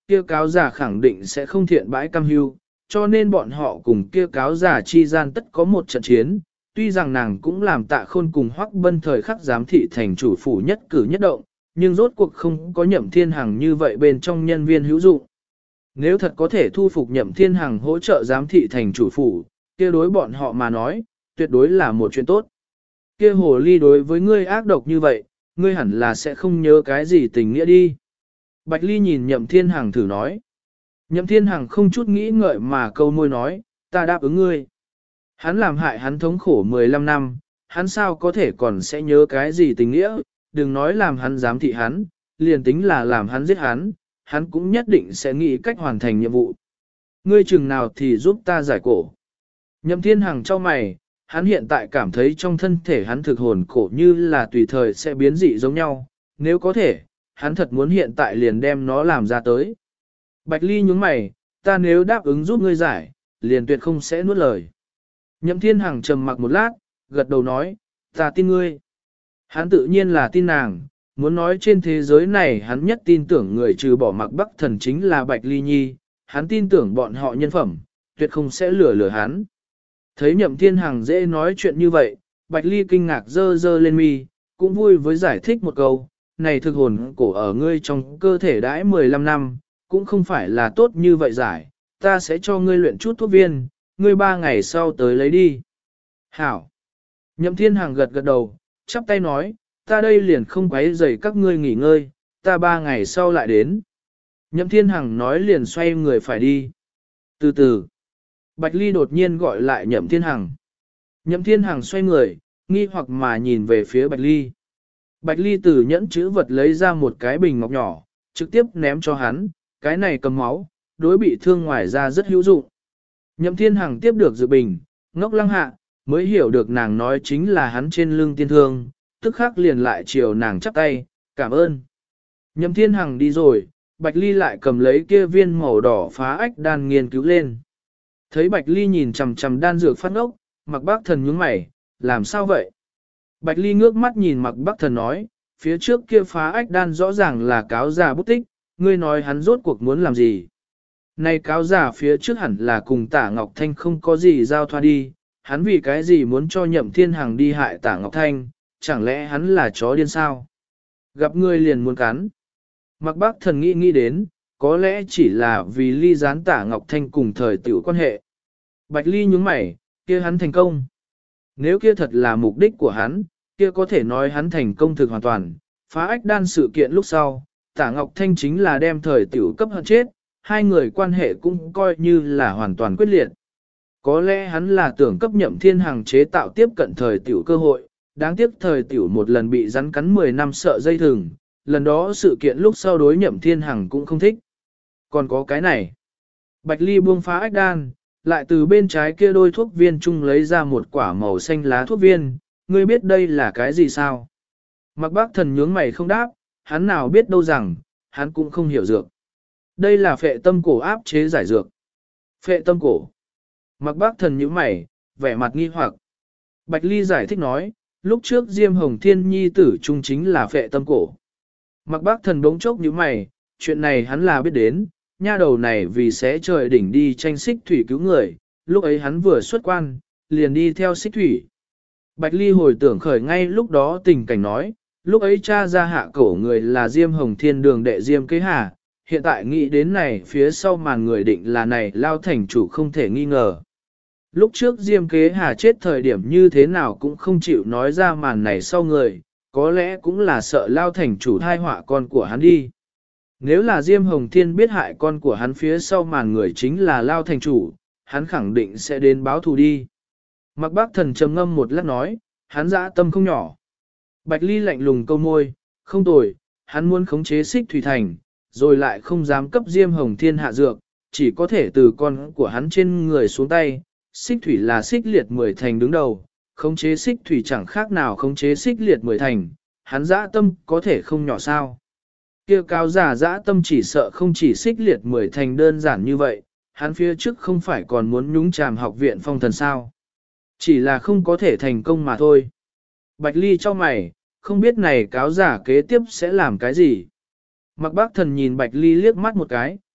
kia cáo giả khẳng định sẽ không thiện bãi cam hưu, cho nên bọn họ cùng kia cáo giả chi gian tất có một trận chiến. Tuy rằng nàng cũng làm Tạ Khôn cùng Hoắc Bân thời khắc giám thị thành chủ phủ nhất cử nhất động, nhưng rốt cuộc không có Nhậm Thiên Hằng như vậy bên trong nhân viên hữu dụng. Nếu thật có thể thu phục Nhậm Thiên Hằng hỗ trợ giám thị thành chủ phủ, kia đối bọn họ mà nói, tuyệt đối là một chuyện tốt. Kia hồ ly đối với ngươi ác độc như vậy, ngươi hẳn là sẽ không nhớ cái gì tình nghĩa đi. Bạch Ly nhìn Nhậm Thiên Hằng thử nói. Nhậm Thiên Hằng không chút nghĩ ngợi mà câu môi nói, ta đáp ứng ngươi. Hắn làm hại hắn thống khổ 15 năm, hắn sao có thể còn sẽ nhớ cái gì tình nghĩa, đừng nói làm hắn giám thị hắn, liền tính là làm hắn giết hắn, hắn cũng nhất định sẽ nghĩ cách hoàn thành nhiệm vụ. Ngươi chừng nào thì giúp ta giải cổ. Nhậm Thiên Hằng cho mày, hắn hiện tại cảm thấy trong thân thể hắn thực hồn cổ như là tùy thời sẽ biến dị giống nhau, nếu có thể, hắn thật muốn hiện tại liền đem nó làm ra tới. Bạch Ly nhướng mày, ta nếu đáp ứng giúp ngươi giải, liền tuyệt không sẽ nuốt lời. Nhậm Thiên Hằng trầm mặc một lát, gật đầu nói, ta tin ngươi. Hắn tự nhiên là tin nàng, muốn nói trên thế giới này hắn nhất tin tưởng người trừ bỏ Mặc Bắc Thần chính là Bạch Ly Nhi, hắn tin tưởng bọn họ nhân phẩm, tuyệt không sẽ lừa hắn. Thấy Nhậm Thiên Hằng dễ nói chuyện như vậy, Bạch Ly kinh ngạc dơ dơ lên mi, cũng vui với giải thích một câu, này thực hồn cổ ở ngươi trong cơ thể đãi 15 năm, cũng không phải là tốt như vậy giải, ta sẽ cho ngươi luyện chút thuốc viên, ngươi 3 ngày sau tới lấy đi. Hảo! Nhậm Thiên Hằng gật gật đầu, chắp tay nói, ta đây liền không quấy rầy các ngươi nghỉ ngơi, ta 3 ngày sau lại đến. Nhậm Thiên Hằng nói liền xoay người phải đi. Từ từ, Bạch Ly đột nhiên gọi lại Nhậm Thiên Hằng. Nhậm Thiên Hằng xoay người, nghi hoặc mà nhìn về phía Bạch Ly. Bạch Ly từ nhẫn chữ vật lấy ra một cái bình ngọc nhỏ, trực tiếp ném cho hắn, cái này cầm máu, đối bị thương ngoài ra rất hữu dụng. Nhậm Thiên Hằng tiếp được dự bình, ngốc lăng hạ, mới hiểu được nàng nói chính là hắn trên lưng tiên thương, tức khắc liền lại chiều nàng chắp tay, cảm ơn. Nhậm Thiên Hằng đi rồi, Bạch Ly lại cầm lấy kia viên màu đỏ phá ách đan nghiên cứu lên. Thấy Bạch Ly nhìn chằm chằm đan dược phát ngốc, Mặc Bác Thần nhướng mày, làm sao vậy? Bạch Ly ngước mắt nhìn Mặc Bác Thần nói, phía trước kia phá ách đan rõ ràng là cáo già bút tích, ngươi nói hắn rốt cuộc muốn làm gì? Này cáo già phía trước hẳn là cùng Tả Ngọc Thanh không có gì giao thoa đi, hắn vì cái gì muốn cho Nhậm Thiên Hằng đi hại Tả Ngọc Thanh, chẳng lẽ hắn là chó điên sao? Gặp ngươi liền muốn cắn. Mặc Bác Thần nghĩ đến, có lẽ chỉ là vì ly gián Tả Ngọc Thanh cùng thời tiểu quan hệ. Bạch Ly nhướng mày, kia hắn thành công. Nếu kia thật là mục đích của hắn, kia có thể nói hắn thành công thực hoàn toàn. Phá ách đan sự kiện lúc sau, Tả Ngọc Thanh chính là đem thời tiểu cấp hận chết, hai người quan hệ cũng coi như là hoàn toàn quyết liệt. Có lẽ hắn là tưởng cấp Nhậm Thiên Hằng chế tạo tiếp cận thời tiểu cơ hội, đáng tiếc thời tiểu một lần bị rắn cắn 10 năm sợ dây thừng, lần đó sự kiện lúc sau đối Nhậm Thiên Hằng cũng không thích. Còn có cái này. Bạch Ly buông phá ách đan, lại từ bên trái kia đôi thuốc viên chung lấy ra một quả màu xanh lá thuốc viên, ngươi biết đây là cái gì sao? Mặc Bác Thần nhướng mày không đáp, hắn nào biết đâu rằng, hắn cũng không hiểu dược. Đây là phệ tâm cổ áp chế giải dược. Phệ tâm cổ. Mặc Bác Thần nhướng mày, vẻ mặt nghi hoặc. Bạch Ly giải thích nói, lúc trước Diêm Hồng Thiên Nhi tử trung chính là phệ tâm cổ. Mặc Bác Thần đống chốc nhướng mày, chuyện này hắn là biết đến, nha đầu này vì xé trời đỉnh đi tranh xích thủy cứu người, lúc ấy hắn vừa xuất quan, liền đi theo xích thủy. Bạch Ly hồi tưởng khởi ngay lúc đó tình cảnh nói, lúc ấy cha ra hạ cổ người là Diêm Hồng Thiên đường đệ Diêm Kế Hà, hiện tại nghĩ đến này phía sau màn người định là này Lao thành chủ không thể nghi ngờ. Lúc trước Diêm Kế Hà chết thời điểm như thế nào cũng không chịu nói ra màn này sau người, có lẽ cũng là sợ Lao thành chủ thai họa con của hắn đi. Nếu là Diêm Hồng Thiên biết hại con của hắn phía sau màn người chính là Lao thành chủ, hắn khẳng định sẽ đến báo thù đi. Mặc Bác Thần trầm ngâm một lát nói, hắn dã tâm không nhỏ. Bạch Ly lạnh lùng câu môi, không tồi, hắn muốn khống chế xích thủy thành, rồi lại không dám cấp Diêm Hồng Thiên hạ dược, chỉ có thể từ con của hắn trên người xuống tay. Xích thủy là xích liệt 10 thành đứng đầu, khống chế xích thủy chẳng khác nào khống chế xích liệt 10 thành, hắn dã tâm có thể không nhỏ sao. Kia cao giả dã tâm chỉ sợ không chỉ xích liệt 10 thành đơn giản như vậy, hắn phía trước không phải còn muốn nhúng chàm học viện phong thần sao. Chỉ là không có thể thành công mà thôi. Bạch Ly cho mày, không biết này cáo giả kế tiếp sẽ làm cái gì. Mặc Bác Thần nhìn Bạch Ly liếc mắt một cái,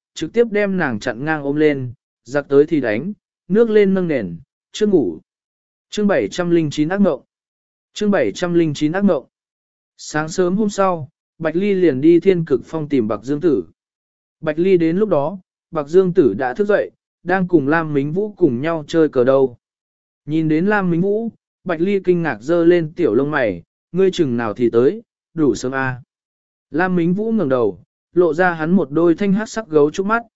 trực tiếp đem nàng chặn ngang ôm lên, giặc tới thì đánh, nước lên nâng nền, chưa ngủ. Chương 709 ác mộng. Chương 709 ác mộng. Sáng sớm hôm sau, Bạch Ly liền đi Thiên Cực Phong tìm Bạc Dương Tử. Bạch Ly đến lúc đó, Bạc Dương Tử đã thức dậy, đang cùng Lam Mính Vũ cùng nhau chơi cờ đâu. Nhìn đến Lam Mính Vũ, Bạch Ly kinh ngạc giơ lên tiểu lông mày, ngươi chừng nào thì tới, đủ sớm a. Lam Mính Vũ ngẩng đầu, lộ ra hắn một đôi thanh hát sắc gấu trúc mắt.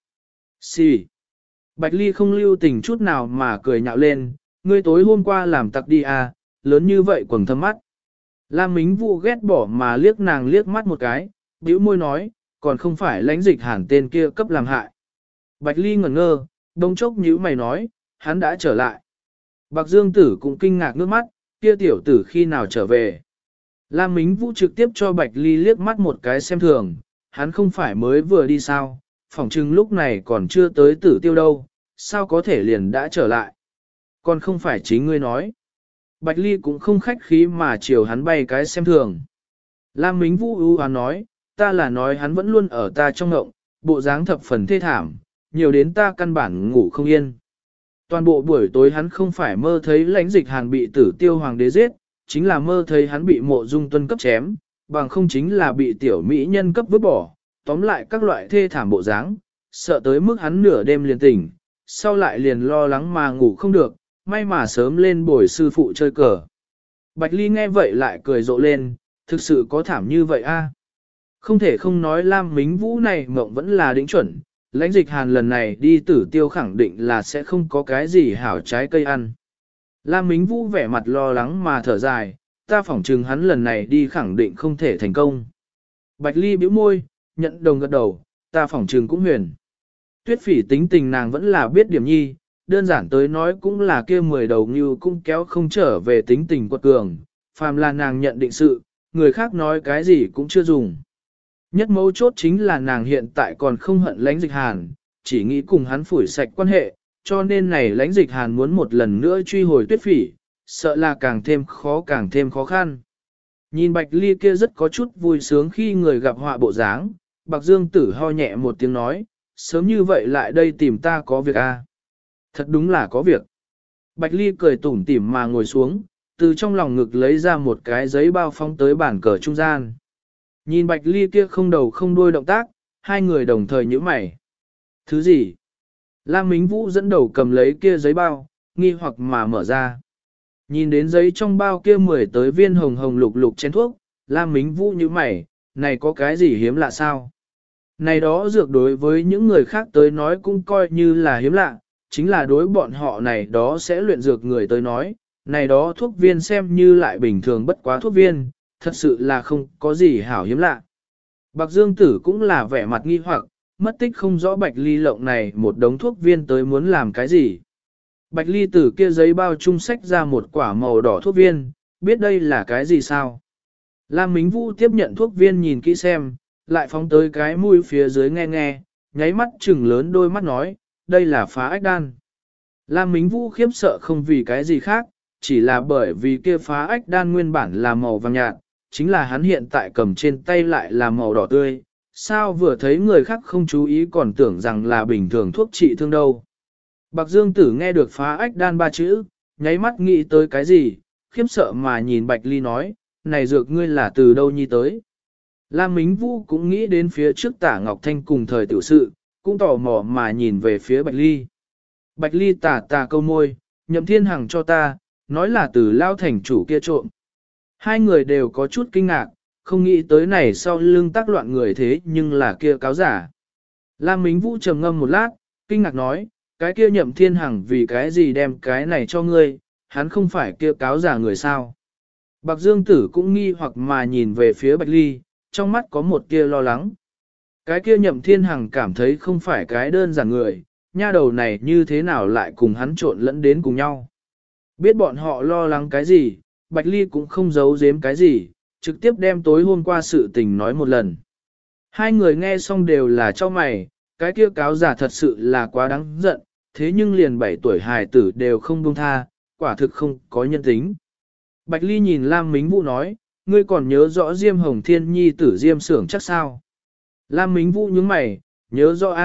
Xì. Bạch Ly không lưu tình chút nào mà cười nhạo lên, ngươi tối hôm qua làm tặc đi à, lớn như vậy quầng thâm mắt. Lam Mính Vũ ghét bỏ mà liếc nàng liếc mắt một cái, bĩu môi nói, còn không phải lãnh dịch hàn tên kia cấp làm hại. Bạch Ly ngẩn ngơ, đông chốc nhíu mày nói, hắn đã trở lại. Bạc Dương Tử cũng kinh ngạc nước mắt, kia tiểu tử khi nào trở về. Lam Mính Vũ trực tiếp cho Bạch Ly liếc mắt một cái xem thường, hắn không phải mới vừa đi sao, phỏng chừng lúc này còn chưa tới Tử Tiêu đâu, sao có thể liền đã trở lại. Còn không phải chính ngươi nói. Bạch Ly cũng không khách khí mà chiều hắn bay cái xem thường. Lam Mính Vũ ưu hoán nói, ta là nói hắn vẫn luôn ở ta trong ngộng, bộ dáng thập phần thê thảm, nhiều đến ta căn bản ngủ không yên. Toàn bộ buổi tối hắn không phải mơ thấy lãnh dịch hàn bị Tử Tiêu hoàng đế giết, chính là mơ thấy hắn bị Mộ Dung Tuân cấp chém, bằng không chính là bị tiểu mỹ nhân cấp vứt bỏ, tóm lại các loại thê thảm bộ dáng, sợ tới mức hắn nửa đêm liền tỉnh, sau lại liền lo lắng mà ngủ không được, may mà sớm lên bồi sư phụ chơi cờ. Bạch Ly nghe vậy lại cười rộ lên, thực sự có thảm như vậy a? Không thể không nói Lam Mính Vũ này mộng vẫn là đỉnh chuẩn, lãnh dịch hàn lần này đi Tử Tiêu khẳng định là sẽ không có cái gì hảo trái cây ăn. Lam Mính Vũ vẻ mặt lo lắng mà thở dài, ta phỏng chừng hắn lần này đi khẳng định không thể thành công. Bạch Ly bĩu môi, nhận đồng gật đầu, ta phỏng chừng cũng huyền. Tuyết Phỉ tính tình nàng vẫn là biết điểm nhi, đơn giản tới nói cũng là kia 10 đầu như cũng kéo không trở về tính tình quật cường, phàm là nàng nhận định sự, người khác nói cái gì cũng chưa dùng. Nhất mấu chốt chính là nàng hiện tại còn không hận lãnh dịch hàn, chỉ nghĩ cùng hắn phủi sạch quan hệ, cho nên này lãnh dịch hàn muốn một lần nữa truy hồi Tuyết Phỉ, sợ là càng thêm khó khăn. Nhìn Bạch Ly kia rất có chút vui sướng khi người gặp họa bộ dáng, Bạc Dương Tử ho nhẹ một tiếng nói, sớm như vậy lại đây tìm ta có việc a? Thật đúng là có việc. Bạch Ly cười tủm tỉm mà ngồi xuống, từ trong lòng ngực lấy ra một cái giấy bao phóng tới bàn cờ trung gian. Nhìn Bạch Ly kia không đầu không đuôi động tác, hai người đồng thời nhíu mày. Thứ gì? Lam Mính Vũ dẫn đầu cầm lấy kia giấy bao, nghi hoặc mà mở ra. Nhìn đến giấy trong bao kia 10 tới viên hồng hồng lục lục chén thuốc, Lam Mính Vũ nhíu mày, này có cái gì hiếm lạ sao? Này đó dược đối với những người khác tới nói cũng coi như là hiếm lạ, chính là đối bọn họ này đó sẽ luyện dược người tới nói, này đó thuốc viên xem như lại bình thường bất quá thuốc viên, thật sự là không có gì hảo hiếm lạ. Bạc Dương Tử cũng là vẻ mặt nghi hoặc, mất tích không rõ Bạch Ly lộng này một đống thuốc viên tới muốn làm cái gì. Bạch Ly từ kia giấy bao chung sách ra một quả màu đỏ thuốc viên, biết đây là cái gì sao? Lam Mính Vũ tiếp nhận thuốc viên nhìn kỹ xem, lại phóng tới cái mũi phía dưới nghe nghe, nháy mắt trừng lớn đôi mắt nói, đây là phá ách đan. Lam Mính Vũ khiếp sợ không vì cái gì khác, chỉ là bởi vì kia phá ách đan nguyên bản là màu vàng nhạt, chính là hắn hiện tại cầm trên tay lại là màu đỏ tươi. Sao vừa thấy người khác không chú ý còn tưởng rằng là bình thường thuốc trị thương đâu. Bạc Dương Tử nghe được phá ách đan ba chữ, nháy mắt nghĩ tới cái gì, khiếp sợ mà nhìn Bạch Ly nói, này dược ngươi là từ đâu nhi tới. Lam Mính Vũ cũng nghĩ đến phía trước Tả Ngọc Thanh cùng thời tiểu sự, cũng tò mò mà nhìn về phía Bạch Ly. Bạch Ly tà câu môi, Nhậm Thiên Hằng cho ta, nói là từ Lao thành chủ kia trộm. Hai người đều có chút kinh ngạc, không nghĩ tới này sau lưng tác loạn người thế nhưng là kia cáo giả. Lam Mính Vũ trầm ngâm một lát, kinh ngạc nói, cái kia Nhậm Thiên Hằng vì cái gì đem cái này cho ngươi, hắn không phải kia cáo giả người sao. Bạc Dương Tử cũng nghi hoặc mà nhìn về phía Bạch Ly, trong mắt có một tia lo lắng. Cái kia Nhậm Thiên Hằng cảm thấy không phải cái đơn giản người, nha đầu này như thế nào lại cùng hắn trộn lẫn đến cùng nhau. Biết bọn họ lo lắng cái gì, Bạch Ly cũng không giấu giếm cái gì, trực tiếp đem tối hôm qua sự tình nói một lần. Hai người nghe xong đều là cho mày, cái kia cáo giả thật sự là quá đáng giận, thế nhưng liền 7 tuổi hài tử đều không buông tha, quả thực không có nhân tính. Bạch Ly nhìn Lam Mính Vũ nói, ngươi còn nhớ rõ Diêm Hồng Thiên Nhi tử Diêm Sưởng chắc sao? Lam Mính Vũ nhướng mày, nhớ rõ a,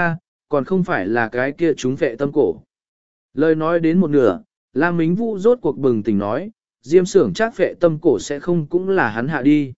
còn không phải là cái kia chúng phệ tâm cổ. Lời nói đến một nửa, Lam Mính Vũ rốt cuộc bừng tỉnh nói, Diêm Xưởng chắc phệ tâm cổ sẽ không cũng là hắn hạ đi.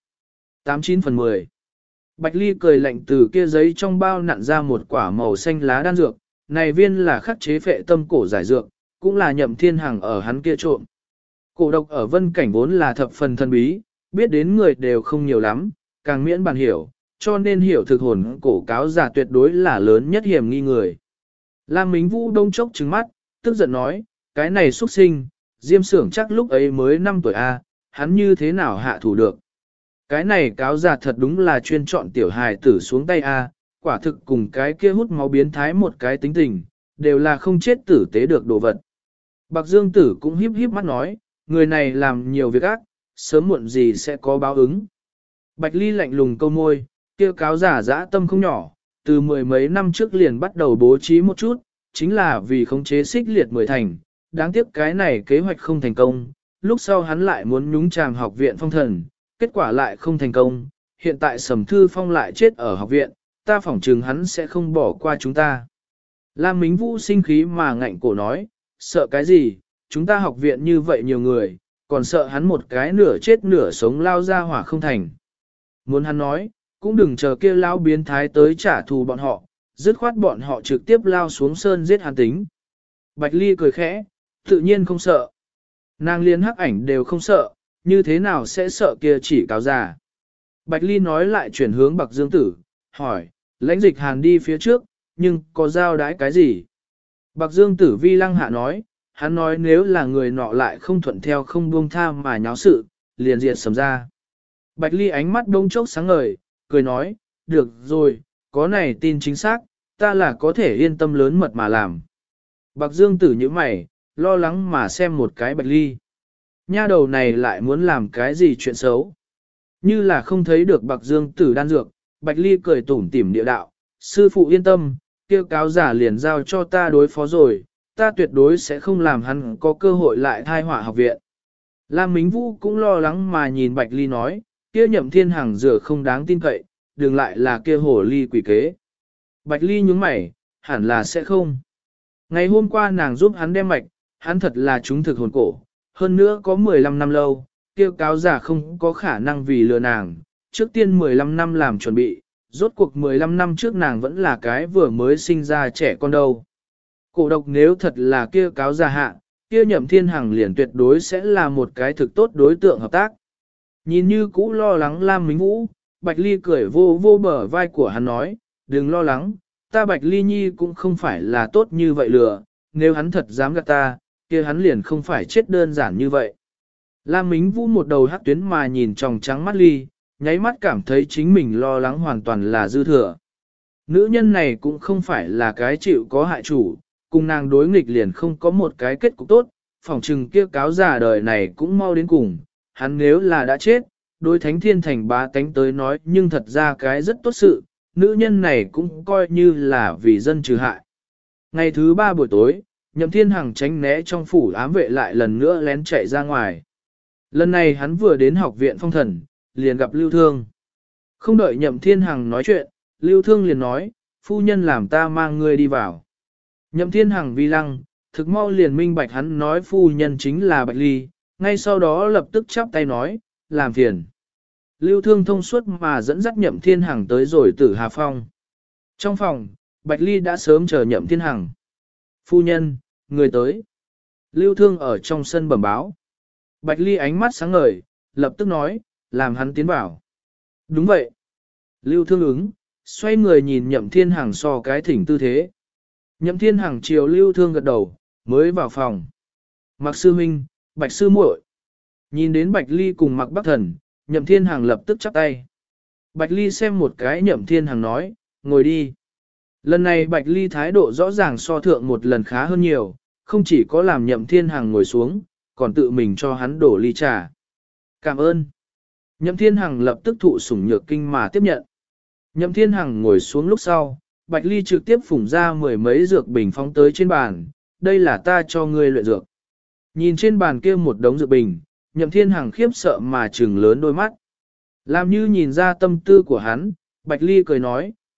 89/10 Bạch Ly cười lạnh từ kia giấy trong bao nặn ra một quả màu xanh lá đan dược, này viên là khắc chế phệ tâm cổ giải dược, cũng là Nhậm Thiên Hằng ở hắn kia trộm. Cổ độc ở vân cảnh vốn là thập phần thân bí, biết đến người đều không nhiều lắm, càng miễn bàn hiểu, cho nên hiểu thực hồn cổ cáo giả tuyệt đối là lớn nhất hiểm nghi người. Lam Mính Vũ đông chốc trừng mắt, tức giận nói, cái này xuất sinh, Diêm Xưởng chắc lúc ấy mới 5 tuổi A, hắn như thế nào hạ thủ được. Cái này cáo giả thật đúng là chuyên chọn tiểu hài tử xuống tay A, quả thực cùng cái kia hút máu biến thái một cái tính tình, đều là không chết tử tế được đồ vật. Bạc Dương Tử cũng híp híp mắt nói, người này làm nhiều việc ác, sớm muộn gì sẽ có báo ứng. Bạch Ly lạnh lùng câu môi, kia cáo giả dã tâm không nhỏ, từ mười mấy năm trước liền bắt đầu bố trí một chút, chính là vì khống chế xích liệt 10 thành, đáng tiếc cái này kế hoạch không thành công, lúc sau hắn lại muốn nhúng chàm học viện phong thần, kết quả lại không thành công, hiện tại Sầm Thư Phong lại chết ở học viện, ta phỏng chừng hắn sẽ không bỏ qua chúng ta. Lam Mính Vũ sinh khí mà ngạnh cổ nói, sợ cái gì, chúng ta học viện như vậy nhiều người, còn sợ hắn một cái nửa chết nửa sống lao ra hỏa không thành. Muốn hắn nói, cũng đừng chờ kia lao biến thái tới trả thù bọn họ, dứt khoát bọn họ trực tiếp lao xuống sơn giết hắn tính. Bạch Ly cười khẽ, tự nhiên không sợ. Nàng liên hắc ảnh đều không sợ, như thế nào sẽ sợ kia chỉ cáo già. Bạch Ly nói lại chuyển hướng Bạc Dương Tử, hỏi, lãnh dịch hàn đi phía trước, nhưng có giao đái cái gì? Bạc Dương Tử vi lăng hạ nói, hắn nói nếu là người nọ lại không thuận theo không buông tha mà nháo sự, liền diệt sầm ra. Bạch Ly ánh mắt đông chốc sáng ngời, cười nói, được rồi, có này tin chính xác, ta là có thể yên tâm lớn mật mà làm. Bạc Dương Tử như mày, lo lắng mà xem một cái Bạch Ly. Nha đầu này lại muốn làm cái gì chuyện xấu. Như là không thấy được Bạc Dương Tử đan dược, Bạch Ly cười tủm tỉm địa đạo, sư phụ yên tâm, kêu cáo giả liền giao cho ta đối phó rồi, ta tuyệt đối sẽ không làm hắn có cơ hội lại thai họa học viện. Lam Mính Vũ cũng lo lắng mà nhìn Bạch Ly nói, kia Nhậm Thiên Hằng rửa không đáng tin cậy, đừng lại là kia hồ ly quỷ kế. Bạch Ly nhướng mày, hẳn là sẽ không. Ngày hôm qua nàng giúp hắn đem mạch, hắn thật là chúng thực hồn cổ, hơn nữa có 15 năm lâu, kêu cáo giả không có khả năng vì lừa nàng, trước tiên 15 năm làm chuẩn bị, rốt cuộc 15 năm trước nàng vẫn là cái vừa mới sinh ra trẻ con đâu. Cổ độc nếu thật là kia cáo giả hạ, kia Nhậm Thiên Hằng liền tuyệt đối sẽ là một cái thực tốt đối tượng hợp tác. Nhìn như cũ lo lắng Lam Mính Vũ, Bạch Ly cười vô vô bờ vai của hắn nói, đừng lo lắng, ta Bạch Ly Nhi cũng không phải là tốt như vậy lừa, nếu hắn thật dám gạt ta, kia hắn liền không phải chết đơn giản như vậy. Lam Mính Vũ một đầu hắc tuyến mà nhìn tròng trắng mắt Ly, nháy mắt cảm thấy chính mình lo lắng hoàn toàn là dư thừa. Nữ nhân này cũng không phải là cái chịu có hại chủ, cùng nàng đối nghịch liền không có một cái kết cục tốt, phỏng chừng kia cáo giả đời này cũng mau đến cùng, hắn nếu là đã chết, đối Thánh Thiên Thành bá tánh tới nói nhưng thật ra cái rất tốt sự, nữ nhân này cũng coi như là vì dân trừ hại. Ngày thứ 3 buổi tối, Nhậm Thiên Hằng tránh né trong phủ ám vệ lại lần nữa lén chạy ra ngoài. Lần này hắn vừa đến học viện phong thần, liền gặp Lưu Thương. Không đợi Nhậm Thiên Hằng nói chuyện, Lưu Thương liền nói, phu nhân làm ta mang ngươi đi vào. Nhậm Thiên Hằng vi lăng, thực mau liền minh bạch hắn nói phu nhân chính là Bạch Ly, ngay sau đó lập tức chắp tay nói, làm phiền. Lưu Thương thông suốt mà dẫn dắt Nhậm Thiên Hằng tới rồi Tử Hà Phong. Trong phòng, Bạch Ly đã sớm chờ Nhậm Thiên Hằng. Phu nhân, người tới. Lưu Thương ở trong sân bẩm báo. Bạch Ly ánh mắt sáng ngời, lập tức nói, làm hắn tiến vào. Đúng vậy. Lưu Thương ứng, xoay người nhìn Nhậm Thiên Hằng so cái thỉnh tư thế. Nhậm Thiên Hằng chiều Lưu Thương gật đầu, mới vào phòng. Mạc sư huynh, Bạch sư muội. Nhìn đến Bạch Ly cùng Mạc Bắc Thần, Nhậm Thiên Hằng lập tức chắp tay. Bạch Ly xem một cái Nhậm Thiên Hằng nói, ngồi đi. Lần này Bạch Ly thái độ rõ ràng so thượng một lần khá hơn nhiều, không chỉ có làm Nhậm Thiên Hằng ngồi xuống, còn tự mình cho hắn đổ ly trà. Cảm ơn. Nhậm Thiên Hằng lập tức thụ sủng nhược kinh mà tiếp nhận. Nhậm Thiên Hằng ngồi xuống lúc sau, Bạch Ly trực tiếp phủng ra mười mấy dược bình phóng tới trên bàn, đây là ta cho ngươi luyện dược. Nhìn trên bàn kia một đống dược bình, Nhậm Thiên Hằng khiếp sợ mà trừng lớn đôi mắt. Làm như nhìn ra tâm tư của hắn, Bạch Ly cười nói,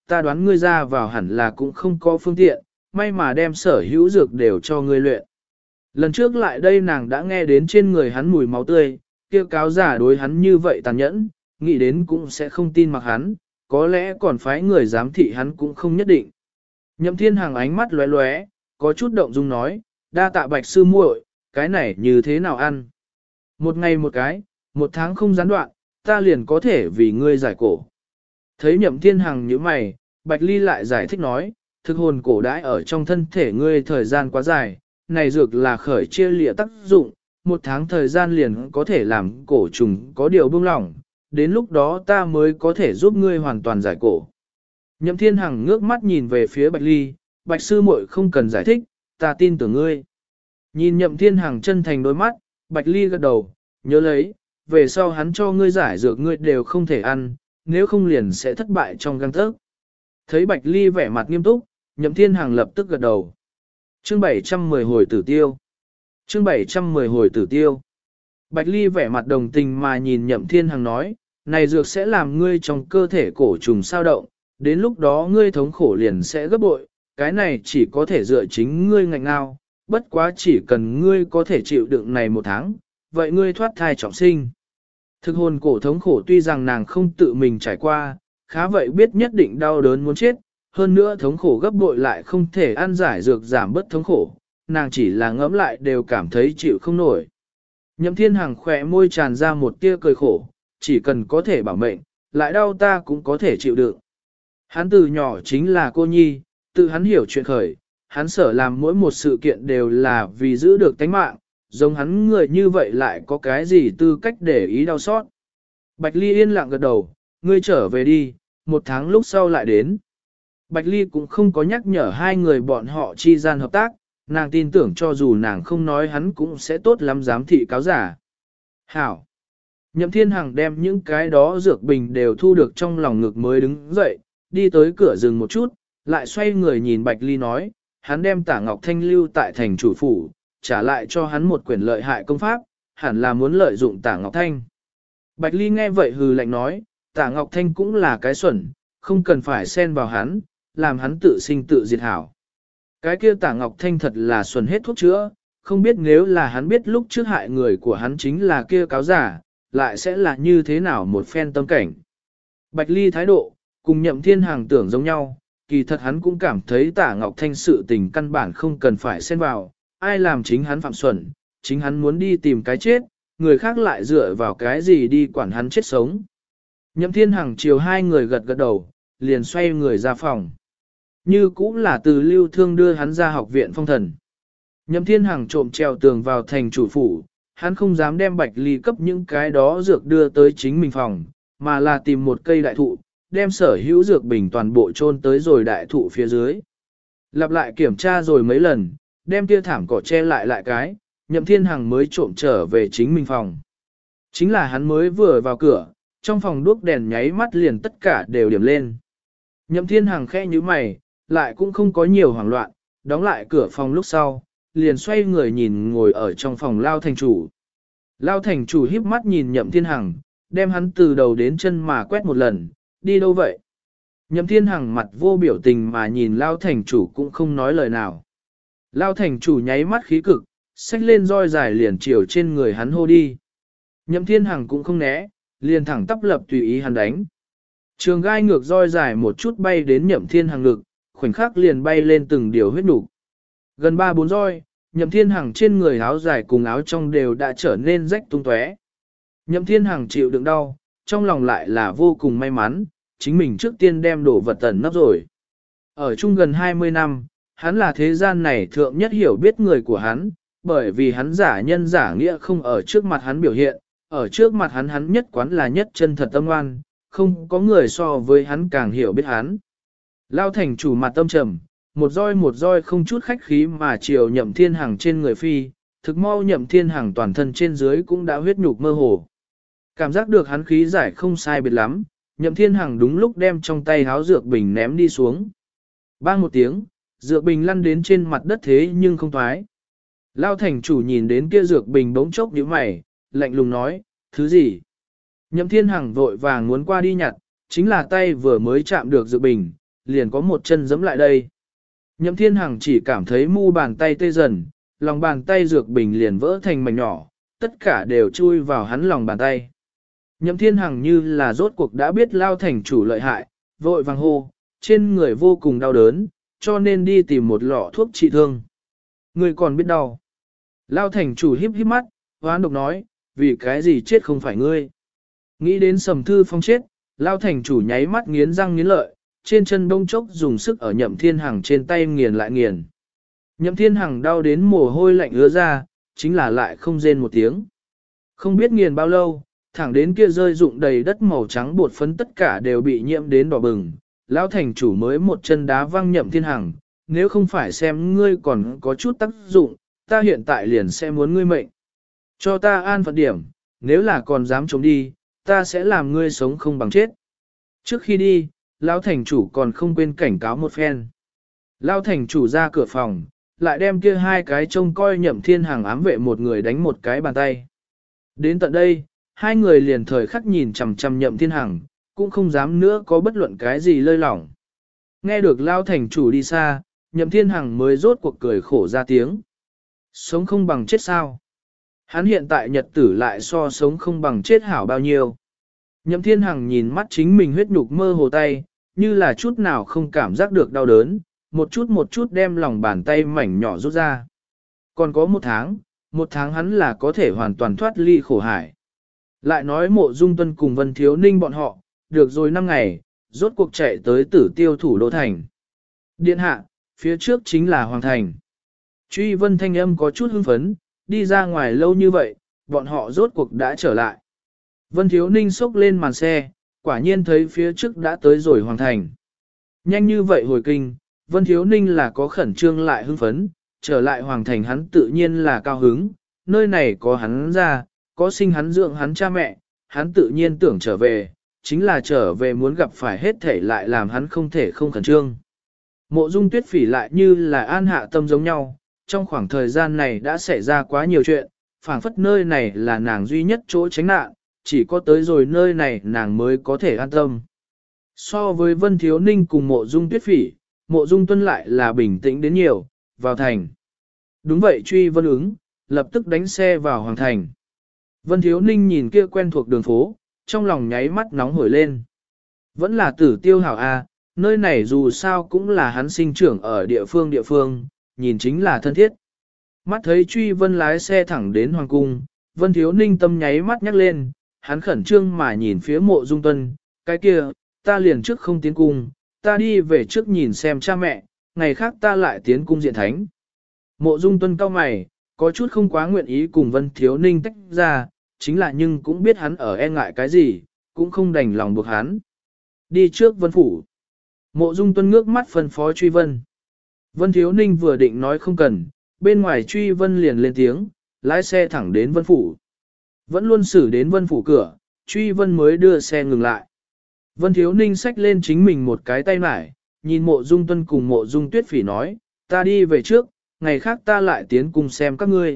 ta đoán ngươi ra vào hẳn là cũng không có phương tiện, may mà đem sở hữu dược đều cho ngươi luyện. Lần trước lại đây nàng đã nghe đến trên người hắn mùi máu tươi, kia cáo giả đối hắn như vậy tàn nhẫn, nghĩ đến cũng sẽ không tin mặc hắn, có lẽ còn phái người giám thị hắn cũng không nhất định. Nhậm Thiên Hằng ánh mắt lóe lóe, có chút động dung nói, đa tạ Bạch sư muội, cái này như thế nào ăn? Một ngày một cái, một tháng không gián đoạn, ta liền có thể vì ngươi giải cổ. Thấy Nhậm Thiên Hằng như mày, Bạch Ly lại giải thích nói, thực hồn cổ đãi ở trong thân thể ngươi thời gian quá dài, này dược là khởi chia lịa tác dụng, một tháng thời gian liền có thể làm cổ trùng có điều buông lỏng, đến lúc đó ta mới có thể giúp ngươi hoàn toàn giải cổ. Nhậm Thiên Hằng ngước mắt nhìn về phía Bạch Ly, Bạch sư muội không cần giải thích, ta tin tưởng ngươi. Nhìn Nhậm Thiên Hằng chân thành đôi mắt, Bạch Ly gật đầu, nhớ lấy, về sau hắn cho ngươi giải dược ngươi đều không thể ăn, nếu không liền sẽ thất bại trong gang tấc. Thấy Bạch Ly vẻ mặt nghiêm túc, Nhậm Thiên Hằng lập tức gật đầu. Chương 710 hồi tử tiêu. Chương 710 hồi tử tiêu. Bạch Ly vẻ mặt đồng tình mà nhìn Nhậm Thiên Hằng nói, này dược sẽ làm ngươi trong cơ thể cổ trùng sao động, đến lúc đó ngươi thống khổ liền sẽ gấp bội, cái này chỉ có thể dựa chính ngươi ngạnh ngao, bất quá chỉ cần ngươi có thể chịu đựng này một tháng, vậy ngươi thoát thai trọng sinh. Thực hồn cổ thống khổ tuy rằng nàng không tự mình trải qua, khá vậy biết nhất định đau đớn muốn chết, hơn nữa thống khổ gấp bội lại không thể ăn giải dược giảm bớt thống khổ, nàng chỉ là ngẫm lại đều cảm thấy chịu không nổi. Nhậm Thiên Hằng khỏe môi tràn ra một tia cười khổ, chỉ cần có thể bảo mệnh, lại đau ta cũng có thể chịu đựng. Hắn từ nhỏ chính là cô nhi, tự hắn hiểu chuyện khởi, hắn sở làm mỗi một sự kiện đều là vì giữ được tánh mạng, giống hắn người như vậy lại có cái gì tư cách để ý đau xót. Bạch Ly yên lặng gật đầu, ngươi trở về đi, một tháng lúc sau lại đến. Bạch Ly cũng không có nhắc nhở hai người bọn họ chi gian hợp tác, nàng tin tưởng cho dù nàng không nói hắn cũng sẽ tốt lắm giám thị cáo giả. Hảo! Nhậm Thiên Hằng đem những cái đó dược bình đều thu được trong lòng ngực mới đứng dậy, đi tới cửa rừng một chút, lại xoay người nhìn Bạch Ly nói, hắn đem Tả Ngọc Thanh lưu tại thành chủ phủ, trả lại cho hắn một quyển lợi hại công pháp, hẳn là muốn lợi dụng Tả Ngọc Thanh. Bạch Ly nghe vậy hừ lạnh nói, Tả Ngọc Thanh cũng là cái xuẩn, không cần phải xen vào hắn, làm hắn tự sinh tự diệt hảo. Cái kia Tả Ngọc Thanh thật là xuẩn hết thuốc chữa, không biết nếu là hắn biết lúc trước hại người của hắn chính là kia cáo giả, lại sẽ là như thế nào một phen tâm cảnh. Bạch Ly thái độ, cùng Nhậm Thiên Hằng tưởng giống nhau, kỳ thật hắn cũng cảm thấy Tả Ngọc Thanh sự tình căn bản không cần phải xen vào, ai làm chính hắn phạm xuẩn, chính hắn muốn đi tìm cái chết, người khác lại dựa vào cái gì đi quản hắn chết sống. Nhậm Thiên Hằng chiều hai người gật gật đầu, liền xoay người ra phòng. Như cũng là từ Lưu Thương đưa hắn ra học viện phong thần. Nhậm Thiên Hằng trộm trèo tường vào thành chủ phủ, hắn không dám đem Bạch Ly cấp những cái đó dược đưa tới chính mình phòng, mà là tìm một cây đại thụ, đem sở hữu dược bình toàn bộ chôn tới rồi đại thụ phía dưới. Lặp lại kiểm tra rồi mấy lần, đem kia thảm cỏ che lại cái, Nhậm Thiên Hằng mới trộm trở về chính mình phòng. Chính là hắn mới vừa vào cửa, trong phòng đuốc đèn nháy mắt liền tất cả đều điểm lên. Nhậm Thiên Hằng khẽ nhíu mày, lại cũng không có nhiều hoảng loạn, đóng lại cửa phòng lúc sau, liền xoay người nhìn ngồi ở trong phòng Lao thành chủ. Lao thành chủ híp mắt nhìn Nhậm Thiên Hằng, đem hắn từ đầu đến chân mà quét một lần, đi đâu vậy? Nhậm Thiên Hằng mặt vô biểu tình mà nhìn Lao thành chủ cũng không nói lời nào. Lao thành chủ nháy mắt khí cực, xách lên roi dài liền chiều trên người hắn hô đi. Nhậm Thiên Hằng cũng không né, liền thẳng tắp lập tùy ý hắn đánh. Trường gai ngược roi dài một chút bay đến Nhậm Thiên Hằng ngực, khoảnh khắc liền bay lên từng điều huyết nục. Gần 3-4 roi, Nhậm Thiên Hằng trên người áo dài cùng áo trong đều đã trở nên rách tung tóe. Nhậm Thiên Hằng chịu đựng đau, trong lòng lại là vô cùng may mắn, chính mình trước tiên đem đổ vật tẩn nấp rồi. Ở chung gần 20 năm, hắn là thế gian này thượng nhất hiểu biết người của hắn, bởi vì hắn giả nhân giả nghĩa không ở trước mặt hắn biểu hiện, ở trước mặt hắn nhất quán là nhất chân thật tâm oan, không có người so với hắn càng hiểu biết hắn. Lao thành chủ mặt tâm trầm, một roi không chút khách khí mà chiều Nhậm Thiên Hằng trên người phi, thực mau Nhậm Thiên Hằng toàn thân trên dưới cũng đã huyết nhục mơ hồ. Cảm giác được hắn khí giải không sai biệt lắm, Nhậm Thiên Hằng đúng lúc đem trong tay háo dược bình ném đi xuống. Bang một tiếng, dược bình lăn đến trên mặt đất thế nhưng không thoái. Lao thành chủ nhìn đến kia dược bình bỗng chốc nhíu mày, lạnh lùng nói, thứ gì? Nhậm Thiên Hằng vội vàng muốn qua đi nhặt, chính là tay vừa mới chạm được dược bình, liền có một chân giẫm lại đây. Nhậm Thiên Hằng chỉ cảm thấy mu bàn tay tê dần, lòng bàn tay dược bình liền vỡ thành mảnh nhỏ, tất cả đều chui vào hắn lòng bàn tay. Nhậm Thiên Hằng như là rốt cuộc đã biết Lao thành chủ lợi hại, vội vàng hô, trên người vô cùng đau đớn, cho nên đi tìm một lọ thuốc trị thương. Người còn biết đau. Lao thành chủ híp híp mắt, hoán độc nói, vì cái gì chết không phải ngươi. Nghĩ đến Sầm Thư Phong chết, Lao thành chủ nháy mắt nghiến răng nghiến lợi, trên chân đông chốc dùng sức ở Nhậm Thiên Hằng trên tay nghiền lại nghiền. Nhậm Thiên Hằng đau đến mồ hôi lạnh ứa ra, chính là lại không rên một tiếng. Không biết nghiền bao lâu, thẳng đến kia rơi rụng đầy đất màu trắng bột phấn tất cả đều bị nhiễm đến đỏ bừng. Lão thành chủ mới một chân đá văng Nhậm Thiên Hằng, nếu không phải xem ngươi còn có chút tác dụng, ta hiện tại liền sẽ muốn ngươi mệnh. Cho ta an phận điểm, nếu là còn dám chống đi, ta sẽ làm ngươi sống không bằng chết. Trước khi đi, Lão thành chủ còn không quên cảnh cáo một phen. Lão thành chủ ra cửa phòng, lại đem kia hai cái trông coi Nhậm Thiên Hằng ám vệ một người đánh một cái bàn tay. Đến tận đây, hai người liền thời khắc nhìn chằm chằm Nhậm Thiên Hằng, cũng không dám nữa có bất luận cái gì lơi lỏng. Nghe được Lão thành chủ đi xa, Nhậm Thiên Hằng mới rốt cuộc cười khổ ra tiếng. Sống không bằng chết sao? Hắn hiện tại nhật tử lại so sống không bằng chết hảo bao nhiêu. Nhậm Thiên Hằng nhìn mắt chính mình huyết nhục mơ hồ tay, như là chút nào không cảm giác được đau đớn, một chút đem lòng bàn tay mảnh nhỏ rút ra. Còn có một tháng hắn là có thể hoàn toàn thoát ly khổ hải. Lại nói Mộ Dung Tuân cùng Vân Thiếu Ninh bọn họ, được rồi 5 ngày, rốt cuộc chạy tới Tử Tiêu thủ đô thành. Điện hạ, phía trước chính là Hoàng thành. Truy Vân thanh âm có chút hưng phấn, đi ra ngoài lâu như vậy, bọn họ rốt cuộc đã trở lại. Vân Thiếu Ninh xốc lên màn xe, quả nhiên thấy phía trước đã tới rồi Hoàng thành. Nhanh như vậy hồi kinh, Vân Thiếu Ninh là có khẩn trương lại hưng phấn, trở lại Hoàng thành hắn tự nhiên là cao hứng, nơi này có hắn ra, có sinh hắn dưỡng hắn cha mẹ, hắn tự nhiên tưởng trở về, chính là trở về muốn gặp phải hết thể lại làm hắn không thể không khẩn trương. Mộ Dung Tuyết Phỉ lại như là an hạ tâm giống nhau, trong khoảng thời gian này đã xảy ra quá nhiều chuyện, phảng phất nơi này là nàng duy nhất chỗ tránh nạn, chỉ có tới rồi nơi này nàng mới có thể an tâm. So với Vân Thiếu Ninh cùng Mộ Dung Tuyết Phỉ, Mộ Dung Tuân lại là bình tĩnh đến nhiều, vào thành. Đúng vậy Truy Vân ứng, lập tức đánh xe vào Hoàng thành. Vân Thiếu Ninh nhìn kia quen thuộc đường phố, trong lòng nháy mắt nóng hổi lên. Vẫn là Tử Tiêu hảo a, nơi này dù sao cũng là hắn sinh trưởng ở địa phương, nhìn chính là thân thiết. Mắt thấy Truy Vân lái xe thẳng đến Hoàng cung, Vân Thiếu Ninh tâm nháy mắt nhắc lên, hắn khẩn trương mà nhìn phía Mộ Dung Tuân, cái kia, ta liền trước không tiến cung, ta đi về trước nhìn xem cha mẹ, ngày khác ta lại tiến cung diện thánh. Mộ Dung Tuân cau mày, có chút không quá nguyện ý cùng Vân Thiếu Ninh tách ra, chính là nhưng cũng biết hắn ở e ngại cái gì, cũng không đành lòng buộc hắn. Đi trước Vân Phủ. Mộ Dung Tuân ngước mắt phân phó Truy Vân. Vân Thiếu Ninh vừa định nói không cần, bên ngoài Truy Vân liền lên tiếng, lái xe thẳng đến Vân Phủ. Vẫn luôn xử đến Vân Phủ cửa, Truy Vân mới đưa xe ngừng lại. Vân Thiếu Ninh xách lên chính mình một cái tay mải, nhìn Mộ Dung Tuân cùng Mộ Dung Tuyết Phỉ nói, ta đi về trước, ngày khác ta lại tiến cùng xem các ngươi.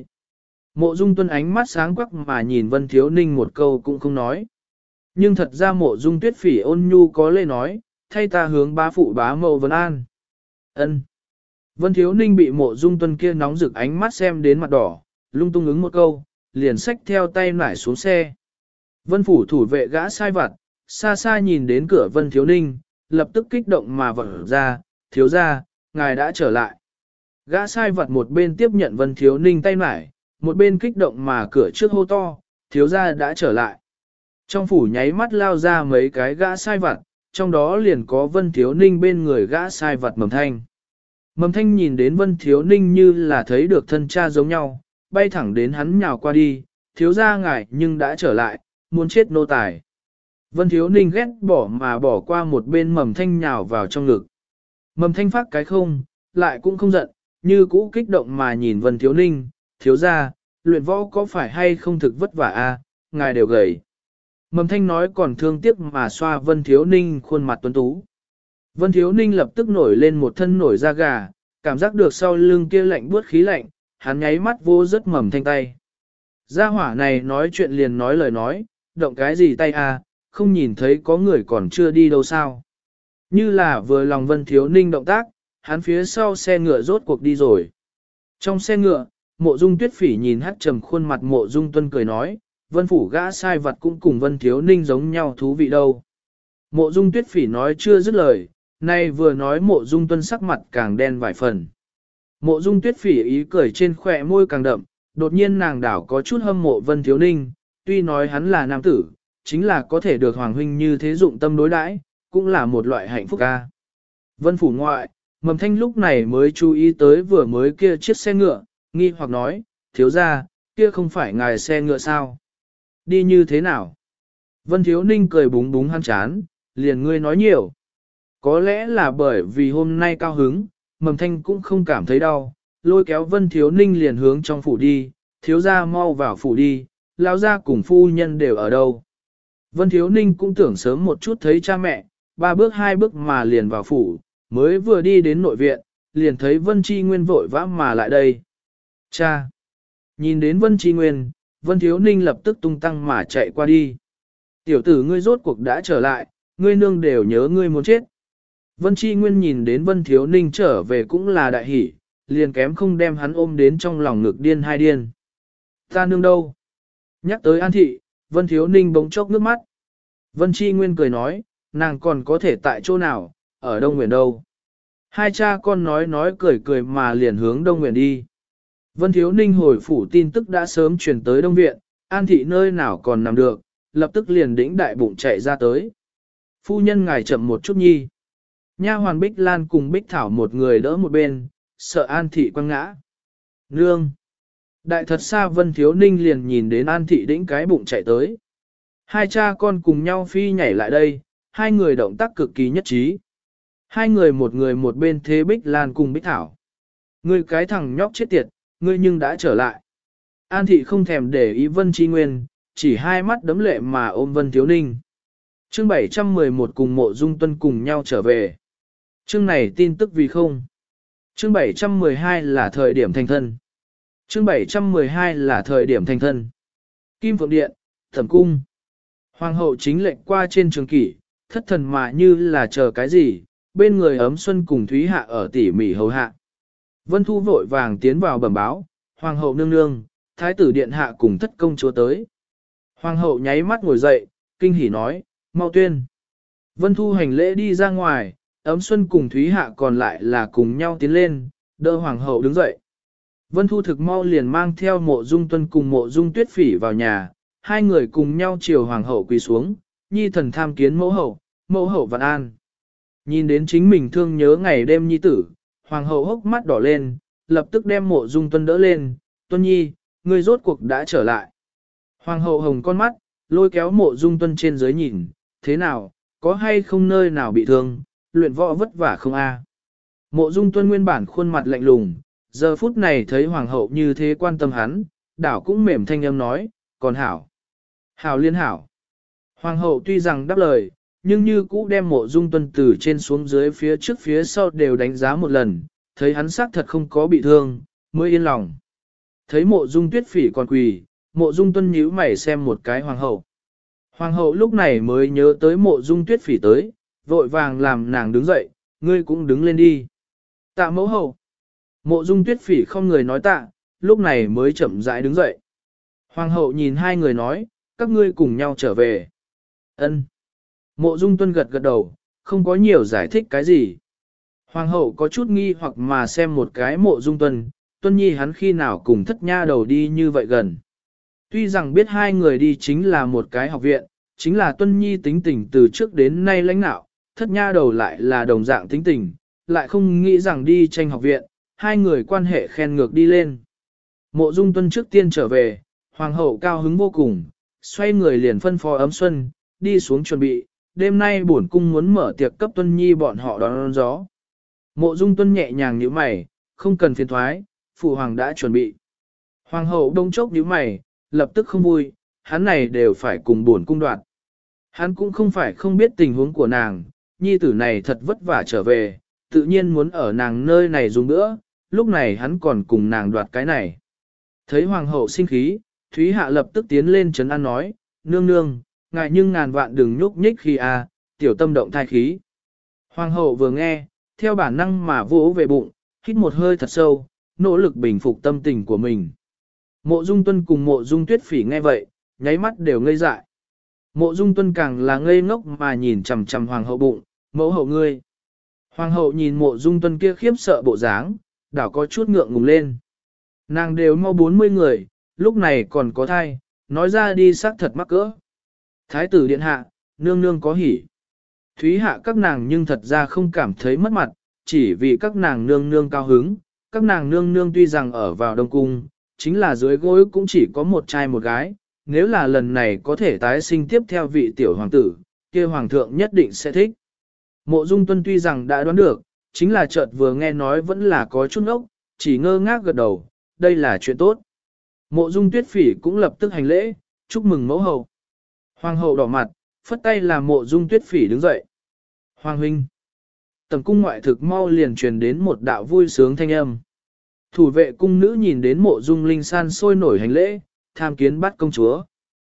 Mộ Dung Tuân ánh mắt sáng quắc mà nhìn Vân Thiếu Ninh một câu cũng không nói. Nhưng thật ra Mộ Dung Tuyết Phỉ ôn nhu có lê nói, thay ta hướng bá phụ bá mẫu Vân An. Ân. Vân Thiếu Ninh bị Mộ Dung Tuân kia nóng rực ánh mắt xem đến mặt đỏ, lung tung ứng một câu, liền xách theo tay nải xuống xe. Vân Phủ thủ vệ gã sai vặt, xa xa nhìn đến cửa Vân Thiếu Ninh, lập tức kích động mà vỡ ra, thiếu ra, ngài đã trở lại. Gã sai vặt một bên tiếp nhận Vân Thiếu Ninh tay nải, một bên kích động mà cửa trước hô to, thiếu ra đã trở lại. Trong phủ nháy mắt lao ra mấy cái gã sai vặt, trong đó liền có Vân Thiếu Ninh bên người gã sai vặt Mầm Thanh. Mầm Thanh nhìn đến Vân Thiếu Ninh như là thấy được thân cha giống nhau, bay thẳng đến hắn nhào qua đi, thiếu ra ngài nhưng đã trở lại, muốn chết nô tài. Vân Thiếu Ninh ghét bỏ mà bỏ qua một bên Mầm Thanh nhào vào trong ngực. Mầm Thanh phát cái không, lại cũng không giận, như cũ kích động mà nhìn Vân Thiếu Ninh, thiếu ra, luyện võ có phải hay không thực vất vả a, ngài đều gầy. Mầm Thanh nói còn thương tiếc mà xoa Vân Thiếu Ninh khuôn mặt tuấn tú. Vân Thiếu Ninh lập tức nổi lên một thân nổi da gà, cảm giác được sau lưng kia lạnh buốt khí lạnh, hắn nháy mắt vô rất Mầm Thanh tay. Gia hỏa này nói chuyện liền nói lời nói, động cái gì tay a, không nhìn thấy có người còn chưa đi đâu sao. Như là vừa lòng Vân Thiếu Ninh động tác, hắn phía sau xe ngựa rốt cuộc đi rồi. Trong xe ngựa, Mộ Dung Tuyết Phỉ nhìn hắt trầm khuôn mặt Mộ Dung Tuân cười nói, Vân phủ gã sai vật cũng cùng Vân Thiếu Ninh giống nhau thú vị đâu. Mộ Dung Tuyết Phỉ nói chưa dứt lời, nay vừa nói Mộ Dung Tuân sắc mặt càng đen vài phần. Mộ Dung Tuyết Phỉ ý cười trên khỏe môi càng đậm, đột nhiên nàng đảo có chút hâm mộ Vân Thiếu Ninh, tuy nói hắn là nam tử, chính là có thể được Hoàng huynh như thế dụng tâm đối đãi, cũng là một loại hạnh phúc ca. Vân phủ ngoại, Mầm Thanh lúc này mới chú ý tới vừa mới kia chiếc xe ngựa, nghi hoặc nói, thiếu ra, kia không phải ngài xe ngựa sao? Đi như thế nào? Vân Thiếu Ninh cười búng búng hắn chán, liền ngươi nói nhiều. Có lẽ là bởi vì hôm nay cao hứng, Mầm Thanh cũng không cảm thấy đau, lôi kéo Vân Thiếu Ninh liền hướng trong phủ đi, thiếu ra mau vào phủ đi, lão gia cùng phu nhân đều ở đâu. Vân Thiếu Ninh cũng tưởng sớm một chút thấy cha mẹ, 3 bước 2 bước mà liền vào phủ, mới vừa đi đến nội viện, liền thấy Vân Chi Nguyên vội vã mà lại đây. Cha! Nhìn đến Vân Chi Nguyên, Vân Thiếu Ninh lập tức tung tăng mà chạy qua đi. Tiểu tử ngươi rốt cuộc đã trở lại, ngươi nương đều nhớ ngươi muốn chết. Vân Chi Nguyên nhìn đến Vân Thiếu Ninh trở về cũng là đại hỷ, liền kém không đem hắn ôm đến trong lòng ngực điên hai điên. Ta nương đâu? Nhắc tới An Thị, Vân Thiếu Ninh bỗng chốc nước mắt. Vân Chi Nguyên cười nói, nàng còn có thể tại chỗ nào, ở Đông Nguyện đâu. Hai cha con nói cười cười mà liền hướng Đông Nguyện đi. Vân Thiếu Ninh hồi phủ tin tức đã sớm truyền tới Đông Viện, An Thị nơi nào còn nằm được, lập tức liền đĩnh đại bụng chạy ra tới. Phu nhân ngài chậm một chút nhi. Nha hoàn Bích Lan cùng Bích Thảo một người đỡ một bên, sợ An Thị quăng ngã. Nương! Đại thật xa Vân Thiếu Ninh liền nhìn đến An Thị đĩnh cái bụng chạy tới. Hai cha con cùng nhau phi nhảy lại đây, hai người động tác cực kỳ nhất trí. Hai người một bên thế Bích Lan cùng Bích Thảo. Ngươi cái thằng nhóc chết tiệt, ngươi nhưng đã trở lại. An Thị không thèm để ý Vân Chi Nguyên, chỉ hai mắt đấm lệ mà ôm Vân Thiếu Ninh. Chương 711 cùng Mộ Dung Tuân cùng nhau trở về. Chương này tin tức vì không. Chương 712 là thời điểm thành thân. Chương 712 là thời điểm thành thân. Kim Phượng Điện, Thẩm Cung. Hoàng hậu chính lệnh qua trên trường kỷ, thất thần mà như là chờ cái gì, bên người ấm xuân cùng Thúy Hạ ở tỉ mỉ hầu hạ. Vân Thu vội vàng tiến vào bẩm báo, Hoàng hậu nương nương, Thái tử Điện Hạ cùng thất công chúa tới. Hoàng hậu nháy mắt ngồi dậy, kinh hỉ nói, mau tuyên. Vân Thu hành lễ đi ra ngoài, ấm xuân cùng Thúy Hạ còn lại là cùng nhau tiến lên, đỡ Hoàng hậu đứng dậy. Vân Thu thực mau liền mang theo Mộ Dung Tuân cùng Mộ Dung Tuyết Phỉ vào nhà, hai người cùng nhau chiều Hoàng hậu quỳ xuống, nhi thần tham kiến mẫu hậu vạn an. Nhìn đến chính mình thương nhớ ngày đêm nhi tử, Hoàng hậu hốc mắt đỏ lên, lập tức đem Mộ Dung Tuân đỡ lên, Tuân nhi, ngươi rốt cuộc đã trở lại. Hoàng hậu hồng con mắt, lôi kéo Mộ Dung Tuân trên dưới nhìn, thế nào, có hay không nơi nào bị thương, luyện võ vất vả không a? Mộ Dung Tuân nguyên bản khuôn mặt lạnh lùng, giờ phút này thấy Hoàng hậu như thế quan tâm hắn, đảo cũng mềm thanh âm nói, còn hảo. Hảo liên hảo. Hoàng hậu tuy rằng đáp lời, nhưng như cũ đem Mộ Dung Tuân từ trên xuống dưới phía trước phía sau đều đánh giá một lần, thấy hắn xác thật không có bị thương, mới yên lòng. Thấy Mộ Dung Tuyết Phỉ còn quỳ, Mộ Dung Tuân nhíu mày xem một cái Hoàng hậu. Hoàng hậu lúc này mới nhớ tới Mộ Dung Tuyết Phỉ tới, vội vàng làm nàng đứng dậy, ngươi cũng đứng lên đi. Tạ mẫu hậu. Mộ Dung Tuyết Phỉ không người nói tạ, lúc này mới chậm rãi đứng dậy. Hoàng hậu nhìn hai người nói, các ngươi cùng nhau trở về. Ân. Mộ Dung Tuân gật gật đầu, không có nhiều giải thích cái gì. Hoàng hậu có chút nghi hoặc mà xem một cái Mộ Dung Tuân, Tuân nhi hắn khi nào cùng thất nha đầu đi như vậy gần. Tuy rằng biết hai người đi chính là một cái học viện, chính là Tuân nhi tính tình từ trước đến nay lãnh nạo, thất nha đầu lại là đồng dạng tính tình, lại không nghĩ rằng đi tranh học viện, hai người quan hệ khen ngược đi lên. Mộ Dung Tuân trước tiên trở về, Hoàng hậu cao hứng vô cùng, xoay người liền phân phó ấm xuân, đi xuống chuẩn bị, đêm nay bổn cung muốn mở tiệc cấp Tuân nhi bọn họ đón gió. Mộ Dung Tuân nhẹ nhàng nhíu mày, không cần phiền thoái, phụ hoàng đã chuẩn bị. Hoàng hậu đông chốc nhíu mày, lập tức không vui, hắn này đều phải cùng bổn cung đoạt. Hắn cũng không phải không biết tình huống của nàng, nhi tử này thật vất vả trở về, tự nhiên muốn ở nàng nơi này dùng nữa, lúc này hắn còn cùng nàng đoạt cái này. Thấy hoàng hậu sinh khí, Thúy Hạ lập tức tiến lên trấn an nói, nương nương, ngại nhưng ngàn vạn đừng nhúc nhích khi tiểu tâm động thai khí. Hoàng hậu vừa nghe, theo bản năng mà vỗ về bụng, hít một hơi thật sâu, nỗ lực bình phục tâm tình của mình. Mộ Dung Tuân cùng Mộ Dung Tuyết Phỉ nghe vậy, nháy mắt đều ngây dại. Mộ Dung Tuân càng là ngây ngốc mà nhìn chằm chằm hoàng hậu bụng, mẫu hậu ngươi. Hoàng hậu nhìn Mộ Dung Tuân kia khiếp sợ bộ dáng, đảo có chút ngượng ngùng lên. Nàng đều mau 40 người, lúc này còn có thai, nói ra đi xác thật mắc cỡ. Thái tử điện hạ, nương nương có hỉ. Thúy hạ các nàng nhưng thật ra không cảm thấy mất mặt, chỉ vì các nàng nương nương cao hứng, các nàng nương nương tuy rằng ở vào Đông Cung, chính là dưới gối cũng chỉ có một trai một gái, nếu là lần này có thể tái sinh tiếp theo vị tiểu hoàng tử, kia hoàng thượng nhất định sẽ thích. Mộ Dung Tuân tuy rằng đã đoán được, chính là chợt vừa nghe nói vẫn là có chút ốc, chỉ ngơ ngác gật đầu, đây là chuyện tốt. Mộ Dung Tuyết Phỉ cũng lập tức hành lễ, chúc mừng mẫu hậu. Hoàng hậu đỏ mặt, phất tay làm Mộ Dung Tuyết Phỉ đứng dậy. Hoàng huynh. Tầm cung ngoại thực mau liền truyền đến một đạo vui sướng thanh âm. Thủ vệ cung nữ nhìn đến Mộ Dung Linh San sôi nổi hành lễ, tham kiến bắt công chúa.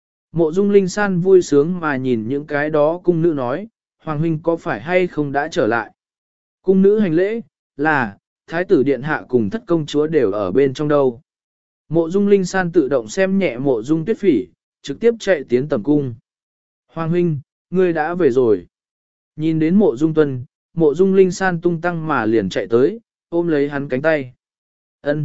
Mộ Dung Linh San vui sướng mà nhìn những cái đó cung nữ nói, Hoàng huynh có phải hay không đã trở lại. Cung nữ hành lễ, là, Thái tử điện hạ cùng thất công chúa đều ở bên trong đâu. Mộ Dung Linh San tự động xem nhẹ Mộ Dung Tuyết Phỉ, trực tiếp chạy tiến tầm cung. Hoàng huynh, ngươi đã về rồi. Nhìn đến Mộ Dung Tuân, Mộ Dung Linh San tung tăng mà liền chạy tới, ôm lấy hắn cánh tay. Ân.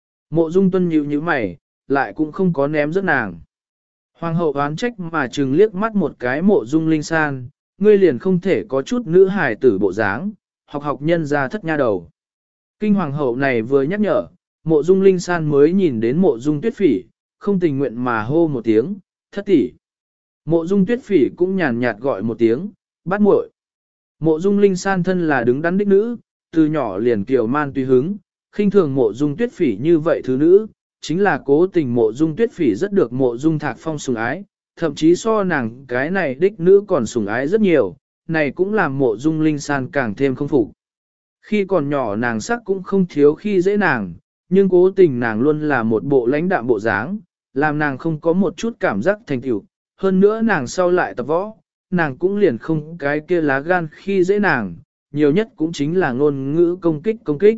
Mộ Dung Tuân nhíu nhíu mày, lại cũng không có ném rớt nàng. Hoàng hậu oán trách mà trừng liếc mắt một cái Mộ Dung Linh San, ngươi liền không thể có chút nữ hài tử bộ dáng, học học nhân ra thất nha đầu. Kinh hoàng hậu này vừa nhắc nhở, Mộ Dung Linh San mới nhìn đến Mộ Dung Tuyết Phỉ, không tình nguyện mà hô một tiếng, thất tỷ. Mộ Dung Tuyết Phỉ cũng nhàn nhạt gọi một tiếng, bắt muội. Mộ Dung Linh San thân là đứng đắn đích nữ, từ nhỏ liền kiều man tùy hứng, khinh thường Mộ Dung Tuyết Phỉ như vậy thứ nữ, chính là cố tình Mộ Dung Tuyết Phỉ rất được Mộ Dung Thạc Phong sủng ái, thậm chí so nàng cái này đích nữ còn sủng ái rất nhiều, này cũng làm Mộ Dung Linh San càng thêm không phục. Khi còn nhỏ nàng sắc cũng không thiếu khi dễ nàng, nhưng cố tình nàng luôn là một bộ lãnh đạm bộ dáng, làm nàng không có một chút cảm giác thành tựu. Hơn nữa nàng sau lại tập võ, nàng cũng liền không cái kia lá gan khi dễ nàng, nhiều nhất cũng chính là ngôn ngữ công kích.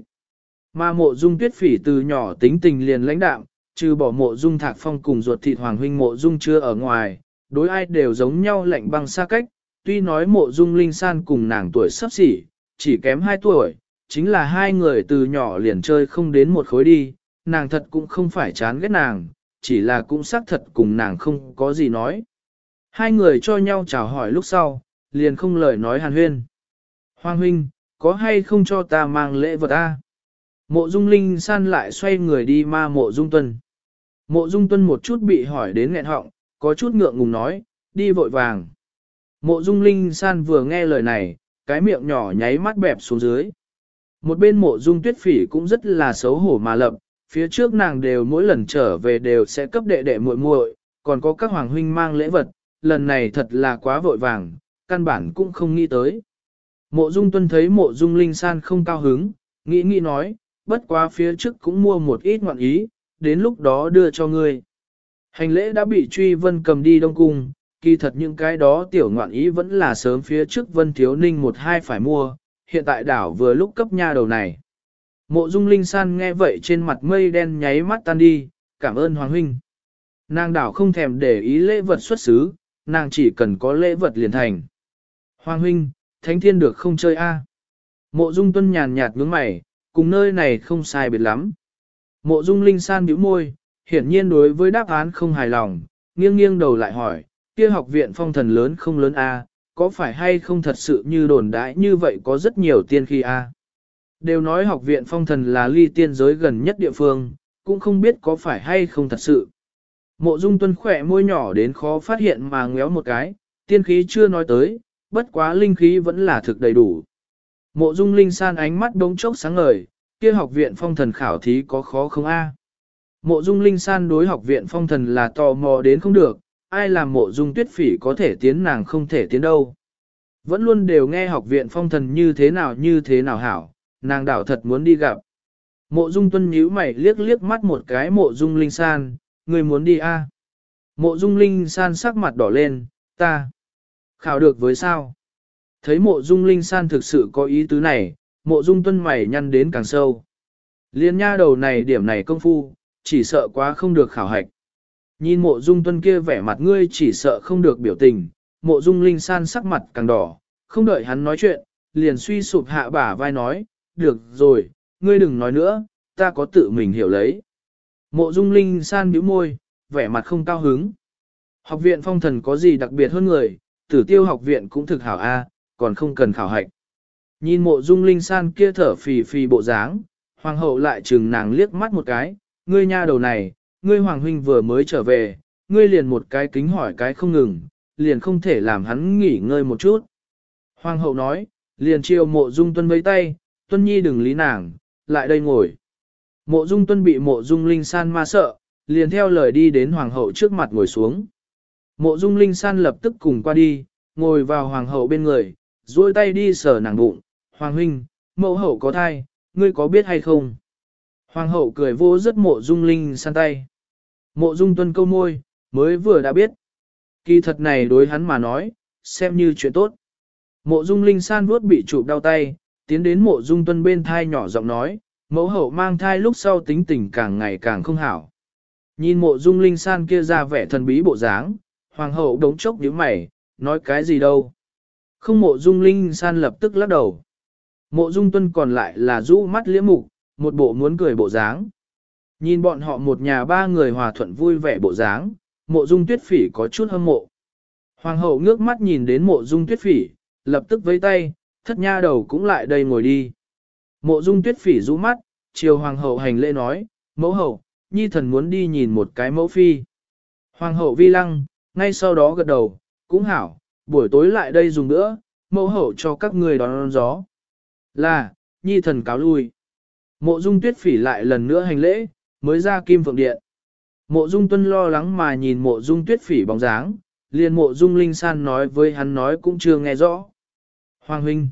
Mà Mộ Dung Tuyết Phỉ từ nhỏ tính tình liền lãnh đạm, trừ bỏ Mộ Dung Thạc Phong cùng ruột thịt hoàng huynh Mộ Dung chưa ở ngoài, đối ai đều giống nhau lạnh băng xa cách, tuy nói Mộ Dung Linh San cùng nàng tuổi sắp xỉ, chỉ kém 2 tuổi, chính là hai người từ nhỏ liền chơi không đến một khối đi, nàng thật cũng không phải chán ghét nàng, chỉ là cũng xác thật cùng nàng không có gì nói. Hai người cho nhau chào hỏi lúc sau, liền không lời nói hàn huyên. Hoàng huynh, có hay không cho ta mang lễ vật a? Mộ Dung Linh San lại xoay người đi ma Mộ Dung Tuân. Mộ Dung Tuân một chút bị hỏi đến nghẹn họng, có chút ngượng ngùng nói, đi vội vàng. Mộ Dung Linh San vừa nghe lời này, cái miệng nhỏ nháy mắt bẹp xuống dưới. Một bên Mộ Dung Tuyết Phỉ cũng rất là xấu hổ mà lập, phía trước nàng đều mỗi lần trở về đều sẽ cấp đệ đệ muội muội, còn có các hoàng huynh mang lễ vật, lần này thật là quá vội vàng, căn bản cũng không nghĩ tới. Mộ Dung Tuân thấy Mộ Dung Linh San không cao hứng, nghĩ nói, bất quá phía trước cũng mua một ít ngoạn ý, đến lúc đó đưa cho ngươi. Hành lễ đã bị Truy Vân cầm đi Đông Cung, kỳ thật những cái đó tiểu ngoạn ý vẫn là sớm phía trước Vân Thiếu Ninh một hai phải mua, hiện tại đảo vừa lúc cấp nha đầu này. Mộ Dung Linh San nghe vậy trên mặt mây đen nháy mắt tan đi, cảm ơn Hoàng huynh. Nàng đảo không thèm để ý lễ vật xuất xứ, nàng chỉ cần có lễ vật liền thành. Hoàng huynh, thánh thiên được không chơi a? Mộ Dung Tuân nhàn nhạt nhướng mày, cùng nơi này không sai biệt lắm. Mộ Dung Linh San bĩu môi, hiển nhiên đối với đáp án không hài lòng, nghiêng đầu lại hỏi, kia học viện phong thần lớn không lớn a, có phải hay không thật sự như đồn đãi như vậy có rất nhiều tiên khi a? Đều nói học viện phong thần là ly tiên giới gần nhất địa phương, cũng không biết có phải hay không thật sự. Mộ Dung Tuân khỏe môi nhỏ đến khó phát hiện mà ngéo một cái, tiên khí chưa nói tới, bất quá linh khí vẫn là thực đầy đủ. Mộ Dung Linh San ánh mắt đống chốc sáng ngời, kia học viện phong thần khảo thí có khó không a? Mộ Dung Linh San đối học viện phong thần là tò mò đến không được, ai làm Mộ Dung Tuyết Phỉ có thể tiến nàng không thể tiến đâu. Vẫn luôn đều nghe học viện phong thần như thế nào hảo, nàng đảo thật muốn đi gặp. Mộ Dung Tuân nhíu mày liếc mắt một cái Mộ Dung Linh San, người muốn đi a? Mộ Dung Linh San sắc mặt đỏ lên, ta khảo được với sao? Thấy mộ dung linh san thực sự có ý tứ này, mộ dung tuân mày nhăn đến càng sâu. Liên nha đầu này điểm này công phu, chỉ sợ quá không được khảo hạch. Nhìn mộ dung tuân kia vẻ mặt ngươi chỉ sợ không được biểu tình, mộ dung linh san sắc mặt càng đỏ, không đợi hắn nói chuyện, liền suy sụp hạ bả vai nói, được rồi, ngươi đừng nói nữa, ta có tự mình hiểu lấy. Mộ dung linh san bĩu môi, vẻ mặt không cao hứng. Học viện phong thần có gì đặc biệt hơn người, Tử Tiêu học viện cũng thực hảo a, còn không cần khảo hạch. Nhìn mộ dung linh san kia thở phì phì bộ dáng, hoàng hậu lại chừng nàng liếc mắt một cái, ngươi nha đầu này, ngươi hoàng huynh vừa mới trở về, ngươi liền một cái kính hỏi cái không ngừng, liền không thể làm hắn nghỉ ngơi một chút. Hoàng hậu nói, liền chiều mộ dung tuân vẫy tay, tuân nhi đừng lý nàng, lại đây ngồi. Mộ dung tuân bị mộ dung linh san ma sợ, liền theo lời đi đến hoàng hậu trước mặt ngồi xuống. Mộ dung linh san lập tức cùng qua đi, ngồi vào hoàng hậu bên người, duỗi tay đi sờ nàng bụng, hoàng huynh, mẫu hậu có thai, ngươi có biết hay không? Hoàng hậu cười vô rất mộ dung linh san tay. Mộ dung tuân câu môi, mới vừa đã biết. Kỳ thật này đối hắn mà nói, xem như chuyện tốt. Mộ dung linh san vuốt bị chụp đau tay, tiến đến mộ dung tuân bên thai nhỏ giọng nói, mẫu hậu mang thai lúc sau tính tình càng ngày càng không hảo. Nhìn mộ dung linh san kia ra vẻ thần bí bộ dáng, hoàng hậu đống chốc nhíu mày, nói cái gì đâu. Không mộ dung linh san lập tức lắc đầu. Mộ dung tuân còn lại là rũ mắt liễm mục, một bộ muốn cười bộ dáng. Nhìn bọn họ một nhà ba người hòa thuận vui vẻ bộ dáng, mộ dung tuyết phỉ có chút hâm mộ. Hoàng hậu ngước mắt nhìn đến mộ dung tuyết phỉ, lập tức vẫy tay, thất nha đầu cũng lại đây ngồi đi. Mộ dung tuyết phỉ rũ mắt, chiều hoàng hậu hành lễ nói, mẫu hậu, nhi thần muốn đi nhìn một cái mẫu phi. Hoàng hậu vi lăng, ngay sau đó gật đầu, cũng hảo, buổi tối lại đây dùng nữa, mẫu hậu cho các người đón gió. Là, nhi thần cáo lui. Mộ dung tuyết phỉ lại lần nữa hành lễ, mới ra kim phượng điện. Mộ dung tuân lo lắng mà nhìn mộ dung tuyết phỉ bóng dáng, liền mộ dung linh san nói với hắn nói cũng chưa nghe rõ. Hoàng huynh.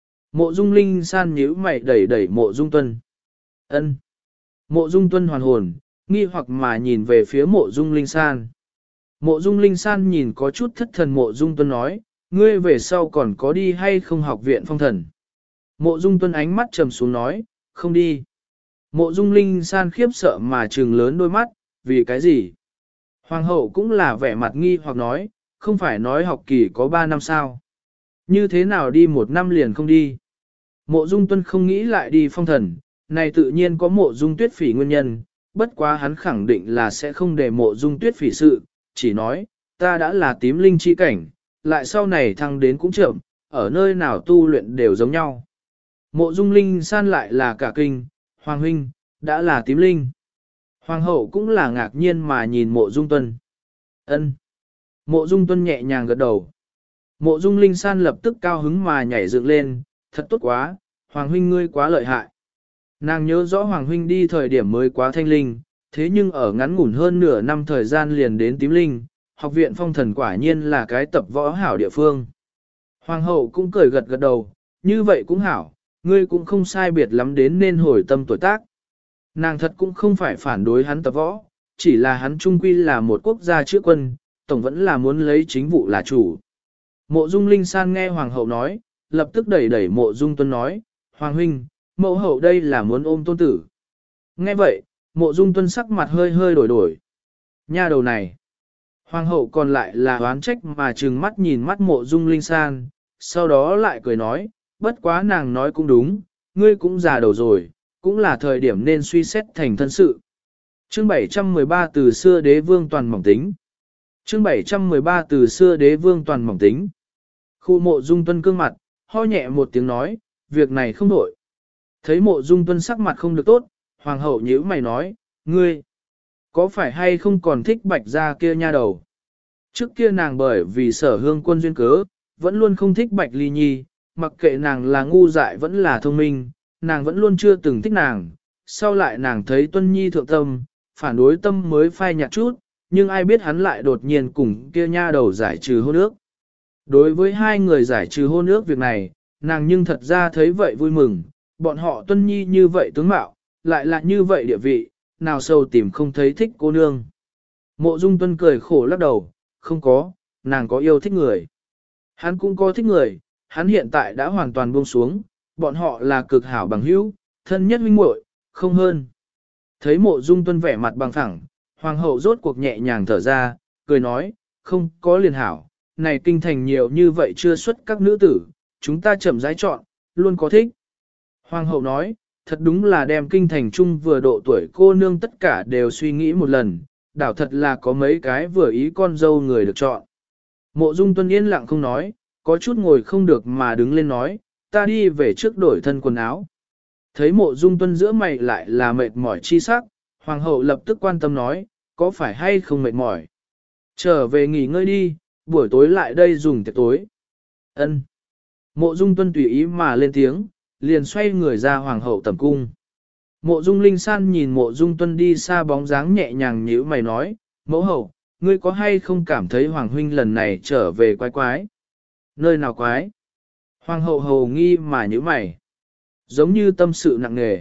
Mộ dung linh san nhíu mày đẩy đẩy mộ dung tuân. Ân. Mộ dung tuân hoàn hồn, nghi hoặc mà nhìn về phía mộ dung linh san. Mộ dung linh san nhìn có chút thất thần mộ dung tuân nói, ngươi về sau còn có đi hay không học viện phong thần. Mộ dung tuân ánh mắt trầm xuống nói, không đi. Mộ dung linh san khiếp sợ mà trừng lớn đôi mắt, vì cái gì? Hoàng hậu cũng là vẻ mặt nghi hoặc nói, không phải nói học kỳ có 3 năm sao? Như thế nào đi 1 năm liền không đi? Mộ dung tuân không nghĩ lại đi phong thần, này tự nhiên có mộ dung tuyết phỉ nguyên nhân, bất quá hắn khẳng định là sẽ không để mộ dung tuyết phỉ sự, chỉ nói, ta đã là tím linh chi cảnh, lại sau này thăng đến cũng chậm, ở nơi nào tu luyện đều giống nhau. Mộ dung linh san lại là cả kinh, hoàng huynh, đã là tím linh. Hoàng hậu cũng là ngạc nhiên mà nhìn mộ dung tuân. Ân. Mộ dung tuân nhẹ nhàng gật đầu. Mộ dung linh san lập tức cao hứng mà nhảy dựng lên, thật tốt quá, hoàng huynh ngươi quá lợi hại. Nàng nhớ rõ hoàng huynh đi thời điểm mới quá thanh linh, thế nhưng ở ngắn ngủn hơn nửa năm thời gian liền đến tím linh, học viện phong thần quả nhiên là cái tập võ hảo địa phương. Hoàng hậu cũng cười gật gật đầu, như vậy cũng hảo, ngươi cũng không sai biệt lắm đến nên hồi tâm tuổi tác. Nàng thật cũng không phải phản đối hắn tập võ, chỉ là hắn trung quy là một quốc gia chữa quân, tổng vẫn là muốn lấy chính vụ là chủ. Mộ dung linh san nghe hoàng hậu nói, lập tức đẩy đẩy mộ dung tuân nói, hoàng huynh, mẫu hậu đây là muốn ôm tôn tử. Nghe vậy, mộ dung tuân sắc mặt hơi hơi đổi đổi. Nha đầu này, hoàng hậu còn lại là oán trách mà trừng mắt nhìn mắt mộ dung linh san, sau đó lại cười nói, bất quá nàng nói cũng đúng, ngươi cũng già đầu rồi, cũng là thời điểm nên suy xét thành thân sự. Chương 713 từ xưa đế vương toàn mỏng tính. Chương 713 từ xưa đế vương toàn mỏng tính. Khu mộ dung tuân cương mặt, ho nhẹ một tiếng nói, việc này không đổi. Thấy mộ dung tuân sắc mặt không được tốt, hoàng hậu nhíu mày nói, ngươi, có phải hay không còn thích bạch gia kia nha đầu? Trước kia nàng bởi vì sở hương quân duyên cớ, vẫn luôn không thích bạch ly nhi, mặc kệ nàng là ngu dại vẫn là thông minh, nàng vẫn luôn chưa từng thích nàng. Sau lại nàng thấy tuân nhi thượng tâm, phản đối tâm mới phai nhạt chút, nhưng ai biết hắn lại đột nhiên cùng kia nha đầu giải trừ hôn ước. Đối với hai người giải trừ hôn ước việc này, nàng nhưng thật ra thấy vậy vui mừng, bọn họ tuân nhi như vậy tướng mạo, lại là như vậy địa vị, nào sâu tìm không thấy thích cô nương. Mộ dung tuân cười khổ lắc đầu, không có, nàng có yêu thích người. Hắn cũng có thích người, Hắn hiện tại đã hoàn toàn buông xuống, bọn họ là cực hảo bằng hữu, thân nhất huynh muội, không hơn. Thấy Mộ Dung Tuân vẻ mặt bằng phẳng, hoàng hậu rốt cuộc nhẹ nhàng thở ra, cười nói, không có liền hảo, này kinh thành nhiều như vậy chưa xuất các nữ tử, chúng ta chậm rãi chọn, luôn có thích. Hoàng hậu nói, thật đúng là đem kinh thành chung vừa độ tuổi cô nương tất cả đều suy nghĩ một lần, đảo thật là có mấy cái vừa ý con dâu người được chọn. Mộ Dung Tuân yên lặng không nói, có chút ngồi không được mà đứng lên nói, ta đi về trước đổi thân quần áo. Thấy Mộ Dung Tuân giữa mày lại là mệt mỏi chi sắc, hoàng hậu lập tức quan tâm nói, có phải hay không mệt mỏi? Trở về nghỉ ngơi đi, buổi tối lại đây dùng tiệc tối. Ân. Mộ Dung Tuân tùy ý mà lên tiếng, liền xoay người ra hoàng hậu tẩm cung. Mộ Dung Linh San nhìn Mộ Dung Tuân đi xa bóng dáng nhẹ nhàng nhíu mày nói, mẫu hậu, ngươi có hay không cảm thấy hoàng huynh lần này trở về quái quái? Nơi nào quái? Hoàng hậu hầu nghi mà nhíu mày. Giống như tâm sự nặng nề.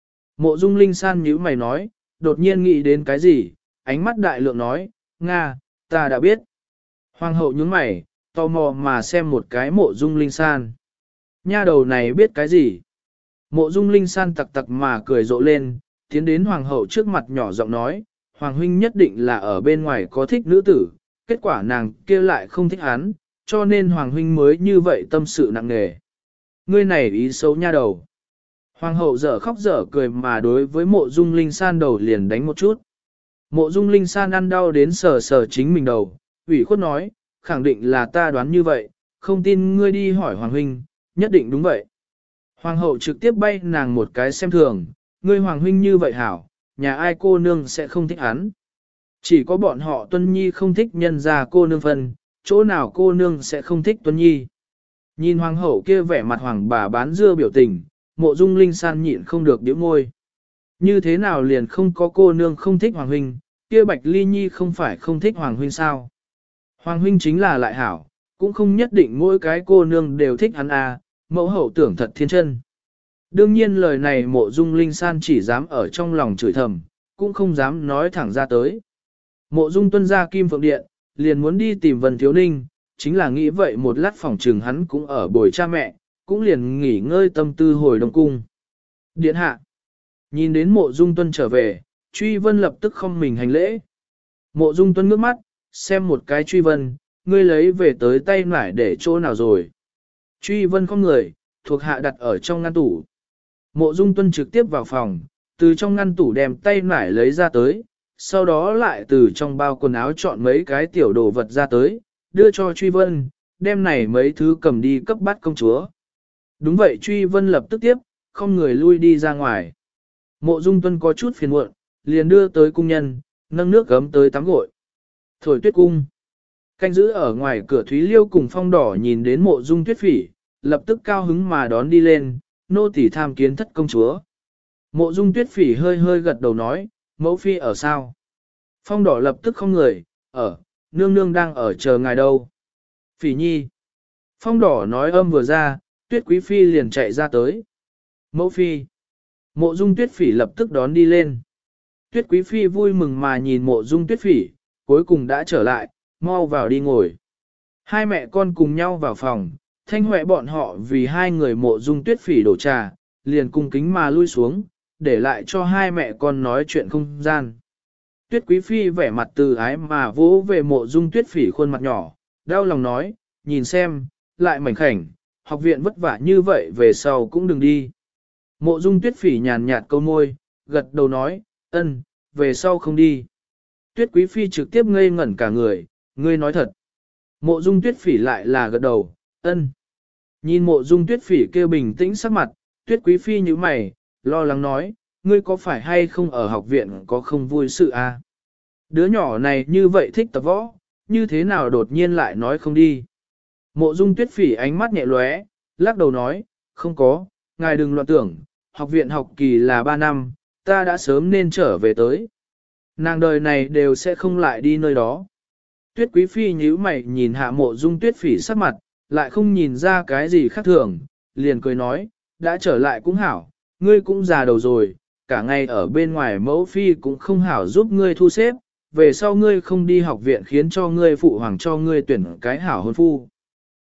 Mộ Dung Linh San nhíu mày nói, đột nhiên nghĩ đến cái gì, ánh mắt đại lượng nói, Nga, ta đã biết. Hoàng hậu nhướng mày, tò mò mà xem một cái Mộ Dung Linh San. Nha đầu này biết cái gì? Mộ Dung Linh San tặc tặc mà cười rộ lên, tiến đến hoàng hậu trước mặt nhỏ giọng nói, hoàng huynh nhất định là ở bên ngoài có thích nữ tử, kết quả nàng kia lại không thích hắn, cho nên hoàng huynh mới như vậy tâm sự nặng nề. Ngươi này ý xấu nha đầu. Hoàng hậu dở khóc dở cười mà đối với Mộ Dung Linh San đầu liền đánh một chút. Mộ Dung Linh San ăn đau đến sờ sờ chính mình đầu, ủy khuất nói, khẳng định là ta đoán như vậy, không tin ngươi đi hỏi hoàng huynh, nhất định đúng vậy. Hoàng hậu trực tiếp bay nàng một cái xem thường, ngươi hoàng huynh như vậy hảo, nhà ai cô nương sẽ không thích hắn. Chỉ có bọn họ Tuân Nhi không thích nhân ra cô nương phân, chỗ nào cô nương sẽ không thích Tuân Nhi. Nhìn hoàng hậu kia vẻ mặt hoàng bà bán dưa biểu tình, Mộ Dung Linh San nhịn không được điếu môi. Như thế nào liền không có cô nương không thích hoàng huynh, kia Bạch Ly Nhi không phải không thích hoàng huynh sao. Hoàng huynh chính là lại hảo, cũng không nhất định mỗi cái cô nương đều thích hắn à, mẫu hậu tưởng thật thiên chân. Đương nhiên lời này Mộ Dung Linh San chỉ dám ở trong lòng chửi thầm, cũng không dám nói thẳng ra tới. Mộ Dung Tuân ra Kim Phượng Điện, liền muốn đi tìm Vân Thiếu Ninh, chính là nghĩ vậy một lát phòng trừng hắn cũng ở bồi cha mẹ, cũng liền nghỉ ngơi tâm tư hồi Đông Cung. Điện hạ, nhìn đến Mộ Dung Tuân trở về, Truy Vân lập tức không mình hành lễ. Mộ Dung Tuân ngước mắt, xem một cái Truy Vân, ngươi lấy về tới tay nải để chỗ nào rồi. Truy Vân không người, thuộc hạ đặt ở trong ngăn tủ. Mộ Dung Tuân trực tiếp vào phòng, từ trong ngăn tủ đem tay nải lấy ra tới, sau đó lại từ trong bao quần áo chọn mấy cái tiểu đồ vật ra tới, đưa cho Truy Vân, đem này mấy thứ cầm đi cấp bắt công chúa. Đúng vậy Truy Vân lập tức tiếp, không người lui đi ra ngoài. Mộ Dung Tuân có chút phiền muộn, liền đưa tới cung nhân, nâng nước gấm tới tắm gội. Thổi tuyết cung. Canh giữ ở ngoài cửa Thúy Liêu cùng Phong Đỏ nhìn đến Mộ Dung Tuyết Phỉ, lập tức cao hứng mà đón đi lên, nô tỳ tham kiến thất công chúa. Mộ Dung Tuyết Phỉ hơi hơi gật đầu nói, mẫu phi ở sao? Phong Đỏ lập tức không người, ở, nương nương đang ở chờ ngài đâu. Phỉ nhi. Phong Đỏ nói âm vừa ra, Tuyết Quý Phi liền chạy ra tới. Mẫu phi. Mộ Dung Tuyết Phỉ lập tức đón đi lên. Tuyết Quý Phi vui mừng mà nhìn Mộ Dung Tuyết Phỉ, cuối cùng đã trở lại, mau vào đi ngồi. Hai mẹ con cùng nhau vào phòng, Thanh Huệ bọn họ vì hai người Mộ Dung Tuyết Phỉ đổ trà, liền cung kính mà lui xuống, để lại cho hai mẹ con nói chuyện không gian. Tuyết Quý Phi vẻ mặt từ ái mà vỗ về Mộ Dung Tuyết Phỉ khuôn mặt nhỏ, đau lòng nói, nhìn xem, lại mảnh khảnh, học viện vất vả như vậy về sau cũng đừng đi. Mộ Dung Tuyết Phỉ nhàn nhạt câu môi, gật đầu nói, ân, về sau không đi. Tuyết Quý Phi trực tiếp ngây ngẩn cả người, ngươi nói thật. Mộ Dung Tuyết Phỉ lại là gật đầu, ân. Nhìn Mộ Dung Tuyết Phỉ kêu bình tĩnh sắc mặt, Tuyết Quý Phi như mày, lo lắng nói, ngươi có phải hay không ở học viện có không vui sự à? Đứa nhỏ này như vậy thích tập võ, như thế nào đột nhiên lại nói không đi. Mộ Dung Tuyết Phỉ ánh mắt nhẹ lóe, lắc đầu nói, không có, ngài đừng loạn tưởng, học viện học kỳ là 3 năm, ta đã sớm nên trở về tới. Nàng đời này đều sẽ không lại đi nơi đó. Tuyết Quý Phi nhíu mày nhìn hạ Mộ Dung Tuyết Phỉ sắc mặt, lại không nhìn ra cái gì khác thường, liền cười nói, đã trở lại cũng hảo, ngươi cũng già đầu rồi, cả ngày ở bên ngoài mẫu phi cũng không hảo giúp ngươi thu xếp, về sau ngươi không đi học viện khiến cho ngươi phụ hoàng cho ngươi tuyển cái hảo hôn phu.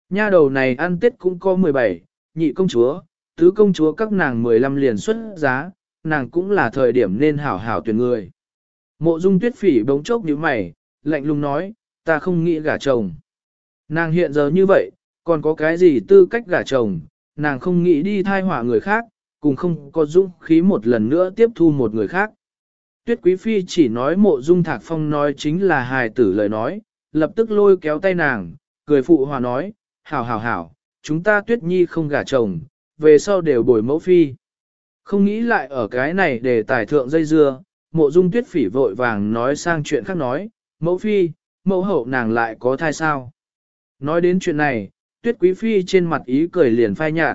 Nha đầu này ăn Tết cũng có 17, nhị công chúa, tứ công chúa các nàng 15 liền xuất giá, nàng cũng là thời điểm nên hảo hảo tuyển người. Mộ Dung Tuyết Phỉ bỗng chốc nhíu mày, lạnh lùng nói, ta không nghĩ gả chồng. Nàng hiện giờ như vậy, còn có cái gì tư cách gả chồng, nàng không nghĩ đi thai họa người khác, cùng không có dũng khí một lần nữa tiếp thu một người khác. Tuyết Quý Phi chỉ nói Mộ Dung Thạc Phong nói chính là hài tử lời nói, lập tức lôi kéo tay nàng, cười phụ hòa nói, hảo hảo hảo, chúng ta Tuyết Nhi không gả chồng, về sau đều bồi mẫu phi. Không nghĩ lại ở cái này để tài thượng dây dưa, Mộ Dung Tuyết Phỉ vội vàng nói sang chuyện khác nói, mẫu phi, mẫu hậu nàng lại có thai sao. Nói đến chuyện này, Tuyết Quý Phi trên mặt ý cười liền phai nhạt,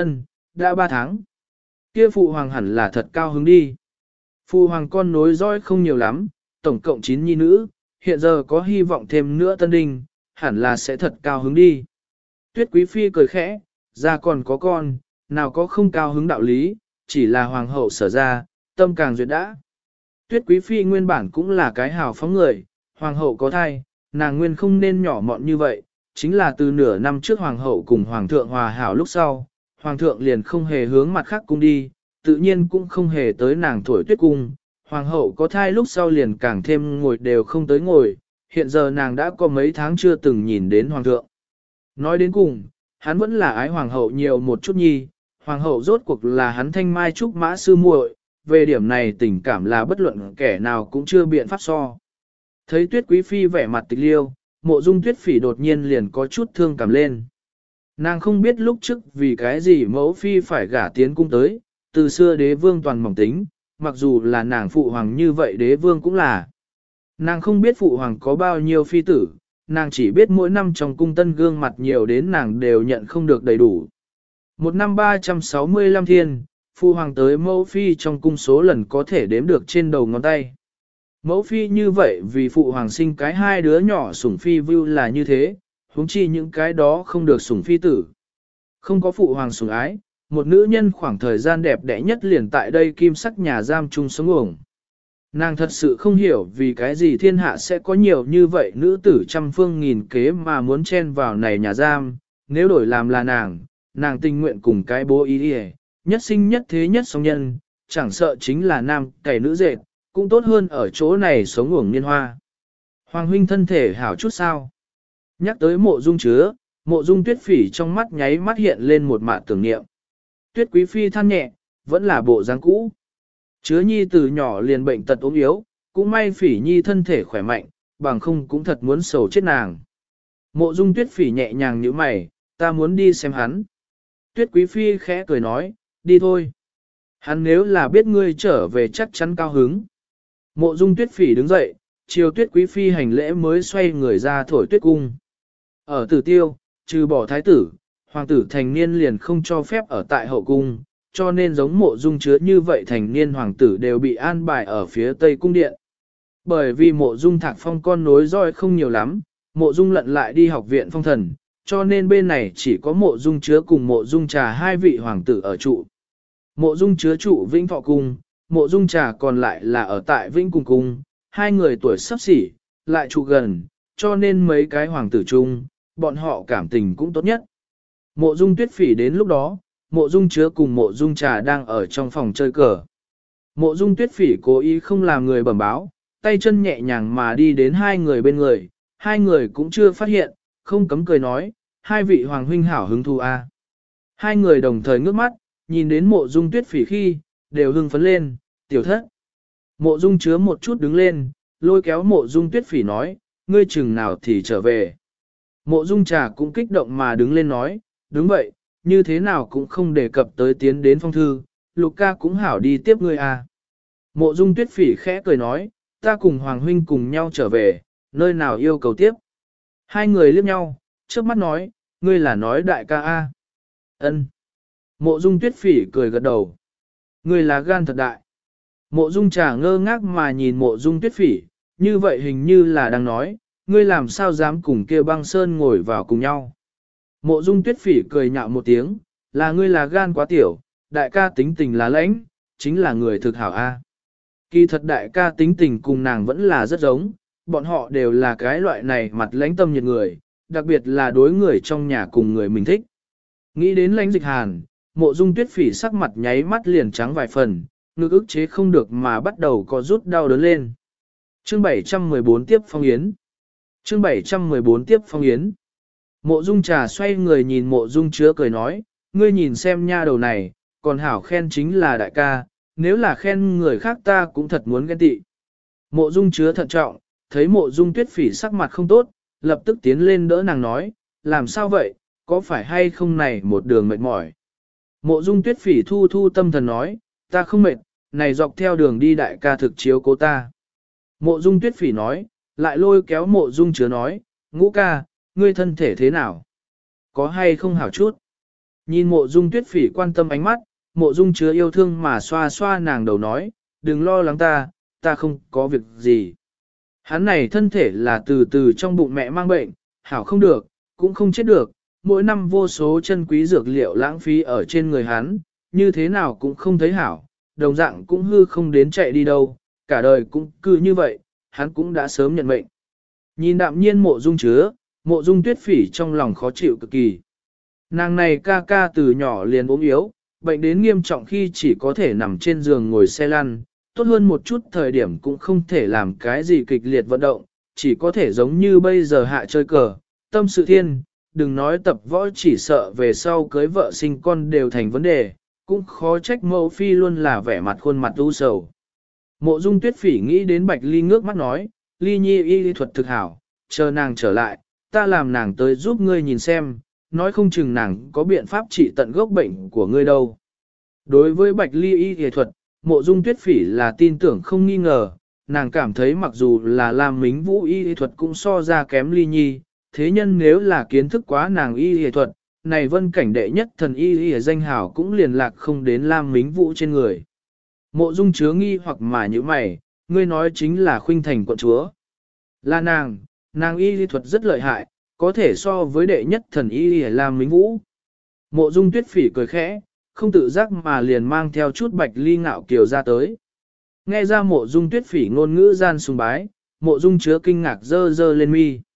đã 3 tháng. Kia phụ hoàng hẳn là thật cao hứng đi. Phụ hoàng con nối dõi không nhiều lắm, tổng cộng 9 nhi nữ, hiện giờ có hy vọng thêm nữa tân đinh, hẳn là sẽ thật cao hứng đi. Tuyết Quý Phi cười khẽ, ra còn có con, nào có không cao hứng đạo lý, chỉ là hoàng hậu sở ra, tâm càng duyệt đã. Tuyết Quý Phi nguyên bản cũng là cái hào phóng người, hoàng hậu có thai, nàng nguyên không nên nhỏ mọn như vậy, chính là từ nửa năm trước hoàng hậu cùng hoàng thượng hòa hảo lúc sau, hoàng thượng liền không hề hướng mặt khác cung đi, tự nhiên cũng không hề tới nàng thổi tuyết cung, hoàng hậu có thai lúc sau liền càng thêm ngồi đều không tới ngồi, hiện giờ nàng đã có mấy tháng chưa từng nhìn đến hoàng thượng. Nói đến cùng, hắn vẫn là ái hoàng hậu nhiều một chút nhi, hoàng hậu rốt cuộc là hắn thanh mai trúc mã sư muội, về điểm này tình cảm là bất luận kẻ nào cũng chưa biện pháp so. Thấy Tuyết Quý Phi vẻ mặt tịch liêu, Mộ Dung Tuyết Phỉ đột nhiên liền có chút thương cảm lên. Nàng không biết lúc trước vì cái gì mẫu phi phải gả tiến cung tới, từ xưa đế vương toàn mỏng tính, mặc dù là nàng phụ hoàng như vậy đế vương cũng là. Nàng không biết phụ hoàng có bao nhiêu phi tử, nàng chỉ biết mỗi năm trong cung tân gương mặt nhiều đến nàng đều nhận không được đầy đủ. Một năm 365 thiên, phụ hoàng tới mẫu phi trong cung số lần có thể đếm được trên đầu ngón tay. Mẫu phi như vậy vì phụ hoàng sinh cái hai đứa nhỏ sủng phi view là như thế, huống chi những cái đó không được sủng phi tử. Không có phụ hoàng sủng ái, một nữ nhân khoảng thời gian đẹp đẽ nhất liền tại đây kim sắc nhà giam chung sống uổng. Nàng thật sự không hiểu vì cái gì thiên hạ sẽ có nhiều như vậy nữ tử trăm phương nghìn kế mà muốn chen vào này nhà giam, nếu đổi làm là nàng tình nguyện cùng cái bố ý đi nhất sinh nhất thế nhất song nhân, chẳng sợ chính là nam cày nữ dệt, cũng tốt hơn ở chỗ này sống uổng niên hoa. Hoàng huynh thân thể hảo chút sao? Nhắc tới Mộ Dung chứa, Mộ Dung Tuyết Phỉ trong mắt nháy mắt hiện lên một mạt tưởng niệm. Tuyết Quý Phi than nhẹ, vẫn là bộ dáng cũ. Chứa nhi từ nhỏ liền bệnh tật ốm yếu, cũng may Phỉ nhi thân thể khỏe mạnh, bằng không cũng thật muốn sầu chết nàng. Mộ Dung Tuyết Phỉ nhẹ nhàng nhíu mày, ta muốn đi xem hắn. Tuyết Quý Phi khẽ cười nói, đi thôi. Hắn nếu là biết ngươi trở về chắc chắn cao hứng. Mộ Dung Tuyết Phỉ đứng dậy, chiều Tuyết Quý Phi hành lễ mới xoay người ra thổi tuyết cung. Ở Tử Tiêu, trừ bỏ thái tử, hoàng tử thành niên liền không cho phép ở tại hậu cung, cho nên giống Mộ Dung chứa như vậy thành niên hoàng tử đều bị an bài ở phía Tây cung điện. Bởi vì Mộ Dung Thạc Phong con nối roi không nhiều lắm, Mộ Dung Lận lại đi học viện phong thần, cho nên bên này chỉ có Mộ Dung chứa cùng Mộ Dung Trà hai vị hoàng tử ở trụ. Mộ Dung chứa trụ Vĩnh Thọ cung, Mộ Dung Trà còn lại là ở tại Vĩnh Cùng cung, hai người tuổi sắp xỉ, lại trụ gần, cho nên mấy cái hoàng tử chung, bọn họ cảm tình cũng tốt nhất. Mộ Dung Tuyết Phỉ đến lúc đó, Mộ Dung chứa cùng Mộ Dung Trà đang ở trong phòng chơi cờ. Mộ Dung Tuyết Phỉ cố ý không làm người bẩm báo, tay chân nhẹ nhàng mà đi đến hai người bên người, hai người cũng chưa phát hiện, không cấm cười nói, hai vị hoàng huynh hảo hứng thú a. Hai người đồng thời ngước mắt, nhìn đến Mộ Dung Tuyết Phỉ khi, đều hưng phấn lên, tiểu thất. Mộ Dung chứa một chút đứng lên, lôi kéo Mộ Dung Tuyết Phỉ nói, ngươi chừng nào thì trở về. Mộ Dung Trà cũng kích động mà đứng lên nói, đúng vậy, như thế nào cũng không đề cập tới tiến đến phong thư, Lục ca cũng hảo đi tiếp ngươi à. Mộ Dung Tuyết Phỉ khẽ cười nói, ta cùng Hoàng huynh cùng nhau trở về, nơi nào yêu cầu tiếp. Hai người liếc nhau, trước mắt nói, ngươi là nói đại ca a. Ân. Mộ Dung Tuyết Phỉ cười gật đầu. Ngươi là gan thật đại. Mộ Dung Trà ngơ ngác mà nhìn Mộ Dung Tuyết Phỉ, như vậy hình như là đang nói, ngươi làm sao dám cùng kia băng sơn ngồi vào cùng nhau. Mộ Dung Tuyết Phỉ cười nhạo một tiếng, là ngươi là gan quá tiểu, đại ca tính tình là lãnh, chính là người thực hảo a. Kỳ thật đại ca tính tình cùng nàng vẫn là rất giống, bọn họ đều là cái loại này mặt lãnh tâm nhiệt người, đặc biệt là đối người trong nhà cùng người mình thích. Nghĩ đến Lãnh Dịch Hàn, Mộ Dung Tuyết Phỉ sắc mặt nháy mắt liền trắng vài phần, ngực ức chế không được mà bắt đầu có rút đau đớn lên. Chương 714 tiếp phong yến. Chương 714 tiếp phong yến. Mộ Dung Trà xoay người nhìn Mộ Dung Chứa cười nói, ngươi nhìn xem nha đầu này, còn hảo khen chính là đại ca, nếu là khen người khác ta cũng thật muốn ghen tị. Mộ Dung Chứa thận trọng, thấy Mộ Dung Tuyết Phỉ sắc mặt không tốt, lập tức tiến lên đỡ nàng nói, làm sao vậy, có phải hay không này một đường mệt mỏi. Mộ Dung Tuyết Phỉ thu thu tâm thần nói, ta không mệt, này dọc theo đường đi đại ca thực chiếu cố ta. Mộ Dung Tuyết Phỉ nói, lại lôi kéo Mộ Dung Chứa nói, Ngũ ca, ngươi thân thể thế nào? Có hay không hảo chút? Nhìn Mộ Dung Tuyết Phỉ quan tâm ánh mắt, Mộ Dung Chứa yêu thương mà xoa xoa nàng đầu nói, đừng lo lắng ta không có việc gì. Hắn này thân thể là từ từ trong bụng mẹ mang bệnh, hảo không được, cũng không chết được, mỗi năm vô số chân quý dược liệu lãng phí ở trên người hắn, như thế nào cũng không thấy hảo, đồng dạng cũng hư không đến chạy đi đâu, cả đời cũng cứ như vậy, hắn cũng đã sớm nhận mệnh. Nhìn đạm nhiên Mộ Dung Chứa, Mộ Dung Tuyết Phỉ trong lòng khó chịu cực kỳ. Nàng này ca ca từ nhỏ liền ốm yếu, bệnh đến nghiêm trọng khi chỉ có thể nằm trên giường ngồi xe lăn, tốt hơn một chút thời điểm cũng không thể làm cái gì kịch liệt vận động, chỉ có thể giống như bây giờ hạ chơi cờ, tâm sự thiên, đừng nói tập võ chỉ sợ về sau cưới vợ sinh con đều thành vấn đề, cũng khó trách mẫu phi luôn là vẻ mặt khuôn mặt u sầu. Mộ Dung Tuyết Phỉ nghĩ đến Bạch Ly ngước mắt nói, Ly Nhi y thuật thực hảo, chờ nàng trở lại, ta làm nàng tới giúp ngươi nhìn xem, nói không chừng nàng có biện pháp trị tận gốc bệnh của ngươi đâu. Đối với Bạch Ly y thuật, Mộ Dung Tuyết Phỉ là tin tưởng không nghi ngờ, nàng cảm thấy mặc dù là Lam Mính Vũ y thuật cũng so ra kém Ly Nhi, thế nhân nếu là kiến thức quá nàng y thuật, này vân cảnh đệ nhất thần y danh hảo cũng liền lạc không đến Lam Mính Vũ trên người. Mộ Dung Chứa nghi hoặc mà như mày, ngươi nói chính là Khuynh Thành quận chúa. Là nàng y thuật rất lợi hại, có thể so với đệ nhất thần y Lam Mính Vũ. Mộ Dung Tuyết Phỉ cười khẽ, không tự giác mà liền mang theo chút Bạch Ly ngạo kiều ra tới. Nghe ra Mộ Dung Tuyết Phỉ ngôn ngữ gian sùng bái, Mộ Dung Chứa kinh ngạc dơ dơ lên mi.